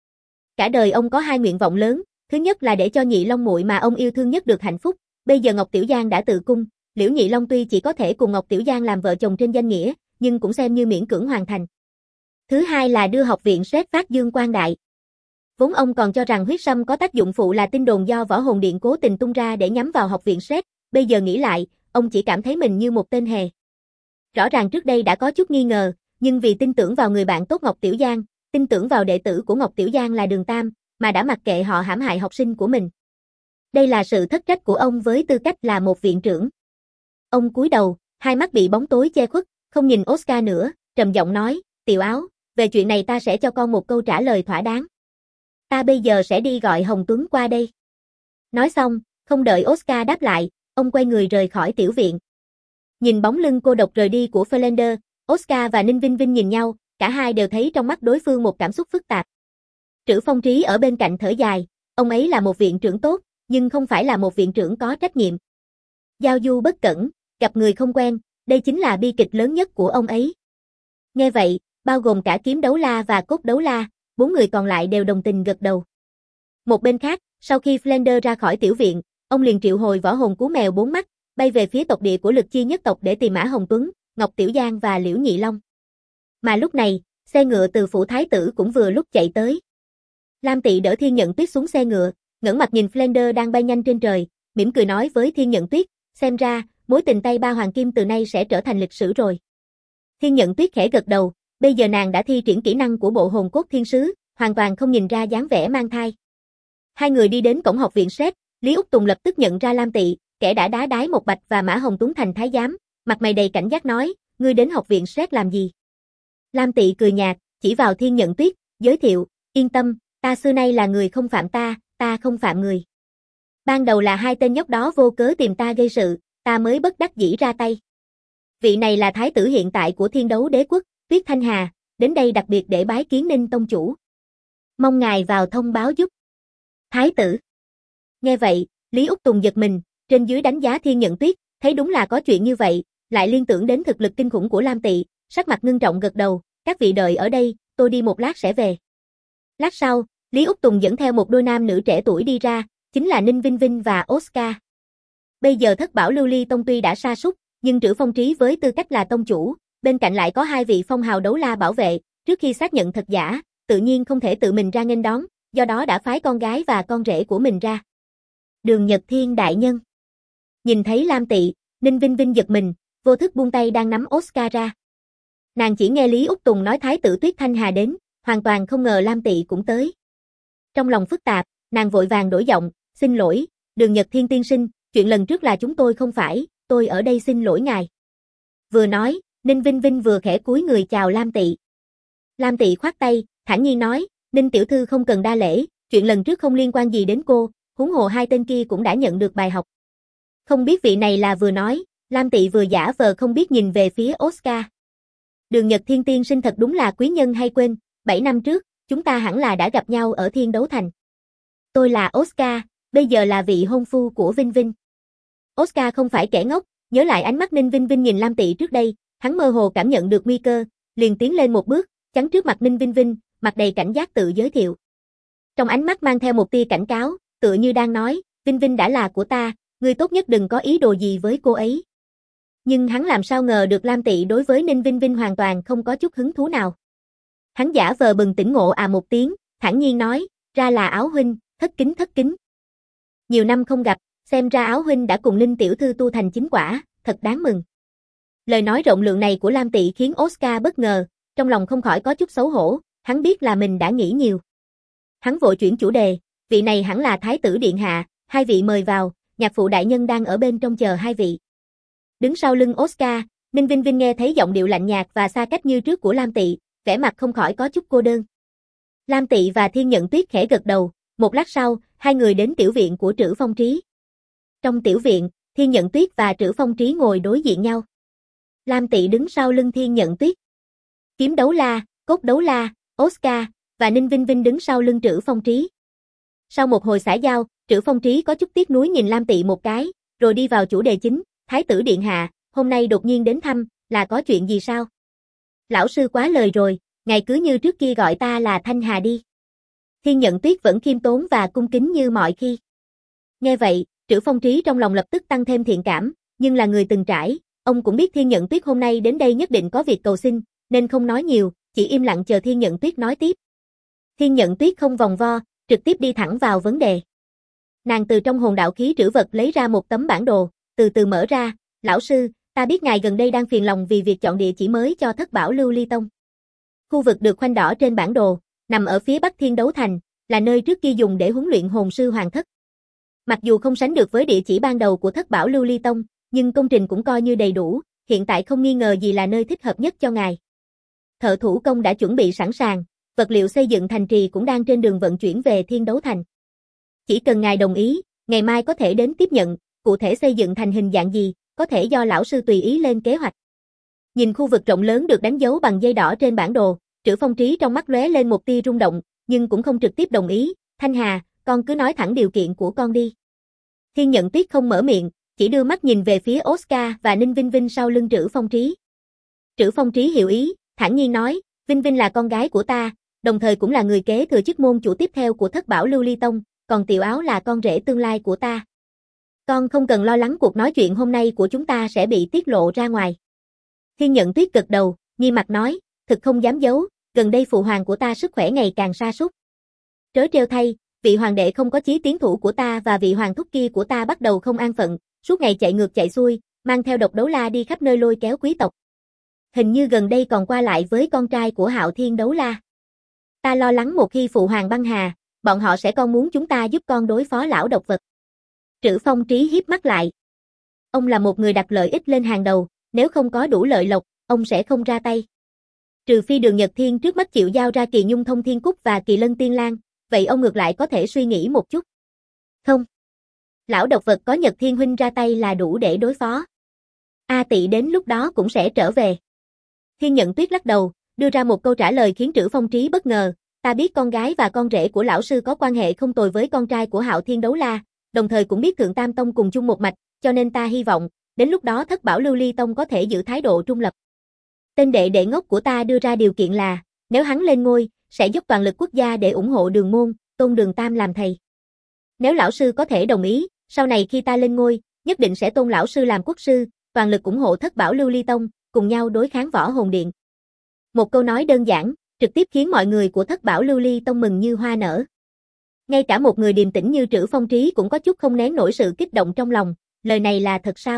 Cả đời ông có 2 nguyện vọng lớn, thứ nhất là để cho Nhị Long muội mà ông yêu thương nhất được hạnh phúc, bây giờ Ngọc Tiểu Giang đã tự cung, Liễu Nhị Long tuy chỉ có thể cùng Ngọc Tiểu Giang làm vợ chồng trên danh nghĩa, nhưng cũng xem như miễn cưỡng hoàn thành. Thứ hai là đưa học viện Shrek phát dương quang đại. Vốn ông còn cho rằng huyết sâm có tác dụng phụ là tin đồn do Võ Hồn Điện cố tình tung ra để nhắm vào học viện Shrek, bây giờ nghĩ lại, ông chỉ cảm thấy mình như một tên hề. Rõ ràng trước đây đã có chút nghi ngờ, nhưng vì tin tưởng vào người bạn tốt Ngọc Tiểu Giang, tin tưởng vào đệ tử của Ngọc Tiểu Giang là Đường Tam, mà đã mặc kệ họ hãm hại học sinh của mình. Đây là sự thất trách của ông với tư cách là một viện trưởng. Ông cúi đầu, hai mắt bị bóng tối che khuất, không nhìn Oscar nữa, trầm giọng nói, tiểu áo, về chuyện này ta sẽ cho con một câu trả lời thỏa đáng. Ta bây giờ sẽ đi gọi Hồng Tuấn qua đây. Nói xong, không đợi Oscar đáp lại, ông quay người rời khỏi tiểu viện. Nhìn bóng lưng cô độc rời đi của Flander, Oscar và Ninh Vinh Vinh nhìn nhau, cả hai đều thấy trong mắt đối phương một cảm xúc phức tạp. Trữ Phong Trí ở bên cạnh thở dài, ông ấy là một viện trưởng tốt, nhưng không phải là một viện trưởng có trách nhiệm. Giao du bất cẩn, gặp người không quen, đây chính là bi kịch lớn nhất của ông ấy. Nghe vậy, bao gồm cả Kiếm Đấu La và Cốt Đấu La, 4 người còn lại đều đồng tình gật đầu. Một bên khác, sau khi Flander ra khỏi tiểu viện, ông liền triệu hồi võ hồn cú mèo 4 mắt, bay về phía tộc địa của Lực Chi nhất tộc để tìm Mã Hồng Tuấn, Ngọc Tiểu Giang và Liễu Nhị Long. Mà lúc này, xe ngựa từ phủ thái tử cũng vừa lúc chạy tới. Lam Tị đỡ Thiên Nhận Tuyết xuống xe ngựa, ngẩng mặt nhìn Flander đang bay nhanh trên trời, mỉm cười nói với Thiên Nhận Tuyết, xem ra, mối tình tay ba hoàng kim từ nay sẽ trở thành lịch sử rồi. Thiên Nhận Tuyết khẽ gật đầu, bây giờ nàng đã thi triển kỹ năng của bộ hồn cốt thiên sứ, hoàn toàn không nhìn ra dáng vẻ mang thai. Hai người đi đến cổng học viện Shrek, Lý Úc Tùng lập tức nhận ra Lam Tị, kẻ đã đá đái một bạch và Mã Hồng Tuấn thành thái giám, mặt mày đầy cảnh giác nói, ngươi đến học viện Shrek làm gì? Lam Tị cười nhạt, chỉ vào Thiên Nhận Tuyết, giới thiệu, yên tâm, ta xưa nay là người không phạm ta, ta không phạm người. Ban đầu là hai tên nhóc đó vô cớ tìm ta gây sự, ta mới bất đắc dĩ ra tay. Vị này là thái tử hiện tại của Thiên Đấu Đế Quốc, Tuyết Thanh Hà, đến đây đặc biệt để bái kiến Ninh tông chủ. Mong ngài vào thông báo giúp. Thái tử. Nghe vậy, Lý Úc Tùng giật mình, trên dưới đánh giá Thiên Nhận Tuyết, thấy đúng là có chuyện như vậy, lại liên tưởng đến thực lực kinh khủng của Lam Tị, sắc mặt ngưng trọng gật đầu, các vị đợi ở đây, tôi đi một lát sẽ về. Lát sau, Lý Úc Tùng dẫn theo một đôi nam nữ trẻ tuổi đi ra, chính là Ninh Vinh Vinh và Oscar. Bây giờ Thất Bảo Lưu Ly Tông tuy đã sa sút, nhưng Trữ Phong Trí với tư cách là tông chủ, bên cạnh lại có hai vị phong hào đấu la bảo vệ, trước khi xác nhận thật giả, tự nhiên không thể tự mình ra nghênh đón, do đó đã phái con gái và con rể của mình ra. Đường Nhật Thiên đại nhân. Nhìn thấy Lam Tị, Ninh Vinh Vinh giật mình, vô thức buông tay đang nắm Oscar ra. Nàng chỉ nghe Lý Úc Tùng nói Thái tử Tuyết Thanh Hà đến, hoàn toàn không ngờ Lam Tị cũng tới. Trong lòng phức tạp, nàng vội vàng đổi giọng, xin lỗi, Đường Nhật Thiên tiên sinh, chuyện lần trước là chúng tôi không phải, tôi ở đây xin lỗi ngài. Vừa nói, Ninh Vinh Vinh vừa khẽ cúi người chào Lam Tị. Lam Tị khoát tay, thản nhiên nói, Ninh tiểu thư không cần đa lễ, chuyện lần trước không liên quan gì đến cô, huống hồ hai tên kia cũng đã nhận được bài học. Không biết vị này là vừa nói, Lam Tị vừa giả vờ không biết nhìn về phía Oscar. Đường Nhật Thiên tiên sinh thật đúng là quý nhân hay quên, 7 năm trước, chúng ta hẳn là đã gặp nhau ở Thiên Đấu Thành. Tôi là Oscar, bây giờ là vị hôn phu của Vinh Vinh. Oscar không phải kẻ ngốc, nhớ lại ánh mắt Ninh Vinh Vinh nhìn Lam Tị trước đây, hắn mơ hồ cảm nhận được nguy cơ, liền tiến lên một bước, chắn trước mặt Ninh Vinh Vinh, mặt đầy cảnh giác tự giới thiệu. Trong ánh mắt mang theo một tia cảnh cáo, tựa như đang nói, Vinh Vinh đã là của ta, ngươi tốt nhất đừng có ý đồ gì với cô ấy. Nhưng hắn làm sao ngờ được Lam Tị đối với Ninh Vinh Vinh hoàn toàn không có chút hứng thú nào. Hắn giả vờ bừng tỉnh ngộ một tiếng, thản nhiên nói, ra là Áo huynh, thất kính. Nhiều năm không gặp, xem ra Áo huynh đã cùng Ninh tiểu thư tu thành chính quả, thật đáng mừng. Lời nói rộng lượng này của Lam Tị khiến Oscar bất ngờ, trong lòng không khỏi có chút xấu hổ, hắn biết là mình đã nghĩ nhiều. Hắn vội chuyển chủ đề, vị này hẳn là Thái tử điện hạ, hai vị mời vào, nhạc phụ đại nhân đang ở bên trong chờ hai vị. Đứng sau lưng Oscar, Ninh Vinh Vinh nghe thấy giọng điệu lạnh nhạt và xa cách như trước của Lam Tị, vẻ mặt không khỏi có chút cô đơn. Lam Tị và Thiên Nhận Tuyết khẽ gật đầu, một lát sau, hai người đến tiểu viện của Trữ Phong Trí. Trong tiểu viện, Thiên Nhận Tuyết và Trữ Phong Trí ngồi đối diện nhau. Lam Tị đứng sau lưng Thiên Nhận Tuyết. Kiếm đấu la, cốt đấu la, Oscar và Ninh Vinh Vinh đứng sau lưng Trữ Phong Trí. Sau một hồi xã giao, Trữ Phong Trí có chút tiếc nuối nhìn Lam Tị một cái, rồi đi vào chủ đề chính, Thái tử điện hạ, hôm nay đột nhiên đến thăm, là có chuyện gì sao? Lão sư quá lời rồi, ngài cứ như trước kia gọi ta là Thanh Hà đi. Thiên Nhận Tuyết vẫn khiêm tốn và cung kính như mọi khi. Nghe vậy, Trữ Phong Trí trong lòng lập tức tăng thêm thiện cảm, nhưng là người từng trải, ông cũng biết Thiên Nhận Tuyết hôm nay đến đây nhất định có việc cầu xin, nên không nói nhiều, chỉ im lặng chờ Thiên Nhận Tuyết nói tiếp. Thiên Nhận Tuyết không vòng vo, trực tiếp đi thẳng vào vấn đề. Nàng từ trong hồn đạo khí trữ vật lấy ra một tấm bản đồ, từ từ mở ra, lão sư, ta biết ngài gần đây đang phiền lòng vì việc chọn địa chỉ mới cho Thất Bảo Lưu Ly Tông. Khu vực được khoanh đỏ trên bản đồ, nằm ở phía bắc Thiên Đấu Thành, là nơi trước kia dùng để huấn luyện hồn sư hoàng thất. Mặc dù không sánh được với địa chỉ ban đầu của Thất Bảo Lưu Ly Tông, nhưng công trình cũng coi như đầy đủ, hiện tại không nghi ngờ gì là nơi thích hợp nhất cho ngài. Thợ thủ công đã chuẩn bị sẵn sàng, vật liệu xây dựng thành trì cũng đang trên đường vận chuyển về Thiên Đấu Thành. Chỉ cần ngài đồng ý, ngày mai có thể đến tiếp nhận, cụ thể xây dựng thành hình dạng gì, có thể do lão sư tùy ý lên kế hoạch. Nhìn khu vực rộng lớn được đánh dấu bằng dây đỏ trên bản đồ, Trữ Phong Trí trong mắt lóe lên một tia rung động, nhưng cũng không trực tiếp đồng ý, Thanh Hà, con cứ nói thẳng điều kiện của con đi. Thiên Nhận Tuyết không mở miệng, chỉ đưa mắt nhìn về phía Oscar và Ninh Vinh Vinh sau lưng Trữ Phong Trí. Trữ Phong Trí hiểu ý, thản nhiên nói, Vinh Vinh là con gái của ta, đồng thời cũng là người kế thừa chức môn chủ tiếp theo của Thất Bảo Lưu Ly Tông, còn Tiểu Áo là con rể tương lai của ta. Con không cần lo lắng cuộc nói chuyện hôm nay của chúng ta sẽ bị tiết lộ ra ngoài. Thiên Nhận Tuyết gật đầu, nghi mặt nói, thực không dám giấu, gần đây phụ hoàng của ta sức khỏe ngày càng sa sút. Trớ trêu thay, vị hoàng đệ không có chí tiến thủ của ta và vị hoàng thúc kia của ta bắt đầu không an phận, suốt ngày chạy ngược chạy xuôi, mang theo độc đấu la đi khắp nơi lôi kéo quý tộc. Hình như gần đây còn qua lại với con trai của Hạo Thiên đấu la. Ta lo lắng một khi phụ hoàng băng hà, bọn họ sẽ còn muốn chúng ta giúp con đối phó lão độc vật. Trữ Phong Trí híp mắt lại. Ông là một người đặt lợi ích lên hàng đầu, nếu không có đủ lợi lộc, ông sẽ không ra tay. Trừ phi Đường Nhật Thiên trước mắt chịu giao ra Kỳ Nhung Thông Thiên Cúc và Kỳ Lân Tiên Lang, vậy ông ngược lại có thể suy nghĩ một chút. Không. Lão độc vật có Nhật Thiên huynh ra tay là đủ để đối phó. A Tị đến lúc đó cũng sẽ trở về. Thiên Nhận Tuyết lắc đầu, đưa ra một câu trả lời khiến Trữ Phong Trí bất ngờ, Ta biết con gái và con rể của lão sư có quan hệ không tồi với con trai của Hạo Thiên Đấu La, đồng thời cũng biết Thượng Tam Tông cùng chung một mạch, cho nên ta hy vọng, đến lúc đó Thất Bảo Lưu Ly Tông có thể giữ thái độ trung lập. Tên đệ đệ ngốc của ta đưa ra điều kiện là, nếu hắn lên ngôi, sẽ dốc toàn lực quốc gia để ủng hộ Đường môn, tôn Đường Tam làm thầy. Nếu lão sư có thể đồng ý, sau này khi ta lên ngôi, nhất định sẽ tôn lão sư làm quốc sư, toàn lực ủng hộ Thất Bảo Lưu Ly Tông, cùng nhau đối kháng Võ Hồn Điện. Một câu nói đơn giản, trực tiếp khiến mọi người của Thất Bảo Lưu Ly Tông mừng như hoa nở. Ngay cả một người điềm tĩnh như Trữ Phong Trí cũng có chút không nén nổi sự kích động trong lòng, lời này là thật sao?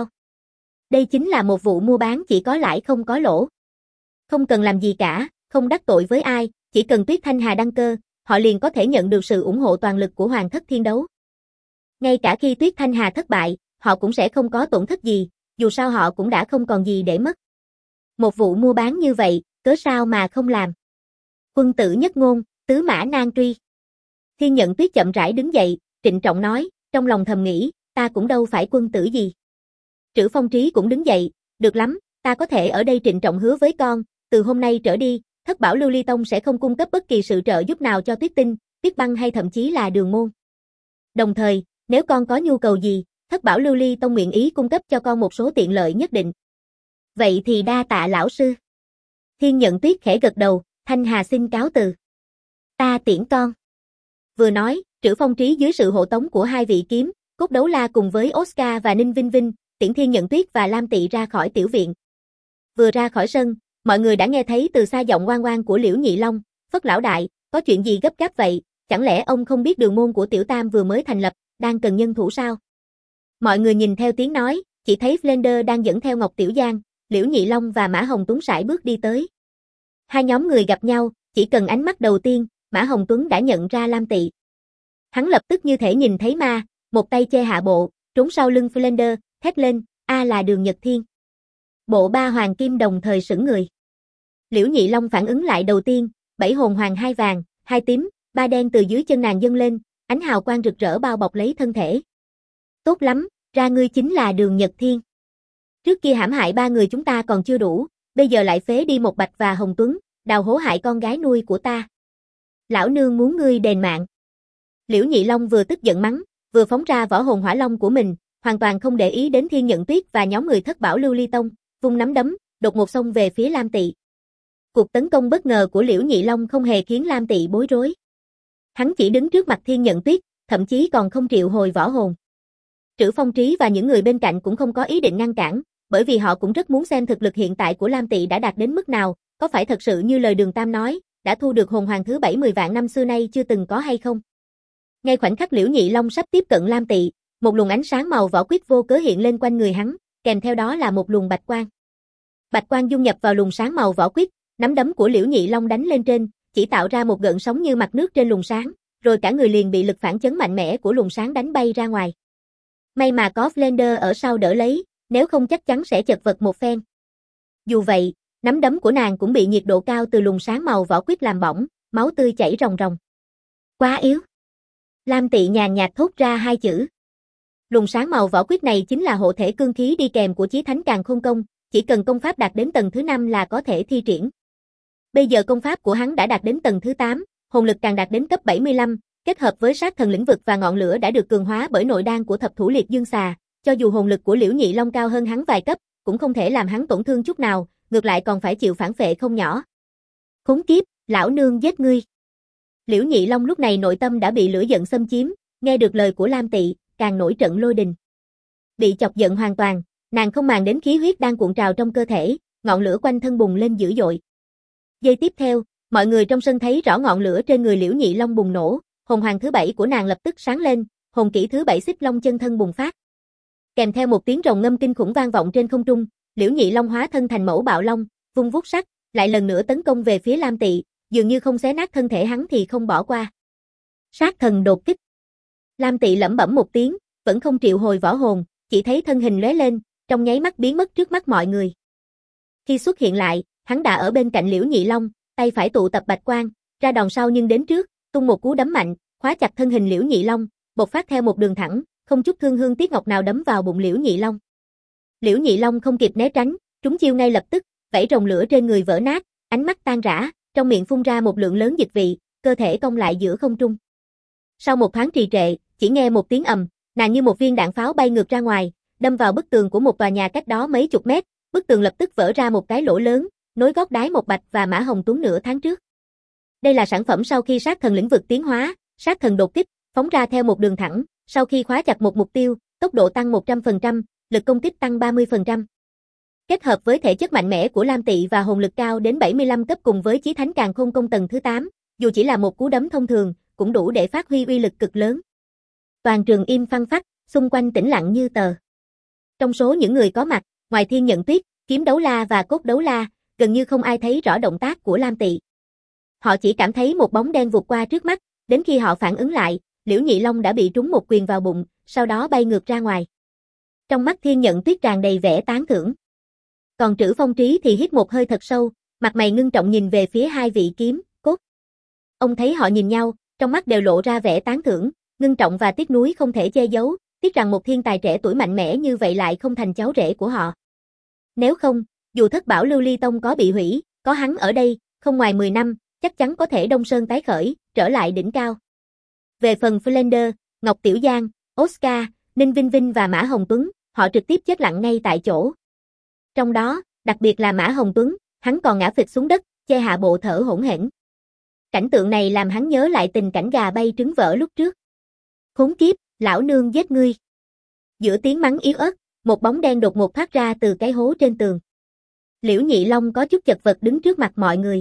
Đây chính là một vụ mua bán chỉ có lãi không có lỗ. Không cần làm gì cả, không đắc tội với ai, chỉ cần Tuyết Thanh Hà đăng cơ, họ liền có thể nhận được sự ủng hộ toàn lực của Hoàng Thất Thiên Đấu. Ngay cả khi Tuyết Thanh Hà thất bại, họ cũng sẽ không có tổn thất gì, dù sao họ cũng đã không còn gì để mất. Một vụ mua bán như vậy, cớ sao mà không làm? Quân tử nhất ngôn, tứ mã nan truy. Thiên Nhận Tuyết chậm rãi đứng dậy, trịnh trọng nói, trong lòng thầm nghĩ, ta cũng đâu phải quân tử gì. Trữ Phong Trí cũng đứng dậy, được lắm, ta có thể ở đây trịnh trọng hứa với con, từ hôm nay trở đi, Thất Bảo Lưu Ly Tông sẽ không cung cấp bất kỳ sự trợ giúp nào cho Tuyết Tinh, Tuyết Băng hay thậm chí là Đường môn. Đồng thời, nếu con có nhu cầu gì, Thất Bảo Lưu Ly Tông nguyện ý cung cấp cho con một số tiện lợi nhất định. Vậy thì đa tạ lão sư. Thiên Nhận Tuyết khẽ gật đầu, Thanh Hà xin cáo từ. Ta tiễn con. Vừa nói, Trữ Phong Trí dưới sự hộ tống của hai vị kiếm, Cốt Đấu La cùng với Oscar và Ninh Vinh Vinh, tiễn Thiên Nhận Tuyết và Lam Tị ra khỏi tiểu viện. Vừa ra khỏi sân, mọi người đã nghe thấy từ xa giọng oang oang của Liễu Nhị Long, Phất lão đại, có chuyện gì gấp gáp vậy, chẳng lẽ ông không biết Đường môn của Tiểu Tam vừa mới thành lập, đang cần nhân thủ sao? Mọi người nhìn theo tiếng nói, chỉ thấy Flender đang dẫn theo Ngọc Tiểu Giang, Liễu Nhị Long và Mã Hồng Tuấn sải bước đi tới. Hai nhóm người gặp nhau, chỉ cần ánh mắt đầu tiên, Mã Hồng Tuấn đã nhận ra Lam Tị. Hắn lập tức như thể nhìn thấy ma, một tay che hạ bộ, trốn sau lưng Flender, thét lên, a là Đường Nhật Thiên. Bộ ba hoàng kim đồng thời sững người. Liễu Nhị Long phản ứng lại đầu tiên, 7 hồn hoàng 2 vàng, 2 tím, 3 đen từ dưới chân nàng dâng lên, ánh hào quang rực rỡ bao bọc lấy thân thể. Tốt lắm, ra ngươi chính là Đường Nhật Thiên. Trước kia hãm hại 3 người chúng ta còn chưa đủ, bây giờ lại phế đi một Bạch và Hồng Tuấn, đào hố hại con gái nuôi của ta. Lão nương muốn ngươi đền mạng. Liễu Nhị Long vừa tức giận mắng, vừa phóng ra võ hồn hỏa long của mình, hoàn toàn không để ý đến Thiên Nhận Tuyết và nhóm người Thất Bảo Lưu Ly Tông, vung nắm đấm, đột ngột xông về phía Lam Tị. Cuộc tấn công bất ngờ của Liễu Nhị Long không hề khiến Lam Tị bối rối. Hắn chỉ đứng trước mặt Thiên Nhận Tuyết, thậm chí còn không triệu hồi võ hồn. Trữ Phong Trí và những người bên cạnh cũng không có ý định ngăn cản, bởi vì họ cũng rất muốn xem thực lực hiện tại của Lam Tị đã đạt đến mức nào, có phải thật sự như lời Đường Tam nói, đã thu được hồn hoàng thứ 70 vạn năm xưa nay chưa từng có hay không. Ngay khoảnh khắc Liễu Nhị Long sắp tiếp cận Lam Tị, một luồng ánh sáng màu võ quyết vô cớ hiện lên quanh người hắn, kèm theo đó là một luồng bạch quang. Bạch quang dung nhập vào luồng sáng màu võ quyết, nắm đấm của Liễu Nhị Long đánh lên trên, chỉ tạo ra một gợn sóng như mặt nước trên luồng sáng, rồi cả người liền bị lực phản chấn mạnh mẽ của luồng sáng đánh bay ra ngoài. May mà có Flender ở sau đỡ lấy, nếu không chắc chắn sẽ chật vật một phen. Dù vậy, nắm đấm của nàng cũng bị nhiệt độ cao từ luồng sáng màu võ quyết làm bỏng, máu tươi chảy ròng ròng. Quá yếu. Lam Tị nhàn nhạt thốt ra hai chữ. Luồng sáng màu võ quyết này chính là hộ thể cương khí đi kèm của Chí Thánh Càn Khôn Công, chỉ cần công pháp đạt đến tầng thứ 5 là có thể thi triển. Bây giờ công pháp của hắn đã đạt đến tầng thứ 8, hồn lực càng đạt đến cấp 75, kết hợp với sát thần lĩnh vực và ngọn lửa đã được cường hóa bởi nội đan của Thập Thủ Liệt Dương Xà, cho dù hồn lực của Liễu Nhị Long cao hơn hắn vài cấp, cũng không thể làm hắn tổn thương chút nào, ngược lại còn phải chịu phản phệ không nhỏ. Khốn kiếp, lão nương giết ngươi. Liễu Nhị Long lúc này nội tâm đã bị lửa giận xâm chiếm, nghe được lời của Lam Tị, càng nổi trận lôi đình. Bị chọc giận hoàn toàn, nàng không màng đến khí huyết đang cuộn trào trong cơ thể, ngọn lửa quanh thân bùng lên dữ dội. Giây tiếp theo, mọi người trong sân thấy rõ ngọn lửa trên người Liễu Nhị Long bùng nổ, hồn hoàng thứ 7 của nàng lập tức sáng lên, hồn kỹ thứ 7 Xích Long chân thân bùng phát. Kèm theo một tiếng rồng ngâm kinh khủng vang vọng trên không trung, Liễu Nhị Long hóa thân thành mẫu bạo long, vung vuốt sắc, lại lần nữa tấn công về phía Lam Tị, dường như không xé nát thân thể hắn thì không bỏ qua. Sát thần đột kích. Lam Tị lẩm bẩm một tiếng, vẫn không triệu hồi võ hồn, chỉ thấy thân hình lóe lên, trong nháy mắt biến mất trước mắt mọi người. Khi xuất hiện lại, hắn đã ở bên cạnh Liễu Nhị Long, tay phải tụ tập bạch quang, ra đòn sau nhưng đến trước, tung một cú đấm mạnh, khóa chặt thân hình Liễu Nhị Long, bộc phát theo một đường thẳng, không chút thương hương tiếc ngọc nào đấm vào bụng Liễu Nhị Long. Liễu Nhị Long không kịp né tránh, trúng chiêu ngay lập tức, vảy rồng lửa trên người vỡ nát, ánh mắt tan rã, trong miệng phun ra một lượng lớn dịch vị, cơ thể cong lại giữa không trung. Sau một thoáng trì trệ, chỉ nghe một tiếng ầm, nàng như một viên đạn pháo bay ngược ra ngoài, đâm vào bức tường của một tòa nhà cách đó mấy chục mét, bức tường lập tức vỡ ra một cái lỗ lớn, nối gót đái một Bạch và Mã Hồng Tuấn nửa tháng trước. Đây là sản phẩm sau khi sát thần lĩnh vực tiến hóa, sát thần đột kích, phóng ra theo một đường thẳng, sau khi khóa chặt một mục tiêu, tốc độ tăng 100%, lực công kích tăng 30%. Kết hợp với thể chất mạnh mẽ của Lam Tị và hồn lực cao đến 75 cấp cùng với chí thánh càn khôn công tầng thứ 8, dù chỉ là một cú đấm thông thường, cũng đủ để phát huy uy lực cực lớn. Toàn trường im phăng phắc, xung quanh tĩnh lặng như tờ. Trong số những người có mặt, ngoài Thiên Nhận Tuyết, Kiếm Đấu La và Cốt Đấu La, gần như không ai thấy rõ động tác của Lam Tị. Họ chỉ cảm thấy một bóng đen vụt qua trước mắt, đến khi họ phản ứng lại, Liễu Nhị Long đã bị trúng một quyền vào bụng, sau đó bay ngược ra ngoài. Trong mắt Thiên Nhận Tuyết tràn đầy vẻ tán thưởng. Còn Trữ Phong Trí thì hít một hơi thật sâu, mặt mày ngưng trọng nhìn về phía hai vị kiếm, cốt. Ông thấy họ nhìn nhau, trong mắt đều lộ ra vẻ tán thưởng, ngưng trọng và tiếc nuối không thể che giấu, tiếc rằng một thiên tài trẻ tuổi mạnh mẽ như vậy lại không thành cháu rể của họ. Nếu không, dù Thất Bảo Lưu Ly Tông có bị hủy, có hắn ở đây, không ngoài 10 năm, chắc chắn có thể Đông Sơn tái khởi, trở lại đỉnh cao. Về phần Flander, Ngọc Tiểu Giang, Oscar, Ninh Vinh Vinh và Mã Hồng Tuấn, họ trực tiếp chết lặng ngay tại chỗ. Trong đó, đặc biệt là Mã Hồng Tuấn, hắn còn ngã phịch xuống đất, che hạ bộ thở hổn hển. Cảnh tượng này làm hắn nhớ lại tình cảnh gà bay trứng vỡ lúc trước. Khốn kiếp, lão nương giết ngươi. Giữa tiếng mắng yếu ớt, một bóng đen đột ngột thoát ra từ cái hố trên tường. Liễu Nhị Long có chút chật vật đứng trước mặt mọi người.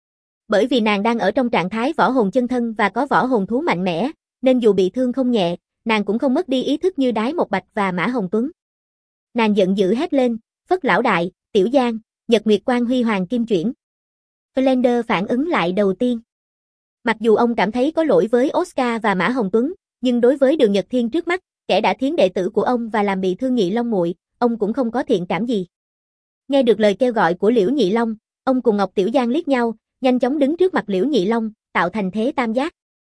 Bởi vì nàng đang ở trong trạng thái võ hồn chân thân và có võ hồn thú mạnh mẽ, nên dù bị thương không nhẹ, nàng cũng không mất đi ý thức như Đái Một Bạch và Mã Hồng Tuấn. Nàng giận dữ hét lên, Phất lão đại, Tiểu Giang, Nhật Nguyệt Quang Huy Hoàng Kim Chuyển. Flander phản ứng lại đầu tiên. Mặc dù ông cảm thấy có lỗi với Oscar và Mã Hồng Tuấn, nhưng đối với Đường Nhật Thiên trước mắt, kẻ đã thiến đệ tử của ông và làm bị thương Nhị Long muội, ông cũng không có thiện cảm gì. Nghe được lời kêu gọi của Liễu Nhị Long, ông cùng Ngọc Tiểu Giang liếc nhau, nhanh chóng đứng trước mặt Liễu Nhị Long, tạo thành thế tam giác.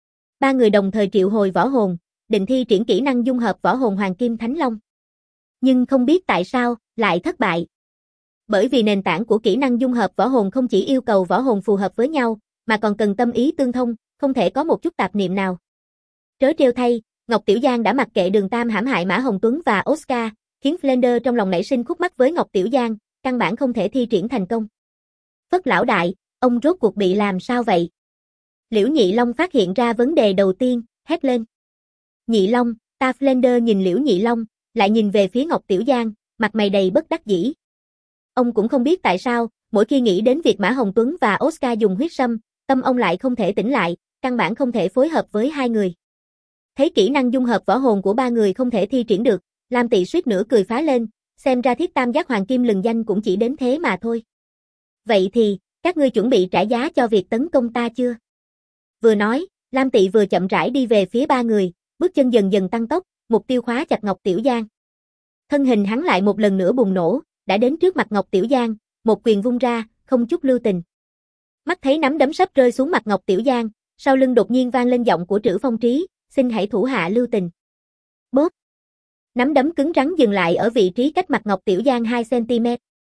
Ba người đồng thời triệu hồi võ hồn, định thi triển kỹ năng dung hợp võ hồn Hoàng Kim Thánh Long. Nhưng không biết tại sao, lại thất bại. Bởi vì nền tảng của kỹ năng dung hợp võ hồn không chỉ yêu cầu võ hồn phù hợp với nhau, mà còn cần tâm ý tương thông, không thể có một chút tạp niệm nào. Trớ trêu thay, Ngọc Tiểu Giang đã mặc kệ Đường Tam hãm hại Mã Hồng Tuấn và Oscar, khiến Flander trong lòng nảy sinh khúc mắc với Ngọc Tiểu Giang, căn bản không thể thi triển thành công. Phất lão đại, ông rốt cuộc bị làm sao vậy? Liễu Nhị Long phát hiện ra vấn đề đầu tiên, hét lên. Nhị Long, ta. Flander nhìn Liễu Nhị Long, lại nhìn về phía Ngọc Tiểu Giang, mặt mày đầy bất đắc dĩ. Ông cũng không biết tại sao, mỗi khi nghĩ đến việc Mã Hồng Tuấn và Oscar dùng huyết sâm, tâm ông lại không thể tĩnh lại, căn bản không thể phối hợp với hai người. Thấy kỹ năng dung hợp võ hồn của ba người không thể thi triển được, Lam Tị suýt nữa cười phá lên, xem ra Thiết Tam Giác Hoàng Kim lừng danh cũng chỉ đến thế mà thôi. Vậy thì, các ngươi chuẩn bị trả giá cho việc tấn công ta chưa? Vừa nói, Lam Tị vừa chậm rãi đi về phía ba người, bước chân dần dần tăng tốc, mục tiêu khóa chặt Ngọc Tiểu Giang. Thân hình hắn lại một lần nữa bùng nổ, đã đến trước mặt Ngọc Tiểu Giang, một quyền vung ra, không chút lưu tình. Mắt thấy nắm đấm sắp rơi xuống mặt Ngọc Tiểu Giang, sau lưng đột nhiên vang lên giọng của Trữ Phong Trí, xin hãy thủ hạ lưu tình. Bốp. Nắm đấm cứng rắn dừng lại ở vị trí cách mặt Ngọc Tiểu Giang 2 cm.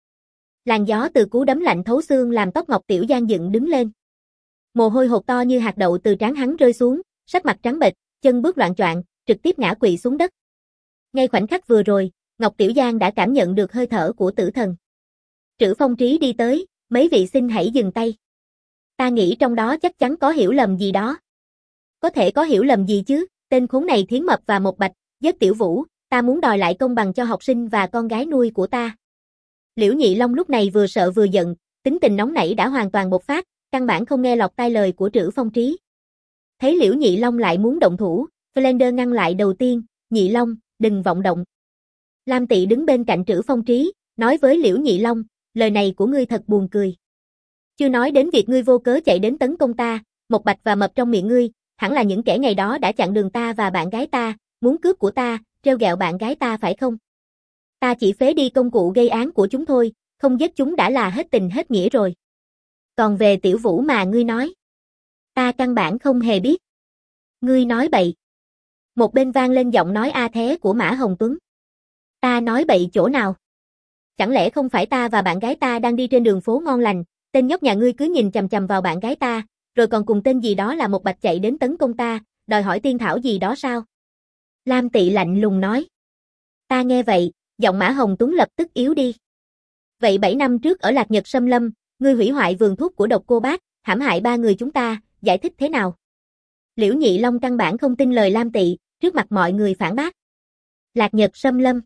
Làn gió từ cú đấm lạnh thấu xương làm tóc Ngọc Tiểu Giang dựng đứng lên. Mồ hôi hột to như hạt đậu từ trán hắn rơi xuống, sắc mặt trắng bệch, chân bước loạng choạng, trực tiếp ngã quỵ xuống đất. Ngay khoảnh khắc vừa rồi, Ngọc Tiểu Giang đã cảm nhận được hơi thở của tử thần. Trữ Phong Trí đi tới, mấy vị xin hãy dừng tay. Ta nghĩ trong đó chắc chắn có hiểu lầm gì đó. Có thể có hiểu lầm gì chứ, tên khốn này Thiến Mập và Một Bạch, giết Tiểu Vũ, ta muốn đòi lại công bằng cho học sinh và con gái nuôi của ta. Liễu Nhị Long lúc này vừa sợ vừa giận, tính tình nóng nảy đã hoàn toàn bộc phát, căn bản không nghe lọt tai lời của Trữ Phong Trí. Thấy Liễu Nhị Long lại muốn động thủ, Flander ngăn lại đầu tiên, Nhị Long, đừng vọng động. Lam Tị đứng bên cạnh Trữ Phong Trí, nói với Liễu Nhị Long, lời này của ngươi thật buồn cười. Chưa nói đến việc ngươi vô cớ chạy đến tấn công ta, Một Bạch và Mập trong miệng ngươi, hẳn là những kẻ ngày đó đã chặn đường ta và bạn gái ta, muốn cướp của ta, trêu ghẹo bạn gái ta phải không? Ta chỉ phế đi công cụ gây án của chúng thôi, không giết chúng đã là hết tình hết nghĩa rồi. Còn về Tiểu Vũ mà ngươi nói, ta căn bản không hề biết. Ngươi nói bậy. Một bên vang lên giọng nói a thé của Mã Hồng Tuấn. Ta nói bậy chỗ nào? Chẳng lẽ không phải ta và bạn gái ta đang đi trên đường phố ngon lành, tên nhóc nhà ngươi cứ nhìn chằm chằm vào bạn gái ta, rồi còn cùng tên gì đó là một bạch chạy đến tấn công ta, đòi hỏi tiên thảo gì đó sao? Lam Tị lạnh lùng nói. Ta nghe vậy, giọng Mã Hồng Tuấn lập tức yếu đi. Vậy 7 năm trước ở Lạc Nhật Sâm Lâm, ngươi hủy hoại vườn thuốc của Độc Cô Bác, hãm hại 3 người chúng ta, giải thích thế nào? Liễu Nhị Long căn bản không tin lời Lam Tị, trước mặt mọi người phản bác. Lạc Nhật Sâm Lâm.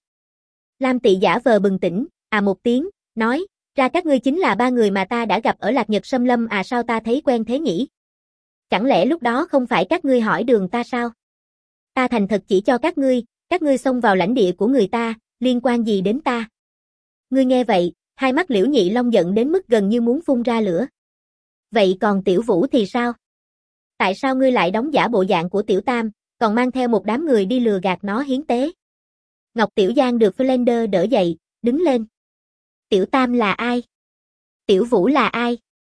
Lam Tị giả vờ bừng tỉnh, một tiếng, nói, ra các ngươi chính là 3 người mà ta đã gặp ở Lạc Nhật Sâm Lâm sao ta thấy quen thế nhỉ? Chẳng lẽ lúc đó không phải các ngươi hỏi đường ta sao? Ta thành thật chỉ cho các ngươi xông vào lãnh địa của người ta, liên quan gì đến ta? Ngươi nghe vậy, hai mắt Liễu Nhị Long giận đến mức gần như muốn phun ra lửa. Vậy còn Tiểu Vũ thì sao? Tại sao ngươi lại đóng giả bộ dạng của Tiểu Tam, còn mang theo một đám người đi lừa gạt nó hiến tế? Ngọc Tiểu Giang được Flender đỡ dậy, đứng lên. Tiểu Tam là ai? Tiểu Vũ là ai?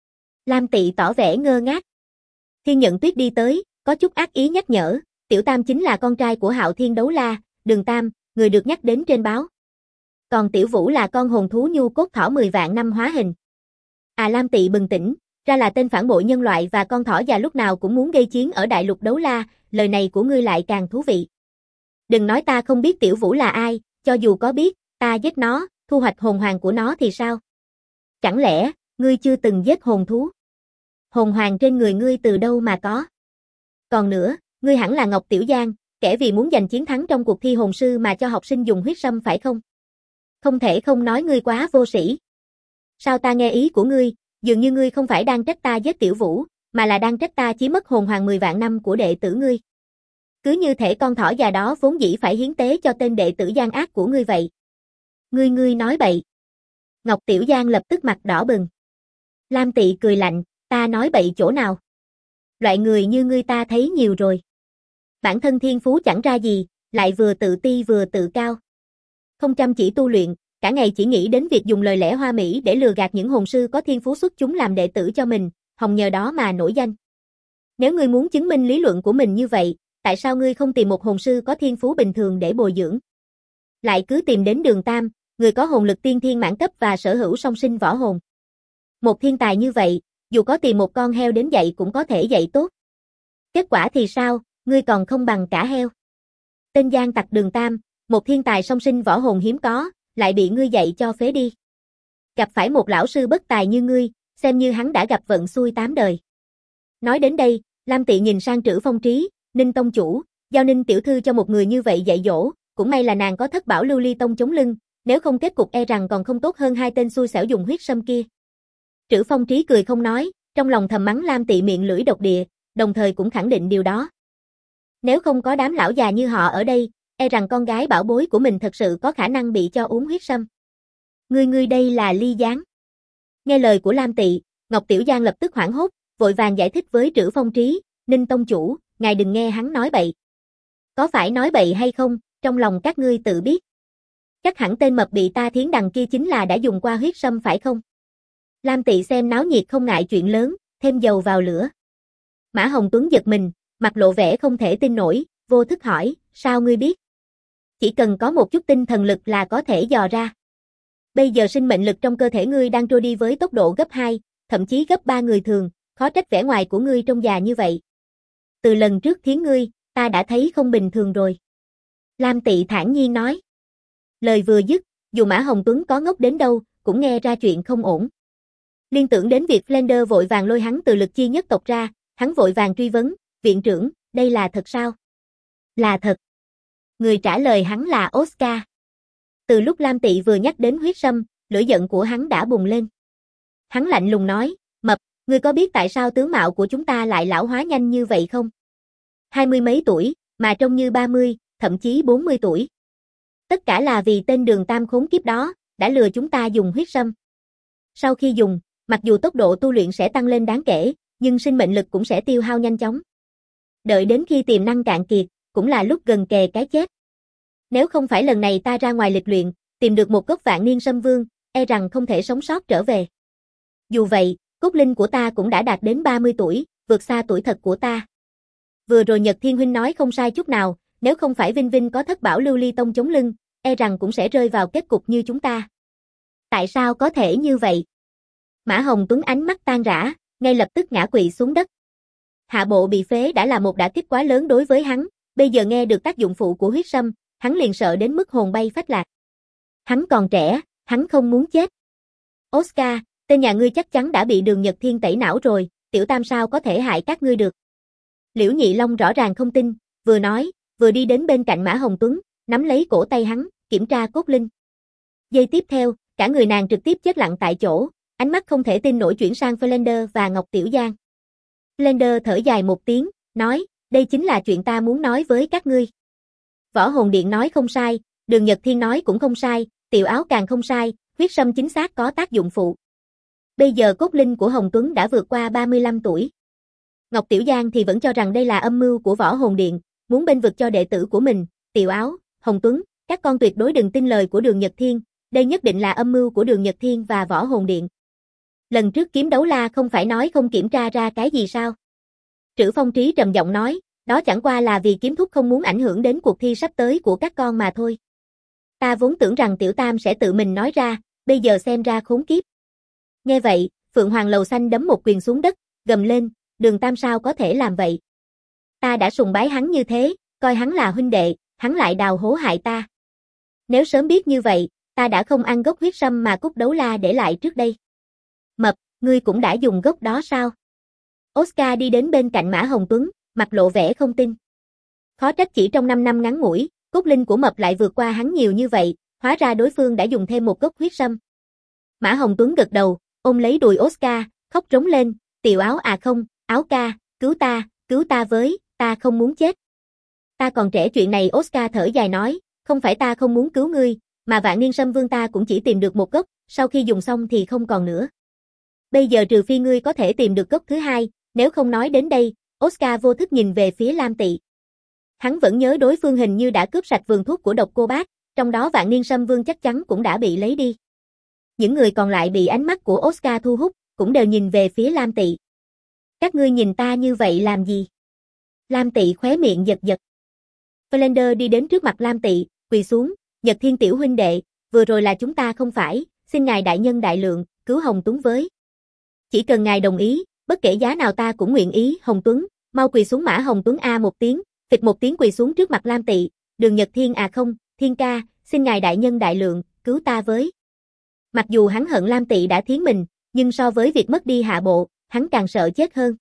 Lam Tị tỏ vẻ ngơ ngác. Thiên Nhận Tuyết đi tới, có chút ác ý nhắc nhở, Tiểu Tam chính là con trai của Hạo Thiên Đấu La, Đường Tam, người được nhắc đến trên báo. Còn Tiểu Vũ là con hồn thú nhu cốt thỏ 10 vạn năm hóa hình. Lam Tị bừng tỉnh, ra là tên phản bội nhân loại và con thỏ già lúc nào cũng muốn gây chiến ở đại lục Đấu La, lời này của ngươi lại càng thú vị. Đừng nói ta không biết Tiểu Vũ là ai, cho dù có biết, ta giết nó, thu hoạch hồn hoàng của nó thì sao? Chẳng lẽ, ngươi chưa từng giết hồn thú? Hồn hoàng trên người ngươi từ đâu mà có? Còn nữa, ngươi hẳn là Ngọc Tiểu Giang, kẻ vì muốn giành chiến thắng trong cuộc thi hồn sư mà cho học sinh dùng huyết sâm phải không? Không thể không nói ngươi quá vô sĩ. Sao ta nghe ý của ngươi, dường như ngươi không phải đang trách ta giết Tiểu Vũ, mà là đang trách ta chiếm mất hồn hoàng 10 vạn năm của đệ tử ngươi. Cứ như thể con thỏ già đó vốn dĩ phải hiến tế cho tên đệ tử gian ác của ngươi vậy. Ngươi nói bậy. Ngọc Tiểu Giang lập tức mặt đỏ bừng. Lam Tị cười lạnh, ta nói bậy chỗ nào? Loại người như ngươi ta thấy nhiều rồi. Bản thân thiên phú chẳng ra gì, lại vừa tự ti vừa tự cao. Không chăm chỉ tu luyện, cả ngày chỉ nghĩ đến việc dùng lời lẽ hoa mỹ để lừa gạt những hồn sư có thiên phú xuất chúng làm đệ tử cho mình, hòng nhờ đó mà nổi danh. Nếu ngươi muốn chứng minh lý luận của mình như vậy, tại sao ngươi không tìm một hồn sư có thiên phú bình thường để bồi dưỡng? Lại cứ tìm đến Đường Tam, người có hồn lực tiên thiên mãn cấp và sở hữu song sinh võ hồn. Một thiên tài như vậy, dù có tìm một con heo đến dạy cũng có thể dạy tốt. Kết quả thì sao, ngươi còn không bằng cả heo. Tên gian tặc Đường Tam, một thiên tài song sinh võ hồn hiếm có, lại bị ngươi dạy cho phế đi. Gặp phải một lão sư bất tài như ngươi, xem như hắn đã gặp vận xui 8 đời. Nói đến đây, Lam Tị nhìn sang Trữ Phong Trí, Ninh tông chủ, giao Ninh tiểu thư cho một người như vậy dạy dỗ, cũng may là nàng có Thất Bảo Lưu Ly tông chống lưng, nếu không kết cục e rằng còn không tốt hơn hai tên xui xẻo dùng huyết sâm kia. Trữ Phong Trí cười không nói, trong lòng thầm mắng Lam Tị miệng lưỡi độc địa, đồng thời cũng khẳng định điều đó. Nếu không có đám lão già như họ ở đây, e rằng con gái bảo bối của mình thật sự có khả năng bị cho uống huyết sâm. Ngươi đây là ly gián. Nghe lời của Lam Tị, Ngọc Tiểu Giang lập tức hoảng hốt, vội vàng giải thích với Trữ Phong Trí, Ninh tông chủ, ngài đừng nghe hắn nói bậy. Có phải nói bậy hay không, trong lòng các ngươi tự biết. Chắc hẳn tên mập bị ta thiến đằng kia chính là đã dùng qua huyết sâm phải không? Lam Tị xem náo nhiệt không ngại chuyện lớn, thêm dầu vào lửa. Mã Hồng Tuấn giật mình, mặt lộ vẻ không thể tin nổi, vô thức hỏi, sao ngươi biết? Chỉ cần có một chút tinh thần lực là có thể dò ra. Bây giờ sinh mệnh lực trong cơ thể ngươi đang trôi đi với tốc độ gấp 2, thậm chí gấp 3 người thường, khó trách vẻ ngoài của ngươi trông già như vậy. Từ lần trước thiến ngươi, ta đã thấy không bình thường rồi. Lam Tị thản nhiên nói. Lời vừa dứt, dù Mã Hồng Tuấn có ngốc đến đâu, cũng nghe ra chuyện không ổn. Liên tưởng đến việc Flender vội vàng lôi hắn từ lực chi nhất tộc ra, hắn vội vàng truy vấn, viện trưởng, đây là thật sao? Là thật. Người trả lời hắn là Oscar. Từ lúc Lam Tị vừa nhắc đến huyết sâm, lửa giận của hắn đã bùng lên. Hắn lạnh lùng nói, mập, ngươi có biết tại sao tướng mạo của chúng ta lại lão hóa nhanh như vậy không? 20 mấy tuổi, mà trông như 30, thậm chí 40 tuổi. Tất cả là vì tên Đường Tam khốn kiếp đó, đã lừa chúng ta dùng huyết sâm. Sau khi dùng, mặc dù tốc độ tu luyện sẽ tăng lên đáng kể, nhưng sinh mệnh lực cũng sẽ tiêu hao nhanh chóng. Đợi đến khi tiềm năng cạn kiệt, cũng là lúc gần kề cái chết. Nếu không phải lần này ta ra ngoài lịch luyện, tìm được một gốc vạn niên sâm vương, e rằng không thể sống sót trở về. Dù vậy, cốt linh của ta cũng đã đạt đến 30 tuổi, vượt xa tuổi thật của ta. Vừa rồi Nhật Thiên Huynh nói không sai chút nào, nếu không phải Vinh Vinh có Thất Bảo Lưu Ly tông chống lưng, e rằng cũng sẽ rơi vào kết cục như chúng ta. Tại sao có thể như vậy? Mã Hồng Tuấn ánh mắt tan rã, ngay lập tức ngã quỵ xuống đất. Hạ bộ bị phế đã là một đả kích quá lớn đối với hắn, bây giờ nghe được tác dụng phụ của huyết sâm, hắn liền sợ đến mức hồn bay phách lạc. Hắn còn trẻ, hắn không muốn chết. Oscar, tên nhà ngươi chắc chắn đã bị Đường Nhật Thiên tẩy não rồi, tiểu tam sao có thể hại các ngươi được. Liễu Nhị Long rõ ràng không tin, vừa nói, vừa đi đến bên cạnh Mã Hồng Tuấn, nắm lấy cổ tay hắn, kiểm tra cốt linh. Giây tiếp theo, cả người nàng trực tiếp chết lặng tại chỗ, ánh mắt không thể tin nổi chuyển sang Flander và Ngọc Tiểu Giang. Flander thở dài một tiếng, nói, đây chính là chuyện ta muốn nói với các ngươi. Võ Hồn Điện nói không sai, Đường Nhật Thiên nói cũng không sai, Tiểu Áo càng không sai, huyết sâm chính xác có tác dụng phụ. Bây giờ cốt linh của Hồng Tuấn đã vượt qua 35 tuổi. Ngọc Tiểu Giang thì vẫn cho rằng đây là âm mưu của Võ Hồn Điện, muốn bênh vực cho đệ tử của mình, Tiểu Áo, Hồng Tuấn, các con tuyệt đối đừng tin lời của Đường Nhật Thiên, đây nhất định là âm mưu của Đường Nhật Thiên và Võ Hồn Điện. Lần trước kiếm đấu la không phải nói không kiểm tra ra cái gì sao? Trữ Phong Trí trầm giọng nói, đó chẳng qua là vì kiếm thúc không muốn ảnh hưởng đến cuộc thi sắp tới của các con mà thôi. Ta vốn tưởng rằng Tiểu Tam sẽ tự mình nói ra, bây giờ xem ra khốn kiếp. Nghe vậy, Phượng Hoàng Lầu Xanh đấm một quyền xuống đất, gầm lên, Đường Tam sao có thể làm vậy? Ta đã sùng bái hắn như thế, coi hắn là huynh đệ, hắn lại đào hố hại ta. Nếu sớm biết như vậy, ta đã không ăn gốc huyết sâm mà cúc đấu la để lại trước đây. Mập, ngươi cũng đã dùng gốc đó sao? Oscar đi đến bên cạnh Mã Hồng Tuấn, mặt lộ vẻ không tin. Khó trách chỉ trong 5 năm ngắn ngủi, cốt linh của Mập lại vượt qua hắn nhiều như vậy, hóa ra đối phương đã dùng thêm một gốc huyết sâm. Mã Hồng Tuấn gật đầu, ôm lấy đùi Oscar, khóc rống lên, Tiểu Áo à không, Áo ca, cứu ta với, ta không muốn chết. Ta còn trẻ chuyện này Oscar thở dài nói, không phải ta không muốn cứu ngươi, mà Vạn Niên Sâm Vương ta cũng chỉ tìm được một gốc, sau khi dùng xong thì không còn nữa. Bây giờ trừ phi ngươi có thể tìm được gốc thứ hai, nếu không nói đến đây, Oscar vô thức nhìn về phía Lam Tị. Hắn vẫn nhớ đối phương hình như đã cướp sạch vườn thuốc của Độc Cô Bác, trong đó Vạn Niên Sâm Vương chắc chắn cũng đã bị lấy đi. Những người còn lại bị ánh mắt của Oscar thu hút, cũng đều nhìn về phía Lam Tị. Các ngươi nhìn ta như vậy làm gì? Lam Tị khóe miệng giật giật. Flander đi đến trước mặt Lam Tị, quỳ xuống, Nhật Thiên tiểu huynh đệ, vừa rồi là chúng ta không phải, xin ngài đại nhân đại lượng, cứu Hồng Tuấn với. Chỉ cần ngài đồng ý, bất kể giá nào ta cũng nguyện ý, Hồng Tuấn, mau quỳ xuống. Mã Hồng Tuấn a một tiếng, phịch một tiếng quỳ xuống trước mặt Lam Tị, Đường Nhật Thiên à không, Thiên ca, xin ngài đại nhân đại lượng, cứu ta với. Mặc dù hắn hận Lam Tị đã thiến mình, nhưng so với việc mất đi Hạ Bộ, hắn càng sợ chết hơn.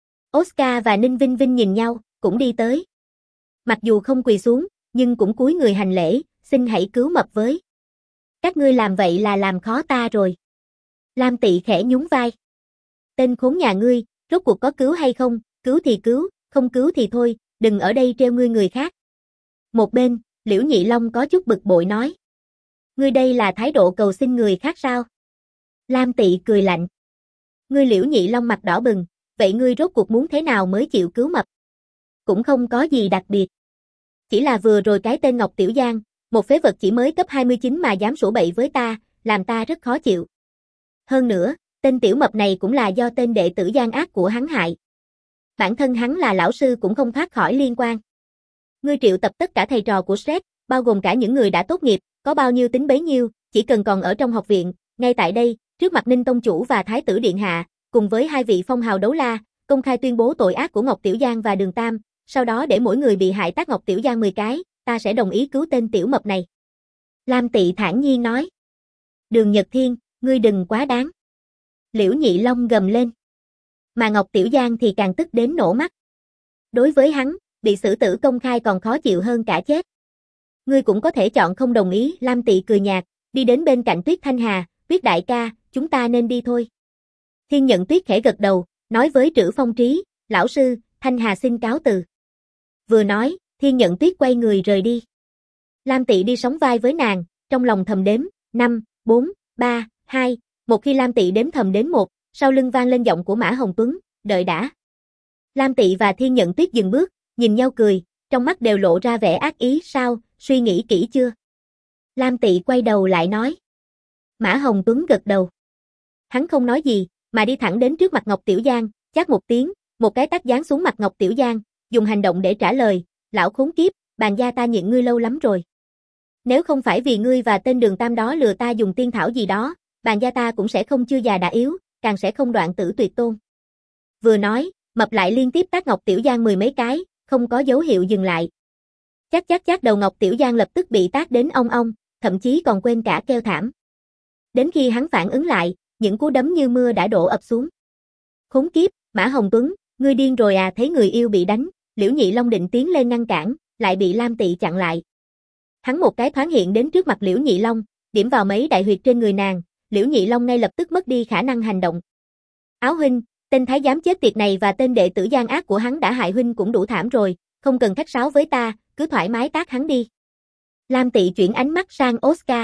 Oscar và Ninh Vinh Vinh nhìn nhau, cũng đi tới. Mặc dù không quỳ xuống, nhưng cũng cúi người hành lễ, xin hãy cứu Mập với. Các ngươi làm vậy là làm khó ta rồi. Lam Tị khẽ nhún vai. Tên khốn nhà ngươi, rốt cuộc có cứu hay không, cứu thì cứu, không cứu thì thôi, đừng ở đây treo ngươi người khác. Một bên, Liễu Nhị Long có chút bực bội nói. Ngươi đây là thái độ cầu xin người khác sao? Lam Tị cười lạnh. Ngươi Liễu Nhị Long mặt đỏ bừng, vậy ngươi rốt cuộc muốn thế nào mới chịu cứu Mập? Cũng không có gì đặc biệt. Chỉ là vừa rồi cái tên Ngọc Tiểu Giang, một phế vật chỉ mới cấp 29 mà dám sủa bậy với ta, làm ta rất khó chịu. Hơn nữa, tên Tiểu Mập này cũng là do tên đệ tử gian ác của hắn hại. Bản thân hắn là lão sư cũng không thoát khỏi liên quan. Ngươi triệu tập tất cả thầy trò của Shrek, bao gồm cả những người đã tốt nghiệp, có bao nhiêu tính bấy nhiêu, chỉ cần còn ở trong học viện, ngay tại đây, trước mặt Ninh Tông Chủ và Thái tử Điện Hạ, cùng với hai vị phong hào đấu la, công khai tuyên bố tội ác của Ngọc Tiểu Giang và Đường Tam, sau đó để mỗi người bị hại tát Ngọc Tiểu Giang 10 cái, ta sẽ đồng ý cứu tên Tiểu Mập này. Lam Tị thản nhiên nói. Đường Nhật Thiên, ngươi đừng quá đáng. Liễu Nhị Long gầm lên. Mà Ngọc Tiểu Giang thì càng tức đến nổ mắt. Đối với hắn, bị xử tử công khai còn khó chịu hơn cả chết. Ngươi cũng có thể chọn không đồng ý, Lam Tị cười nhạt, đi đến bên cạnh Tuyết Thanh Hà, Tuyết đại ca, chúng ta nên đi thôi. Thiên Nhận Tuyết khẽ gật đầu, nói với Trữ Phong Trí, lão sư, Thanh Hà xin cáo từ. Vừa nói, Thiên Nhận Tuyết quay người rời đi. Lam Tị đi sóng vai với nàng, trong lòng thầm đếm, 5, 4, 3, 2, một khi Lam Tị đếm thầm đến 1, sau lưng vang lên giọng của Mã Hồng Tuấn, đợi đã. Lam Tị và Thiên Nhận Tuyết dừng bước, nhìn nhau cười, trong mắt đều lộ ra vẻ ác ý, sao, suy nghĩ kỹ chưa? Lam Tị quay đầu lại nói. Mã Hồng Tuấn gật đầu. Hắn không nói gì, mà đi thẳng đến trước mặt Ngọc Tiểu Giang, chát một tiếng, một cái tát giáng xuống mặt Ngọc Tiểu Giang, dùng hành động để trả lời, lão khốn kiếp, bàn gia ta nhịn ngươi lâu lắm rồi. Nếu không phải vì ngươi và tên Đường Tam đó lừa ta dùng tiên thảo gì đó, bàn gia ta cũng sẽ không chưa già đã yếu, càng sẽ không đoạn tử tuyệt tôn. Vừa nói, Mập lại liên tiếp tát Ngọc Tiểu Giang 10 mấy cái, không có dấu hiệu dừng lại. Chắc đầu Ngọc Tiểu Giang lập tức bị tát đến ong ong, thậm chí còn quên cả kêu thảm. Đến khi hắn phản ứng lại, những cú đấm như mưa đã đổ ập xuống. Khốn kiếp, Mã Hồng Tuấn, ngươi điên rồi à? Thấy người yêu bị đánh, Liễu Nhị Long định tiến lên ngăn cản, lại bị Lam Tị chặn lại. Hắn một cái thoáng hiện đến trước mặt Liễu Nhị Long, điểm vào mấy đại huyệt trên người nàng, Liễu Nhị Long ngay lập tức mất đi khả năng hành động. Áo huynh, tên thái giám chết tiệt này và tên đệ tử gian ác của hắn đã hại huynh cũng đủ thảm rồi, không cần khách sáo với ta, cứ thoải mái tát hắn đi. Lam Tị chuyển ánh mắt sang Oscar.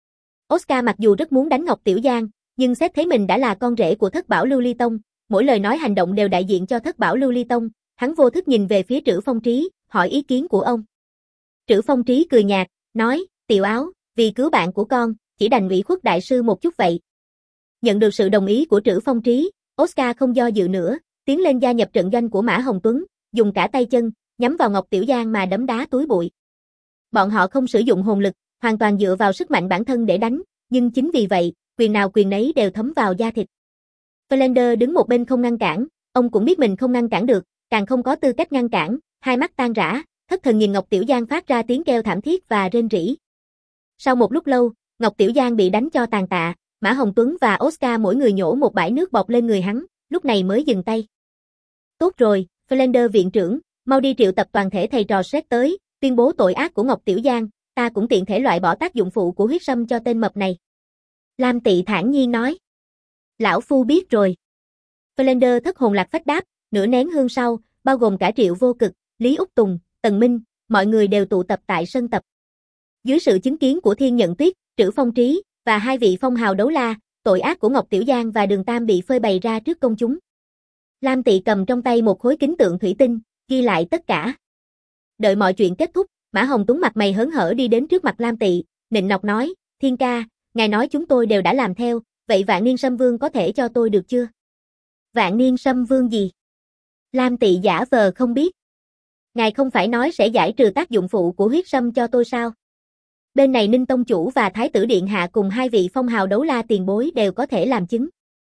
Oscar mặc dù rất muốn đánh Ngọc Tiểu Giang, nhưng xét thấy mình đã là con rể của Thất Bảo Lưu Ly Tông, mỗi lời nói hành động đều đại diện cho Thất Bảo Lưu Ly Tông, hắn vô thức nhìn về phía Trử Phong Trí, hỏi ý kiến của ông. Trử Phong Trí cười nhạt, nói, Tiểu Áo, vì cứu bạn của con, chỉ đành ủy khuất đại sư một chút vậy. Nhận được sự đồng ý của Trử Phong Trí, Oscar không do dự nữa, tiến lên gia nhập trận doanh của Mã Hồng Tuấn, dùng cả tay chân, nhắm vào Ngọc Tiểu Giang mà đấm đá túi bụi. Bọn họ không sử dụng hồn lực, hoàn toàn dựa vào sức mạnh bản thân để đánh, nhưng chính vì vậy, quyền nào quyền nấy đều thấm vào da thịt. Flander đứng một bên không ngăn cản, ông cũng biết mình không ngăn cản được, càng không có tư cách ngăn cản, hai mắt tan rã, thất thần nhìn Ngọc Tiểu Giang phát ra tiếng kêu thảm thiết và rên rỉ. Sau một lúc lâu, Ngọc Tiểu Giang bị đánh cho tàn tạ, Mã Hồng Tuấn và Oscar mỗi người nhổ một bãi nước bọt lên người hắn, lúc này mới dừng tay. Tốt rồi, Flander viện trưởng, mau đi triệu tập toàn thể thầy trò Shrek tới, tuyên bố tội ác của Ngọc Tiểu Giang, ta cũng tiện thể loại bỏ tác dụng phụ của huyết sâm cho tên mập này. Lam Tị thản nhiên nói. Lão phu biết rồi. Flander thất hồn lạc phách đáp, nửa nén hương sau, bao gồm cả Triệu Vô Cực, Lý Úc Tùng, Tần Minh, mọi người đều tụ tập tại sân tập. Dưới sự chứng kiến của Thiên Nhận Tuyết, Trử Phong Trí, và hai vị phong hào đấu la, tội ác của Ngọc Tiểu Giang và Đường Tam bị phơi bày ra trước công chúng. Lam Tị cầm trong tay một khối kính tượng thủy tinh, ghi lại tất cả. Đợi mọi chuyện kết thúc, Mã Hồng Tuấn mặt mày hớn hở đi đến trước mặt Lam Tị, nịnh nọt nói, Thiên ca, ngài nói chúng tôi đều đã làm theo, vậy Vạn Niên Sâm Vương có thể cho tôi được chưa? Vạn Niên Sâm Vương gì? Lam Tị giả vờ không biết. Ngài không phải nói sẽ giải trừ tác dụng phụ của huyết sâm cho tôi sao? Bên này Ninh Tông Chủ và Thái tử Điện Hạ cùng hai vị phong hào đấu la tiền bối đều có thể làm chứng.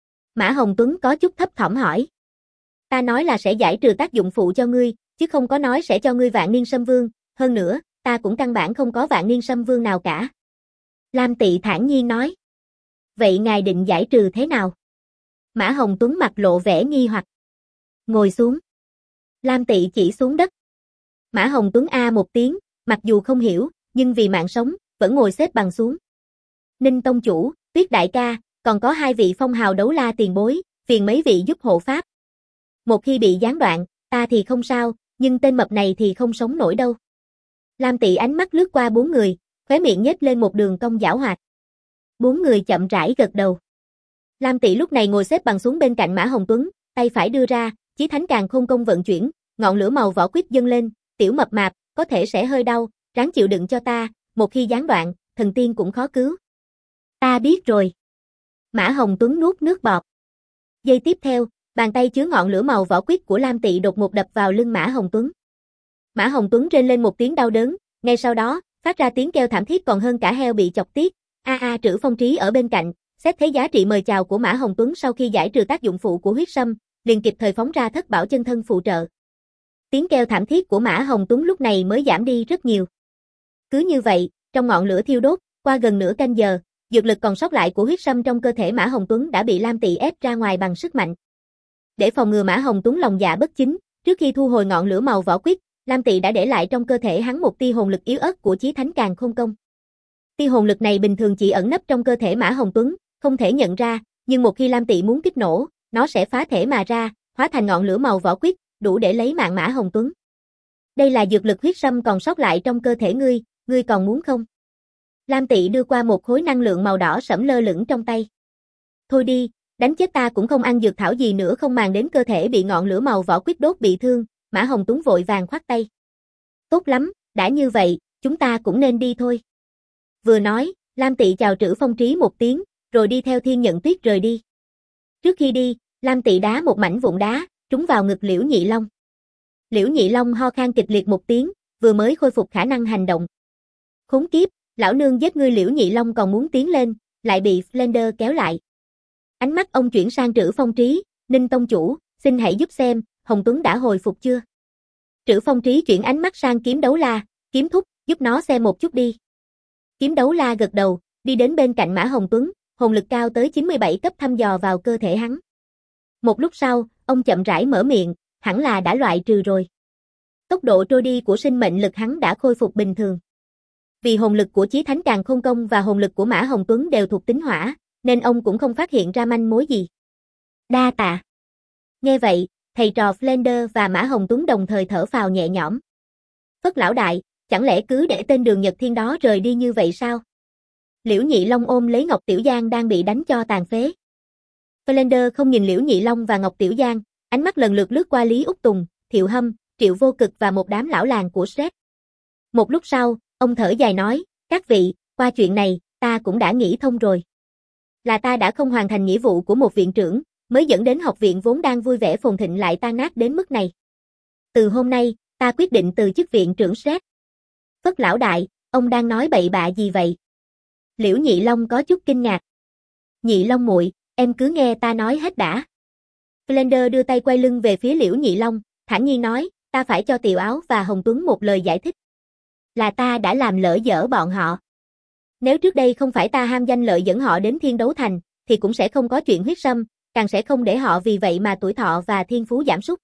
Mã Hồng Tuấn có chút thấp thỏm hỏi. Ta nói là sẽ giải trừ tác dụng phụ cho ngươi, chứ không có nói sẽ cho ngươi Vạn Niên Sâm Vương, hơn nữa, ta cũng căn bản không có Vạn Niên Sâm Vương nào cả. Lam Tị thản nhiên nói. Vậy ngài định giải trừ thế nào? Mã Hồng Tuấn mặt lộ vẻ nghi hoặc. Ngồi xuống. Lam Tị chỉ xuống đất. Mã Hồng Tuấn a một tiếng, mặc dù không hiểu, nhưng vì mạng sống, vẫn ngồi xếp bằng xuống. Ninh Tông Chủ, Tuyết Đại ca, còn có hai vị phong hào đấu la tiền bối, phiền mấy vị giúp hộ pháp. Một khi bị gián đoạn, ta thì không sao, nhưng tên mập này thì không sống nổi đâu. Lam Tị ánh mắt lướt qua bốn người, khóe miệng nhếch lên một đường cong giảo hoạt. Bốn người chậm rãi gật đầu. Lam Tị lúc này ngồi xếp bằng xuống bên cạnh Mã Hồng Tuấn, tay phải đưa ra, Chí Thánh Càn Khôn Công vận chuyển, ngọn lửa màu vỏ quýt dâng lên, tiểu mập mạp, có thể sẽ hơi đau, ráng chịu đựng cho ta, một khi gián đoạn, thần tiên cũng khó cứu. Ta biết rồi. Mã Hồng Tuấn nuốt nước bọt. Giây tiếp theo, bàn tay chứa ngọn lửa màu vỏ quýt của Lam Tị đột ngột đập vào lưng Mã Hồng Tuấn. Mã Hồng Tuấn rên lên một tiếng đau đớn, ngay sau đó, phát ra tiếng kêu thảm thiết còn hơn cả heo bị chọc tiết. Trử Phong Trí ở bên cạnh, xét thấy giá trị mời chào của Mã Hồng Tuấn sau khi giải trừ tác dụng phụ của huyết sâm, liền kịp thời phóng ra Thất Bảo chân thân phụ trợ. Tiếng kêu thảm thiết của Mã Hồng Tuấn lúc này mới giảm đi rất nhiều. Cứ như vậy, trong ngọn lửa thiêu đốt, qua gần nửa canh giờ, dược lực còn sót lại của huyết sâm trong cơ thể Mã Hồng Tuấn đã bị Lam Tị ép ra ngoài bằng sức mạnh. Để phòng ngừa Mã Hồng Tuấn lòng dạ bất chính, trước khi thu hồi ngọn lửa màu vỏ quýt, Lam Tị đã để lại trong cơ thể hắn một tia hồn lực yếu ớt của Chí Thánh Càn Khôn Công. Tia hồn lực này bình thường chỉ ẩn nấp trong cơ thể Mã Hồng Tuấn, không thể nhận ra, nhưng một khi Lam Tị muốn kích nổ, nó sẽ phá thể mà ra, hóa thành ngọn lửa màu vỏ quýt, đủ để lấy mạng Mã Hồng Tuấn. Đây là dược lực huyết sâm còn sót lại trong cơ thể ngươi còn muốn không? Lam Tị đưa qua một khối năng lượng màu đỏ sẫm lơ lửng trong tay. Thôi đi, đánh chết ta cũng không ăn dược thảo gì nữa, không màng đến cơ thể bị ngọn lửa màu vỏ quýt đốt bị thương, Mã Hồng Tuấn vội vàng khoát tay. Tốt lắm, đã như vậy, chúng ta cũng nên đi thôi. Vừa nói, Lam Tị chào Trử Phong Trí một tiếng, rồi đi theo Thiên Nhận Tuyết rời đi. Trước khi đi, Lam Tị đá một mảnh vụn đá, trúng vào ngực Liễu Nhị Long. Liễu Nhị Long ho khan kịch liệt một tiếng, vừa mới khôi phục khả năng hành động. Khốn kiếp, lão nương giết ngươi. Liễu Nhị Long còn muốn tiến lên, lại bị Flander kéo lại. Ánh mắt ông chuyển sang Trử Phong Trí, Ninh Tông Chủ, xin hãy giúp xem, Hồng Tuấn đã hồi phục chưa? Trữ Phong Trí chuyển ánh mắt sang Kiếm Đấu La, Kiếm thúc, giúp nó xem một chút đi. Kiếm Đấu La gật đầu, đi đến bên cạnh Mã Hồng Tuấn, hồn lực cao tới 97 cấp thăm dò vào cơ thể hắn. Một lúc sau, ông chậm rãi mở miệng, hẳn là đã loại trừ rồi. Tốc độ trôi đi của sinh mệnh lực hắn đã khôi phục bình thường. Vì hồn lực của Chí Thánh Càn Khôn Công và hồn lực của Mã Hồng Tuấn đều thuộc tính hỏa, nên ông cũng không phát hiện ra manh mối gì. Đa tạ. Nghe vậy, thầy trò Flender và Mã Hồng Tuấn đồng thời thở phào nhẹ nhõm. Phất lão đại, chẳng lẽ cứ để tên Đường Nhật Thiên đó rời đi như vậy sao? Liễu Nhị Long ôm lấy Ngọc Tiểu Giang đang bị đánh cho tàn phế. Flender không nhìn Liễu Nhị Long và Ngọc Tiểu Giang, ánh mắt lần lượt lướt qua Lý Úc Tùng, Thiệu Hâm, Triệu Vô Cực và một đám lão làng của Shrek. Một lúc sau, ông thở dài nói, các vị, qua chuyện này, ta cũng đã nghĩ thông rồi. Là ta đã không hoàn thành nghĩa vụ của một viện trưởng, mới dẫn đến học viện vốn đang vui vẻ phồn thịnh lại tan nát đến mức này. Từ hôm nay, ta quyết định từ chức viện trưởng Shrek. Phất lão đại, ông đang nói bậy bạ gì vậy? Liễu Nhị Long có chút kinh ngạc. Nhị Long muội, em cứ nghe ta nói hết đã. Flender đưa tay quay lưng về phía Liễu Nhị Long, thản nhiên nói, ta phải cho Tiểu Áo và Hồng Tuấn một lời giải thích. Là ta đã làm lỡ dở bọn họ. Nếu trước đây không phải ta ham danh lợi dẫn họ đến Thiên Đấu Thành, thì cũng sẽ không có chuyện huyết sâm, càng sẽ không để họ vì vậy mà tuổi thọ và thiên phú giảm sút.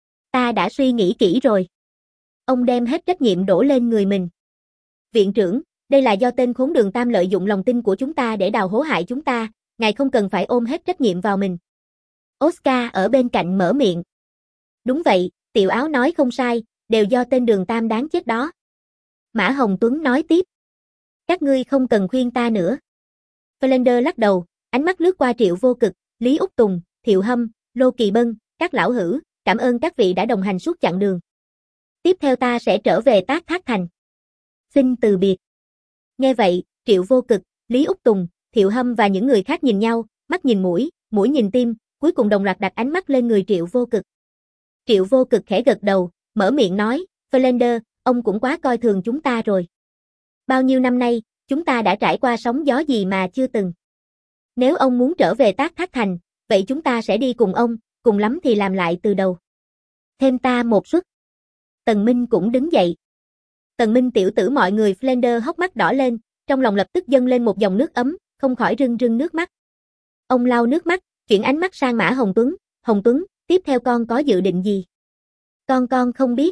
Ta đã suy nghĩ kỹ rồi. Ông đem hết trách nhiệm đổ lên người mình. Viện trưởng, đây là do tên khốn Đường Tam lợi dụng lòng tin của chúng ta để đào hố hại chúng ta, ngài không cần phải ôm hết trách nhiệm vào mình. Oscar ở bên cạnh mở miệng. Đúng vậy, Tiểu Áo nói không sai, đều do tên Đường Tam đáng chết đó. Mã Hồng Tuấn nói tiếp. Các ngươi không cần khuyên ta nữa. Flender lắc đầu, ánh mắt lướt qua Triệu Vô Cực, Lý Úc Tùng, Thiệu Hâm, Lô Kỳ Bân, các lão hữu, cảm ơn các vị đã đồng hành suốt chặng đường. Tiếp theo ta sẽ trở về Tác Thác Thành. Xin từ biệt. Nghe vậy, Triệu Vô Cực, Lý Úc Tùng, Thiệu Hâm và những người khác nhìn nhau, mắt nhìn mũi, mũi nhìn tim, cuối cùng đồng loạt đặt ánh mắt lên người Triệu Vô Cực. Triệu Vô Cực khẽ gật đầu, mở miệng nói, Flender, ông cũng quá coi thường chúng ta rồi. Bao nhiêu năm nay, chúng ta đã trải qua sóng gió gì mà chưa từng. Nếu ông muốn trở về Tác Thác Thành, vậy chúng ta sẽ đi cùng ông, cùng lắm thì làm lại từ đầu. Thêm ta một suất. Tần Minh cũng đứng dậy. Tần Minh tiểu tử mọi người Flender hốc mắt đỏ lên, trong lòng lập tức dâng lên một dòng nước ấm, không khỏi rưng rưng nước mắt. Ông lau nước mắt, chuyển ánh mắt sang Mã Hồng Tuấn. Hồng Tuấn, tiếp theo con có dự định gì? Con không biết.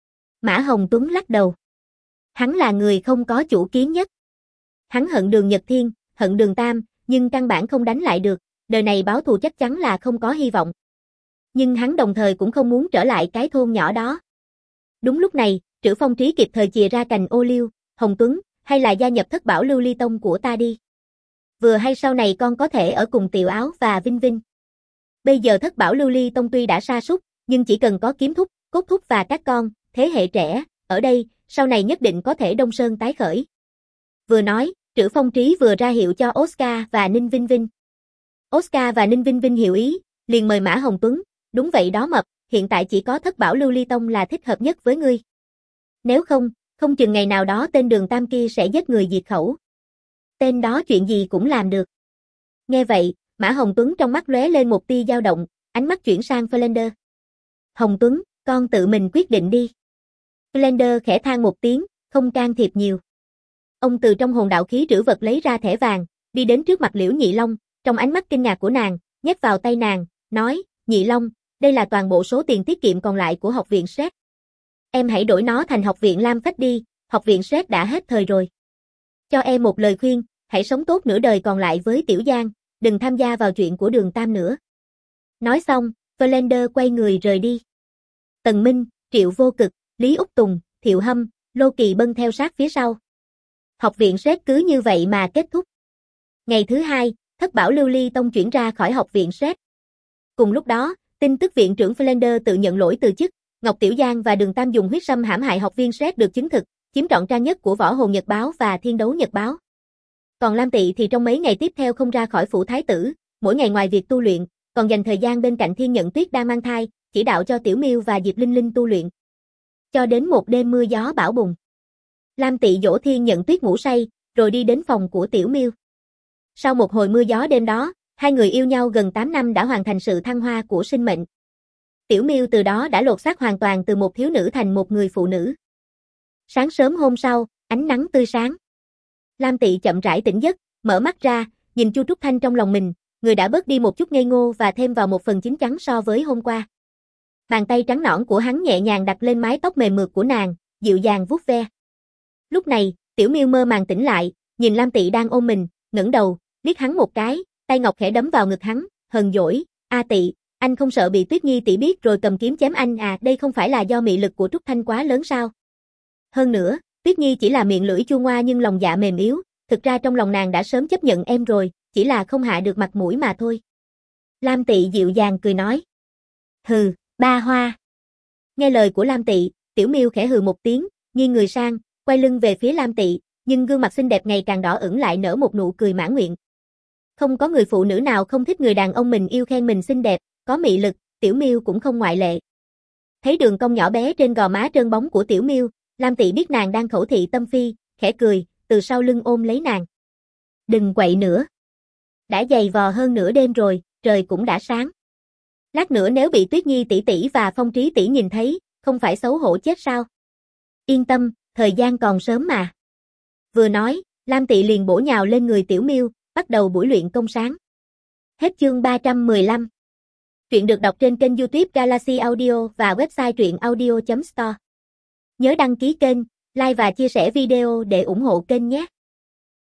Mã Hồng Tuấn lắc đầu. Hắn là người không có chủ kiến nhất. Hắn hận Đường Nhật Thiên, hận Đường Tam, nhưng căn bản không đánh lại được, đời này báo thù chắc chắn là không có hy vọng. Nhưng hắn đồng thời cũng không muốn trở lại cái thôn nhỏ đó. Đúng lúc này, Trữ Phong Trí kịp thời chìa ra cành ô liu, Hồng Tuấn, hay là gia nhập Thất Bảo Lưu Ly Tông của ta đi. Vừa hay sau này con có thể ở cùng Tiểu Áo và Vinh Vinh. Bây giờ Thất Bảo Lưu Ly Tông tuy đã sa sút, nhưng chỉ cần có Kiếm thúc, Cốt thúc và các con, thế hệ trẻ, ở đây, sau này nhất định có thể đông sơn tái khởi. Vừa nói, Trữ Phong Trí vừa ra hiệu cho Oscar và Ninh Vinh Vinh. Oscar và Ninh Vinh Vinh hiểu ý, liền mời Mã Hồng Tuấn, đúng vậy đó Mập, hiện tại chỉ có Thất Bảo Lưu Ly Tông là thích hợp nhất với ngươi. Nếu không, không chừng ngày nào đó tên Đường Tam kia sẽ giết người diệt khẩu. Tên đó chuyện gì cũng làm được. Nghe vậy, Mã Hồng Tuấn trong mắt lóe lên một tia dao động, ánh mắt chuyển sang Flender. Hồng Tuấn, con tự mình quyết định đi. Flender khẽ than một tiếng, không can thiệp nhiều. Ông từ trong hồn đạo khí trữ vật lấy ra thẻ vàng, đi đến trước mặt Liễu Nhị Long, trong ánh mắt kinh ngạc của nàng, nhét vào tay nàng, nói, Nhị Long, đây là toàn bộ số tiền tiết kiệm còn lại của học viện Shrek. Em hãy đổi nó thành học viện Lam Phách đi, học viện Shrek đã hết thời rồi. Cho em một lời khuyên, hãy sống tốt nửa đời còn lại với Tiểu Giang, đừng tham gia vào chuyện của Đường Tam nữa. Nói xong, Flender quay người rời đi. Tần Minh, Triệu Vô Cực, Lý Úc Tùng, Thiệu Hâm, Lô Kỳ Bân theo sát phía sau. Học viện Shrek cứ như vậy mà kết thúc. Ngày thứ hai, Thất Bảo Lưu Ly Tông chuyển ra khỏi học viện Shrek. Cùng lúc đó, tin tức viện trưởng Flender tự nhận lỗi từ chức, Ngọc Tiểu Giang và Đường Tam dùng huyết sâm hãm hại học viên Shrek được chứng thực, chiếm trọn trang nhất của Võ Hồn Nhật Báo và Thiên Đấu Nhật Báo. Còn Lam Tị thì trong mấy ngày tiếp theo không ra khỏi phủ thái tử, mỗi ngày ngoài việc tu luyện, còn dành thời gian bên cạnh Thiên Nhận Tuyết đang mang thai, chỉ đạo cho Tiểu Miêu và Diệp Linh Linh tu luyện. Cho đến một đêm mưa gió bão bùng. Lam Tị dỗ Thiên Nhận Tuyết ngủ say, rồi đi đến phòng của Tiểu Miêu. Sau một hồi mưa gió đêm đó, hai người yêu nhau gần 8 năm đã hoàn thành sự thăng hoa của sinh mệnh. Tiểu Miêu từ đó đã lột xác hoàn toàn từ một thiếu nữ thành một người phụ nữ. Sáng sớm hôm sau, ánh nắng tươi sáng. Lam Tị chậm rãi tỉnh giấc, mở mắt ra, nhìn Chu Trúc Thanh trong lòng mình, người đã bớt đi một chút ngây ngô và thêm vào một phần chín chắn so với hôm qua. Bàn tay trắng nõn của hắn nhẹ nhàng đặt lên mái tóc mềm mượt của nàng, dịu dàng vuốt ve. Lúc này, Tiểu Miêu mơ màng tỉnh lại, nhìn Lam Tị đang ôm mình, ngẩng đầu, liếc hắn một cái, tay ngọc khẽ đấm vào ngực hắn, hờn dỗi, "A Tị, anh không sợ bị Tuyết Nhi tỷ biết rồi cầm kiếm chém anh à, đây không phải là do mị lực của Trúc Thanh quá lớn sao? Hơn nữa, Tuyết Nhi chỉ là miệng lưỡi chua ngoa nhưng lòng dạ mềm yếu, thực ra trong lòng nàng đã sớm chấp nhận em rồi, chỉ là không hạ được mặt mũi mà thôi." Lam Tị dịu dàng cười nói. "Hừ, ba hoa." Nghe lời của Lam Tị, Tiểu Miêu khẽ hừ một tiếng, nghiêng người sang, quay lưng về phía Lam Tị, nhưng gương mặt xinh đẹp ngày càng đỏ ửng lại nở một nụ cười mãn nguyện. Không có người phụ nữ nào không thích người đàn ông mình yêu khen mình xinh đẹp, có mị lực, Tiểu Miêu cũng không ngoại lệ. Thấy đường cong nhỏ bé trên gò má trơn bóng của Tiểu Miêu, Lam Tị biết nàng đang khẩu thị tâm phi, khẽ cười, từ sau lưng ôm lấy nàng. "Đừng quậy nữa. Đã dày vò hơn nửa đêm rồi, trời cũng đã sáng. Lát nữa nếu bị Tuyết Nhi tỷ tỷ và Phong Trí tỷ nhìn thấy, không phải xấu hổ chết sao? Yên tâm, thời gian còn sớm mà." Vừa nói, Lam Tị liền bổ nhào lên người Tiểu Miêu, bắt đầu buổi luyện công sáng. Hết chương 315. Truyện được đọc trên kênh YouTube Galaxy Audio và website truyệnaudio.store. Nhớ đăng ký kênh, like và chia sẻ video để ủng hộ kênh nhé.